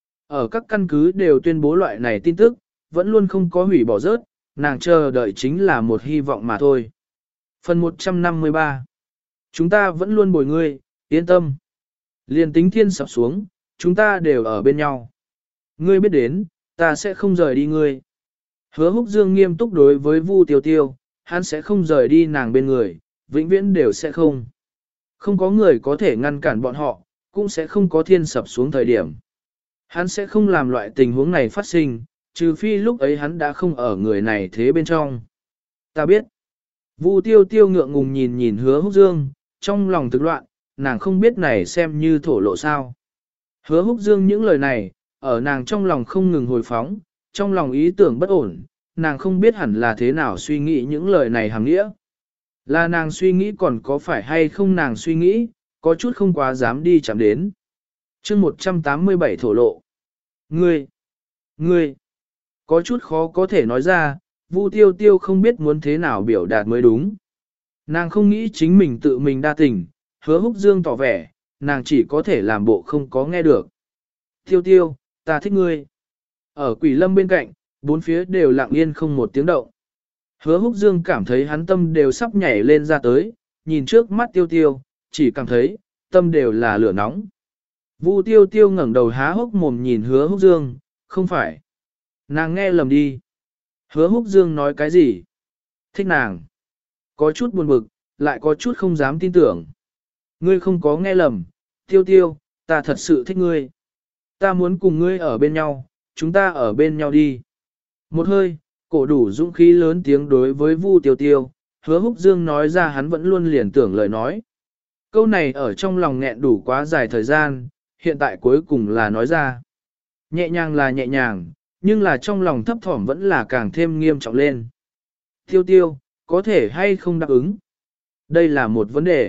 Ở các căn cứ đều tuyên bố loại này tin tức, vẫn luôn không có hủy bỏ rớt, nàng chờ đợi chính là một hy vọng mà thôi. Phần một trăm năm mươi ba. Chúng ta vẫn luôn bồi ngươi, yên tâm. Liên tính thiên sập xuống, chúng ta đều ở bên nhau. Ngươi biết đến, ta sẽ không rời đi ngươi. Hứa húc dương nghiêm túc đối với Vu tiêu tiêu, hắn sẽ không rời đi nàng bên người, vĩnh viễn đều sẽ không. Không có người có thể ngăn cản bọn họ, cũng sẽ không có thiên sập xuống thời điểm. Hắn sẽ không làm loại tình huống này phát sinh, trừ phi lúc ấy hắn đã không ở người này thế bên trong. Ta biết. Vu tiêu tiêu ngượng ngùng nhìn nhìn hứa húc dương, trong lòng thực loạn, nàng không biết này xem như thổ lộ sao. Hứa húc dương những lời này, ở nàng trong lòng không ngừng hồi phóng, trong lòng ý tưởng bất ổn, nàng không biết hẳn là thế nào suy nghĩ những lời này hàm nghĩa. Là nàng suy nghĩ còn có phải hay không nàng suy nghĩ, có chút không quá dám đi chạm đến. chương một trăm tám mươi bảy thổ lộ. Ngươi, ngươi, có chút khó có thể nói ra, Vu Tiêu Tiêu không biết muốn thế nào biểu đạt mới đúng. Nàng không nghĩ chính mình tự mình đa tình, Hứa Húc Dương tỏ vẻ, nàng chỉ có thể làm bộ không có nghe được. Tiêu Tiêu, ta thích ngươi. Ở Quỷ Lâm bên cạnh, bốn phía đều lặng yên không một tiếng động. Hứa Húc Dương cảm thấy hắn tâm đều sắp nhảy lên ra tới, nhìn trước mắt Tiêu Tiêu, chỉ cảm thấy, tâm đều là lửa nóng. Vu Tiêu Tiêu ngẩng đầu há hốc mồm nhìn Hứa Húc Dương, không phải. Nàng nghe lầm đi. Hứa Húc Dương nói cái gì? Thích nàng. Có chút buồn bực, lại có chút không dám tin tưởng. Ngươi không có nghe lầm, Tiêu Tiêu, ta thật sự thích ngươi. Ta muốn cùng ngươi ở bên nhau, chúng ta ở bên nhau đi. Một hơi, cổ đủ dũng khí lớn tiếng đối với Vu Tiêu Tiêu, Hứa Húc Dương nói ra hắn vẫn luôn liền tưởng lời nói. Câu này ở trong lòng nghẹn đủ quá dài thời gian, hiện tại cuối cùng là nói ra. Nhẹ nhàng là nhẹ nhàng, nhưng là trong lòng thấp thỏm vẫn là càng thêm nghiêm trọng lên. Tiêu Tiêu, có thể hay không đáp ứng? Đây là một vấn đề.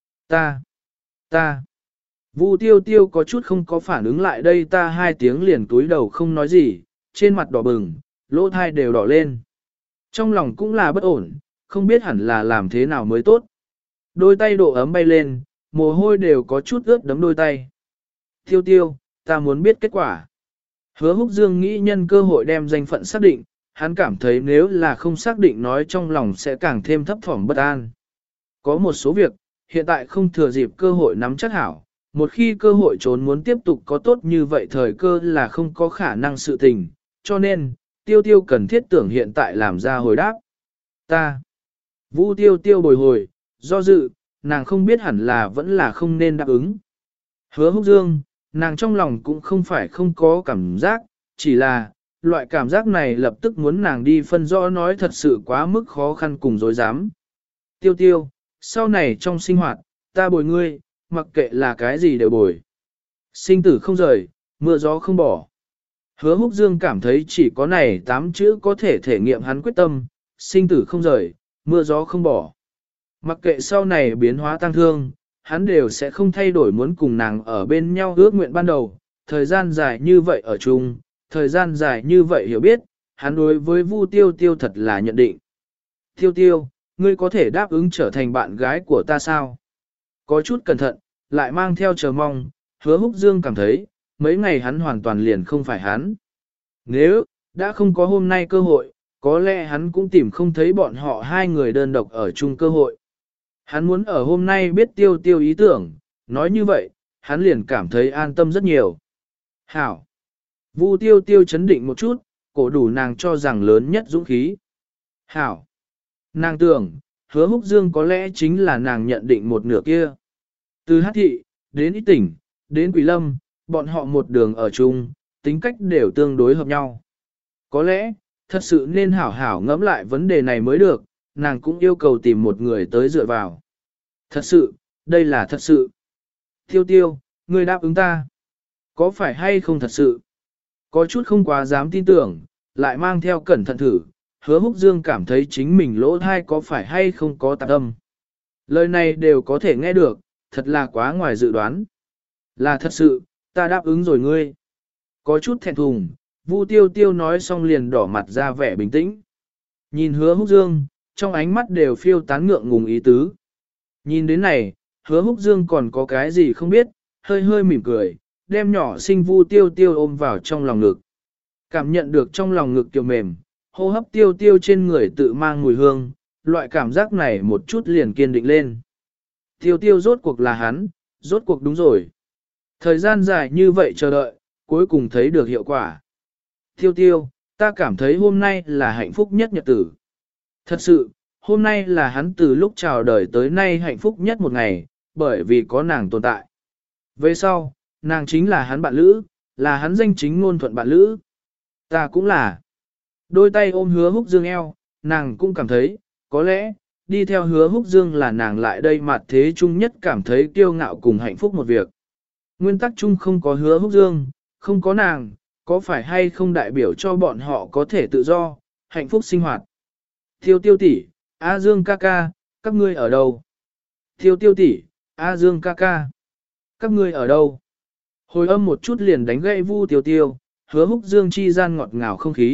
Ta, ta. Vu Tiêu Tiêu có chút không có phản ứng lại đây, ta hai tiếng liền túi đầu không nói gì, trên mặt đỏ bừng, lỗ thai đều đỏ lên. Trong lòng cũng là bất ổn, không biết hẳn là làm thế nào mới tốt. Đôi tay độ ấm bay lên, mồ hôi đều có chút ướt đấm đôi tay. Tiêu Tiêu, ta muốn biết kết quả. Hứa Húc Dương nghĩ nhân cơ hội đem danh phận xác định, hắn cảm thấy nếu là không xác định nói trong lòng sẽ càng thêm thấp thỏm bất an. Có một số việc, hiện tại không thừa dịp cơ hội nắm chắc hảo, một khi cơ hội trốn muốn tiếp tục có tốt như vậy thời cơ là không có khả năng sự tình, cho nên, Tiêu Tiêu cần thiết tưởng hiện tại làm ra hồi đáp. Ta, Vu Tiêu Tiêu bồi hồi, do dự, nàng không biết hẳn là vẫn là không nên đáp ứng. Hứa Húc Dương, nàng trong lòng cũng không phải không có cảm giác, chỉ là, loại cảm giác này lập tức muốn nàng đi phân rõ nói thật sự quá mức khó khăn cùng dối dám. Tiêu Tiêu, sau này trong sinh hoạt, ta bồi ngươi, mặc kệ là cái gì đều bồi. Sinh tử không rời, mưa gió không bỏ. Hứa Húc Dương cảm thấy chỉ có này tám chữ có thể thể nghiệm hắn quyết tâm, sinh tử không rời, mưa gió không bỏ. Mặc kệ sau này biến hóa tăng thương, hắn đều sẽ không thay đổi muốn cùng nàng ở bên nhau ước nguyện ban đầu, thời gian dài như vậy ở chung, thời gian dài như vậy hiểu biết, hắn đối với Vu Tiêu Tiêu thật là nhận định. Tiêu Tiêu, ngươi có thể đáp ứng trở thành bạn gái của ta sao? Có chút cẩn thận, lại mang theo chờ mong, Hứa Húc Dương cảm thấy, mấy ngày hắn hoàn toàn liền không phải hắn. Nếu, đã không có hôm nay cơ hội, có lẽ hắn cũng tìm không thấy bọn họ hai người đơn độc ở chung cơ hội. Hắn muốn ở hôm nay biết Tiêu Tiêu ý tưởng, nói như vậy, hắn liền cảm thấy an tâm rất nhiều. Hảo! Vu Tiêu Tiêu chấn định một chút, cổ đủ nàng cho rằng lớn nhất dũng khí. Hảo! Nàng tưởng, Hứa Húc Dương có lẽ chính là nàng nhận định một nửa kia. Từ Hát Thị, đến Ý Tỉnh, đến Quỷ Lâm, bọn họ một đường ở chung, tính cách đều tương đối hợp nhau. Có lẽ, thật sự nên hảo hảo ngẫm lại vấn đề này mới được, nàng cũng yêu cầu tìm một người tới dựa vào. Thật sự, đây là thật sự. Tiêu Tiêu, ngươi đáp ứng ta. Có phải hay không thật sự? Có chút không quá dám tin tưởng, lại mang theo cẩn thận thử, Hứa Húc Dương cảm thấy chính mình lỗ thai có phải hay không có tạp âm. Lời này đều có thể nghe được, thật là quá ngoài dự đoán. Là thật sự, ta đáp ứng rồi ngươi. Có chút thẹn thùng, Vu Tiêu Tiêu nói xong liền đỏ mặt ra vẻ bình tĩnh. Nhìn Hứa Húc Dương, trong ánh mắt đều phiêu tán ngượng ngùng ý tứ. Nhìn đến này, Hứa Húc Dương còn có cái gì không biết, hơi hơi mỉm cười, đem nhỏ xinh Vu Tiêu Tiêu ôm vào trong lòng ngực. Cảm nhận được trong lòng ngực kiều mềm, hô hấp Tiêu Tiêu trên người tự mang mùi hương, loại cảm giác này một chút liền kiên định lên. Tiêu Tiêu rốt cuộc là hắn, rốt cuộc đúng rồi. Thời gian dài như vậy chờ đợi, cuối cùng thấy được hiệu quả. Tiêu Tiêu, ta cảm thấy hôm nay là hạnh phúc nhất nhật tử. Thật sự, hôm nay là hắn từ lúc chào đời tới nay hạnh phúc nhất một ngày, bởi vì có nàng tồn tại. Về sau, nàng chính là hắn bạn lữ, là hắn danh chính ngôn thuận bạn lữ. Ta cũng là. Đôi tay ôm Hứa Húc Dương eo, nàng cũng cảm thấy, có lẽ, đi theo Hứa Húc Dương là nàng lại đây mặt thế chung nhất cảm thấy kiêu ngạo cùng hạnh phúc một việc. Nguyên tắc chung không có Hứa Húc Dương, không có nàng, có phải hay không đại biểu cho bọn họ có thể tự do, hạnh phúc sinh hoạt. Tiêu Tiêu tỷ, A Dương ca ca, các ngươi ở đâu? Tiêu Tiêu tỷ, A Dương ca ca, các ngươi ở đâu? Hồi âm một chút liền đánh gãy Vu Tiêu Tiêu, Hứa Húc Dương chi gian ngọt ngào không khí,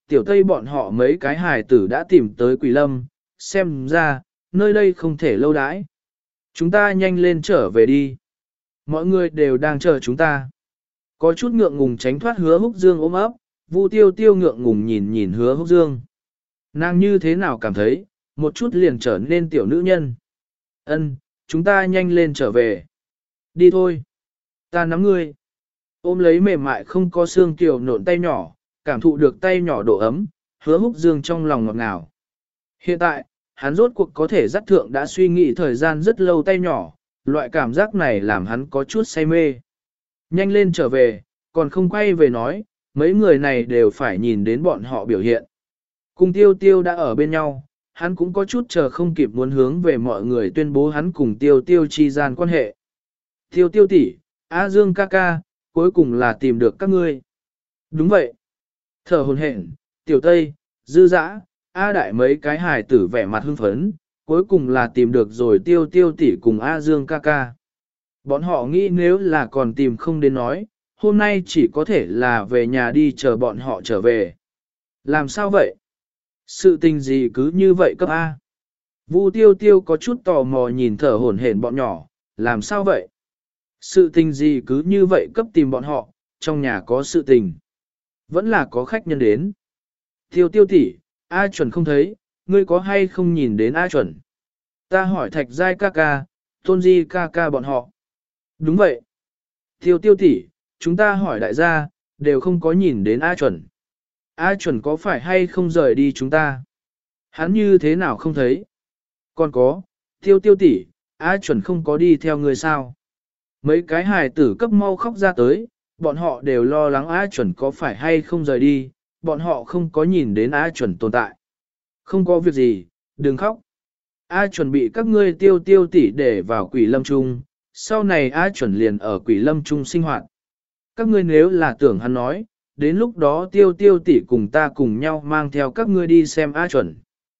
tiểu tây bọn họ mấy cái hài tử đã tìm tới quỷ lâm, xem ra, nơi đây không thể lâu đãi. Chúng ta nhanh lên trở về đi. Mọi người đều đang chờ chúng ta. Có chút ngượng ngùng tránh thoát Hứa Húc Dương ôm ấp, Vu Tiêu Tiêu ngượng ngùng nhìn nhìn Hứa Húc Dương. Nàng như thế nào cảm thấy, một chút liền trở nên tiểu nữ nhân. Ân, chúng ta nhanh lên trở về. Đi thôi. Ta nắm ngươi. Ôm lấy mềm mại không có xương kiều nộn tay nhỏ, cảm thụ được tay nhỏ độ ấm, Hứa Húc Dương trong lòng ngọt ngào. Hiện tại, hắn rốt cuộc có thể dắt thượng đã suy nghĩ thời gian rất lâu tay nhỏ, loại cảm giác này làm hắn có chút say mê. Nhanh lên trở về, còn không quay về nói, mấy người này đều phải nhìn đến bọn họ biểu hiện. Cùng Tiêu Tiêu đã ở bên nhau, hắn cũng có chút chờ không kịp muốn hướng về mọi người tuyên bố hắn cùng Tiêu Tiêu chi gian quan hệ. Tiêu Tiêu tỷ, A Dương ca ca, cuối cùng là tìm được các ngươi. Đúng vậy. Thở hồn hển, Tiểu Tây, Dư Dã, A Đại mấy cái hài tử vẻ mặt hưng phấn, cuối cùng là tìm được rồi Tiêu Tiêu tỷ cùng A Dương ca ca. Bọn họ nghĩ nếu là còn tìm không đến nói, hôm nay chỉ có thể là về nhà đi chờ bọn họ trở về. Làm sao vậy? Sự tình gì cứ như vậy cấp A? Vu Tiêu Tiêu có chút tò mò nhìn thở hổn hển bọn nhỏ, làm sao vậy? Sự tình gì cứ như vậy cấp tìm bọn họ, trong nhà có sự tình. Vẫn là có khách nhân đến. Tiêu Tiêu tỷ, A chuẩn không thấy, ngươi có hay không nhìn đến A chuẩn? Ta hỏi Thạch Giai ca ca, Tôn Di ca ca bọn họ. Đúng vậy. Tiêu Tiêu tỷ, chúng ta hỏi đại gia, đều không có nhìn đến A chuẩn. A chuẩn có phải hay không rời đi chúng ta? Hắn như thế nào không thấy? Còn có, Tiêu Tiêu tỷ, A chuẩn không có đi theo người sao? Mấy cái hài tử cấp mau khóc ra tới, bọn họ đều lo lắng A chuẩn có phải hay không rời đi, bọn họ không có nhìn đến A chuẩn tồn tại. Không có việc gì, đừng khóc. A chuẩn bị các ngươi Tiêu Tiêu tỷ để vào quỷ lâm trung, sau này A chuẩn liền ở quỷ lâm trung sinh hoạt. Các ngươi nếu là tưởng hắn nói, đến lúc đó Tiêu Tiêu tỷ cùng ta cùng nhau mang theo các ngươi đi xem A chuẩn.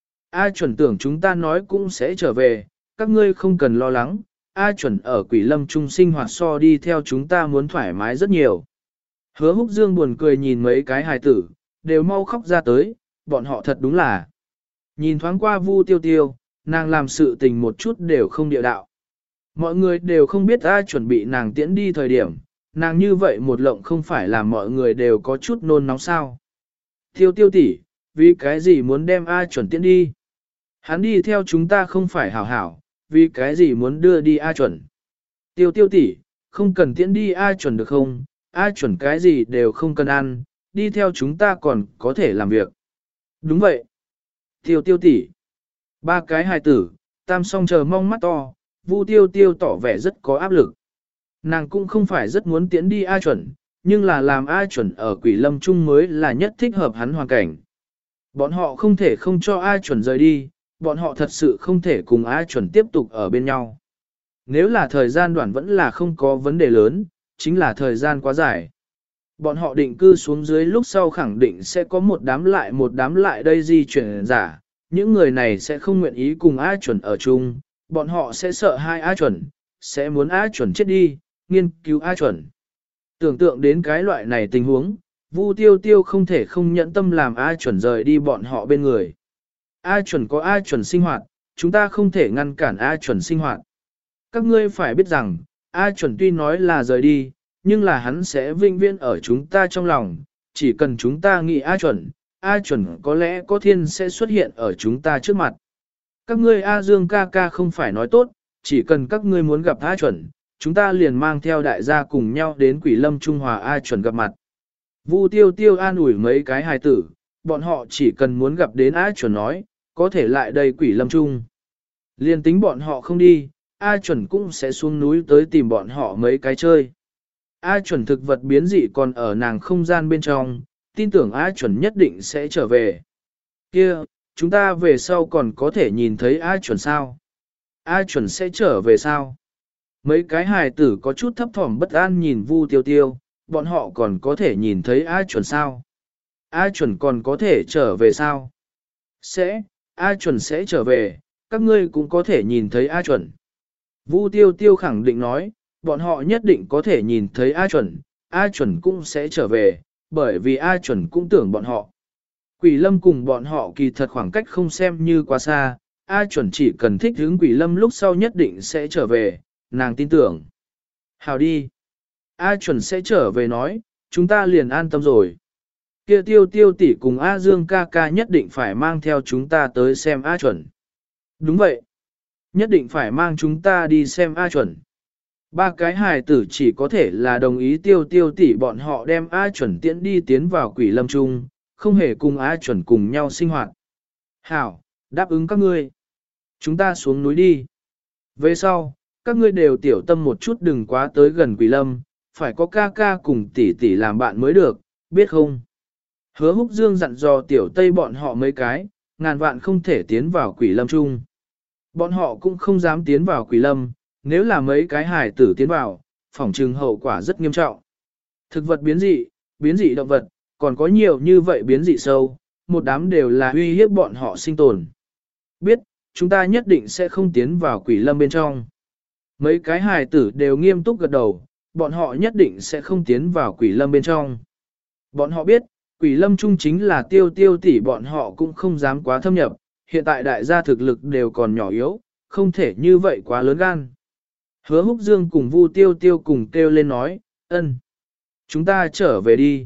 A chuẩn tưởng chúng ta nói cũng sẽ trở về, các ngươi không cần lo lắng, A chuẩn ở quỷ lâm trung sinh hoạt so đi theo chúng ta muốn thoải mái rất nhiều. Hứa Húc Dương buồn cười nhìn mấy cái hài tử, đều mau khóc ra tới, bọn họ thật đúng là. Nhìn thoáng qua Vu Tiêu Tiêu, nàng làm sự tình một chút đều không địa đạo. Mọi người đều không biết A chuẩn bị nàng tiễn đi thời điểm, nàng như vậy một lộng không phải là mọi người đều có chút nôn nóng sao. Tiêu Tiêu tỷ, vì cái gì muốn đem A chuẩn tiễn đi? Hắn đi theo chúng ta không phải hảo hảo, vì cái gì muốn đưa đi A chuẩn? Tiêu Tiêu tỷ, không cần tiễn đi A chuẩn được không? A chuẩn cái gì đều không cần ăn, đi theo chúng ta còn có thể làm việc. Đúng vậy. Tiêu Tiêu tỷ, ba cái hài tử, tam song chờ mong mắt to, Vu Tiêu Tiêu tỏ vẻ rất có áp lực. Nàng cũng không phải rất muốn tiễn đi A chuẩn, nhưng là làm A chuẩn ở quỷ lâm trung mới là nhất thích hợp hắn hoàn cảnh. Bọn họ không thể không cho A chuẩn rời đi, bọn họ thật sự không thể cùng A chuẩn tiếp tục ở bên nhau. Nếu là thời gian đoạn vẫn là không có vấn đề lớn, chính là thời gian quá dài. Bọn họ định cư xuống dưới lúc sau khẳng định sẽ có một đám lại một đám lại đây di chuyển giả, những người này sẽ không nguyện ý cùng A chuẩn ở chung, bọn họ sẽ sợ hai A chuẩn, sẽ muốn A chuẩn chết đi, nghiên cứu A chuẩn. Tưởng tượng đến cái loại này tình huống, Vu Tiêu Tiêu không thể không nhẫn tâm làm A chuẩn rời đi bọn họ bên người. A chuẩn có A chuẩn sinh hoạt, chúng ta không thể ngăn cản A chuẩn sinh hoạt. Các ngươi phải biết rằng, A chuẩn tuy nói là rời đi, nhưng là hắn sẽ vinh viễn ở chúng ta trong lòng, chỉ cần chúng ta nghĩ A chuẩn, A chuẩn có lẽ có thiên sẽ xuất hiện ở chúng ta trước mặt. Các ngươi A Dương ca ca không phải nói tốt, chỉ cần các ngươi muốn gặp A chuẩn, chúng ta liền mang theo đại gia cùng nhau đến quỷ lâm Trung Hòa A chuẩn gặp mặt. Vu Tiêu Tiêu an ủi mấy cái hài tử, bọn họ chỉ cần muốn gặp đến A chuẩn nói, có thể lại đây quỷ lâm Trung. Liên tính bọn họ không đi, A chuẩn cũng sẽ xuống núi tới tìm bọn họ mấy cái chơi. A chuẩn thực vật biến dị còn ở nàng không gian bên trong, tin tưởng A chuẩn nhất định sẽ trở về. Kia, chúng ta về sau còn có thể nhìn thấy A chuẩn sao? A chuẩn sẽ trở về sao? Mấy cái hài tử có chút thấp thỏm bất an nhìn Vu Tiêu Tiêu, bọn họ còn có thể nhìn thấy A chuẩn sao? A chuẩn còn có thể trở về sao? Sẽ, A chuẩn sẽ trở về, các ngươi cũng có thể nhìn thấy A chuẩn. Vu Tiêu Tiêu khẳng định nói, bọn họ nhất định có thể nhìn thấy A chuẩn, A chuẩn cũng sẽ trở về, bởi vì A chuẩn cũng tưởng bọn họ. Quỷ lâm cùng bọn họ kỳ thật khoảng cách không xem như quá xa, A chuẩn chỉ cần thích hướng quỷ lâm lúc sau nhất định sẽ trở về, nàng tin tưởng. Hào đi. A chuẩn sẽ trở về nói, chúng ta liền an tâm rồi. Kia tiêu tiêu tỷ cùng A Dương ca ca nhất định phải mang theo chúng ta tới xem A chuẩn. Đúng vậy. Nhất định phải mang chúng ta đi xem A chuẩn. Ba cái hài tử chỉ có thể là đồng ý tiêu tiêu tỷ bọn họ đem A chuẩn tiễn đi tiến vào quỷ lâm trung, không hề cùng A chuẩn cùng nhau sinh hoạt. Hảo, đáp ứng các ngươi. Chúng ta xuống núi đi. Về sau, các ngươi đều tiểu tâm một chút đừng quá tới gần quỷ lâm, phải có ca ca cùng tỷ tỷ làm bạn mới được, biết không? Hứa Húc Dương dặn dò tiểu tây bọn họ mấy cái, ngàn vạn không thể tiến vào quỷ lâm chung. Bọn họ cũng không dám tiến vào quỷ lâm, nếu là mấy cái hài tử tiến vào, phỏng trừng hậu quả rất nghiêm trọng. Thực vật biến dị, biến dị động vật, còn có nhiều như vậy biến dị sâu, một đám đều là uy hiếp bọn họ sinh tồn. Biết, chúng ta nhất định sẽ không tiến vào quỷ lâm bên trong. Mấy cái hài tử đều nghiêm túc gật đầu, bọn họ nhất định sẽ không tiến vào quỷ lâm bên trong. Bọn họ biết, quỷ lâm chung chính là tiêu tiêu tỷ bọn họ cũng không dám quá thâm nhập, hiện tại đại gia thực lực đều còn nhỏ yếu, không thể như vậy quá lớn gan. Hứa Húc Dương cùng Vu Tiêu Tiêu cùng kêu lên nói, ân, chúng ta trở về đi.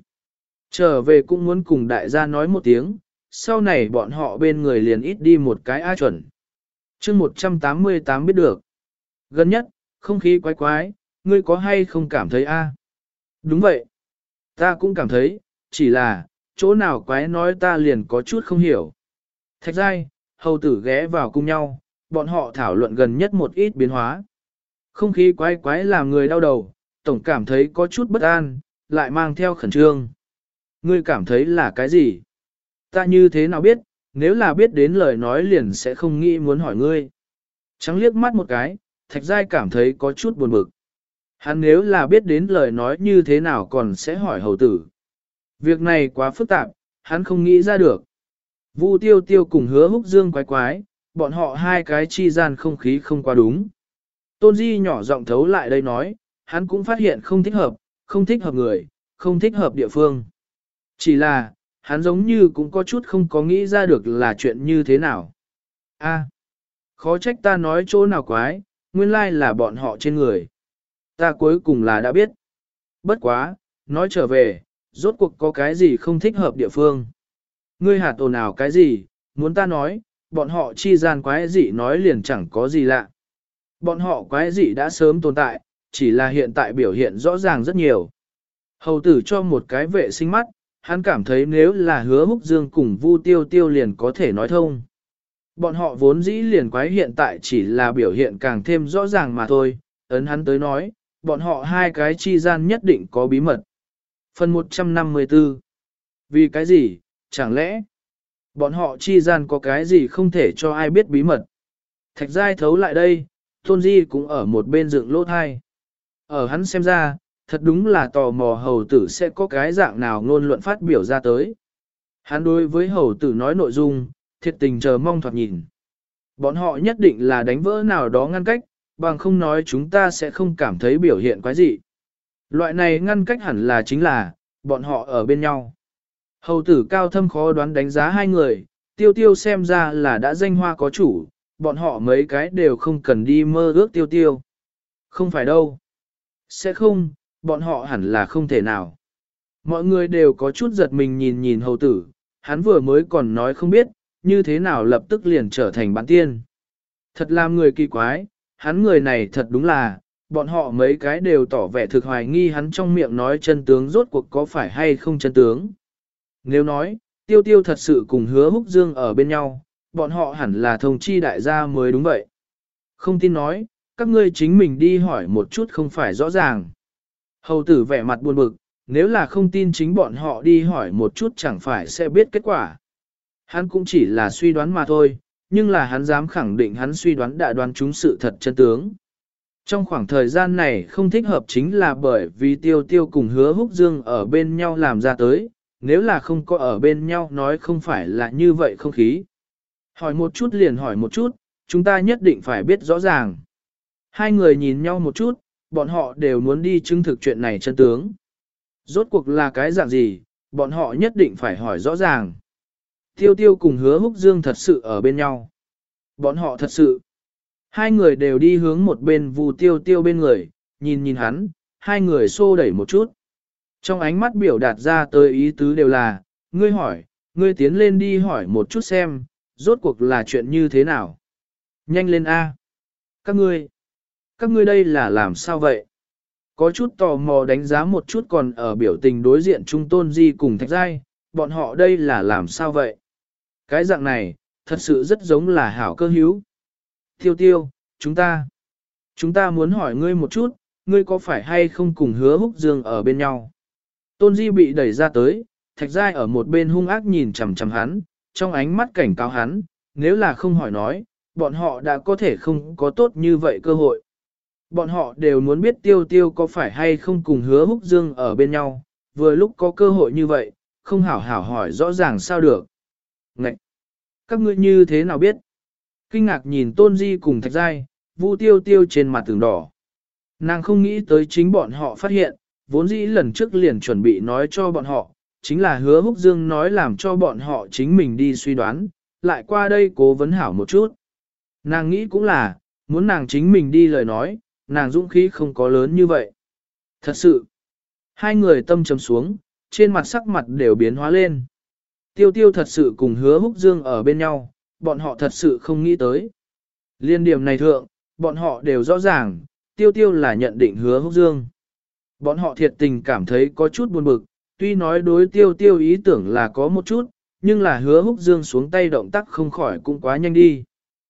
Trở về cũng muốn cùng đại gia nói một tiếng, sau này bọn họ bên người liền ít đi một cái A chuẩn. chương một trăm tám mươi tám biết được. Gần nhất, không khí quái quái, ngươi có hay không cảm thấy A? Đúng vậy. Ta cũng cảm thấy, chỉ là, chỗ nào quái nói ta liền có chút không hiểu. Thạch giai, hầu tử ghé vào cùng nhau, bọn họ thảo luận gần nhất một ít biến hóa. Không khí quái quái làm người đau đầu, tổng cảm thấy có chút bất an, lại mang theo khẩn trương. Ngươi cảm thấy là cái gì? Ta như thế nào biết, nếu là biết đến lời nói liền sẽ không nghĩ muốn hỏi ngươi. Trắng liếc mắt một cái, thạch giai cảm thấy có chút buồn bực. Hắn nếu là biết đến lời nói như thế nào còn sẽ hỏi hầu tử. Việc này quá phức tạp, hắn không nghĩ ra được. Vu Tiêu Tiêu cùng Hứa Húc Dương quái quái, bọn họ hai cái chi gian không khí không quá đúng. Tôn Di nhỏ giọng thấu lại đây nói, hắn cũng phát hiện không thích hợp, không thích hợp người, không thích hợp địa phương. Chỉ là, hắn giống như cũng có chút không có nghĩ ra được là chuyện như thế nào. A, khó trách ta nói chỗ nào quái, nguyên lai là bọn họ trên người. Ta cuối cùng là đã biết. Bất quá, nói trở về, rốt cuộc có cái gì không thích hợp địa phương. Ngươi hạt ồn ào cái gì, muốn ta nói, bọn họ chi gian quái dị nói liền chẳng có gì lạ. Bọn họ quái dị đã sớm tồn tại, chỉ là hiện tại biểu hiện rõ ràng rất nhiều. Hầu tử cho một cái vệ sinh mắt, hắn cảm thấy nếu là Hứa Húc Dương cùng Vu Tiêu Tiêu liền có thể nói thông. Bọn họ vốn dĩ liền quái hiện tại chỉ là biểu hiện càng thêm rõ ràng mà thôi, ấn hắn tới nói, bọn họ hai cái chi gian nhất định có bí mật. Phần một trăm năm mươi tư. Vì cái gì, chẳng lẽ bọn họ chi gian có cái gì không thể cho ai biết bí mật? Thạch giai thấu lại đây, Tôn Di cũng ở một bên dựng lỗ thai. Ở hắn xem ra, thật đúng là tò mò hầu tử sẽ có cái dạng nào ngôn luận phát biểu ra tới. Hắn đối với hầu tử nói nội dung, thiệt tình chờ mong thoạt nhìn. Bọn họ nhất định là đánh vỡ nào đó ngăn cách, bằng không nói chúng ta sẽ không cảm thấy biểu hiện quái gì. Loại này ngăn cách hẳn là chính là, bọn họ ở bên nhau. Hầu tử cao thâm khó đoán đánh giá hai người, tiêu tiêu xem ra là đã danh hoa có chủ, bọn họ mấy cái đều không cần đi mơ ước tiêu tiêu. Không phải đâu. Sẽ không, bọn họ hẳn là không thể nào. Mọi người đều có chút giật mình nhìn nhìn hầu tử, hắn vừa mới còn nói không biết, như thế nào lập tức liền trở thành bán tiên. Thật làm người kỳ quái, hắn người này thật đúng là, bọn họ mấy cái đều tỏ vẻ thực hoài nghi hắn trong miệng nói chân tướng rốt cuộc có phải hay không chân tướng. Nếu nói, tiêu tiêu thật sự cùng Hứa Húc Dương ở bên nhau, bọn họ hẳn là thông chi đại gia mới đúng vậy. Không tin nói, các ngươi chính mình đi hỏi một chút không phải rõ ràng. Hầu tử vẻ mặt buồn bực, nếu là không tin chính bọn họ đi hỏi một chút chẳng phải sẽ biết kết quả. Hắn cũng chỉ là suy đoán mà thôi, nhưng là hắn dám khẳng định hắn suy đoán đã đoán trúng sự thật chân tướng. Trong khoảng thời gian này không thích hợp chính là bởi vì tiêu tiêu cùng Hứa Húc Dương ở bên nhau làm ra tới, nếu là không có ở bên nhau nói không phải là như vậy không khí. Hỏi một chút liền hỏi một chút, chúng ta nhất định phải biết rõ ràng. Hai người nhìn nhau một chút, bọn họ đều muốn đi chứng thực chuyện này chân tướng. Rốt cuộc là cái dạng gì, bọn họ nhất định phải hỏi rõ ràng. Tiêu tiêu cùng hứa húc dương thật sự ở bên nhau. Bọn họ thật sự. Hai người đều đi hướng một bên Vu tiêu tiêu bên người, nhìn nhìn hắn, hai người xô đẩy một chút. Trong ánh mắt biểu đạt ra tới ý tứ đều là, ngươi hỏi, ngươi tiến lên đi hỏi một chút xem, rốt cuộc là chuyện như thế nào. Nhanh lên A. Các ngươi, các ngươi đây là làm sao vậy? Có chút tò mò đánh giá một chút còn ở biểu tình đối diện Trung Tôn Di cùng Thạch Giai, bọn họ đây là làm sao vậy? Cái dạng này, thật sự rất giống là hảo cơ hữu. Tiêu tiêu, chúng ta, chúng ta muốn hỏi ngươi một chút, ngươi có phải hay không cùng hứa húc dương ở bên nhau? Tôn Di bị đẩy ra tới, Thạch Giai ở một bên hung ác nhìn chằm chằm hắn, trong ánh mắt cảnh cáo hắn, nếu là không hỏi nói, bọn họ đã có thể không có tốt như vậy cơ hội. Bọn họ đều muốn biết tiêu tiêu có phải hay không cùng hứa húc dương ở bên nhau, vừa lúc có cơ hội như vậy, không hảo hảo hỏi rõ ràng sao được. Ngậy! Các ngươi như thế nào biết? Kinh ngạc nhìn Tôn Di cùng Thạch Giai, Vu tiêu tiêu trên mặt tường đỏ. Nàng không nghĩ tới chính bọn họ phát hiện, vốn dĩ lần trước liền chuẩn bị nói cho bọn họ, chính là hứa húc dương nói làm cho bọn họ chính mình đi suy đoán, lại qua đây cố vấn hảo một chút. Nàng nghĩ cũng là, muốn nàng chính mình đi lời nói, nàng dũng khí không có lớn như vậy. Thật sự, hai người tâm trầm xuống, trên mặt sắc mặt đều biến hóa lên. Tiêu tiêu thật sự cùng hứa húc dương ở bên nhau, bọn họ thật sự không nghĩ tới. Liên điểm này thượng, bọn họ đều rõ ràng, tiêu tiêu là nhận định hứa húc dương. Bọn họ thiệt tình cảm thấy có chút buồn bực, tuy nói đối tiêu tiêu ý tưởng là có một chút, nhưng là hứa húc dương xuống tay động tác không khỏi cũng quá nhanh đi.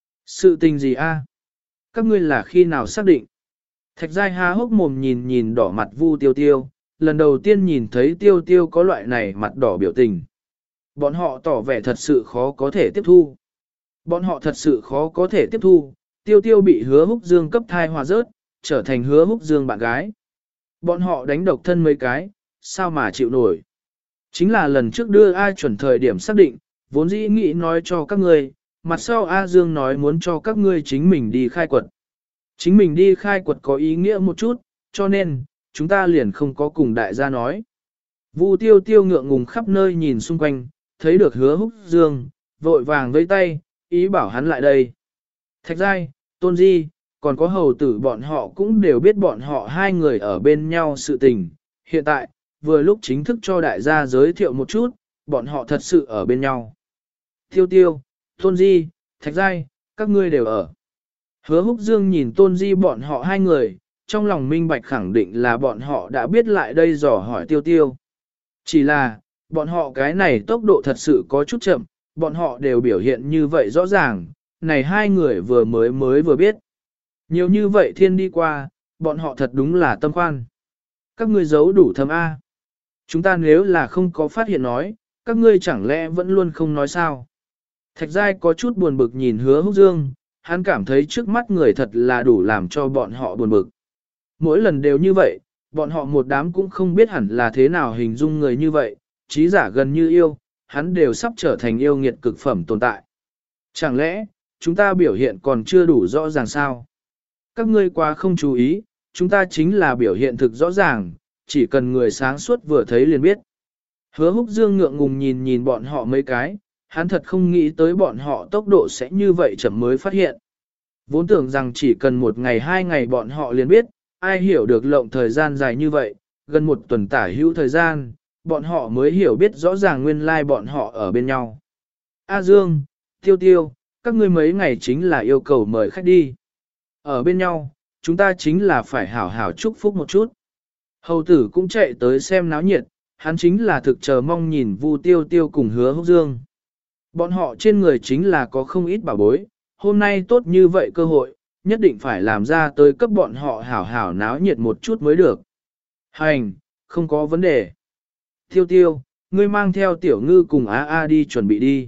Sự tình gì a? Các ngươi là khi nào xác định? Thạch Giai há hốc mồm nhìn nhìn đỏ mặt Vu tiêu tiêu, lần đầu tiên nhìn thấy tiêu tiêu có loại này mặt đỏ biểu tình. Bọn họ tỏ vẻ thật sự khó có thể tiếp thu. Bọn họ thật sự khó có thể tiếp thu, tiêu tiêu bị hứa húc dương cấp thai hòa rớt, trở thành hứa húc dương bạn gái. Bọn họ đánh độc thân mấy cái, sao mà chịu nổi. Chính là lần trước đưa ai chuẩn thời điểm xác định, vốn dĩ nghĩ nói cho các ngươi, mặt sau A Dương nói muốn cho các ngươi chính mình đi khai quật. Chính mình đi khai quật có ý nghĩa một chút, cho nên, chúng ta liền không có cùng đại gia nói. Vu tiêu tiêu ngượng ngùng khắp nơi nhìn xung quanh, thấy được hứa húc dương, vội vàng vẫy tay, ý bảo hắn lại đây. Thạch Giai, Tôn Di, còn có hầu tử bọn họ cũng đều biết bọn họ hai người ở bên nhau sự tình. Hiện tại, vừa lúc chính thức cho đại gia giới thiệu một chút, bọn họ thật sự ở bên nhau. Tiêu tiêu, Tôn Di, Thạch Giai, các ngươi đều ở. Hứa húc dương nhìn Tôn Di bọn họ hai người, trong lòng minh bạch khẳng định là bọn họ đã biết lại đây dò hỏi tiêu tiêu. Chỉ là, bọn họ cái này tốc độ thật sự có chút chậm, bọn họ đều biểu hiện như vậy rõ ràng, này hai người vừa mới mới vừa biết. Nhiều như vậy thiên đi qua, bọn họ thật đúng là tâm khoan. Các ngươi giấu đủ thâm A. Chúng ta nếu là không có phát hiện nói, các ngươi chẳng lẽ vẫn luôn không nói sao. Thạch Giai có chút buồn bực nhìn hứa húc dương, hắn cảm thấy trước mắt người thật là đủ làm cho bọn họ buồn bực. Mỗi lần đều như vậy, bọn họ một đám cũng không biết hẳn là thế nào hình dung người như vậy, trí giả gần như yêu, hắn đều sắp trở thành yêu nghiệt cực phẩm tồn tại. Chẳng lẽ, chúng ta biểu hiện còn chưa đủ rõ ràng sao? Các ngươi quá không chú ý, chúng ta chính là biểu hiện thực rõ ràng, chỉ cần người sáng suốt vừa thấy liền biết. Hứa húc dương ngượng ngùng nhìn nhìn bọn họ mấy cái, hắn thật không nghĩ tới bọn họ tốc độ sẽ như vậy chậm mới phát hiện. Vốn tưởng rằng chỉ cần một ngày hai ngày bọn họ liền biết, ai hiểu được lộng thời gian dài như vậy, gần một tuần tả hữu thời gian, bọn họ mới hiểu biết rõ ràng nguyên lai like bọn họ ở bên nhau. A Dương, Tiêu Tiêu, các ngươi mấy ngày chính là yêu cầu mời khách đi. Ở bên nhau, chúng ta chính là phải hảo hảo chúc phúc một chút. Hầu tử cũng chạy tới xem náo nhiệt, hắn chính là thực chờ mong nhìn Vu Tiêu Tiêu cùng Hứa Húc Dương. Bọn họ trên người chính là có không ít bảo bối, hôm nay tốt như vậy cơ hội, nhất định phải làm ra tới cấp bọn họ hảo hảo náo nhiệt một chút mới được. Hành, không có vấn đề. Tiêu Tiêu, ngươi mang theo tiểu ngư cùng A A đi chuẩn bị đi.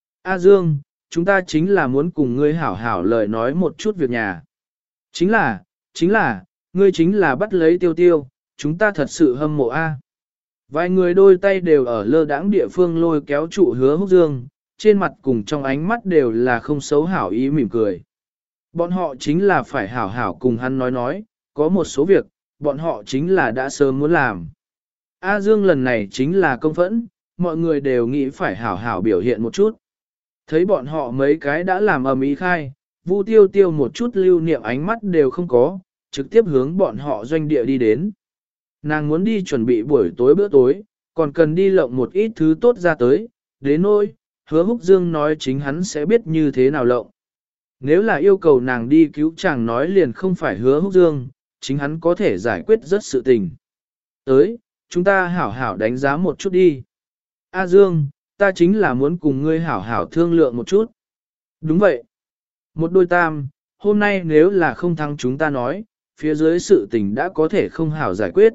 A Dương, chúng ta chính là muốn cùng ngươi hảo hảo lời nói một chút việc nhà. Chính là, chính là, ngươi chính là bắt lấy Tiêu Tiêu, chúng ta thật sự hâm mộ A. Vài người đôi tay đều ở lơ đãng địa phương lôi kéo trụ Hứa Húc Dương, trên mặt cùng trong ánh mắt đều là không xấu hảo ý mỉm cười. Bọn họ chính là phải hảo hảo cùng hắn nói nói, có một số việc, bọn họ chính là đã sớm muốn làm. A Dương lần này chính là công phẫn, mọi người đều nghĩ phải hảo hảo biểu hiện một chút. Thấy bọn họ mấy cái đã làm ầm ĩ khai, Vu Tiêu Tiêu một chút lưu niệm ánh mắt đều không có, trực tiếp hướng bọn họ doanh địa đi đến. Nàng muốn đi chuẩn bị buổi tối bữa tối, còn cần đi lộng một ít thứ tốt ra tới, đến nỗi, Hứa Húc Dương nói chính hắn sẽ biết như thế nào lộng. Nếu là yêu cầu nàng đi cứu chàng nói liền không phải Hứa Húc Dương, chính hắn có thể giải quyết rất sự tình. Tới, chúng ta hảo hảo đánh giá một chút đi. A Dương, ta chính là muốn cùng ngươi hảo hảo thương lượng một chút. Đúng vậy. Một đôi tam, hôm nay nếu là không thắng chúng ta nói, phía dưới sự tình đã có thể không hảo giải quyết.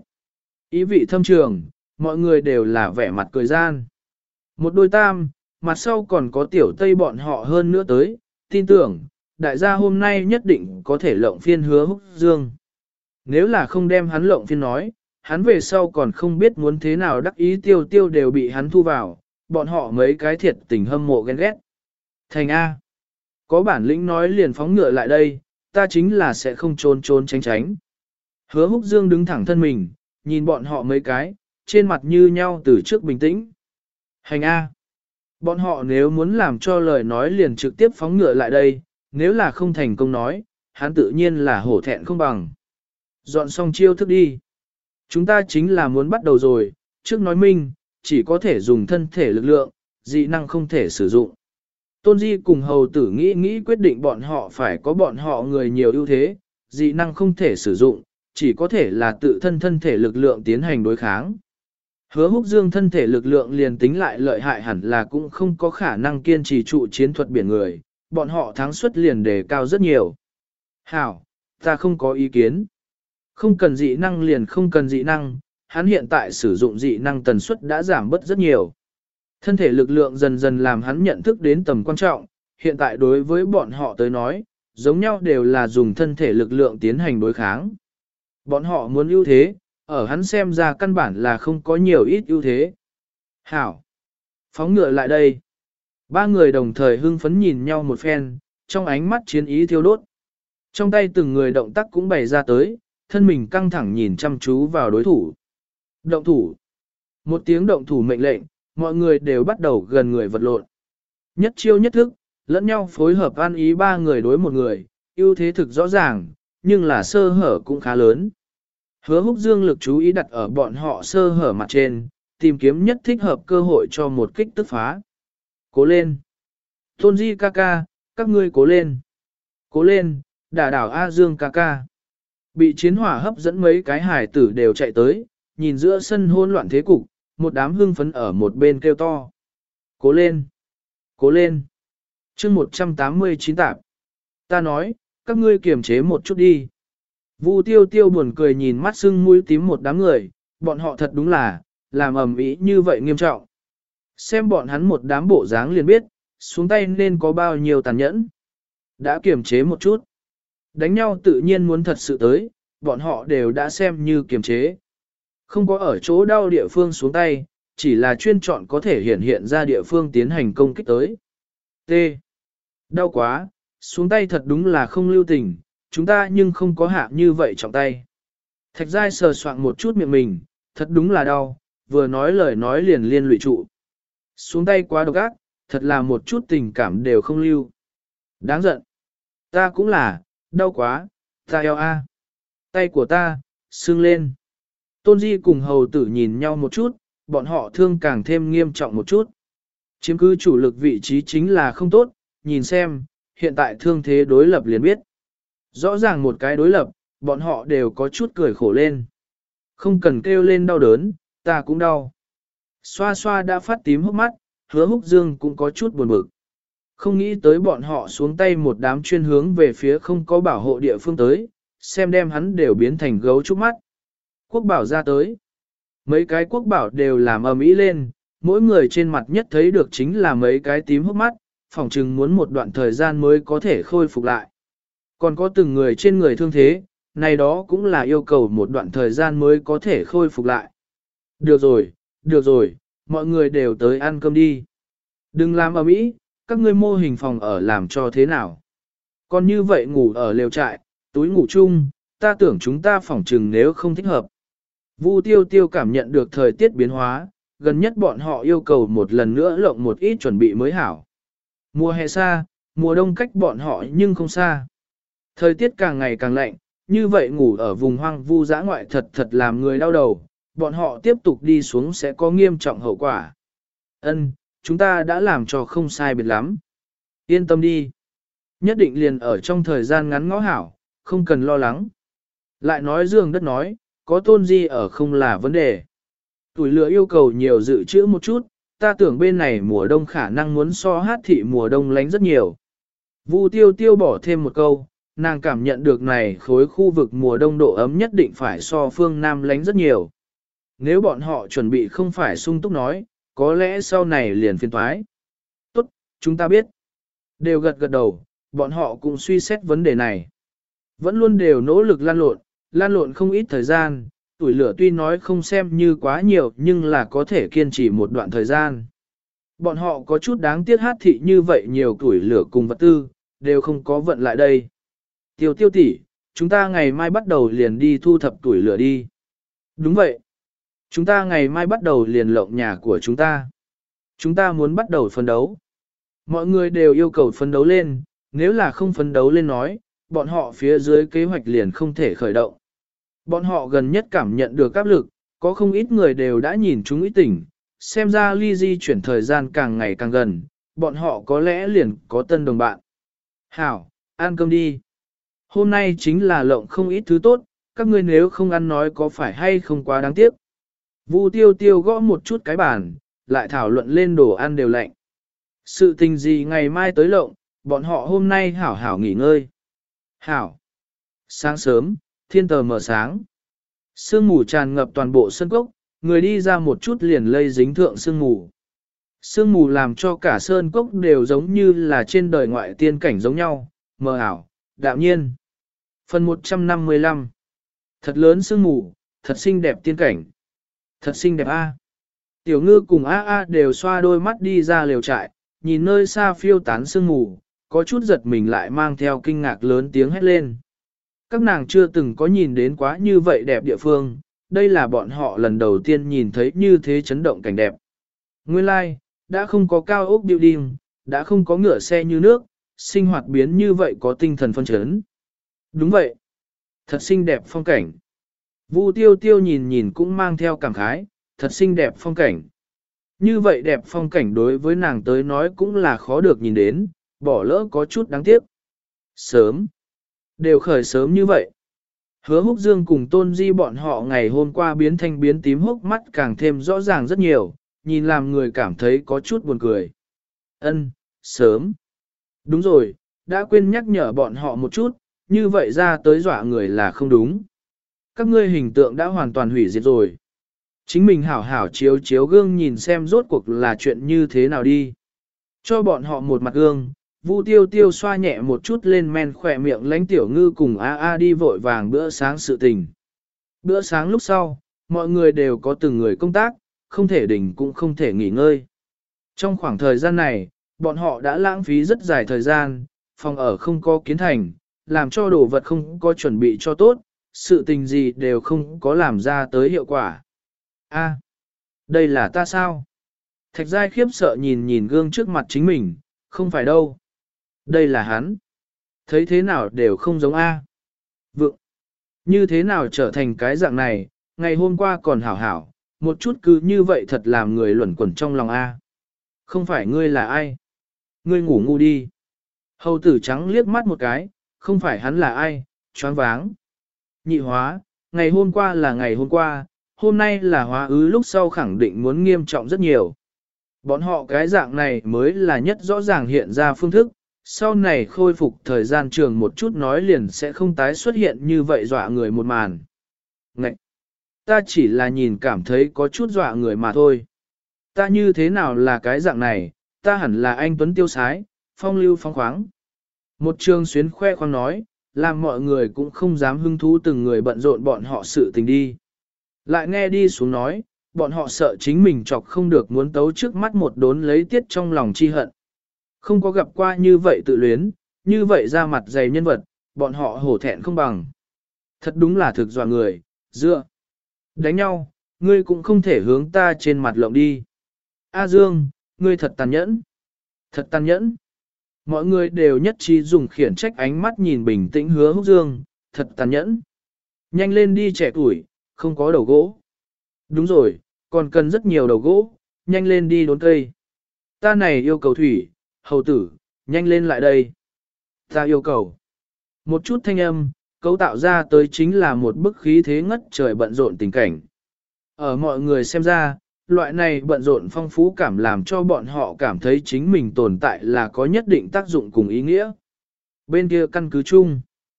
Ý vị thâm trường, mọi người đều là vẻ mặt cười gian. Một đôi tam, mặt sau còn có tiểu tây bọn họ hơn nữa tới, tin tưởng, đại gia hôm nay nhất định có thể lộng phiên Hứa Húc Dương. Nếu là không đem hắn lộng phiên nói, hắn về sau còn không biết muốn thế nào đắc ý tiêu tiêu đều bị hắn thu vào, bọn họ mấy cái thiệt tình hâm mộ ghen ghét. Thành A. Có bản lĩnh nói liền phóng ngựa lại đây, ta chính là sẽ không trốn trốn tránh tránh. Hứa Húc Dương đứng thẳng thân mình, nhìn bọn họ mấy cái, trên mặt như nhau từ trước bình tĩnh. Hành A. Bọn họ nếu muốn làm cho lời nói liền trực tiếp phóng ngựa lại đây, nếu là không thành công nói, hắn tự nhiên là hổ thẹn không bằng. Dọn xong chiêu thức đi. Chúng ta chính là muốn bắt đầu rồi, trước nói minh, chỉ có thể dùng thân thể lực lượng, dị năng không thể sử dụng. Tôn Di cùng hầu tử nghĩ nghĩ quyết định bọn họ phải có bọn họ người nhiều ưu thế, dị năng không thể sử dụng, chỉ có thể là tự thân thân thể lực lượng tiến hành đối kháng. Hứa Húc Dương thân thể lực lượng liền tính lại lợi hại hẳn là cũng không có khả năng kiên trì trụ chiến thuật biển người, bọn họ thắng suất liền đề cao rất nhiều. Hảo, ta không có ý kiến. Không cần dị năng liền không cần dị năng, hắn hiện tại sử dụng dị năng tần suất đã giảm bớt rất nhiều. Thân thể lực lượng dần dần làm hắn nhận thức đến tầm quan trọng, hiện tại đối với bọn họ tới nói, giống nhau đều là dùng thân thể lực lượng tiến hành đối kháng. Bọn họ muốn ưu thế, ở hắn xem ra căn bản là không có nhiều ít ưu thế. Hảo! Phóng ngựa lại đây. Ba người đồng thời hưng phấn nhìn nhau một phen, trong ánh mắt chiến ý thiêu đốt. Trong tay từng người động tác cũng bày ra tới, thân mình căng thẳng nhìn chăm chú vào đối thủ. Động thủ. Một tiếng động thủ mệnh lệnh, mọi người đều bắt đầu gần người vật lộn. Nhất chiêu nhất thức, lẫn nhau phối hợp ăn ý ba người đối một người, ưu thế thực rõ ràng, nhưng là sơ hở cũng khá lớn. Hứa Húc Dương lực chú ý đặt ở bọn họ sơ hở mặt trên, tìm kiếm nhất thích hợp cơ hội cho một kích tức phá. Cố lên! Tôn Di ca ca, các ngươi cố lên! Cố lên, đả đảo A Dương ca ca! Bị chiến hỏa hấp dẫn mấy cái hải tử đều chạy tới, nhìn giữa sân hỗn loạn thế cục, một đám hưng phấn ở một bên kêu to. Cố lên! Cố lên! chương một trăm tám mươi chín tạp. Ta nói, các ngươi kiềm chế một chút đi. Vu Tiêu Tiêu buồn cười nhìn mắt sưng mũi tím một đám người, bọn họ thật đúng là, làm ầm ĩ như vậy nghiêm trọng. Xem bọn hắn một đám bộ dáng liền biết, xuống tay nên có bao nhiêu tàn nhẫn. Đã kiềm chế một chút. Đánh nhau tự nhiên muốn thật sự tới, bọn họ đều đã xem như kiềm chế. Không có ở chỗ đau địa phương xuống tay, chỉ là chuyên chọn có thể hiện hiện ra địa phương tiến hành công kích tới. T. Đau quá, xuống tay thật đúng là không lưu tình, chúng ta nhưng không có hạ như vậy trọng tay. Thạch Giai sờ soạng một chút miệng mình, thật đúng là đau, vừa nói lời nói liền liên lụy trụ. Xuống tay quá độc ác, thật là một chút tình cảm đều không lưu. Đáng giận. Ta cũng là, đau quá, ta eo a. Tay của ta, sưng lên. Tôn Di cùng hầu tử nhìn nhau một chút, bọn họ thương càng thêm nghiêm trọng một chút. Chiếm cứ chủ lực vị trí chính là không tốt, nhìn xem, hiện tại thương thế đối lập liền biết. Rõ ràng một cái đối lập, bọn họ đều có chút cười khổ lên. Không cần kêu lên đau đớn, ta cũng đau. Xoa xoa đã phát tím hốc mắt, Hứa Húc Dương cũng có chút buồn bực. Không nghĩ tới bọn họ xuống tay một đám chuyên hướng về phía không có bảo hộ địa phương tới, xem đem hắn đều biến thành gấu trúc mắt. Quốc bảo ra tới. Mấy cái quốc bảo đều làm ầm ĩ lên, mỗi người trên mặt nhất thấy được chính là mấy cái tím hốc mắt, phỏng chừng muốn một đoạn thời gian mới có thể khôi phục lại. Còn có từng người trên người thương thế, này đó cũng là yêu cầu một đoạn thời gian mới có thể khôi phục lại. Được rồi, được rồi, mọi người đều tới ăn cơm đi. Đừng làm ầm ĩ, các ngươi mô hình phòng ở làm cho thế nào. Còn như vậy ngủ ở lều trại, túi ngủ chung, ta tưởng chúng ta phỏng chừng nếu không thích hợp. Vu Tiêu Tiêu cảm nhận được thời tiết biến hóa, gần nhất bọn họ yêu cầu một lần nữa lộng một ít chuẩn bị mới hảo. Mùa hè xa, mùa đông cách bọn họ nhưng không xa. Thời tiết càng ngày càng lạnh, như vậy ngủ ở vùng hoang vu dã ngoại thật thật làm người đau đầu, bọn họ tiếp tục đi xuống sẽ có nghiêm trọng hậu quả. Ân, chúng ta đã làm cho không sai biệt lắm. Yên tâm đi. Nhất định liền ở trong thời gian ngắn ngõ hảo, không cần lo lắng. Lại nói Dương Đất nói, có Tôn Di ở không là vấn đề. Tuổi lửa yêu cầu nhiều dự trữ một chút, ta tưởng bên này mùa đông khả năng muốn so hát thị mùa đông lánh rất nhiều. Vu Tiêu Tiêu bỏ thêm một câu, nàng cảm nhận được này khối khu vực mùa đông độ ấm nhất định phải so phương Nam lánh rất nhiều. Nếu bọn họ chuẩn bị không phải sung túc nói, có lẽ sau này liền phiền thoái. Tốt, chúng ta biết. Đều gật gật đầu, bọn họ cũng suy xét vấn đề này. Vẫn luôn đều nỗ lực lan lộn, lan lộn không ít thời gian, tuổi lửa tuy nói không xem như quá nhiều nhưng là có thể kiên trì một đoạn thời gian. Bọn họ có chút đáng tiếc hát thị như vậy nhiều tuổi lửa cùng vật tư, đều không có vận lại đây. Tiêu tiêu tỷ, chúng ta ngày mai bắt đầu liền đi thu thập tuổi lửa đi. Đúng vậy. Chúng ta ngày mai bắt đầu liền lộng nhà của chúng ta. Chúng ta muốn bắt đầu phấn đấu. Mọi người đều yêu cầu phấn đấu lên, nếu là không phấn đấu lên nói, bọn họ phía dưới kế hoạch liền không thể khởi động. Bọn họ gần nhất cảm nhận được áp lực, có không ít người đều đã nhìn chúng ý tỉnh, xem ra ly di chuyển thời gian càng ngày càng gần, bọn họ có lẽ liền có tân đồng bạn. Hảo, ăn cơm đi. Hôm nay chính là lộng không ít thứ tốt, các ngươi nếu không ăn nói có phải hay không quá đáng tiếc. Vu Tiêu Tiêu gõ một chút cái bàn, lại thảo luận lên đồ ăn đều lạnh. Sự tình gì ngày mai tới lộng, bọn họ hôm nay hảo hảo nghỉ ngơi. Hảo. Sáng sớm, thiên tờ mở sáng. Sương mù tràn ngập toàn bộ sân cốc, người đi ra một chút liền lây dính thượng sương mù. Sương mù làm cho cả sơn cốc đều giống như là trên đời ngoại tiên cảnh giống nhau, mờ ảo, đạm nhiên. Phần một trăm năm mươi lăm. Thật lớn sương mù, thật xinh đẹp tiên cảnh. Thật xinh đẹp a. Tiểu ngư cùng a a đều xoa đôi mắt đi ra lều trại, nhìn nơi xa phiêu tán sương mù, có chút giật mình lại mang theo kinh ngạc lớn tiếng hét lên. Các nàng chưa từng có nhìn đến quá như vậy đẹp địa phương, đây là bọn họ lần đầu tiên nhìn thấy như thế chấn động cảnh đẹp. Nguyên lai, like, đã không có cao ốc building, đã không có ngựa xe như nước, sinh hoạt biến như vậy có tinh thần phân chấn. Đúng vậy. Thật xinh đẹp phong cảnh. Vu Tiêu Tiêu nhìn nhìn cũng mang theo cảm khái, thật xinh đẹp phong cảnh. Như vậy đẹp phong cảnh đối với nàng tới nói cũng là khó được nhìn đến, bỏ lỡ có chút đáng tiếc. Sớm. Đều khởi sớm như vậy. Hứa Húc Dương cùng Tôn Di bọn họ ngày hôm qua biến thanh biến tím hốc mắt càng thêm rõ ràng rất nhiều, nhìn làm người cảm thấy có chút buồn cười. Ân, sớm. Đúng rồi, đã quên nhắc nhở bọn họ một chút, như vậy ra tới dọa người là không đúng. Các ngươi hình tượng đã hoàn toàn hủy diệt rồi. Chính mình hảo hảo chiếu chiếu gương nhìn xem rốt cuộc là chuyện như thế nào đi. Cho bọn họ một mặt gương, Vu Tiêu Tiêu xoa nhẹ một chút lên men khỏe miệng lánh tiểu ngư cùng A A đi vội vàng bữa sáng sự tình. Bữa sáng lúc sau, mọi người đều có từng người công tác, không thể đỉnh cũng không thể nghỉ ngơi. Trong khoảng thời gian này, bọn họ đã lãng phí rất dài thời gian, phòng ở không có kiến thành, làm cho đồ vật không có chuẩn bị cho tốt, sự tình gì đều không có làm ra tới hiệu quả. A, đây là ta sao? Thạch Giai khiếp sợ nhìn nhìn gương trước mặt chính mình, không phải đâu. Đây là hắn. Thấy thế nào đều không giống A. Vượng. Như thế nào trở thành cái dạng này, ngày hôm qua còn hảo hảo, một chút cứ như vậy thật làm người luẩn quẩn trong lòng A. Không phải ngươi là ai? Ngươi ngủ ngu đi. Hầu tử trắng liếc mắt một cái, không phải hắn là ai, choáng váng. Nhị hóa, ngày hôm qua là ngày hôm qua, hôm nay là hóa ứ lúc sau khẳng định muốn nghiêm trọng rất nhiều. Bọn họ cái dạng này mới là nhất rõ ràng hiện ra phương thức, sau này khôi phục thời gian trường một chút nói liền sẽ không tái xuất hiện như vậy dọa người một màn. Ngậy! Ta chỉ là nhìn cảm thấy có chút dọa người mà thôi. Ta như thế nào là cái dạng này, ta hẳn là anh Tuấn Tiêu Sái, phong lưu phong khoáng. Một trường xuyến khoe khoang nói, làm mọi người cũng không dám hứng thú từng người bận rộn bọn họ sự tình đi. Lại nghe đi xuống nói, bọn họ sợ chính mình chọc không được muốn tấu trước mắt một đốn lấy tiết trong lòng chi hận. Không có gặp qua như vậy tự luyến, như vậy ra mặt dày nhân vật, bọn họ hổ thẹn không bằng. Thật đúng là thực dọa người, dựa. Đánh nhau, ngươi cũng không thể hướng ta trên mặt lộng đi. A Dương, ngươi thật tàn nhẫn. Thật tàn nhẫn. Mọi người đều nhất trí dùng khiển trách ánh mắt nhìn bình tĩnh Hứa Húc Dương, thật tàn nhẫn. Nhanh lên đi trẻ tuổi, không có đầu gỗ. Đúng rồi, còn cần rất nhiều đầu gỗ, nhanh lên đi đốn cây. Ta này yêu cầu thủy, hầu tử, nhanh lên lại đây. Ta yêu cầu. Một chút thanh âm, cấu tạo ra tới chính là một bức khí thế ngất trời bận rộn tình cảnh. Ở mọi người xem ra, loại này bận rộn phong phú cảm làm cho bọn họ cảm thấy chính mình tồn tại là có nhất định tác dụng cùng ý nghĩa. Bên kia căn cứ chung.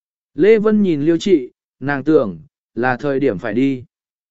Lê Vân nhìn Liêu Trị, nàng tưởng, là thời điểm phải đi.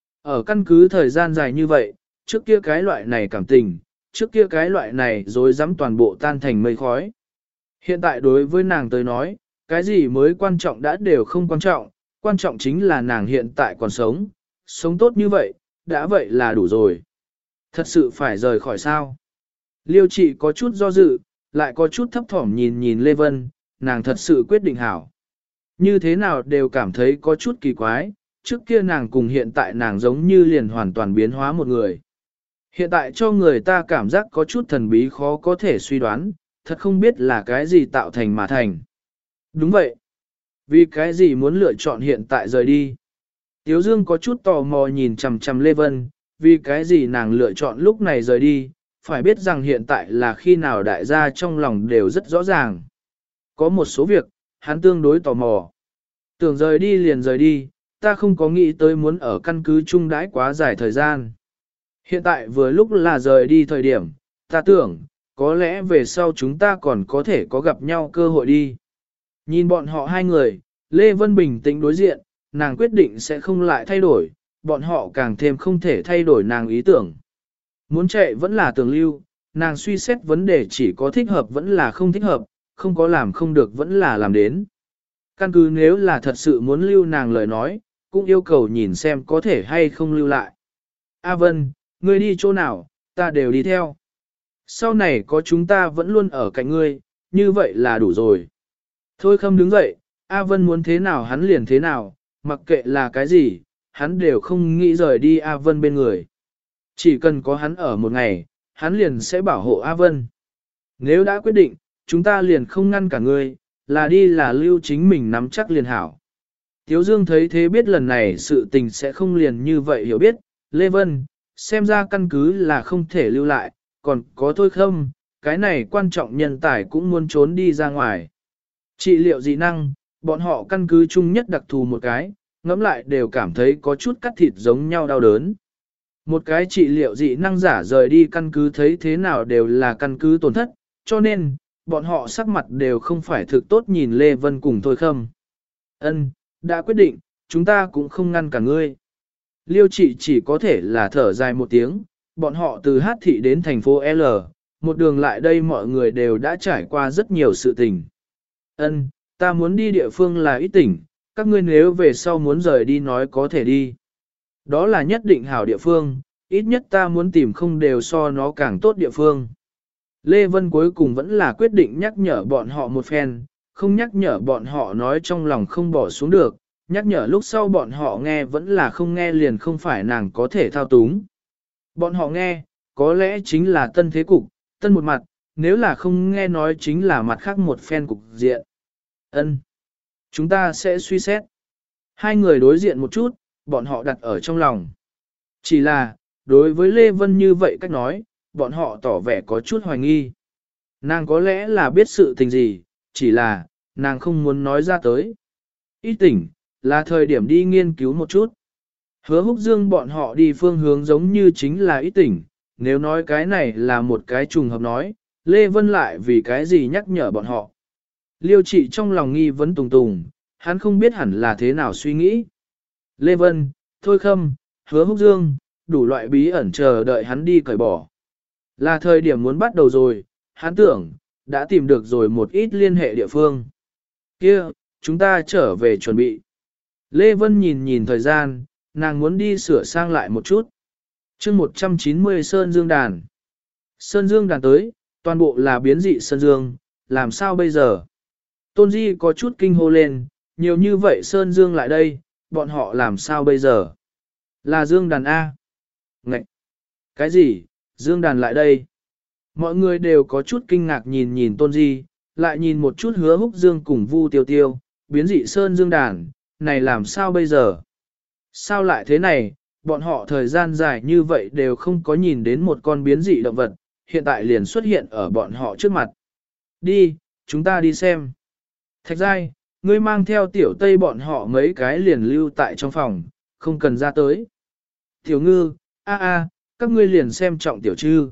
Ở căn cứ thời gian dài như vậy, trước kia cái loại này cảm tình, trước kia cái loại này rồi dám toàn bộ tan thành mây khói. Hiện tại đối với nàng tới nói, cái gì mới quan trọng đã đều không quan trọng, quan trọng chính là nàng hiện tại còn sống, sống tốt như vậy, đã vậy là đủ rồi. Thật sự phải rời khỏi sao? Liêu Trị có chút do dự, lại có chút thấp thỏm nhìn nhìn Lê Vân, nàng thật sự quyết định hảo. Như thế nào đều cảm thấy có chút kỳ quái, trước kia nàng cùng hiện tại nàng giống như liền hoàn toàn biến hóa một người. Hiện tại cho người ta cảm giác có chút thần bí khó có thể suy đoán, thật không biết là cái gì tạo thành mà thành. Đúng vậy. Vì cái gì muốn lựa chọn hiện tại rời đi? Tiếu Dương có chút tò mò nhìn chằm chằm Lê Vân, vì cái gì nàng lựa chọn lúc này rời đi, phải biết rằng hiện tại là khi nào đại gia trong lòng đều rất rõ ràng. Có một số việc, hắn tương đối tò mò. Tưởng rời đi liền rời đi, ta không có nghĩ tới muốn ở căn cứ chung đãi quá dài thời gian. Hiện tại vừa lúc là rời đi thời điểm, ta tưởng, có lẽ về sau chúng ta còn có thể có gặp nhau cơ hội đi. Nhìn bọn họ hai người, Lê Vân bình tĩnh đối diện, nàng quyết định sẽ không lại thay đổi, bọn họ càng thêm không thể thay đổi nàng ý tưởng. Muốn chạy vẫn là tưởng lưu, nàng suy xét vấn đề chỉ có thích hợp vẫn là không thích hợp, không có làm không được vẫn là làm đến. Căn cứ nếu là thật sự muốn lưu nàng lời nói, cũng yêu cầu nhìn xem có thể hay không lưu lại. A Vân, ngươi đi chỗ nào, ta đều đi theo. Sau này có chúng ta vẫn luôn ở cạnh ngươi, như vậy là đủ rồi. Thôi Khâm đứng dậy, A Vân muốn thế nào hắn liền thế nào, mặc kệ là cái gì, hắn đều không nghĩ rời đi A Vân bên người. Chỉ cần có hắn ở một ngày, hắn liền sẽ bảo hộ A Vân. Nếu đã quyết định, chúng ta liền không ngăn cả ngươi, là đi là lưu chính mình nắm chắc liền hảo. Tiếu Dương thấy thế biết lần này sự tình sẽ không liền như vậy hiểu biết, Lê Vân, xem ra căn cứ là không thể lưu lại, còn có Thôi Khâm, cái này quan trọng nhân tài cũng muốn trốn đi ra ngoài. Trị liệu dị năng, bọn họ căn cứ chung nhất đặc thù một cái, ngẫm lại đều cảm thấy có chút cắt thịt giống nhau đau đớn. Một cái trị liệu dị năng giả rời đi căn cứ thấy thế nào đều là căn cứ tổn thất, cho nên, bọn họ sắc mặt đều không phải thực tốt nhìn Lê Vân cùng Thôi Khâm. Ân, đã quyết định, chúng ta cũng không ngăn cả ngươi. Liêu trị chỉ có thể là thở dài một tiếng, bọn họ từ Hát Thị đến thành phố L, một đường lại đây mọi người đều đã trải qua rất nhiều sự tình. Ân, ta muốn đi địa phương là ít tỉnh, các ngươi nếu về sau muốn rời đi nói có thể đi. Đó là nhất định hảo địa phương, ít nhất ta muốn tìm không đều so nó càng tốt địa phương. Lê Vân cuối cùng vẫn là quyết định nhắc nhở bọn họ một phen, không nhắc nhở bọn họ nói trong lòng không bỏ xuống được, nhắc nhở lúc sau bọn họ nghe vẫn là không nghe liền không phải nàng có thể thao túng. Bọn họ nghe, có lẽ chính là tân thế cục, tân một mặt, nếu là không nghe nói chính là mặt khác một phen cục diện. Ân, chúng ta sẽ suy xét. Hai người đối diện một chút, bọn họ đặt ở trong lòng. Chỉ là, đối với Lê Vân như vậy cách nói, bọn họ tỏ vẻ có chút hoài nghi. Nàng có lẽ là biết sự tình gì, chỉ là, nàng không muốn nói ra tới. Ý tỉnh, là thời điểm đi nghiên cứu một chút. Hứa Húc Dương bọn họ đi phương hướng giống như chính là ý tỉnh, nếu nói cái này là một cái trùng hợp nói, Lê Vân lại vì cái gì nhắc nhở bọn họ. Liêu trị trong lòng nghi vấn tùng tùng, hắn không biết hẳn là thế nào suy nghĩ. Lê Vân, Thôi Khâm, Hứa Húc Dương, đủ loại bí ẩn chờ đợi hắn đi cởi bỏ. Là thời điểm muốn bắt đầu rồi, hắn tưởng, đã tìm được rồi một ít liên hệ địa phương. Kia, chúng ta trở về chuẩn bị. Lê Vân nhìn nhìn thời gian, nàng muốn đi sửa sang lại một chút. chương một trăm chín mươi Sơn Dương Đàn. Sơn Dương Đàn tới, toàn bộ là biến dị Sơn Dương, làm sao bây giờ? Tôn Di có chút kinh hô lên, nhiều như vậy Sơn Dương lại đây, bọn họ làm sao bây giờ? Là Dương Đàn A. Ngậy! Cái gì? Dương Đàn lại đây? Mọi người đều có chút kinh ngạc nhìn nhìn Tôn Di, lại nhìn một chút Hứa Húc Dương cùng Vu Tiêu Tiêu, biến dị sơn Dương Đàn, này làm sao bây giờ? Sao lại thế này, bọn họ thời gian dài như vậy đều không có nhìn đến một con biến dị động vật, hiện tại liền xuất hiện ở bọn họ trước mặt. Đi, chúng ta đi xem. Thạch Giai, ngươi mang theo tiểu tây bọn họ mấy cái liền lưu tại trong phòng, không cần ra tới. Tiểu ngư, a a, các ngươi liền xem trọng tiểu trư.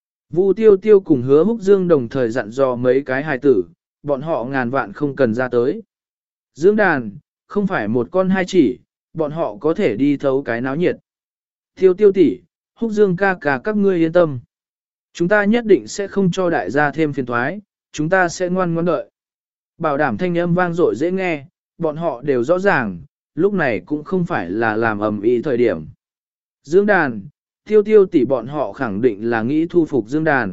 Vu Tiêu Tiêu cùng Hứa Húc Dương đồng thời dặn dò mấy cái hài tử, bọn họ ngàn vạn không cần ra tới. Dương Đàn, không phải một con hai chỉ, bọn họ có thể đi thấu cái náo nhiệt. Tiêu Tiêu tỷ, Húc Dương ca ca các ngươi yên tâm. Chúng ta nhất định sẽ không cho đại gia thêm phiền toái, chúng ta sẽ ngoan ngoãn đợi. Bảo đảm thanh âm vang dội dễ nghe, bọn họ đều rõ ràng, lúc này cũng không phải là làm ầm ĩ thời điểm. Dương Đàn, Tiêu Tiêu tỷ bọn họ khẳng định là nghĩ thu phục Dương Đàn.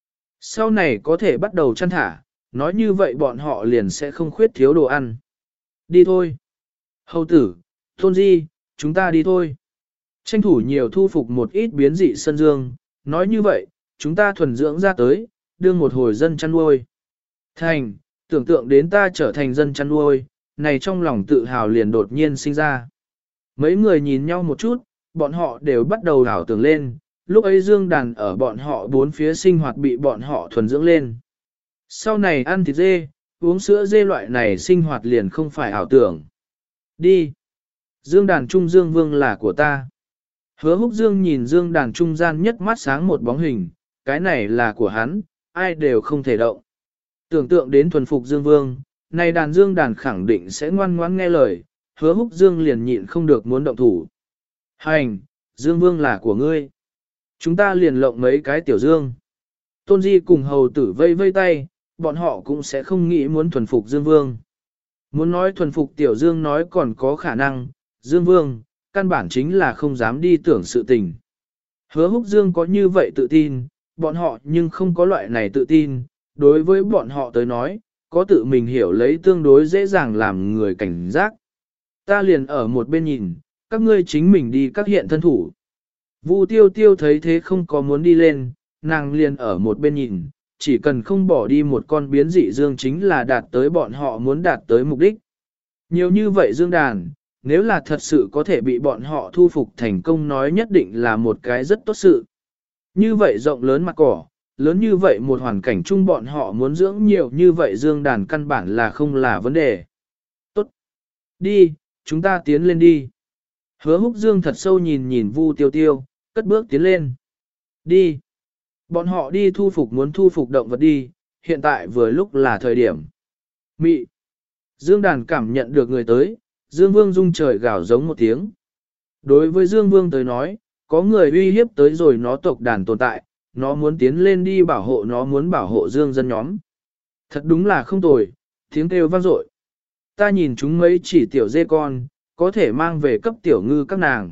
Sau này có thể bắt đầu chăn thả, nói như vậy bọn họ liền sẽ không khuyết thiếu đồ ăn. Đi thôi. Hầu tử, Tôn Di, chúng ta đi thôi. Tranh thủ nhiều thu phục một ít biến dị sân dương, nói như vậy, chúng ta thuần dưỡng ra tới, đương một hồi dân chăn nuôi. Thành, tưởng tượng đến ta trở thành dân chăn nuôi, này trong lòng tự hào liền đột nhiên sinh ra. Mấy người nhìn nhau một chút, bọn họ đều bắt đầu đảo tưởng lên, lúc ấy Dương Đàn ở bọn họ bốn phía sinh hoạt bị bọn họ thuần dưỡng lên. Sau này ăn thịt dê, uống sữa dê loại này sinh hoạt liền không phải ảo tưởng. Đi! Dương Đàn Trung Dương Vương là của ta. Hứa Húc Dương nhìn Dương Đàn Trung gian nhất mắt sáng một bóng hình, cái này là của hắn, ai đều không thể động. Tưởng tượng đến thuần phục Dương Vương, này đàn Dương Đàn khẳng định sẽ ngoan ngoãn nghe lời, Hứa Húc Dương liền nhịn không được muốn động thủ. Hành, Dương Vương là của ngươi. Chúng ta liền lộng mấy cái tiểu Dương. Tôn Di cùng hầu tử vây vây tay, bọn họ cũng sẽ không nghĩ muốn thuần phục Dương Vương. Muốn nói thuần phục tiểu Dương nói còn có khả năng, Dương Vương, căn bản chính là không dám đi tưởng sự tình. Hứa Húc Dương có như vậy tự tin, bọn họ nhưng không có loại này tự tin, đối với bọn họ tới nói, có tự mình hiểu lấy tương đối dễ dàng làm người cảnh giác. Ta liền ở một bên nhìn, các ngươi chính mình đi các hiện thân thủ. Vu Tiêu Tiêu thấy thế không có muốn đi lên, nàng liền ở một bên nhìn, chỉ cần không bỏ đi một con biến dị dương chính là đạt tới bọn họ muốn đạt tới mục đích. Nhiều như vậy Dương Đàn, nếu là thật sự có thể bị bọn họ thu phục thành công nói nhất định là một cái rất tốt sự. Như vậy rộng lớn mặt cỏ, lớn như vậy một hoàn cảnh chung bọn họ muốn dưỡng nhiều như vậy Dương Đàn căn bản là không là vấn đề. Tốt. Đi, chúng ta tiến lên đi. Hứa Húc Dương thật sâu nhìn nhìn Vu Tiêu Tiêu, cất bước tiến lên. Đi. Bọn họ đi thu phục muốn thu phục động vật đi, hiện tại vừa lúc là thời điểm. Mị. Dương Đàn cảm nhận được người tới, Dương Vương rung trời gào giống một tiếng. Đối với Dương Vương tới nói, có người uy hiếp tới rồi nó tộc đàn tồn tại, nó muốn tiến lên đi bảo hộ nó muốn bảo hộ Dương dân nhóm. Thật đúng là không tồi, tiếng kêu vang dội. Ta nhìn chúng mấy chỉ tiểu dê con, có thể mang về cấp tiểu ngư các nàng.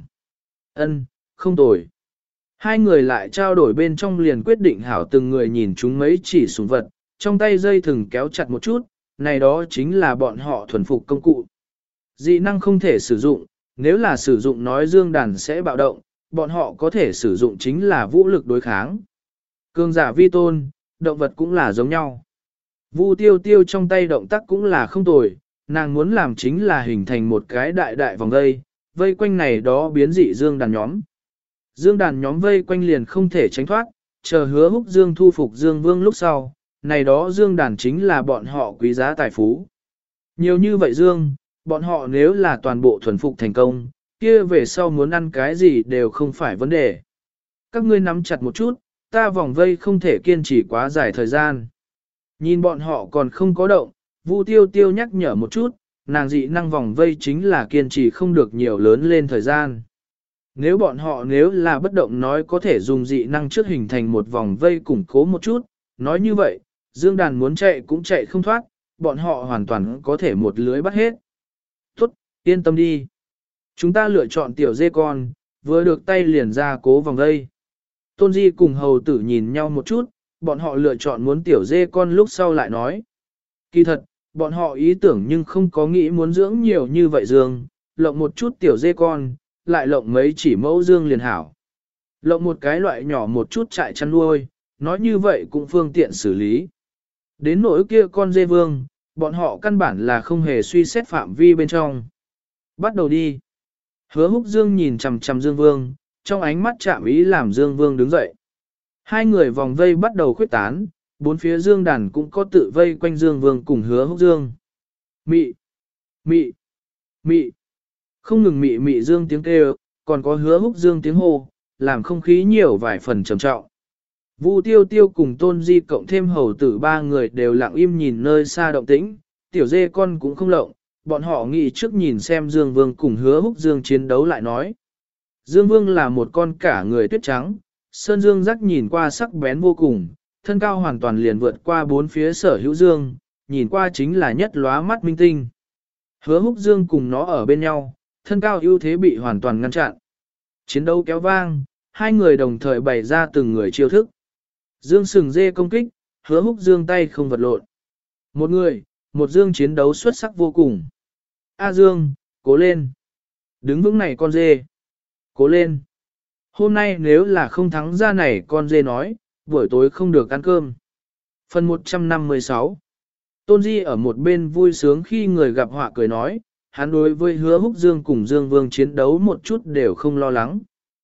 Ân, không tồi. Hai người lại trao đổi bên trong liền quyết định hảo từng người nhìn chúng mấy chỉ sủng vật, trong tay dây thừng kéo chặt một chút, này đó chính là bọn họ thuần phục công cụ. Dị năng không thể sử dụng, nếu là sử dụng nói Dương Đàn sẽ bạo động, bọn họ có thể sử dụng chính là vũ lực đối kháng. Cường giả vi tôn, động vật cũng là giống nhau. Vu Tiêu Tiêu trong tay động tác cũng là không tồi, nàng muốn làm chính là hình thành một cái đại đại vòng vây, vây quanh này đó biến dị Dương Đàn nhóm. Dương Đàn nhóm vây quanh liền không thể tránh thoát, chờ Hứa Húc Dương thu phục Dương Vương lúc sau, này đó Dương Đàn chính là bọn họ quý giá tài phú. Nhiều như vậy Dương, bọn họ nếu là toàn bộ thuần phục thành công, kia về sau muốn ăn cái gì đều không phải vấn đề. Các ngươi nắm chặt một chút, ta vòng vây không thể kiên trì quá dài thời gian. Nhìn bọn họ còn không có động, Vu Tiêu Tiêu nhắc nhở một chút, nàng dị năng vòng vây chính là kiên trì không được nhiều lớn lên thời gian. Nếu bọn họ nếu là bất động nói có thể dùng dị năng trước hình thành một vòng vây củng cố một chút, nói như vậy, Dương Đàn muốn chạy cũng chạy không thoát, bọn họ hoàn toàn có thể một lưới bắt hết. Tốt, yên tâm đi. Chúng ta lựa chọn tiểu dê con, vừa được tay liền ra cố vòng vây. Tôn Di cùng hầu tử nhìn nhau một chút, bọn họ lựa chọn muốn tiểu dê con lúc sau lại nói. Kỳ thật, bọn họ ý tưởng nhưng không có nghĩ muốn dưỡng nhiều như vậy Dương, lộng một chút tiểu dê con, lại lộng mấy chỉ mẫu Dương liền hảo. Lộng một cái loại nhỏ một chút trại chăn nuôi, nói như vậy cũng phương tiện xử lý. Đến nỗi kia con dê vương, bọn họ căn bản là không hề suy xét phạm vi bên trong. Bắt đầu đi. Hứa Húc Dương nhìn chằm chằm Dương Vương, trong ánh mắt chạm ý làm Dương Vương đứng dậy. Hai người vòng vây bắt đầu khuyết tán, bốn phía Dương đàn cũng có tự vây quanh Dương Vương cùng Hứa Húc Dương. Mị, mị, mị. Không ngừng mị mị Dương tiếng kêu, còn có Hứa Húc Dương tiếng hô, làm không khí nhiều vài phần trầm trọng. Vu Tiêu Tiêu cùng Tôn Di cộng thêm hầu tử ba người đều lặng im nhìn nơi xa động tĩnh, tiểu dê con cũng không lộng, bọn họ nghĩ trước nhìn xem Dương Vương cùng Hứa Húc Dương chiến đấu lại nói. Dương Vương là một con cả người tuyết trắng, sơn dương rắc nhìn qua sắc bén vô cùng, thân cao hoàn toàn liền vượt qua bốn phía sở hữu dương, nhìn qua chính là nhất lóa mắt minh tinh. Hứa Húc Dương cùng nó ở bên nhau, thân cao ưu thế bị hoàn toàn ngăn chặn. Chiến đấu kéo vang, hai người đồng thời bày ra từng người chiêu thức. Dương sừng dê công kích, Hứa Húc Dương tay không vật lộn. Một người, một Dương chiến đấu xuất sắc vô cùng. A Dương, cố lên. Đứng vững này con dê. Cố lên. Hôm nay nếu là không thắng ra này con dê nói, buổi tối không được ăn cơm. Phần một trăm năm mươi sáu. Tôn Di ở một bên vui sướng khi người gặp họa cười nói, hắn đối với Hứa Húc Dương cùng Dương Vương chiến đấu một chút đều không lo lắng.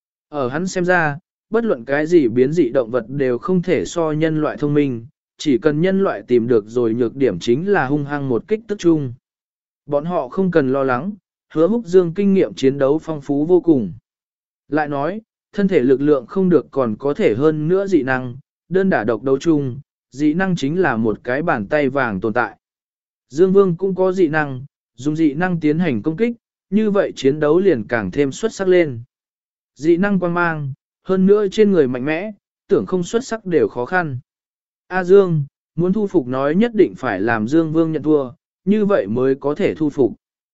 Ở hắn xem ra, bất luận cái gì biến dị động vật đều không thể so nhân loại thông minh, chỉ cần nhân loại tìm được rồi nhược điểm chính là hung hăng một kích tức chung. Bọn họ không cần lo lắng, Hứa Húc Dương kinh nghiệm chiến đấu phong phú vô cùng. Lại nói, thân thể lực lượng không được còn có thể hơn nữa dị năng, đơn đả độc đấu chung, dị năng chính là một cái bàn tay vàng tồn tại. Dương Vương cũng có dị năng, dùng dị năng tiến hành công kích, như vậy chiến đấu liền càng thêm xuất sắc lên. Dị năng quang mang, hơn nữa trên người mạnh mẽ, tưởng không xuất sắc đều khó khăn. A Dương, muốn thu phục nói nhất định phải làm Dương Vương nhận thua, như vậy mới có thể thu phục.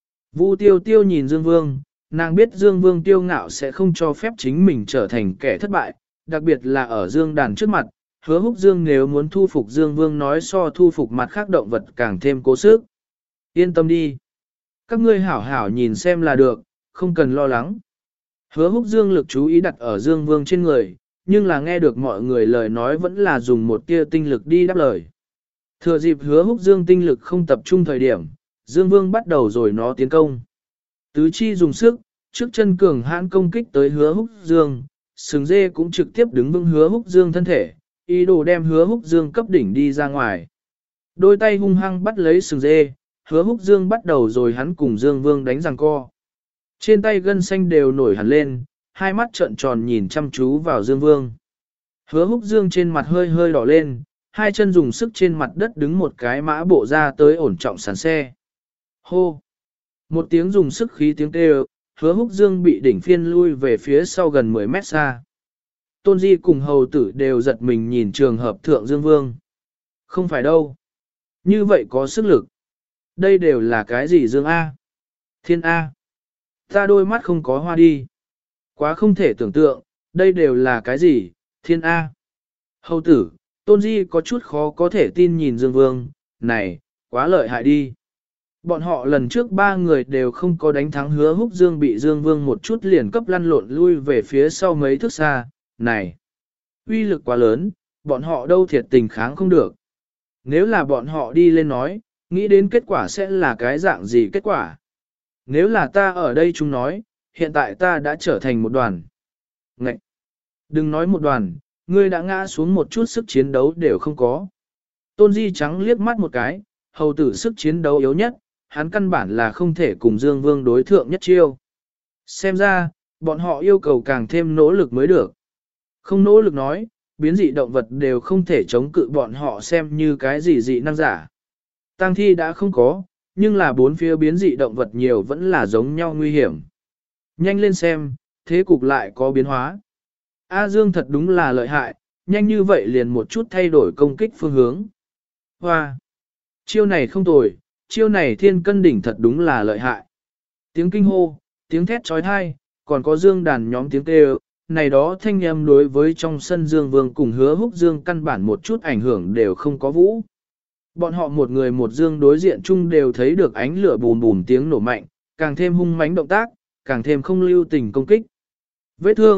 Vu Tiêu Tiêu nhìn Dương Vương, nàng biết Dương Vương tiêu ngạo sẽ không cho phép chính mình trở thành kẻ thất bại, đặc biệt là ở Dương đàn trước mặt, Hứa Húc Dương nếu muốn thu phục Dương Vương nói so thu phục mặt khác động vật càng thêm cố sức. Yên tâm đi. Các ngươi hảo hảo nhìn xem là được, không cần lo lắng. Hứa Húc Dương lực chú ý đặt ở Dương Vương trên người, nhưng là nghe được mọi người lời nói vẫn là dùng một tia tinh lực đi đáp lời. Thừa dịp Hứa Húc Dương tinh lực không tập trung thời điểm, Dương Vương bắt đầu rồi nó tiến công. Tứ chi dùng sức, trước chân cường hãn công kích tới Hứa Húc Dương, sừng dê cũng trực tiếp đứng vững Hứa Húc Dương thân thể, ý đồ đem Hứa Húc Dương cấp đỉnh đi ra ngoài. Đôi tay hung hăng bắt lấy sừng dê, Hứa Húc Dương bắt đầu rồi hắn cùng Dương Vương đánh giằng co. Trên tay gân xanh đều nổi hẳn lên, hai mắt trợn tròn nhìn chăm chú vào Dương Vương. Hứa Húc Dương trên mặt hơi hơi đỏ lên, hai chân dùng sức trên mặt đất đứng một cái mã bộ ra tới ổn trọng sàn xe. Hô! Một tiếng dùng sức khí tiếng kêu, Hứa Húc Dương bị đỉnh phiên lui về phía sau gần mười mét xa. Tôn Di cùng hầu tử đều giật mình nhìn trường hợp thượng Dương Vương. Không phải đâu. Như vậy có sức lực. Đây đều là cái gì Dương A? Thiên A. Ta đôi mắt không có hoa đi. Quá không thể tưởng tượng, đây đều là cái gì, Thiên A. Hầu tử, Tôn Di có chút khó có thể tin nhìn Dương Vương, này, quá lợi hại đi. Bọn họ lần trước ba người đều không có đánh thắng Hứa Húc Dương bị Dương Vương một chút liền cấp lăn lộn lui về phía sau mấy thước xa, này. Uy lực quá lớn, bọn họ đâu thiệt tình kháng không được. Nếu là bọn họ đi lên nói, nghĩ đến kết quả sẽ là cái dạng gì kết quả. Nếu là ta ở đây chúng nói, hiện tại ta đã trở thành một đoàn. Ngậy! Đừng nói một đoàn, ngươi đã ngã xuống một chút sức chiến đấu đều không có. Tôn Di trắng liếc mắt một cái, hầu tử sức chiến đấu yếu nhất, hắn căn bản là không thể cùng Dương Vương đối thượng nhất chiêu. Xem ra, bọn họ yêu cầu càng thêm nỗ lực mới được. Không nỗ lực nói, biến dị động vật đều không thể chống cự bọn họ xem như cái gì dị năng giả. Tang thi đã không có, nhưng là bốn phía biến dị động vật nhiều vẫn là giống nhau nguy hiểm. Nhanh lên xem, thế cục lại có biến hóa. A Dương thật đúng là lợi hại, nhanh như vậy liền một chút thay đổi công kích phương hướng. Hoa! Chiêu này không tồi, chiêu này thiên cân đỉnh thật đúng là lợi hại. Tiếng kinh hô, tiếng thét trói thai, còn có Dương đàn nhóm tiếng kêu, này đó thanh âm đối với trong sân Dương Vương cùng Hứa Húc Dương căn bản một chút ảnh hưởng đều không có vũ. Bọn họ một người một Dương đối diện chung đều thấy được ánh lửa bùm bùm tiếng nổ mạnh, càng thêm hung mãnh động tác, càng thêm không lưu tình công kích. Vết thương,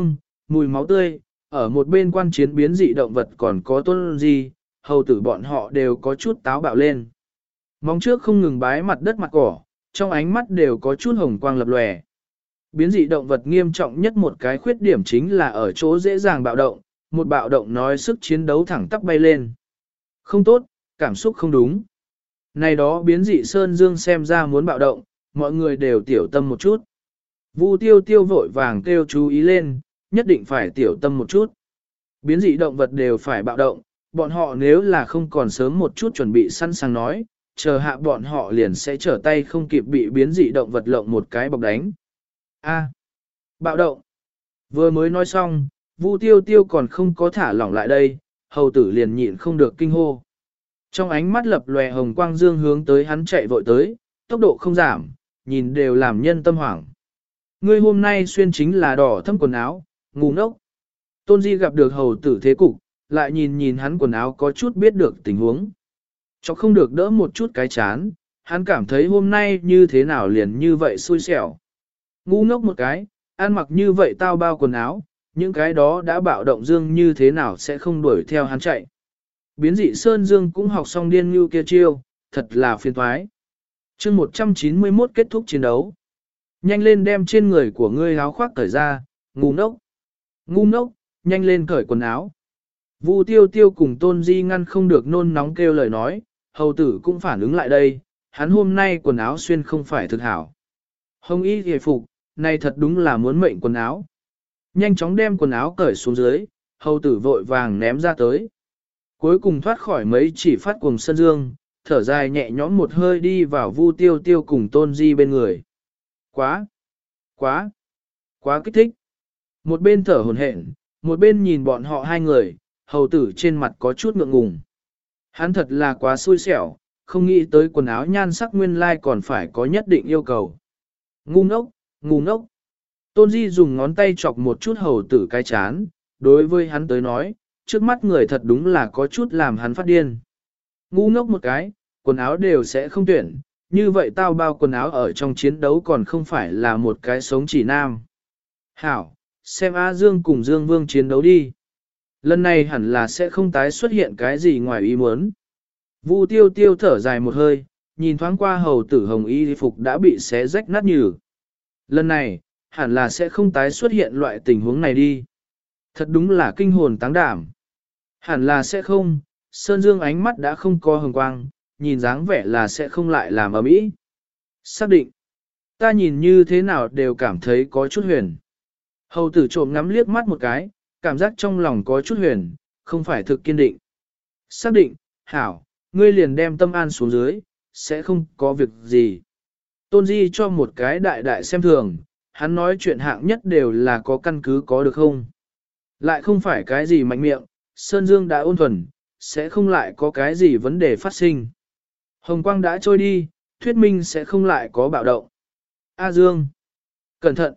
mùi máu tươi, ở một bên quan chiến biến dị động vật còn có Tôn Di, hầu tử bọn họ đều có chút táo bạo lên. Móng trước không ngừng bái mặt đất mặt cỏ, trong ánh mắt đều có chút hồng quang lập lòe. Biến dị động vật nghiêm trọng nhất một cái khuyết điểm chính là ở chỗ dễ dàng bạo động, một bạo động nói sức chiến đấu thẳng tắp bay lên. Không tốt, cảm xúc không đúng. Này đó biến dị Sơn Dương xem ra muốn bạo động, mọi người đều tiểu tâm một chút. Vu tiêu tiêu vội vàng kêu chú ý lên, nhất định phải tiểu tâm một chút. Biến dị động vật đều phải bạo động, bọn họ nếu là không còn sớm một chút chuẩn bị sẵn sàng nói, chờ hạ bọn họ liền sẽ trở tay không kịp bị biến dị động vật lộng một cái bọc đánh. A. Bạo động. Vừa mới nói xong, Vu tiêu tiêu còn không có thả lỏng lại đây, hầu tử liền nhịn không được kinh hô. Trong ánh mắt lập lòe hồng quang dương hướng tới hắn chạy vội tới, tốc độ không giảm, nhìn đều làm nhân tâm hoảng. Ngươi hôm nay xuyên chính là đỏ thâm quần áo, ngu ngốc. Tôn Di gặp được hầu tử thế cục, lại nhìn nhìn hắn quần áo có chút biết được tình huống. Cho không được đỡ một chút cái chán, hắn cảm thấy hôm nay như thế nào liền như vậy xui xẻo. Ngu ngốc một cái, ăn mặc như vậy tao bao quần áo, những cái đó đã bạo động dương như thế nào sẽ không đuổi theo hắn chạy. Biến dị Sơn Dương cũng học xong điên như kia chiêu, thật là phiền toái. chương một trăm chín mươi mốt kết thúc chiến đấu. Nhanh lên đem trên người của ngươi áo khoác cởi ra, ngu ngốc. Ngu ngốc, nhanh lên cởi quần áo. Vu tiêu tiêu cùng Tôn Di ngăn không được nôn nóng kêu lời nói, hầu tử cũng phản ứng lại đây, hắn hôm nay quần áo xuyên không phải thực hảo. Hồng y hề phục, này thật đúng là muốn mệnh quần áo. Nhanh chóng đem quần áo cởi xuống dưới, hầu tử vội vàng ném ra tới. Cuối cùng thoát khỏi mấy chỉ phát cuồng sân dương, thở dài nhẹ nhõm một hơi đi vào Vu tiêu tiêu cùng Tôn Di bên người. Quá, quá, quá kích thích. Một bên thở hổn hển, một bên nhìn bọn họ hai người, hầu tử trên mặt có chút ngượng ngùng. Hắn thật là quá xui xẻo, không nghĩ tới quần áo nhan sắc nguyên lai còn phải có nhất định yêu cầu. Ngu ngốc, ngu ngốc. Tôn Di dùng ngón tay chọc một chút hầu tử cái chán, đối với hắn tới nói, trước mắt người thật đúng là có chút làm hắn phát điên. Ngu ngốc một cái, quần áo đều sẽ không tuyển, như vậy tao bao quần áo ở trong chiến đấu còn không phải là một cái sống chỉ nam. Hảo, xem A Dương cùng Dương Vương chiến đấu đi. Lần này hẳn là sẽ không tái xuất hiện cái gì ngoài ý muốn. Vu tiêu tiêu thở dài một hơi, nhìn thoáng qua hầu tử hồng y phục đã bị xé rách nát nhừ. Lần này, hẳn là sẽ không tái xuất hiện loại tình huống này đi. Thật đúng là kinh hồn táng đảm. Hẳn là sẽ không, Sơn Dương ánh mắt đã không có hồng quang, nhìn dáng vẻ là sẽ không lại làm ầm ĩ. Xác định, ta nhìn như thế nào đều cảm thấy có chút huyền. Hầu tử trộm ngắm liếc mắt một cái, cảm giác trong lòng có chút huyền, không phải thực kiên định. Xác định, hảo, ngươi liền đem tâm an xuống dưới, sẽ không có việc gì. Tôn Di cho một cái đại đại xem thường, hắn nói chuyện hạng nhất đều là có căn cứ có được không. Lại không phải cái gì mạnh miệng, Sơn Dương đã ôn thuần, sẽ không lại có cái gì vấn đề phát sinh. Hồng quang đã trôi đi, thuyết minh sẽ không lại có bạo động. A Dương, cẩn thận.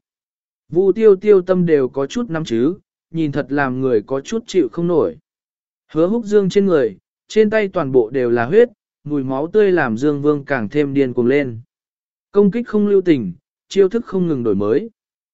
Vu tiêu tiêu tâm đều có chút nắm chứ, nhìn thật làm người có chút chịu không nổi. Hứa Húc Dương trên người, trên tay toàn bộ đều là huyết, mùi máu tươi làm Dương Vương càng thêm điên cuồng lên. Công kích không lưu tình, chiêu thức không ngừng đổi mới.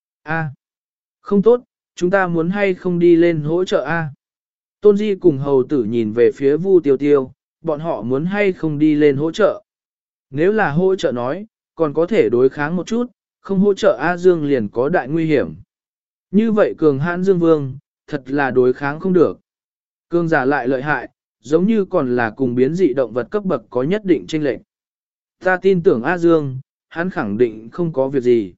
A, không tốt, chúng ta muốn hay không đi lên hỗ trợ A. Tôn Di cùng hầu tử nhìn về phía Vu tiêu tiêu, bọn họ muốn hay không đi lên hỗ trợ. Nếu là hỗ trợ nói, còn có thể đối kháng một chút, không hỗ trợ A Dương liền có đại nguy hiểm. Như vậy cường hãn Dương Vương, thật là đối kháng không được. Cường giả lại lợi hại, giống như còn là cùng biến dị động vật cấp bậc có nhất định chênh lệch. Ta tin tưởng A Dương, hắn khẳng định không có việc gì.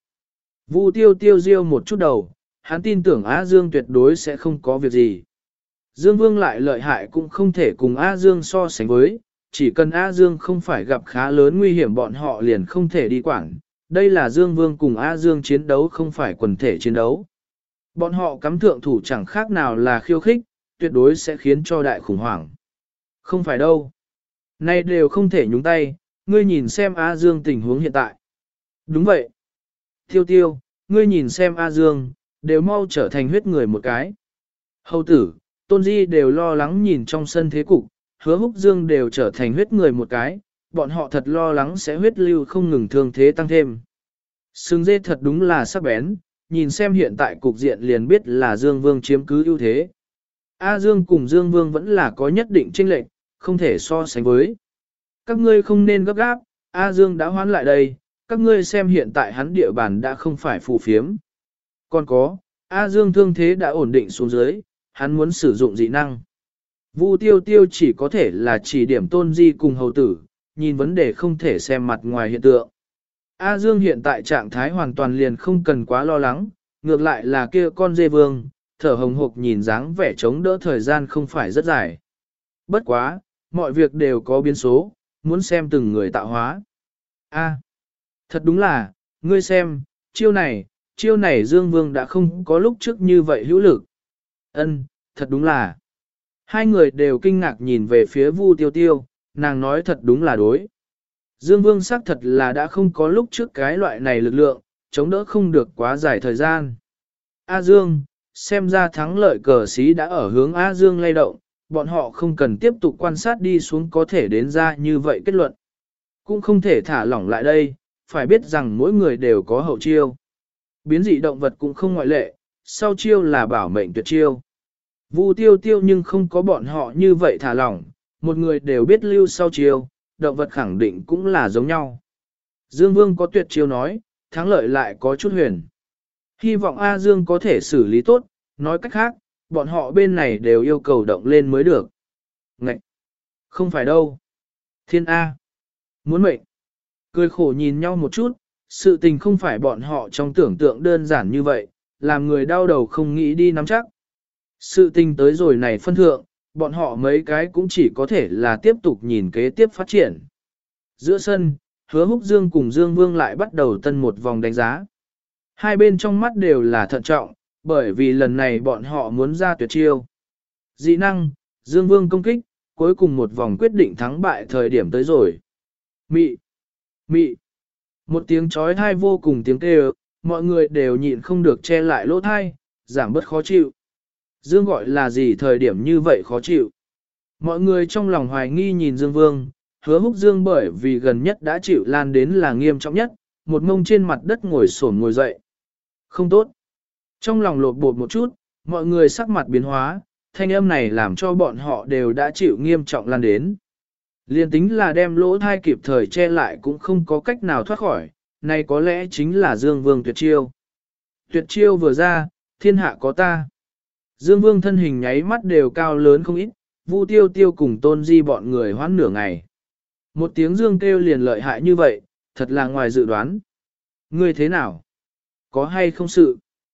Vu tiêu tiêu riêu một chút đầu, hắn tin tưởng A Dương tuyệt đối sẽ không có việc gì. Dương Vương lại lợi hại cũng không thể cùng A Dương so sánh với, chỉ cần A Dương không phải gặp khá lớn nguy hiểm bọn họ liền không thể đi quản. Đây là Dương Vương cùng A Dương chiến đấu không phải quần thể chiến đấu. Bọn họ cắm thượng thủ chẳng khác nào là khiêu khích, tuyệt đối sẽ khiến cho đại khủng hoảng. Không phải đâu. Nay đều không thể nhúng tay, ngươi nhìn xem A Dương tình huống hiện tại. Đúng vậy. Tiêu tiêu, ngươi nhìn xem A Dương, đều mau trở thành huyết người một cái. Hầu tử, Tôn Di đều lo lắng nhìn trong sân thế cục, Hứa Húc Dương đều trở thành huyết người một cái, bọn họ thật lo lắng sẽ huyết lưu không ngừng thương thế tăng thêm. Sừng dê thật đúng là sắc bén, nhìn xem hiện tại cục diện liền biết là Dương Vương chiếm cứ ưu thế. A Dương cùng Dương Vương vẫn là có nhất định chênh lệch, không thể so sánh với. Các ngươi không nên gấp gáp, A Dương đã hoán lại đây, các ngươi xem hiện tại hắn địa bàn đã không phải phù phiếm. Còn có, A Dương thương thế đã ổn định xuống dưới, hắn muốn sử dụng dị năng. Vu Tiêu Tiêu chỉ có thể là chỉ điểm Tôn Di cùng hầu tử, nhìn vấn đề không thể xem mặt ngoài hiện tượng. A Dương hiện tại trạng thái hoàn toàn liền không cần quá lo lắng, ngược lại là kia con dê vương, thở hồng hộc nhìn dáng vẻ chống đỡ thời gian không phải rất dài. Bất quá, mọi việc đều có biến số, muốn xem từng người tạo hóa. A, thật đúng là, ngươi xem, chiêu này, chiêu này Dương Vương đã không có lúc trước như vậy hữu lực. Ân, thật đúng là. Hai người đều kinh ngạc nhìn về phía Vu Tiêu Tiêu, nàng nói thật đúng là đối. Dương Vương xác thật là đã không có lúc trước cái loại này lực lượng, chống đỡ không được quá dài thời gian. A Dương, xem ra thắng lợi cờ xí đã ở hướng A Dương lay động, bọn họ không cần tiếp tục quan sát đi xuống có thể đến ra như vậy kết luận. Cũng không thể thả lỏng lại đây, phải biết rằng mỗi người đều có hậu chiêu. Biến dị động vật cũng không ngoại lệ, sau chiêu là bảo mệnh tuyệt chiêu. Vu Tiêu Tiêu nhưng không có bọn họ như vậy thả lỏng, một người đều biết lưu sau chiêu, động vật khẳng định cũng là giống nhau. Dương Vương có tuyệt chiêu nói, thắng lợi lại có chút huyền. Hy vọng A Dương có thể xử lý tốt, nói cách khác, bọn họ bên này đều yêu cầu động lên mới được. Ngậy! Không phải đâu. Thiên A! Muốn mệnh! Cười khổ nhìn nhau một chút, sự tình không phải bọn họ trong tưởng tượng đơn giản như vậy, làm người đau đầu không nghĩ đi nắm chắc. Sự tình tới rồi này phân thượng, bọn họ mấy cái cũng chỉ có thể là tiếp tục nhìn kế tiếp phát triển. Giữa sân, Hứa Húc Dương cùng Dương Vương lại bắt đầu tân một vòng đánh giá. Hai bên trong mắt đều là thận trọng, bởi vì lần này bọn họ muốn ra tuyệt chiêu. Dị năng, Dương Vương công kích, cuối cùng một vòng quyết định thắng bại thời điểm tới rồi. Mị! Mị! Một tiếng chói tai vô cùng tiếng kêu, mọi người đều nhịn không được che lại lỗ tai, giảm bớt khó chịu. Dương gọi là gì thời điểm như vậy khó chịu. Mọi người trong lòng hoài nghi nhìn Dương Vương, Hứa Húc Dương bởi vì gần nhất đã chịu lan đến là nghiêm trọng nhất, một mông trên mặt đất ngồi xổm ngồi dậy. Không tốt. Trong lòng lột bột một chút, mọi người sắc mặt biến hóa, thanh âm này làm cho bọn họ đều đã chịu nghiêm trọng lan đến. Liên tính là đem lỗ thai kịp thời che lại cũng không có cách nào thoát khỏi, này có lẽ chính là Dương Vương tuyệt chiêu. Tuyệt chiêu vừa ra, thiên hạ có ta. Dương Vương thân hình nháy mắt đều cao lớn không ít, Vu Tiêu Tiêu cùng Tôn Di bọn người hoãn nửa ngày. Một tiếng Dương kêu liền lợi hại như vậy, thật là ngoài dự đoán. Ngươi thế nào? Có hay không sự?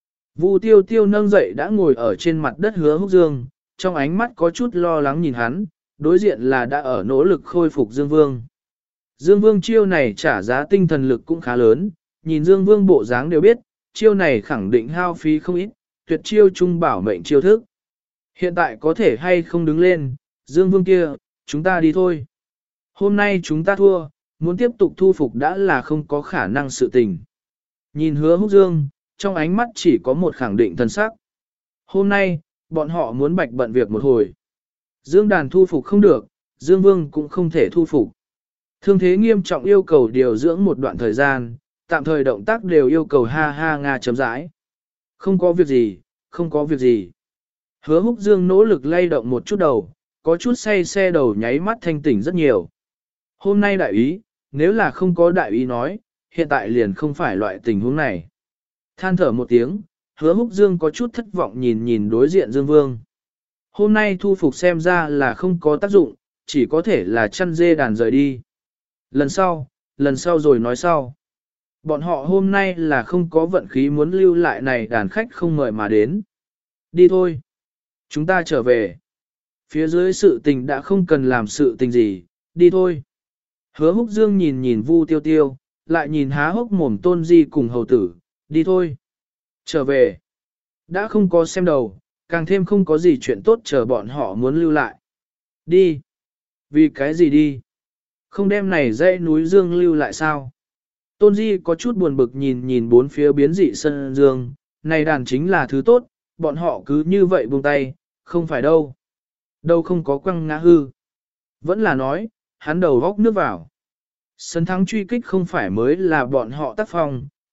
Vu Tiêu Tiêu nâng dậy đã ngồi ở trên mặt đất Hứa Húc Dương, trong ánh mắt có chút lo lắng nhìn hắn, đối diện là đã ở nỗ lực khôi phục Dương Vương. Dương Vương chiêu này trả giá tinh thần lực cũng khá lớn, nhìn Dương Vương bộ dáng đều biết, chiêu này khẳng định hao phí không ít, tuyệt chiêu trung bảo mệnh chiêu thức. Hiện tại có thể hay không đứng lên, Dương Vương kia, chúng ta đi thôi. Hôm nay chúng ta thua, muốn tiếp tục thu phục đã là không có khả năng sự tình. Nhìn Hứa Húc Dương, trong ánh mắt chỉ có một khẳng định thân sắc. Hôm nay, bọn họ muốn bạch bận việc một hồi. Dương đàn thu phục không được, Dương Vương cũng không thể thu phục. Thương thế nghiêm trọng yêu cầu điều dưỡng một đoạn thời gian, tạm thời động tác đều yêu cầu ha ha nga chấm rãi. Không có việc gì, không có việc gì. Hứa Húc Dương nỗ lực lay động một chút đầu, có chút say xe đầu nháy mắt thanh tỉnh rất nhiều. Hôm nay đại ý, nếu là không có đại ý nói, hiện tại liền không phải loại tình huống này. Than thở một tiếng, Hứa Húc Dương có chút thất vọng nhìn nhìn đối diện Dương Vương. Hôm nay thu phục xem ra là không có tác dụng, chỉ có thể là chăn dê đàn rời đi. Lần sau, lần sau rồi nói sau. Bọn họ hôm nay là không có vận khí muốn lưu lại này đàn khách không mời mà đến. Đi thôi. Chúng ta trở về. Phía dưới sự tình đã không cần làm sự tình gì, đi thôi. Hứa Húc Dương nhìn nhìn Vu Tiêu Tiêu, lại nhìn há hốc mồm Tôn Di cùng hầu tử, đi thôi. Trở về. Đã không có xem đầu, càng thêm không có gì chuyện tốt chờ bọn họ muốn lưu lại. Đi. Vì cái gì đi? Không đem này dãy núi Dương lưu lại sao? Tôn Di có chút buồn bực nhìn nhìn bốn phía biến dị sân Dương, này đàn chính là thứ tốt, bọn họ cứ như vậy buông tay, không phải đâu. Đâu không có quăng ngã hư. Vẫn là nói, hắn đầu góc nước vào. Sân thắng truy kích không phải mới là bọn họ tác phong,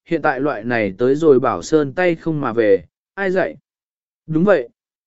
hiện tại loại này tới rồi bảo sơn tay không mà về, ai dạy? Đúng vậy.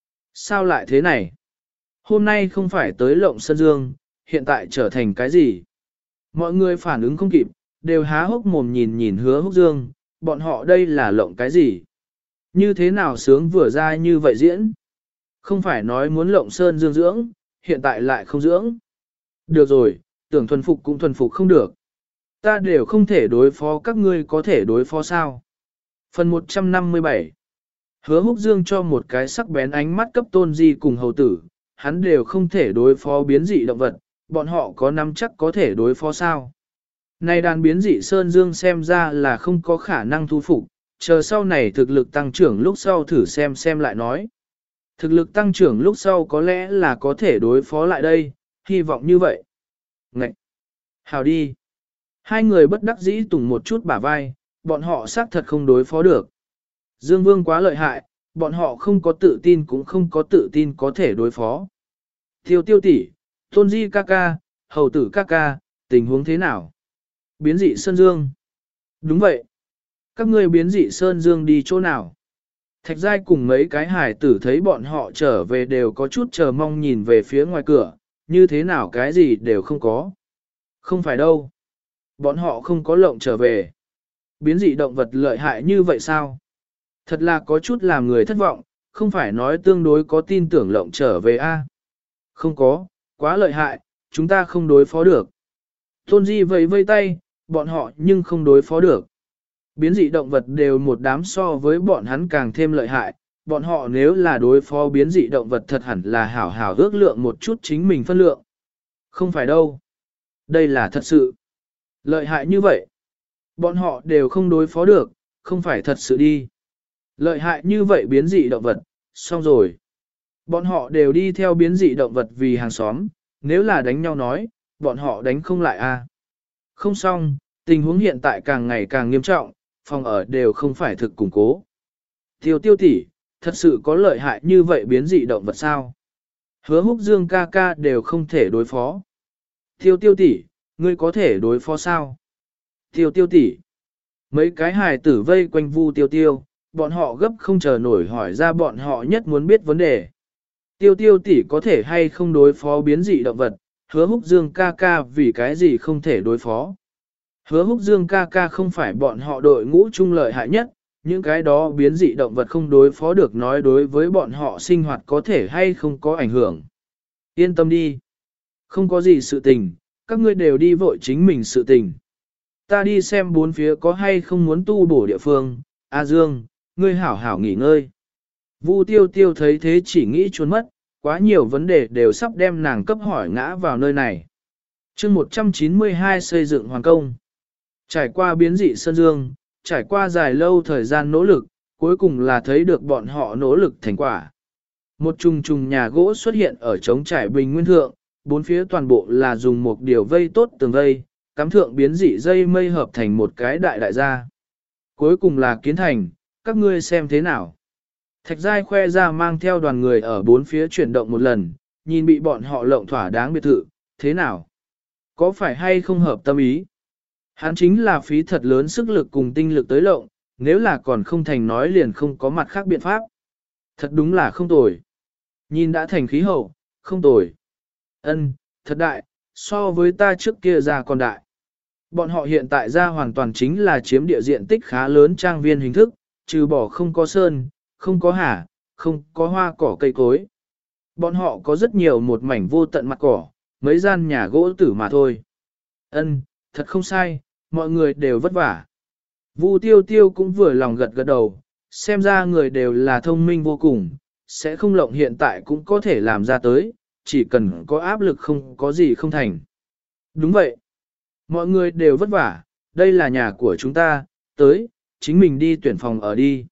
Sao lại thế này? Hôm nay không phải tới Lộng Sơn Dương, hiện tại trở thành cái gì? Mọi người phản ứng không kịp, đều há hốc mồm nhìn nhìn Hứa Húc Dương, bọn họ đây là lộng cái gì? Như thế nào sướng vừa ra như vậy diễn? Không phải nói muốn Lộng Sơn Dương dưỡng, hiện tại lại không dưỡng. Được rồi, tưởng thuần phục cũng thuần phục không được. Ta đều không thể đối phó, các ngươi có thể đối phó sao? Phần một trăm năm mươi bảy. Hứa Húc Dương cho một cái sắc bén ánh mắt cấp Tôn Di cùng hầu tử, hắn đều không thể đối phó biến dị động vật, bọn họ có nắm chắc có thể đối phó sao? Này đàn biến dị Sơn Dương xem ra là không có khả năng thu phục, chờ sau này thực lực tăng trưởng lúc sau thử xem xem lại nói. Thực lực tăng trưởng lúc sau có lẽ là có thể đối phó lại đây, hy vọng như vậy. Ngậy! Hào đi! Hai người bất đắc dĩ tùng một chút bả vai, bọn họ xác thật không đối phó được. Dương Vương quá lợi hại, bọn họ không có tự tin cũng không có tự tin có thể đối phó. Tiêu tiêu tỷ, Tôn Di ca ca, hầu tử ca ca, tình huống thế nào? Biến dị Sơn Dương. Đúng vậy. Các ngươi biến dị Sơn Dương đi chỗ nào? Thạch Giai cùng mấy cái hải tử thấy bọn họ trở về đều có chút chờ mong nhìn về phía ngoài cửa, như thế nào cái gì đều không có. Không phải đâu. Bọn họ không có lộng trở về. Biến dị động vật lợi hại như vậy sao? Thật là có chút làm người thất vọng, không phải nói tương đối có tin tưởng lộng trở về a? Không có, quá lợi hại, chúng ta không đối phó được. Tôn Di vẫy vây tay, bọn họ nhưng không đối phó được. Biến dị động vật đều một đám so với bọn hắn càng thêm lợi hại, bọn họ nếu là đối phó biến dị động vật thật hẳn là hảo hảo ước lượng một chút chính mình phân lượng. Không phải đâu. Đây là thật sự. Lợi hại như vậy. Bọn họ đều không đối phó được, không phải thật sự đi. Lợi hại như vậy biến dị động vật, xong rồi. Bọn họ đều đi theo biến dị động vật vì hàng xóm, nếu là đánh nhau nói, bọn họ đánh không lại a. À. Không xong, tình huống hiện tại càng ngày càng nghiêm trọng, phòng ở đều không phải thực củng cố. Tiêu tiêu tỷ, thật sự có lợi hại như vậy biến dị động vật sao? Hứa Húc Dương ca ca đều không thể đối phó. Tiêu tiêu tỷ, ngươi có thể đối phó sao? Tiêu tiêu tỷ. Mấy cái hài tử vây quanh Vu Tiêu Tiêu, bọn họ gấp không chờ nổi hỏi ra bọn họ nhất muốn biết vấn đề. Tiêu tiêu tỷ có thể hay không đối phó biến dị động vật, Hứa Húc Dương ca ca vì cái gì không thể đối phó. Hứa Húc Dương ca ca không phải bọn họ đội ngũ trung lợi hại nhất, những cái đó biến dị động vật không đối phó được nói đối với bọn họ sinh hoạt có thể hay không có ảnh hưởng. Yên tâm đi. Không có gì sự tình, các ngươi đều đi vội chính mình sự tình. Ta đi xem bốn phía có hay không muốn tu bổ địa phương. A Dương, ngươi hảo hảo nghỉ ngơi. Vu Tiêu Tiêu thấy thế chỉ nghĩ trốn mất, quá nhiều vấn đề đều sắp đem nàng cấp hỏi ngã vào nơi này. chương một trăm chín mươi hai xây dựng hoàng công. Trải qua biến dị Sơn Dương, trải qua dài lâu thời gian nỗ lực, cuối cùng là thấy được bọn họ nỗ lực thành quả. Một trùng trùng nhà gỗ xuất hiện ở trống trải bình nguyên thượng, bốn phía toàn bộ là dùng một điều vây tốt tường vây, cắm thượng biến dị dây mây hợp thành một cái đại đại gia. Cuối cùng là kiến thành, các ngươi xem thế nào. Thạch Giai khoe ra mang theo đoàn người ở bốn phía chuyển động một lần, nhìn bị bọn họ lộng thỏa đáng biệt thự, thế nào? Có phải hay không hợp tâm ý? Hắn chính là phí thật lớn sức lực cùng tinh lực tới lộng, nếu là còn không thành nói liền không có mặt khác biện pháp. Thật đúng là không tồi. Nhìn đã thành khí hậu, không tồi. Ân, thật đại, so với ta trước kia ra còn đại. Bọn họ hiện tại ra hoàn toàn chính là chiếm địa diện tích khá lớn trang viên hình thức, trừ bỏ không có sơn, không có hà, không có hoa cỏ cây cối. Bọn họ có rất nhiều một mảnh vô tận mặt cỏ, mấy gian nhà gỗ tử mà thôi. Ân, thật không sai, mọi người đều vất vả. Vu Tiêu Tiêu cũng vừa lòng gật gật đầu, xem ra người đều là thông minh vô cùng, sẽ không lộng hiện tại cũng có thể làm ra tới, chỉ cần có áp lực không có gì không thành. Đúng vậy. Mọi người đều vất vả, đây là nhà của chúng ta, tới, chính mình đi tuyển phòng ở đi.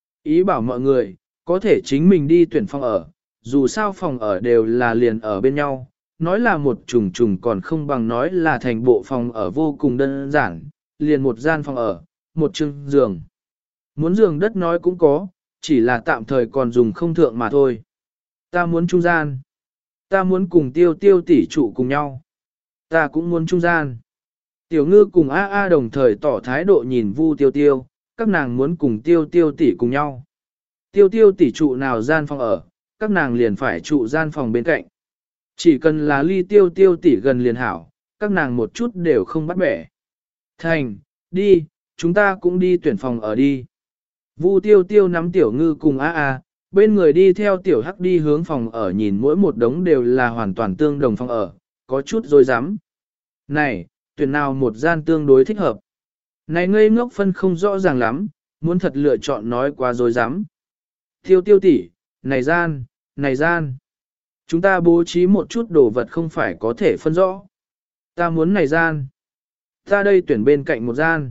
Ý bảo mọi người, có thể chính mình đi tuyển phòng ở, dù sao phòng ở đều là liền ở bên nhau, nói là một trùng trùng còn không bằng nói là thành bộ phòng ở vô cùng đơn giản, liền một gian phòng ở, một chừng giường. Muốn giường đất nói cũng có, chỉ là tạm thời còn dùng không thượng mà thôi. Ta muốn trung gian. Ta muốn cùng tiêu tiêu tỷ trụ cùng nhau. Ta cũng muốn trung gian. Tiểu ngư cùng A A đồng thời tỏ thái độ nhìn Vu Tiêu Tiêu, các nàng muốn cùng tiêu tiêu tỷ cùng nhau. Tiêu tiêu tỷ trụ nào gian phòng ở, các nàng liền phải trụ gian phòng bên cạnh. Chỉ cần là ly tiêu tiêu tỷ gần liền hảo, các nàng một chút đều không bắt bẻ. Thành, đi, chúng ta cũng đi tuyển phòng ở đi. Vu tiêu tiêu nắm tiểu ngư cùng a a, bên người đi theo tiểu hắc đi hướng phòng ở nhìn mỗi một đống đều là hoàn toàn tương đồng phòng ở, có chút dối rắm. Này, tuyển nào một gian tương đối thích hợp. Này ngây ngốc phân không rõ ràng lắm, muốn thật lựa chọn nói quá dối rắm. Tiêu tiêu tỷ, này gian, này gian. Chúng ta bố trí một chút đồ vật không phải có thể phân rõ. Ta muốn này gian. Ta đây tuyển bên cạnh một gian.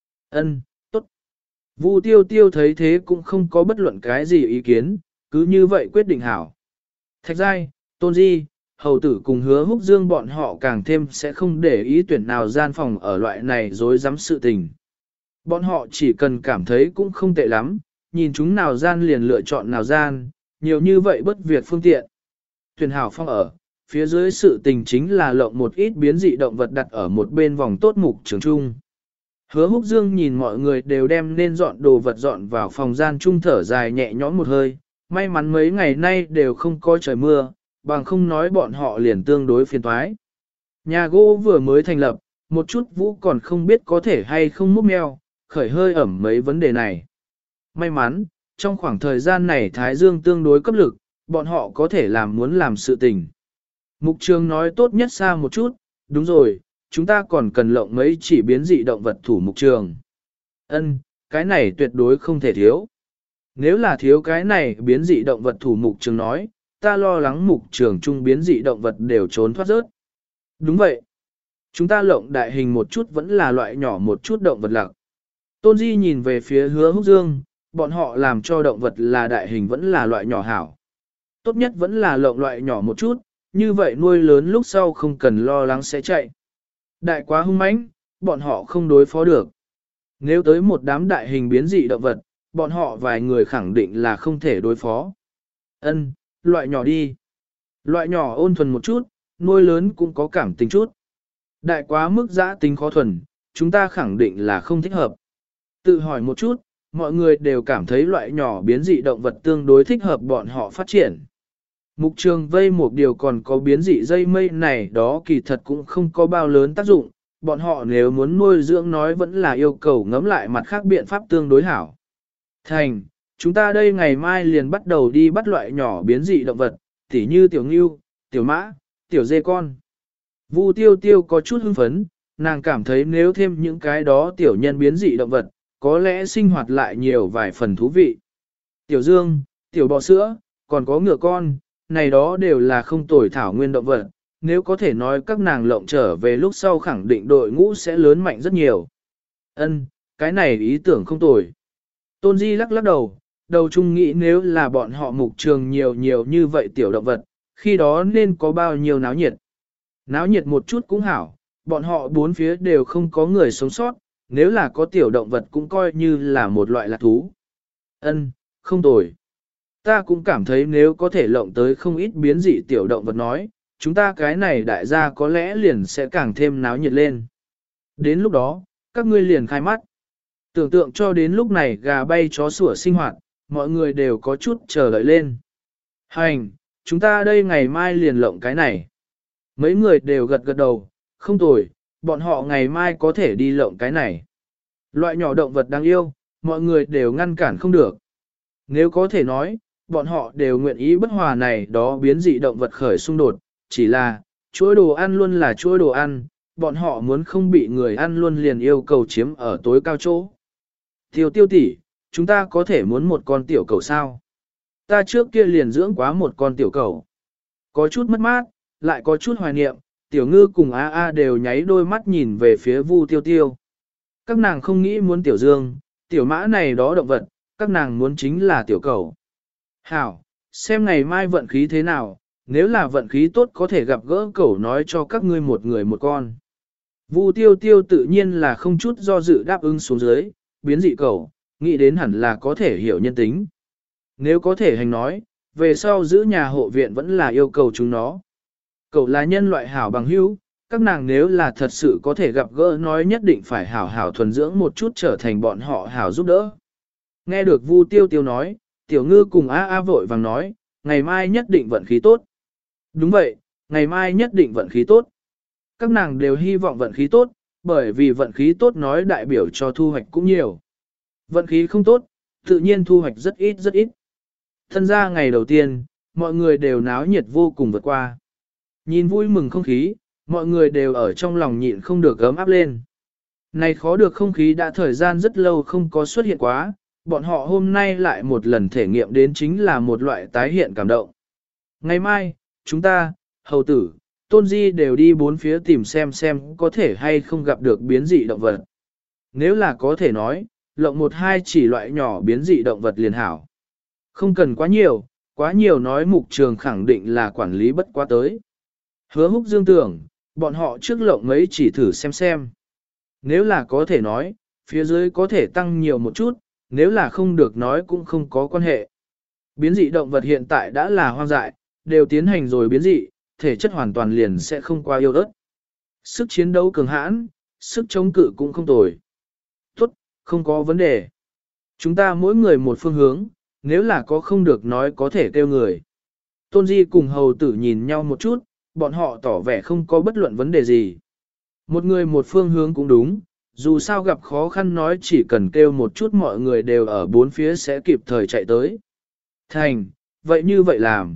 Ân, tốt. Vu tiêu tiêu thấy thế cũng không có bất luận cái gì ý kiến, cứ như vậy quyết định hảo. Thạch giai, tôn di, hầu tử cùng hứa húc dương bọn họ càng thêm sẽ không để ý tuyển nào gian phòng ở loại này dối dám sự tình. Bọn họ chỉ cần cảm thấy cũng không tệ lắm, nhìn chúng nào gian liền lựa chọn nào gian, nhiều như vậy bất việc phương tiện. Tuyển hảo phòng ở, phía dưới sự tình chính là lộng một ít biến dị động vật đặt ở một bên vòng tốt mục trường trung. Hứa húc dương nhìn mọi người đều đem nên dọn đồ vật dọn vào phòng gian trung thở dài nhẹ nhõm một hơi, may mắn mấy ngày nay đều không có trời mưa, bằng không nói bọn họ liền tương đối phiền toái. Nhà gỗ vừa mới thành lập, một chút vũ còn không biết có thể hay không múc meo, khởi hơi ẩm mấy vấn đề này. May mắn, trong khoảng thời gian này Thái Dương tương đối cấp lực, bọn họ có thể làm muốn làm sự tình. Mục trường nói tốt nhất xa một chút, đúng rồi, chúng ta còn cần lộng mấy chỉ biến dị động vật thủ mục trường. Ân, cái này tuyệt đối không thể thiếu. Nếu là thiếu cái này biến dị động vật thủ mục trường nói, ta lo lắng mục trường chung biến dị động vật đều trốn thoát rớt. Đúng vậy. Chúng ta lộng đại hình một chút vẫn là loại nhỏ một chút động vật lạc. Tôn Di nhìn về phía Hứa Húc Dương, bọn họ làm cho động vật là đại hình vẫn là loại nhỏ hảo. Tốt nhất vẫn là lộng loại nhỏ một chút, như vậy nuôi lớn lúc sau không cần lo lắng sẽ chạy. Đại quá hung mãnh, bọn họ không đối phó được. Nếu tới một đám đại hình biến dị động vật, bọn họ vài người khẳng định là không thể đối phó. Ân, loại nhỏ đi. Loại nhỏ ôn thuần một chút, nuôi lớn cũng có cảm tình chút. Đại quá mức dã tính khó thuần, chúng ta khẳng định là không thích hợp. Tự hỏi một chút, mọi người đều cảm thấy loại nhỏ biến dị động vật tương đối thích hợp bọn họ phát triển. Mục trường vây một điều còn có biến dị dây mây này đó kỳ thật cũng không có bao lớn tác dụng, bọn họ nếu muốn nuôi dưỡng nói vẫn là yêu cầu ngẫm lại mặt khác biện pháp tương đối hảo. Thành, chúng ta đây ngày mai liền bắt đầu đi bắt loại nhỏ biến dị động vật, tỉ như tiểu ngưu, tiểu mã, tiểu dê con. Vu tiêu tiêu có chút hưng phấn, nàng cảm thấy nếu thêm những cái đó tiểu nhân biến dị động vật, có lẽ sinh hoạt lại nhiều vài phần thú vị. Tiểu dương, tiểu bò sữa, còn có ngựa con, này đó đều là không tồi thảo nguyên động vật, nếu có thể nói các nàng lộng trở về lúc sau khẳng định đội ngũ sẽ lớn mạnh rất nhiều. Ân, cái này ý tưởng không tồi. Tôn Di lắc lắc đầu, đầu chung nghĩ nếu là bọn họ mục trường nhiều nhiều như vậy tiểu động vật, khi đó nên có bao nhiêu náo nhiệt. Náo nhiệt một chút cũng hảo, bọn họ bốn phía đều không có người sống sót, nếu là có tiểu động vật cũng coi như là một loại lạc thú. Ân, không tồi. Ta cũng cảm thấy nếu có thể lộng tới không ít biến dị tiểu động vật nói, chúng ta cái này đại gia có lẽ liền sẽ càng thêm náo nhiệt lên. Đến lúc đó, các ngươi liền khai mắt. Tưởng tượng cho đến lúc này gà bay chó sủa sinh hoạt, mọi người đều có chút chờ đợi lên. Hành, chúng ta đây ngày mai liền lộng cái này. Mấy người đều gật gật đầu, không tồi, bọn họ ngày mai có thể đi lộng cái này. Loại nhỏ động vật đáng yêu, mọi người đều ngăn cản không được. Nếu có thể nói, bọn họ đều nguyện ý bất hòa này đó biến dị động vật khởi xung đột, chỉ là, chuỗi đồ ăn luôn là chuỗi đồ ăn, bọn họ muốn không bị người ăn luôn liền yêu cầu chiếm ở tối cao chỗ. Tiêu tiêu tỷ, chúng ta có thể muốn một con tiểu cầu sao? Ta trước kia liền dưỡng quá một con tiểu cầu. Có chút mất mát, lại có chút hoài niệm, tiểu ngư cùng A A đều nháy đôi mắt nhìn về phía Vu tiêu tiêu. Các nàng không nghĩ muốn tiểu dương, tiểu mã này đó động vật, các nàng muốn chính là tiểu cầu. Hảo, xem ngày mai vận khí thế nào, nếu là vận khí tốt có thể gặp gỡ cẩu nói cho các ngươi một người một con. Vu tiêu tiêu tự nhiên là không chút do dự đáp ứng xuống dưới, biến dị cẩu, nghĩ đến hẳn là có thể hiểu nhân tính. Nếu có thể hành nói, về sau giữ nhà hộ viện vẫn là yêu cầu chúng nó. Cẩu là nhân loại hảo bằng hữu, Các nàng nếu là thật sự có thể gặp gỡ nói nhất định phải hảo hảo thuần dưỡng một chút trở thành bọn họ hảo giúp đỡ. Nghe được Vu Tiêu Tiêu nói, Tiểu Ngư cùng A A vội vàng nói, ngày mai nhất định vận khí tốt. Đúng vậy, ngày mai nhất định vận khí tốt. Các nàng đều hy vọng vận khí tốt, bởi vì vận khí tốt nói đại biểu cho thu hoạch cũng nhiều. Vận khí không tốt, tự nhiên thu hoạch rất ít rất ít. Thân ra ngày đầu tiên, mọi người đều náo nhiệt vô cùng vượt qua. Nhìn vui mừng không khí, mọi người đều ở trong lòng nhịn không được ấm áp lên. Này khó được không khí đã thời gian rất lâu không có xuất hiện quá, bọn họ hôm nay lại một lần thể nghiệm đến chính là một loại tái hiện cảm động. Ngày mai, chúng ta, hầu tử, tôn di đều đi bốn phía tìm xem xem có thể hay không gặp được biến dị động vật. Nếu là có thể nói, lộng một hai chỉ loại nhỏ biến dị động vật liền hảo. Không cần quá nhiều, quá nhiều nói mục trường khẳng định là quản lý bất quá tới. Hứa Húc Dương tưởng, bọn họ trước lộng mấy chỉ thử xem xem. Nếu là có thể nói, phía dưới có thể tăng nhiều một chút, nếu là không được nói cũng không có quan hệ. Biến dị động vật hiện tại đã là hoang dại, đều tiến hành rồi biến dị, thể chất hoàn toàn liền sẽ không qua yêu ớt. Sức chiến đấu cường hãn, sức chống cự cũng không tồi. Tốt, không có vấn đề. Chúng ta mỗi người một phương hướng, nếu là có không được nói có thể kêu người. Tôn Di cùng hầu tử nhìn nhau một chút, bọn họ tỏ vẻ không có bất luận vấn đề gì. Một người một phương hướng cũng đúng, dù sao gặp khó khăn nói chỉ cần kêu một chút mọi người đều ở bốn phía sẽ kịp thời chạy tới. Thành, vậy như vậy làm.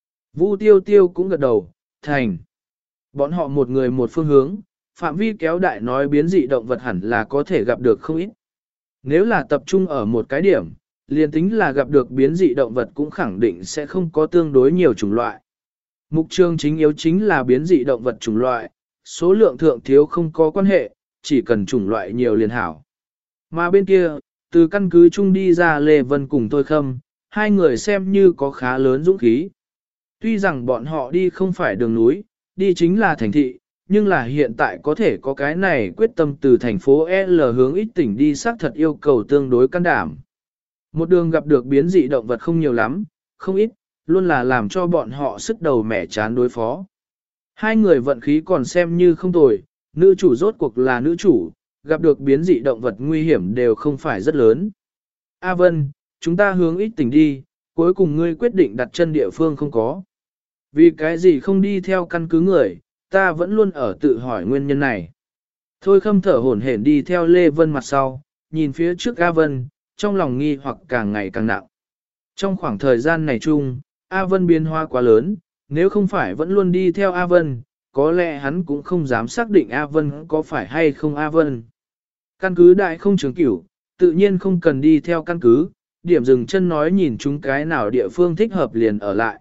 Vu Tiêu Tiêu cũng gật đầu, thành. Bọn họ một người một phương hướng, phạm vi kéo đại nói biến dị động vật hẳn là có thể gặp được không ít. Nếu là tập trung ở một cái điểm, liền tính là gặp được biến dị động vật cũng khẳng định sẽ không có tương đối nhiều chủng loại. Mục trường chính yếu chính là biến dị động vật chủng loại, số lượng thượng thiếu không có quan hệ, chỉ cần chủng loại nhiều liền hảo. Mà bên kia, từ căn cứ chung đi ra Lê Vân cùng Thôi Khâm, hai người xem như có khá lớn dũng khí. Tuy rằng bọn họ đi không phải đường núi, đi chính là thành thị, nhưng là hiện tại có thể có cái này quyết tâm từ thành phố L hướng ít tỉnh đi xác thật yêu cầu tương đối can đảm. Một đường gặp được biến dị động vật không nhiều lắm, không ít, luôn là làm cho bọn họ sức đầu mẻ chán đối phó. Hai người vận khí còn xem như không tồi, nữ chủ rốt cuộc là nữ chủ, gặp được biến dị động vật nguy hiểm đều không phải rất lớn. A Vân, chúng ta hướng ít tỉnh đi, cuối cùng ngươi quyết định đặt chân địa phương không có. Vì cái gì không đi theo căn cứ người, ta vẫn luôn ở tự hỏi nguyên nhân này. Thôi Khâm thở hổn hển đi theo Lê Vân mặt sau, nhìn phía trước A Vân, trong lòng nghi hoặc càng ngày càng nặng. Trong khoảng thời gian này chung, A Vân biến hóa quá lớn, nếu không phải vẫn luôn đi theo A Vân, có lẽ hắn cũng không dám xác định A Vân có phải hay không A Vân. Căn cứ đại không trường cửu, tự nhiên không cần đi theo căn cứ, điểm dừng chân nói nhìn chúng cái nào địa phương thích hợp liền ở lại.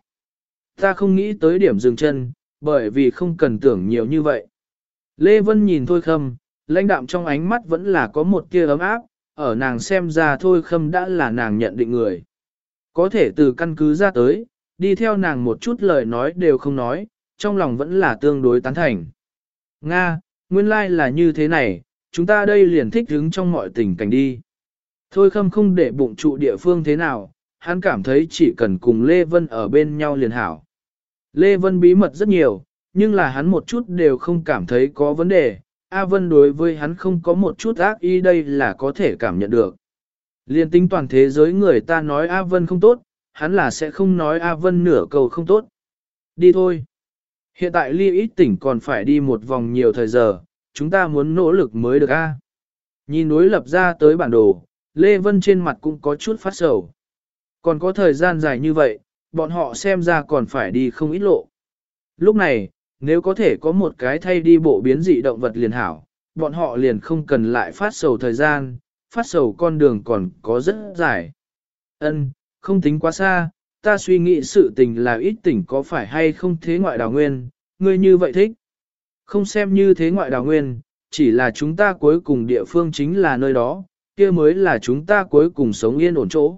Ta không nghĩ tới điểm dừng chân, bởi vì không cần tưởng nhiều như vậy. Lê Vân nhìn Thôi Khâm, lãnh đạm trong ánh mắt vẫn là có một tia ấm áp, ở nàng xem ra Thôi Khâm đã là nàng nhận định người. Có thể từ căn cứ ra tới, đi theo nàng một chút lời nói đều không nói, trong lòng vẫn là tương đối tán thành. Nga, nguyên lai like là như thế này, chúng ta đây liền thích hứng trong mọi tình cảnh đi. Thôi Khâm không để bụng trụ địa phương thế nào, hắn cảm thấy chỉ cần cùng Lê Vân ở bên nhau liền hảo. Lê Vân bí mật rất nhiều, nhưng là hắn một chút đều không cảm thấy có vấn đề, A Vân đối với hắn không có một chút ác ý đây là có thể cảm nhận được. Liên tính toàn thế giới người ta nói A Vân không tốt, hắn là sẽ không nói A Vân nửa câu không tốt. Đi thôi. Hiện tại ly ít tỉnh còn phải đi một vòng nhiều thời giờ, chúng ta muốn nỗ lực mới được A. Nhìn đối lập ra tới bản đồ, Lê Vân trên mặt cũng có chút phát sầu. Còn có thời gian dài như vậy, bọn họ xem ra còn phải đi không ít lộ. Lúc này, nếu có thể có một cái thay đi bộ biến dị động vật liền hảo, bọn họ liền không cần lại phát sầu thời gian, phát sầu con đường còn có rất dài. Ân, không tính quá xa, ta suy nghĩ sự tình là ít tỉnh có phải hay không thế ngoại đào nguyên, ngươi như vậy thích. Không xem như thế ngoại đào nguyên, chỉ là chúng ta cuối cùng địa phương chính là nơi đó, kia mới là chúng ta cuối cùng sống yên ổn chỗ.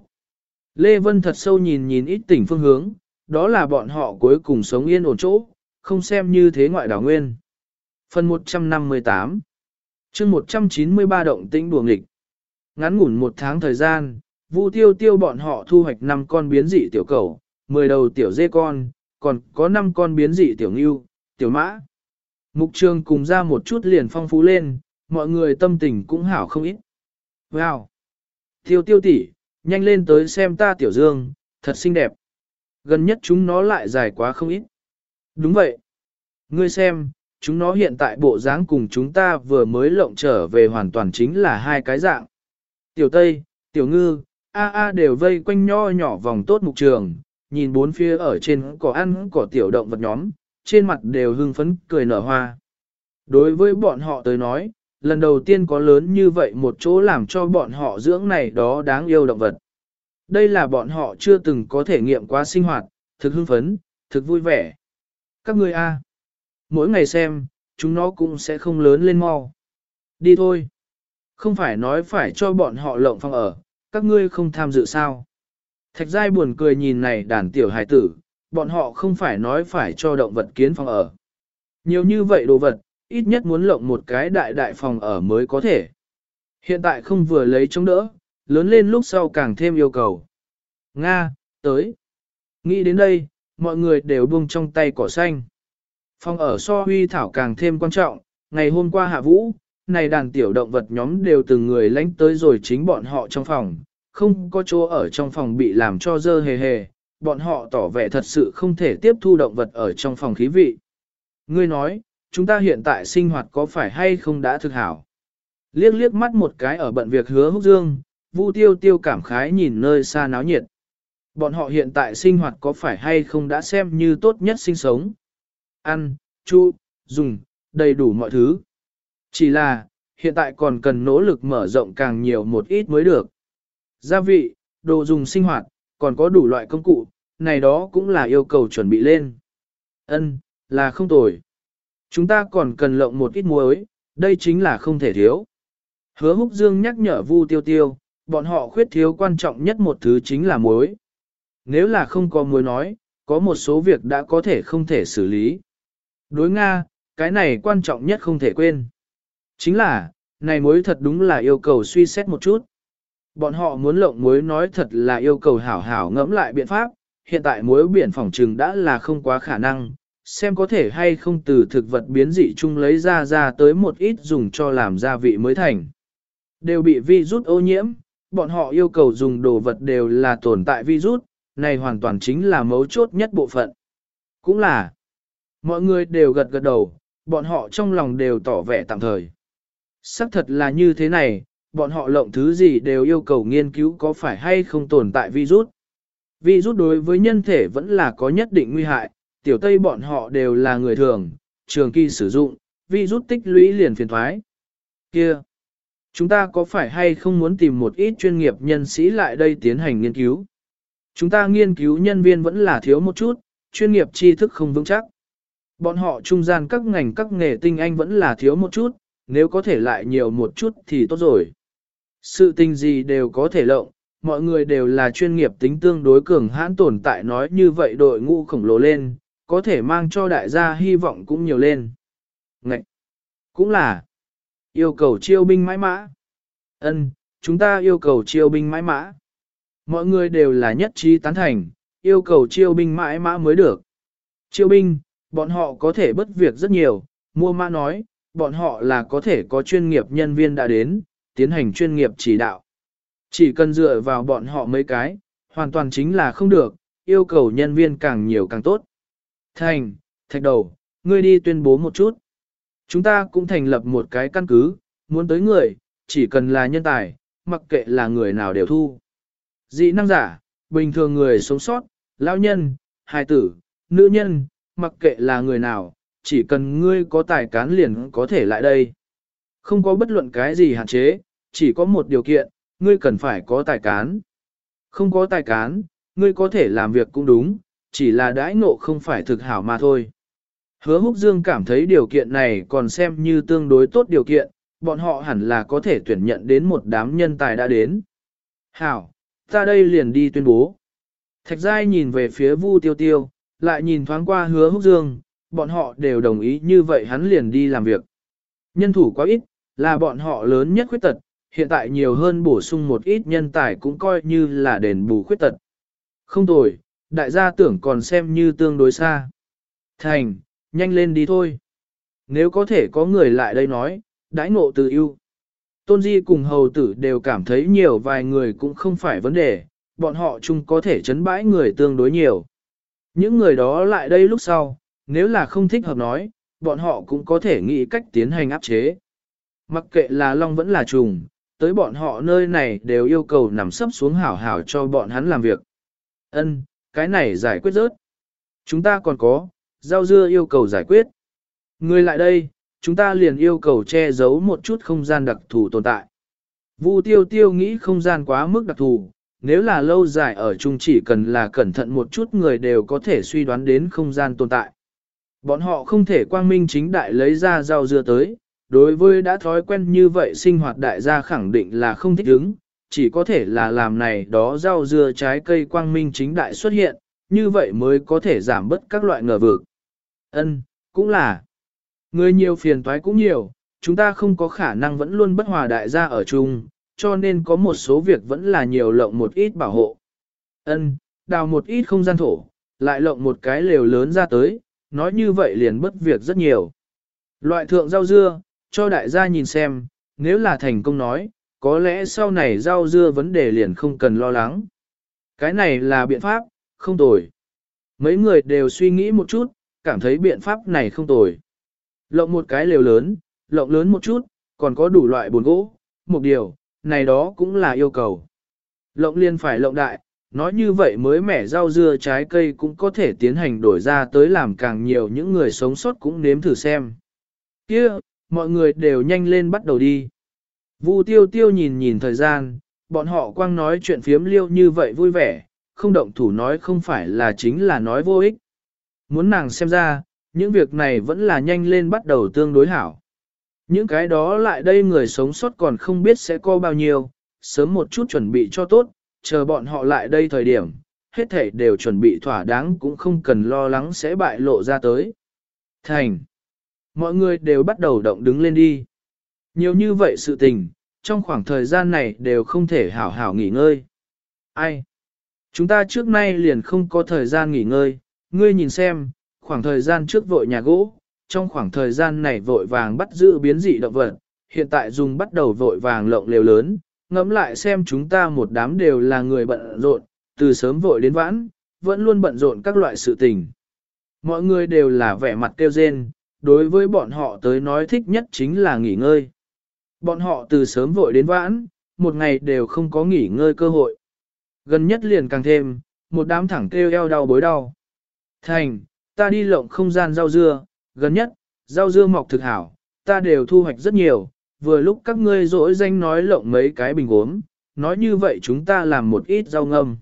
Lê Vân thật sâu nhìn nhìn ít tỉnh phương hướng, đó là bọn họ cuối cùng sống yên ổn chỗ, không xem như thế ngoại đảo nguyên. Phần một trăm năm mươi tám chương một trăm chín mươi ba động tĩnh đùa nghịch. Ngắn ngủn một tháng thời gian, Vu Tiêu Tiêu bọn họ thu hoạch năm con biến dị tiểu cẩu, mười đầu tiểu dê con, còn có năm con biến dị tiểu ngưu, tiểu mã. Mục trường cùng ra một chút liền phong phú lên, mọi người tâm tình cũng hảo không ít. Wow! Tiêu tiêu tỷ, nhanh lên tới xem ta tiểu dương, thật xinh đẹp. Gần nhất chúng nó lại dài quá không ít. Đúng vậy. Ngươi xem, chúng nó hiện tại bộ dáng cùng chúng ta vừa mới lộng trở về hoàn toàn chính là hai cái dạng. Tiểu Tây, Tiểu Ngư, A A đều vây quanh nho nhỏ vòng tốt mục trường, nhìn bốn phía ở trên cỏ ăn cỏ tiểu động vật nhóm, trên mặt đều hưng phấn cười nở hoa. Đối với bọn họ tới nói, lần đầu tiên có lớn như vậy một chỗ làm cho bọn họ dưỡng này đó đáng yêu động vật. Đây là bọn họ chưa từng có thể nghiệm qua sinh hoạt, thực hưng phấn, thực vui vẻ. Các ngươi a, mỗi ngày xem, chúng nó cũng sẽ không lớn lên mau. Đi thôi. Không phải nói phải cho bọn họ lộng phòng ở, các ngươi không tham dự sao. Thạch Giai buồn cười nhìn này đàn tiểu hài tử, bọn họ không phải nói phải cho động vật kiến phòng ở. Nhiều như vậy đồ vật, ít nhất muốn lộng một cái đại đại phòng ở mới có thể. Hiện tại không vừa lấy chống đỡ, lớn lên lúc sau càng thêm yêu cầu. Nga, tới. Nghĩ đến đây, mọi người đều buông trong tay cỏ xanh. Phòng ở so huy thảo càng thêm quan trọng, ngày hôm qua hạ vũ, này đàn tiểu động vật nhóm đều từng người lánh tới rồi chính bọn họ trong phòng, không có chỗ ở trong phòng bị làm cho dơ hề hề, bọn họ tỏ vẻ thật sự không thể tiếp thu động vật ở trong phòng khí vị. Ngươi nói, chúng ta hiện tại sinh hoạt có phải hay không đã thực hảo? Liếc liếc mắt một cái ở bận việc Hứa Húc Dương, Vu Tiêu Tiêu cảm khái nhìn nơi xa náo nhiệt. Bọn họ hiện tại sinh hoạt có phải hay không đã xem như tốt nhất sinh sống? Ăn, chu, dùng, đầy đủ mọi thứ. Chỉ là, hiện tại còn cần nỗ lực mở rộng càng nhiều một ít mới được. Gia vị, đồ dùng sinh hoạt, còn có đủ loại công cụ, này đó cũng là yêu cầu chuẩn bị lên. Ân, là không tồi. Chúng ta còn cần lộng một ít muối, đây chính là không thể thiếu. Hứa Húc Dương nhắc nhở Vu Tiêu Tiêu, bọn họ khuyết thiếu quan trọng nhất một thứ chính là muối. Nếu là không có muối nói, có một số việc đã có thể không thể xử lý. Đối Nga, cái này quan trọng nhất không thể quên. Chính là, này muối thật đúng là yêu cầu suy xét một chút. Bọn họ muốn lộng muối nói thật là yêu cầu hảo hảo ngẫm lại biện pháp, hiện tại muối biển phỏng trừng đã là không quá khả năng, xem có thể hay không từ thực vật biến dị chung lấy ra ra tới một ít dùng cho làm gia vị mới thành. Đều bị virus ô nhiễm, bọn họ yêu cầu dùng đồ vật đều là tồn tại virus, này hoàn toàn chính là mấu chốt nhất bộ phận. Cũng là, mọi người đều gật gật đầu, bọn họ trong lòng đều tỏ vẻ tạm thời. Sắc thật là như thế này, bọn họ lộng thứ gì đều yêu cầu nghiên cứu có phải hay không tồn tại virus. Virus đối với nhân thể vẫn là có nhất định nguy hại, tiểu tây bọn họ đều là người thường, trường kỳ sử dụng, virus tích lũy liền phiền thoái. Kia! Chúng ta có phải hay không muốn tìm một ít chuyên nghiệp nhân sĩ lại đây tiến hành nghiên cứu? Chúng ta nghiên cứu nhân viên vẫn là thiếu một chút, chuyên nghiệp tri thức không vững chắc. Bọn họ trung gian các ngành các nghề tinh anh vẫn là thiếu một chút, nếu có thể lại nhiều một chút thì tốt rồi. Sự tình gì đều có thể lộng, mọi người đều là chuyên nghiệp tính tương đối cường hãn tồn tại nói như vậy đội ngũ khổng lồ lên, có thể mang cho đại gia hy vọng cũng nhiều lên. Ngậy! Cũng là yêu cầu chiêu binh mãi mã. Ân, chúng ta yêu cầu chiêu binh mãi mã. Mọi người đều là nhất trí tán thành, yêu cầu chiêu binh mãi mã mới được. Chiêu binh, bọn họ có thể bất việc rất nhiều, mua mã nói, bọn họ là có thể có chuyên nghiệp nhân viên đã đến, tiến hành chuyên nghiệp chỉ đạo. Chỉ cần dựa vào bọn họ mấy cái, hoàn toàn chính là không được, yêu cầu nhân viên càng nhiều càng tốt. Thành, thạch đầu, ngươi đi tuyên bố một chút. Chúng ta cũng thành lập một cái căn cứ, muốn tới người, chỉ cần là nhân tài, mặc kệ là người nào đều thu. Dị năng giả, bình thường người sống sót, lão nhân, hài tử, nữ nhân, mặc kệ là người nào, chỉ cần ngươi có tài cán liền có thể lại đây. Không có bất luận cái gì hạn chế, chỉ có một điều kiện, ngươi cần phải có tài cán. Không có tài cán, ngươi có thể làm việc cũng đúng, chỉ là đãi ngộ không phải thực hảo mà thôi. Hứa Húc Dương cảm thấy điều kiện này còn xem như tương đối tốt điều kiện, bọn họ hẳn là có thể tuyển nhận đến một đám nhân tài đã đến. Hảo, ta đây liền đi tuyên bố. Thạch Giai nhìn về phía Vu Tiêu Tiêu, lại nhìn thoáng qua Hứa Húc Dương, bọn họ đều đồng ý như vậy hắn liền đi làm việc. Nhân thủ quá ít, là bọn họ lớn nhất khuyết tật, hiện tại nhiều hơn bổ sung một ít nhân tài cũng coi như là đền bù khuyết tật. Không tồi, đại gia tưởng còn xem như tương đối xa. Thành, nhanh lên đi thôi. Nếu có thể có người lại đây nói, đãi ngộ từ ưu. Tôn Di cùng hầu tử đều cảm thấy nhiều vài người cũng không phải vấn đề, bọn họ chung có thể chấn bãi người tương đối nhiều. Những người đó lại đây lúc sau, nếu là không thích hợp nói, bọn họ cũng có thể nghĩ cách tiến hành áp chế. Mặc kệ là long vẫn là trùng, tới bọn họ nơi này đều yêu cầu nằm sấp xuống hảo hảo cho bọn hắn làm việc. Ân, cái này giải quyết rớt. Chúng ta còn có, rau dưa yêu cầu giải quyết. Người lại đây, chúng ta liền yêu cầu che giấu một chút không gian đặc thù tồn tại. Vu tiêu tiêu nghĩ không gian quá mức đặc thù, nếu là lâu dài ở chung chỉ cần là cẩn thận một chút người đều có thể suy đoán đến không gian tồn tại. Bọn họ không thể quang minh chính đại lấy ra rau dưa tới, đối với đã thói quen như vậy sinh hoạt đại gia khẳng định là không thích ứng, chỉ có thể là làm này đó rau dưa trái cây quang minh chính đại xuất hiện, như vậy mới có thể giảm bớt các loại ngờ vực. Ân, cũng là. Người nhiều phiền toái cũng nhiều, chúng ta không có khả năng vẫn luôn bất hòa đại gia ở chung, cho nên có một số việc vẫn là nhiều lộng một ít bảo hộ. Ân, đào một ít không gian thổ, lại lộng một cái lều lớn ra tới, nói như vậy liền bất việc rất nhiều. Loại thượng rau dưa, cho đại gia nhìn xem, nếu là thành công nói, có lẽ sau này rau dưa vấn đề liền không cần lo lắng. Cái này là biện pháp, không tồi. Mấy người đều suy nghĩ một chút, cảm thấy biện pháp này không tồi. Lộng một cái lều lớn, lộng lớn một chút, còn có đủ loại bồn gỗ, một điều, này đó cũng là yêu cầu. Lộng liền phải lộng đại, nói như vậy mới mẻ rau dưa trái cây cũng có thể tiến hành đổi ra tới làm càng nhiều những người sống sót cũng nếm thử xem. Kia, mọi người đều nhanh lên bắt đầu đi. Vu tiêu tiêu nhìn nhìn thời gian, bọn họ quang nói chuyện phiếm liêu như vậy vui vẻ, không động thủ nói không phải là chính là nói vô ích. Muốn nàng xem ra, những việc này vẫn là nhanh lên bắt đầu tương đối hảo. Những cái đó lại đây người sống sót còn không biết sẽ có bao nhiêu, sớm một chút chuẩn bị cho tốt, chờ bọn họ lại đây thời điểm, hết thảy đều chuẩn bị thỏa đáng cũng không cần lo lắng sẽ bại lộ ra tới. Thành. Mọi người đều bắt đầu động đứng lên đi. Nhiều như vậy sự tình, trong khoảng thời gian này đều không thể hảo hảo nghỉ ngơi. Ai? Chúng ta trước nay liền không có thời gian nghỉ ngơi, ngươi nhìn xem, khoảng thời gian trước vội nhà gỗ, trong khoảng thời gian này vội vàng bắt giữ biến dị động vật, hiện tại dùng bắt đầu vội vàng lộng lều lớn, ngẫm lại xem chúng ta một đám đều là người bận rộn, từ sớm vội đến vãn, vẫn luôn bận rộn các loại sự tình. Mọi người đều là vẻ mặt kêu rên, đối với bọn họ tới nói thích nhất chính là nghỉ ngơi. Bọn họ từ sớm vội đến vãn, một ngày đều không có nghỉ ngơi cơ hội. Gần nhất liền càng thêm, một đám thẳng kêu eo đau bối đau. Thành, ta đi lộng không gian rau dưa, gần nhất, rau dưa mọc thực hảo, ta đều thu hoạch rất nhiều, vừa lúc các ngươi dỗi danh nói lộng mấy cái bình gốm, nói như vậy chúng ta làm một ít rau ngâm.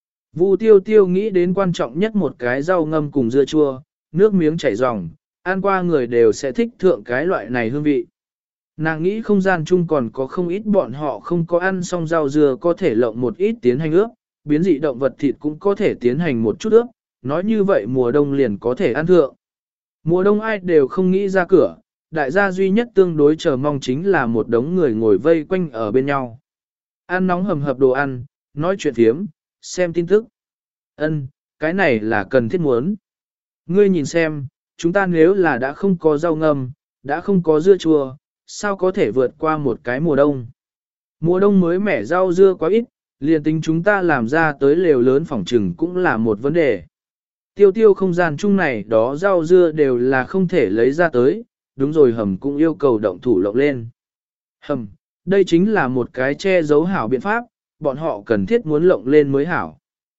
Vu tiêu tiêu nghĩ đến quan trọng nhất một cái rau ngâm cùng dưa chua, nước miếng chảy ròng, ăn qua người đều sẽ thích thượng cái loại này hương vị. Nàng nghĩ không gian chung còn có không ít bọn họ không có ăn xong rau dưa có thể lộng một ít tiến hành ướp, biến dị động vật thịt cũng có thể tiến hành một chút ướp, nói như vậy mùa đông liền có thể ăn thượng. Mùa đông ai đều không nghĩ ra cửa, đại gia duy nhất tương đối chờ mong chính là một đống người ngồi vây quanh ở bên nhau. Ăn nóng hầm hập đồ ăn, nói chuyện phiếm, xem tin tức. Ân, cái này là cần thiết muốn. Ngươi nhìn xem, chúng ta nếu là đã không có rau ngâm, đã không có dưa chua, sao có thể vượt qua một cái mùa đông. Mùa đông mới mẻ rau dưa quá ít, liền tính chúng ta làm ra tới lều lớn phòng trừng cũng là một vấn đề. Tiêu tiêu không gian chung này đó rau dưa đều là không thể lấy ra tới, đúng rồi hầm cũng yêu cầu động thủ lộng lên. Hầm, đây chính là một cái che giấu hảo biện pháp, bọn họ cần thiết muốn lộng lên mới hảo.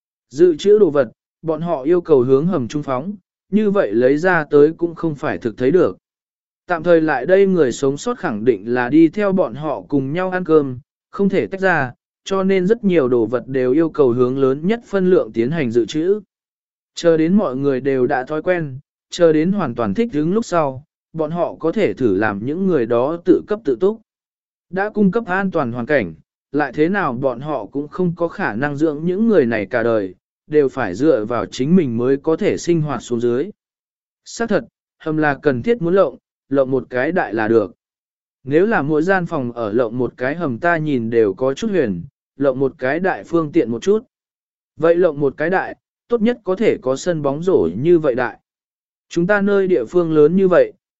Dự trữ đồ vật, bọn họ yêu cầu hướng hầm trung phóng, như vậy lấy ra tới cũng không phải thực thấy được. Tạm thời lại đây người sống sót khẳng định là đi theo bọn họ cùng nhau ăn cơm, không thể tách ra, cho nên rất nhiều đồ vật đều yêu cầu hướng lớn nhất phân lượng tiến hành dự trữ. Chờ đến mọi người đều đã thói quen, chờ đến hoàn toàn thích ứng lúc sau, bọn họ có thể thử làm những người đó tự cấp tự túc. Đã cung cấp an toàn hoàn cảnh, lại thế nào bọn họ cũng không có khả năng dưỡng những người này cả đời, đều phải dựa vào chính mình mới có thể sinh hoạt xuống dưới. Xác thật, hầm là cần thiết muốn lộng, lộng một cái đại là được. Nếu là mỗi gian phòng ở lộng một cái hầm ta nhìn đều có chút huyền, lộng một cái đại phương tiện một chút. Vậy lộng một cái đại, tốt nhất có thể có sân bóng rổ như vậy đại. Chúng ta nơi địa phương lớn như vậy,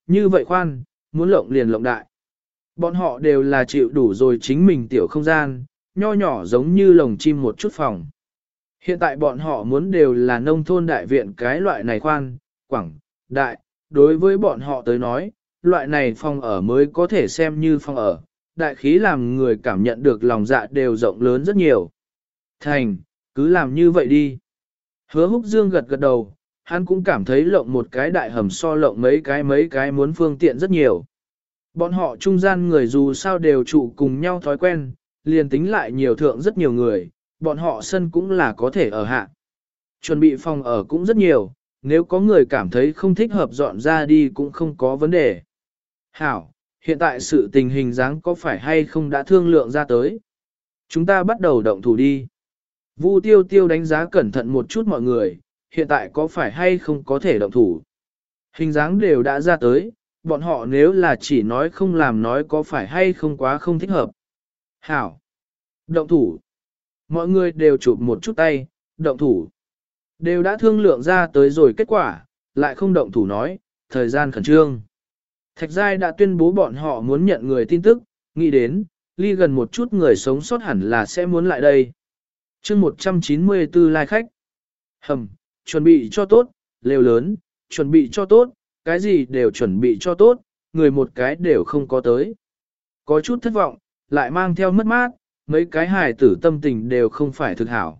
như vậy khoan, muốn lộng liền lộng đại. Bọn họ đều là chịu đủ rồi chính mình tiểu không gian, nho nhỏ giống như lồng chim một chút phòng. Hiện tại bọn họ muốn đều là nông thôn đại viện cái loại này khoan, quảng, đại, đối với bọn họ tới nói, loại này phòng ở mới có thể xem như phòng ở, đại khí làm người cảm nhận được lòng dạ đều rộng lớn rất nhiều. Thành, cứ làm như vậy đi. Hứa Húc Dương gật gật đầu, hắn cũng cảm thấy lộng một cái đại hầm so lộng mấy cái mấy cái muốn phương tiện rất nhiều. Bọn họ trung gian người dù sao đều trụ cùng nhau thói quen, liền tính lại nhiều thượng rất nhiều người, bọn họ sân cũng là có thể ở hạ. Chuẩn bị phòng ở cũng rất nhiều, nếu có người cảm thấy không thích hợp dọn ra đi cũng không có vấn đề. Hảo, hiện tại sự tình hình dáng có phải hay không đã thương lượng ra tới? Chúng ta bắt đầu động thủ đi. Vu Tiêu Tiêu đánh giá cẩn thận một chút mọi người, hiện tại có phải hay không có thể động thủ? Hình dáng đều đã ra tới, bọn họ nếu là chỉ nói không làm nói có phải hay không quá không thích hợp. Hảo! Động thủ! Mọi người đều chụp một chút tay, động thủ. Đều đã thương lượng ra tới rồi kết quả, lại không động thủ nói, thời gian khẩn trương. Thạch Giai đã tuyên bố bọn họ muốn nhận người tin tức, nghĩ đến, ly gần một chút người sống sót hẳn là sẽ muốn lại đây. chương một trăm chín mươi tư lai khách. Hầm, chuẩn bị cho tốt, lều lớn, chuẩn bị cho tốt, cái gì đều chuẩn bị cho tốt, người một cái đều không có tới. Có chút thất vọng, lại mang theo mất mát, mấy cái hài tử tâm tình đều không phải thực hảo.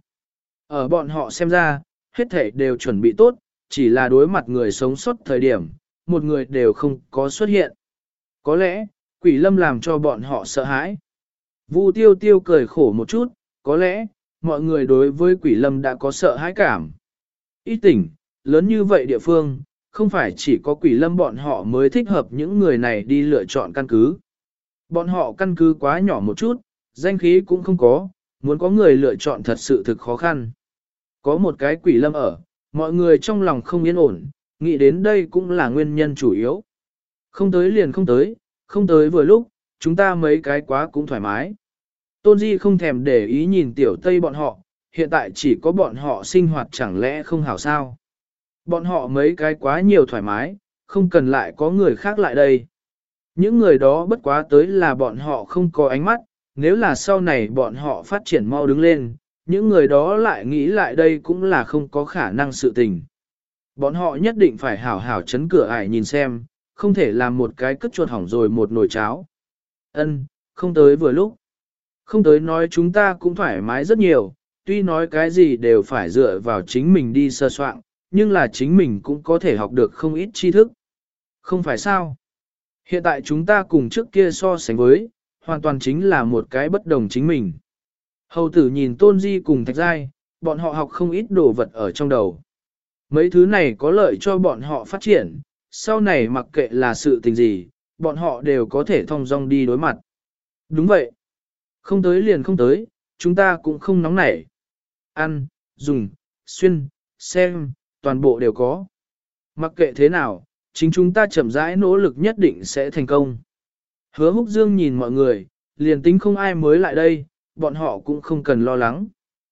Ở bọn họ xem ra, hết thảy đều chuẩn bị tốt, chỉ là đối mặt người sống sót thời điểm, một người đều không có xuất hiện. Có lẽ, quỷ lâm làm cho bọn họ sợ hãi. Vu Tiêu Tiêu cười khổ một chút, có lẽ, mọi người đối với quỷ lâm đã có sợ hãi cảm. Ít tỉnh, lớn như vậy địa phương, không phải chỉ có quỷ lâm bọn họ mới thích hợp những người này đi lựa chọn căn cứ. Bọn họ căn cứ quá nhỏ một chút, danh khí cũng không có, muốn có người lựa chọn thật sự thực khó khăn. Có một cái quỷ lâm ở, mọi người trong lòng không yên ổn, nghĩ đến đây cũng là nguyên nhân chủ yếu. Không tới liền không tới, không tới vừa lúc, chúng ta mấy cái quá cũng thoải mái. Tôn Di không thèm để ý nhìn tiểu Tây bọn họ, hiện tại chỉ có bọn họ sinh hoạt chẳng lẽ không hảo sao. Bọn họ mấy cái quá nhiều thoải mái, không cần lại có người khác lại đây. Những người đó bất quá tới là bọn họ không có ánh mắt, nếu là sau này bọn họ phát triển mau đứng lên, những người đó lại nghĩ lại đây cũng là không có khả năng sự tình. Bọn họ nhất định phải hảo hảo chấn cửa ải nhìn xem, không thể làm một cái cất chuột hỏng rồi một nồi cháo. Ân, không tới vừa lúc. Không tới nói chúng ta cũng thoải mái rất nhiều, tuy nói cái gì đều phải dựa vào chính mình đi sơ soạn, nhưng là chính mình cũng có thể học được không ít tri thức. Không phải sao? Hiện tại chúng ta cùng trước kia so sánh với, hoàn toàn chính là một cái bất đồng chính mình. Hầu tử nhìn Tôn Di cùng Thạch Giai, bọn họ học không ít đồ vật ở trong đầu. Mấy thứ này có lợi cho bọn họ phát triển, sau này mặc kệ là sự tình gì, bọn họ đều có thể thong dong đi đối mặt. Đúng vậy. Không tới liền không tới, chúng ta cũng không nóng nảy. Ăn, dùng, xuyên, xem, toàn bộ đều có. Mặc kệ thế nào, chính chúng ta chậm rãi nỗ lực nhất định sẽ thành công. Hứa Húc Dương nhìn mọi người, liền tính không ai mới lại đây, bọn họ cũng không cần lo lắng.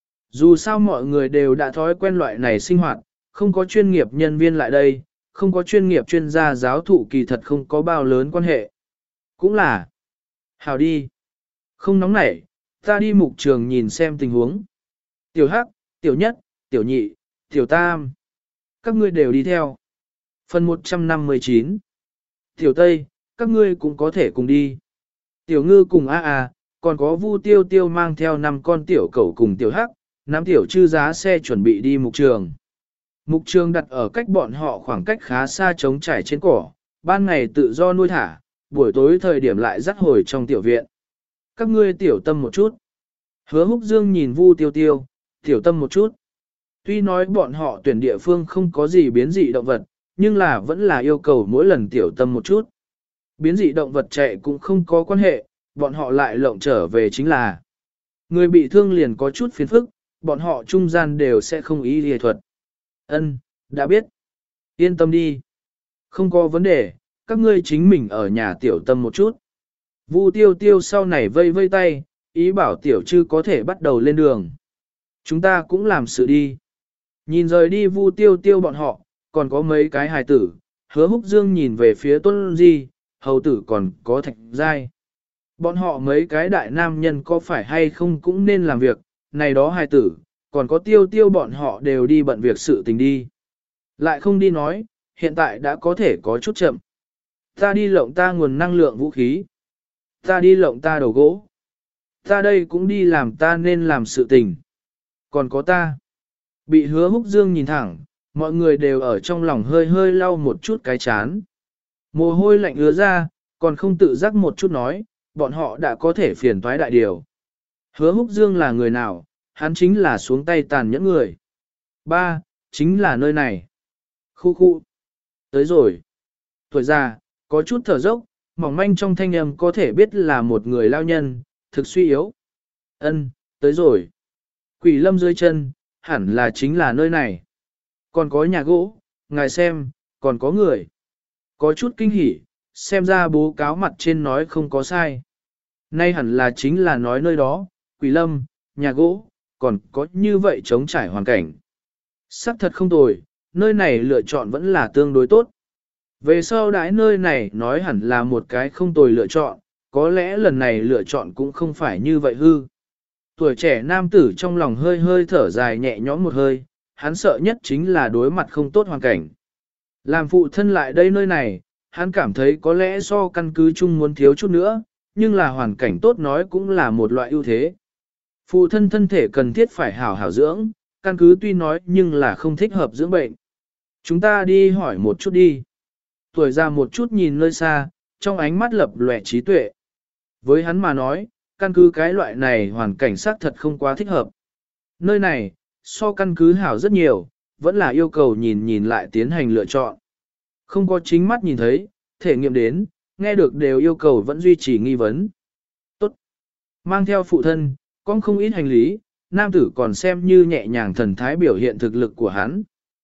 Dù sao mọi người đều đã thói quen loại này sinh hoạt, không có chuyên nghiệp nhân viên lại đây, không có chuyên nghiệp chuyên gia giáo thụ kỳ thật không có bao lớn quan hệ. Cũng là, hào đi, không nóng nảy, ta đi mục trường nhìn xem tình huống. Tiểu Hắc, Tiểu Nhất, Tiểu Nhị, Tiểu Tam, các ngươi đều đi theo. Phần một trăm năm mươi chín. Tiểu Tây, các ngươi cũng có thể cùng đi. Tiểu Ngư cùng A A, còn có Vu Tiêu Tiêu mang theo năm con tiểu cẩu cùng Tiểu Hắc, nắm tiểu chư giá xe chuẩn bị đi mục trường. Mục trường đặt ở cách bọn họ khoảng cách khá xa trống trải trên cỏ, ban ngày tự do nuôi thả, buổi tối thời điểm lại dắt hồi trong tiểu viện. Các ngươi tiểu tâm một chút. Hứa Húc Dương nhìn Vu Tiêu Tiêu, tiểu tâm một chút. Tuy nói bọn họ tuyển địa phương không có gì biến dị động vật, nhưng là vẫn là yêu cầu mỗi lần tiểu tâm một chút. Biến dị động vật chạy cũng không có quan hệ, bọn họ lại lộng trở về chính là. Người bị thương liền có chút phiền phức, bọn họ trung gian đều sẽ không ý y thuật. Ân, đã biết. Yên tâm đi. Không có vấn đề, các ngươi chính mình ở nhà tiểu tâm một chút. Vu Tiêu Tiêu sau này vây vây tay, ý bảo tiểu chư có thể bắt đầu lên đường. Chúng ta cũng làm sự đi. Nhìn rời đi Vu Tiêu Tiêu bọn họ, còn có mấy cái hài tử, Hứa Húc Dương nhìn về phía Tôn Di, hầu tử còn có Thạch Giai. Bọn họ mấy cái đại nam nhân có phải hay không cũng nên làm việc, này đó hài tử, còn có tiêu tiêu bọn họ đều đi bận việc sự tình đi. Lại không đi nói, hiện tại đã có thể có chút chậm. Ta đi lộng ta nguồn năng lượng vũ khí. Ta đi lộng ta đầu gỗ. Ta đây cũng đi làm ta nên làm sự tình. Còn có ta. Bị Hứa Húc Dương nhìn thẳng, mọi người đều ở trong lòng hơi hơi lau một chút cái chán. Mồ hôi lạnh ứa ra, còn không tự giác một chút nói, bọn họ đã có thể phiền toái đại điều. Hứa Húc Dương là người nào, hắn chính là xuống tay tàn nhẫn người. Ba, chính là nơi này. Khu khu. Tới rồi. Tuổi già, có chút thở dốc, mỏng manh trong thanh âm có thể biết là một người lao nhân, thực suy yếu. Ân, tới rồi. Quỷ lâm dưới chân, hẳn là chính là nơi này. Còn có nhà gỗ, ngài xem, còn có người. Có chút kinh hỉ, xem ra bố cáo mặt trên nói không có sai. Nay hẳn là chính là nói nơi đó, quỷ lâm, nhà gỗ, còn có như vậy chống trải hoàn cảnh. Sắc thật không tồi, nơi này lựa chọn vẫn là tương đối tốt. Về sau đãi nơi này nói hẳn là một cái không tồi lựa chọn, có lẽ lần này lựa chọn cũng không phải như vậy hư. Tuổi trẻ nam tử trong lòng hơi hơi thở dài nhẹ nhõm một hơi, hắn sợ nhất chính là đối mặt không tốt hoàn cảnh. Làm phụ thân lại đây nơi này, hắn cảm thấy có lẽ so căn cứ chung muốn thiếu chút nữa, nhưng là hoàn cảnh tốt nói cũng là một loại ưu thế. Phụ thân thân thể cần thiết phải hảo hảo dưỡng, căn cứ tuy nói nhưng là không thích hợp dưỡng bệnh. Chúng ta đi hỏi một chút đi. Tuổi già một chút nhìn nơi xa, trong ánh mắt lập lòe trí tuệ. Với hắn mà nói, căn cứ cái loại này hoàn cảnh xác thật không quá thích hợp. Nơi này, so căn cứ hảo rất nhiều, vẫn là yêu cầu nhìn nhìn lại tiến hành lựa chọn. Không có chính mắt nhìn thấy, thể nghiệm đến, nghe được đều yêu cầu vẫn duy trì nghi vấn. Tốt. Mang theo phụ thân, con không ít hành lý, nam tử còn xem như nhẹ nhàng thần thái biểu hiện thực lực của hắn.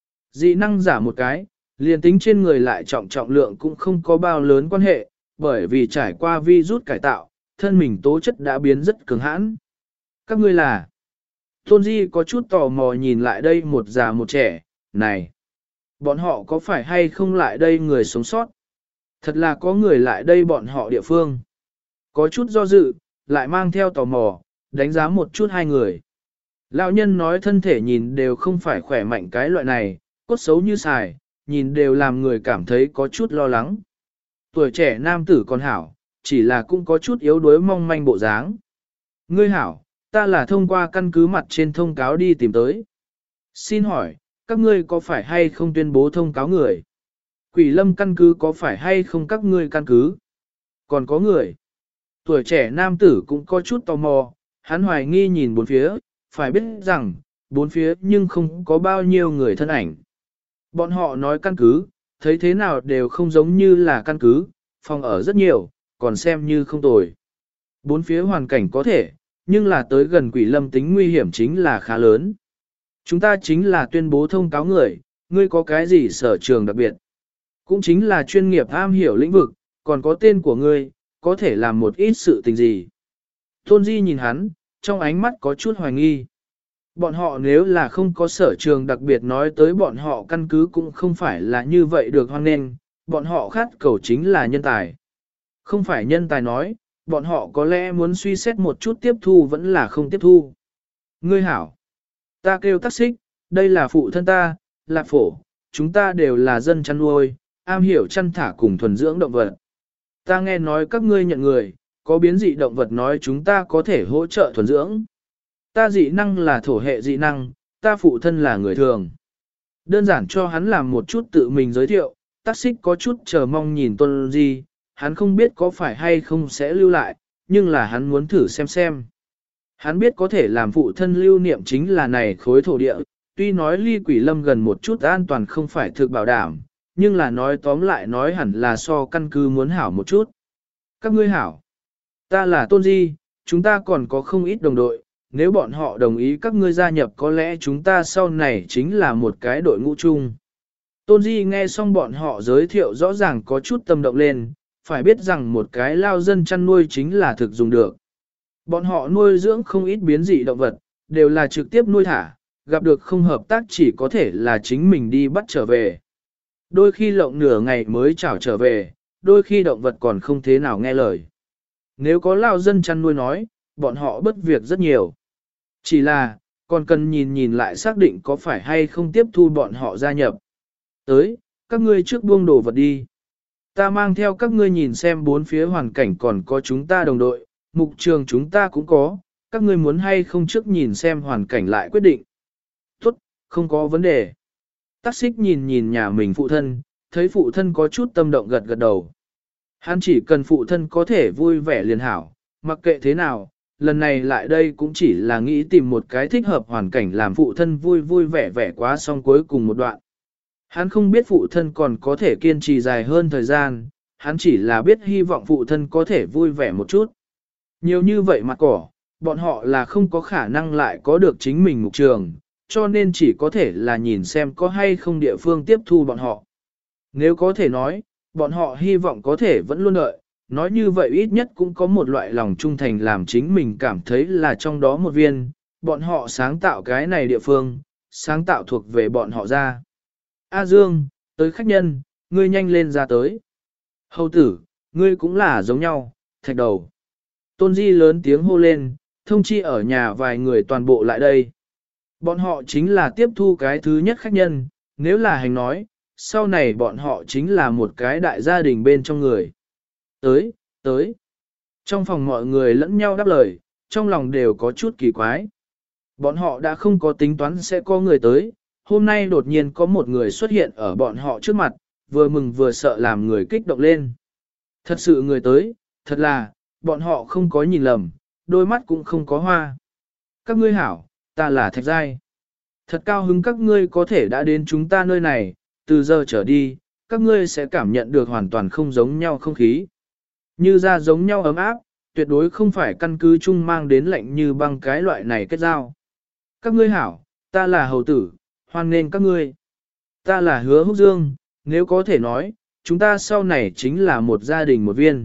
Dị năng giả một cái, liền tính trên người lại trọng trọng lượng cũng không có bao lớn quan hệ, bởi vì trải qua vi rút cải tạo, thân mình tố chất đã biến rất cứng hãn. Các ngươi là... Tôn Di có chút tò mò nhìn lại đây một già một trẻ, này, bọn họ có phải hay không lại đây người sống sót? Thật là có người lại đây bọn họ địa phương. Có chút do dự, lại mang theo tò mò, đánh giá một chút hai người. Lão nhân nói thân thể nhìn đều không phải khỏe mạnh cái loại này, cốt xấu như xài, nhìn đều làm người cảm thấy có chút lo lắng. Tuổi trẻ nam tử còn hảo, chỉ là cũng có chút yếu đuối mong manh bộ dáng. Ngươi hảo, ta là thông qua căn cứ mặt trên thông cáo đi tìm tới. Xin hỏi, các ngươi có phải hay không tuyên bố thông cáo người? Quỷ lâm căn cứ có phải hay không các ngươi căn cứ? Còn có người. Tuổi trẻ nam tử cũng có chút tò mò, hắn hoài nghi nhìn bốn phía, phải biết rằng, bốn phía nhưng không có bao nhiêu người thân ảnh. Bọn họ nói căn cứ, thấy thế nào đều không giống như là căn cứ, phòng ở rất nhiều, còn xem như không tồi. Bốn phía hoàn cảnh có thể, nhưng là tới gần quỷ lâm tính nguy hiểm chính là khá lớn. Chúng ta chính là tuyên bố thông cáo người, ngươi có cái gì sở trường đặc biệt. Cũng chính là chuyên nghiệp am hiểu lĩnh vực, còn có tên của ngươi, có thể làm một ít sự tình gì. Tôn Di nhìn hắn, trong ánh mắt có chút hoài nghi. Bọn họ nếu là không có sở trường đặc biệt nói tới bọn họ căn cứ cũng không phải là như vậy được hoan nghênh, bọn họ khát cầu chính là nhân tài. Không phải nhân tài nói, bọn họ có lẽ muốn suy xét một chút tiếp thu vẫn là không tiếp thu. Ngươi hảo, ta kêu Tắc Xích, đây là phụ thân ta, Lạc Phổ, chúng ta đều là dân chăn nuôi, am hiểu chăn thả cùng thuần dưỡng động vật. Ta nghe nói các ngươi nhận người, có biến dị động vật nói chúng ta có thể hỗ trợ thuần dưỡng. Ta dị năng là thổ hệ dị năng, ta phụ thân là người thường. Đơn giản cho hắn làm một chút tự mình giới thiệu, Tắc Xích có chút chờ mong nhìn Tôn Di, hắn không biết có phải hay không sẽ lưu lại, nhưng là hắn muốn thử xem xem. Hắn biết có thể làm phụ thân lưu niệm chính là này khối thổ địa, tuy nói ly quỷ lâm gần một chút an toàn không phải thực bảo đảm, nhưng là nói tóm lại nói hẳn là so căn cứ muốn hảo một chút. Các ngươi hảo, ta là Tôn Di, chúng ta còn có không ít đồng đội, nếu bọn họ đồng ý các ngươi gia nhập có lẽ chúng ta sau này chính là một cái đội ngũ chung. Tôn Di nghe xong bọn họ giới thiệu rõ ràng có chút tâm động lên, phải biết rằng một cái lao dân chăn nuôi chính là thực dùng được. Bọn họ nuôi dưỡng không ít biến dị động vật, đều là trực tiếp nuôi thả, gặp được không hợp tác chỉ có thể là chính mình đi bắt trở về. Đôi khi lộng nửa ngày mới chảo trở về, đôi khi động vật còn không thế nào nghe lời. Nếu có lao dân chăn nuôi nói, bọn họ bất việc rất nhiều. Chỉ là, còn cần nhìn nhìn lại xác định có phải hay không tiếp thu bọn họ gia nhập. Tới, các ngươi trước buông đồ vật đi. Ta mang theo các ngươi nhìn xem bốn phía hoàn cảnh còn có chúng ta đồng đội, mục trường chúng ta cũng có, các ngươi muốn hay không trước nhìn xem hoàn cảnh lại quyết định. Tốt, không có vấn đề. Tắc xích nhìn nhìn nhà mình phụ thân, thấy phụ thân có chút tâm động gật gật đầu. Hắn chỉ cần phụ thân có thể vui vẻ liền hảo, mặc kệ thế nào, lần này lại đây cũng chỉ là nghĩ tìm một cái thích hợp hoàn cảnh làm phụ thân vui vui vẻ vẻ quá xong cuối cùng một đoạn. Hắn không biết phụ thân còn có thể kiên trì dài hơn thời gian, hắn chỉ là biết hy vọng phụ thân có thể vui vẻ một chút. Nhiều như vậy mặt cỏ, bọn họ là không có khả năng lại có được chính mình mục trường, cho nên chỉ có thể là nhìn xem có hay không địa phương tiếp thu bọn họ. Nếu có thể nói, bọn họ hy vọng có thể vẫn luôn đợi, nói như vậy ít nhất cũng có một loại lòng trung thành làm chính mình cảm thấy là trong đó một viên, bọn họ sáng tạo cái này địa phương, sáng tạo thuộc về bọn họ ra. A Dương, tới khách nhân, ngươi nhanh lên ra tới. Hầu tử, ngươi cũng là giống nhau, thạch đầu. Tôn Di lớn tiếng hô lên, thông chi ở nhà vài người toàn bộ lại đây. Bọn họ chính là tiếp thu cái thứ nhất khách nhân, nếu là hành nói, sau này bọn họ chính là một cái đại gia đình bên trong người. Tới, tới. Trong phòng mọi người lẫn nhau đáp lời, trong lòng đều có chút kỳ quái. Bọn họ đã không có tính toán sẽ có người tới, hôm nay đột nhiên có một người xuất hiện ở bọn họ trước mặt, vừa mừng vừa sợ làm người kích động lên. Thật sự người tới, thật là, bọn họ không có nhìn lầm, đôi mắt cũng không có hoa. Các ngươi hảo, ta là Thạch Giai. Thật cao hứng các ngươi có thể đã đến chúng ta nơi này, từ giờ trở đi, các ngươi sẽ cảm nhận được hoàn toàn không giống nhau không khí. Như ra giống nhau ấm áp, tuyệt đối không phải căn cứ chung mang đến lạnh như băng cái loại này kết giao. Các ngươi hảo, ta là hầu tử, hoan nghênh các ngươi. Ta là Hứa Húc Dương, nếu có thể nói, chúng ta sau này chính là một gia đình một viên.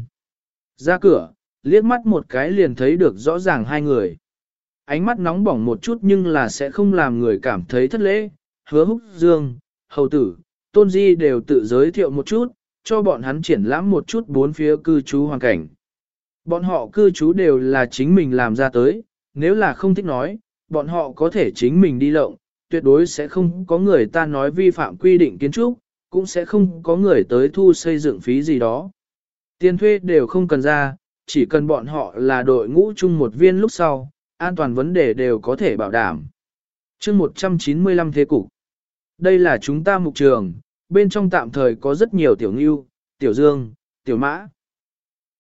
Ra cửa, liếc mắt một cái liền thấy được rõ ràng hai người. Ánh mắt nóng bỏng một chút nhưng là sẽ không làm người cảm thấy thất lễ. Hứa Húc Dương, hầu tử, Tôn Di đều tự giới thiệu một chút, cho bọn hắn triển lãm một chút bốn phía cư trú hoàn cảnh. Bọn họ cư trú đều là chính mình làm ra tới, nếu là không thích nói, bọn họ có thể chính mình đi lộng, tuyệt đối sẽ không có người ta nói vi phạm quy định kiến trúc, cũng sẽ không có người tới thu xây dựng phí gì đó. Tiền thuê đều không cần ra, chỉ cần bọn họ là đội ngũ chung một viên lúc sau, an toàn vấn đề đều có thể bảo đảm. chương một trăm chín mươi lăm thế cục. Đây là chúng ta mục trường, bên trong tạm thời có rất nhiều tiểu ngưu, tiểu dương, tiểu mã.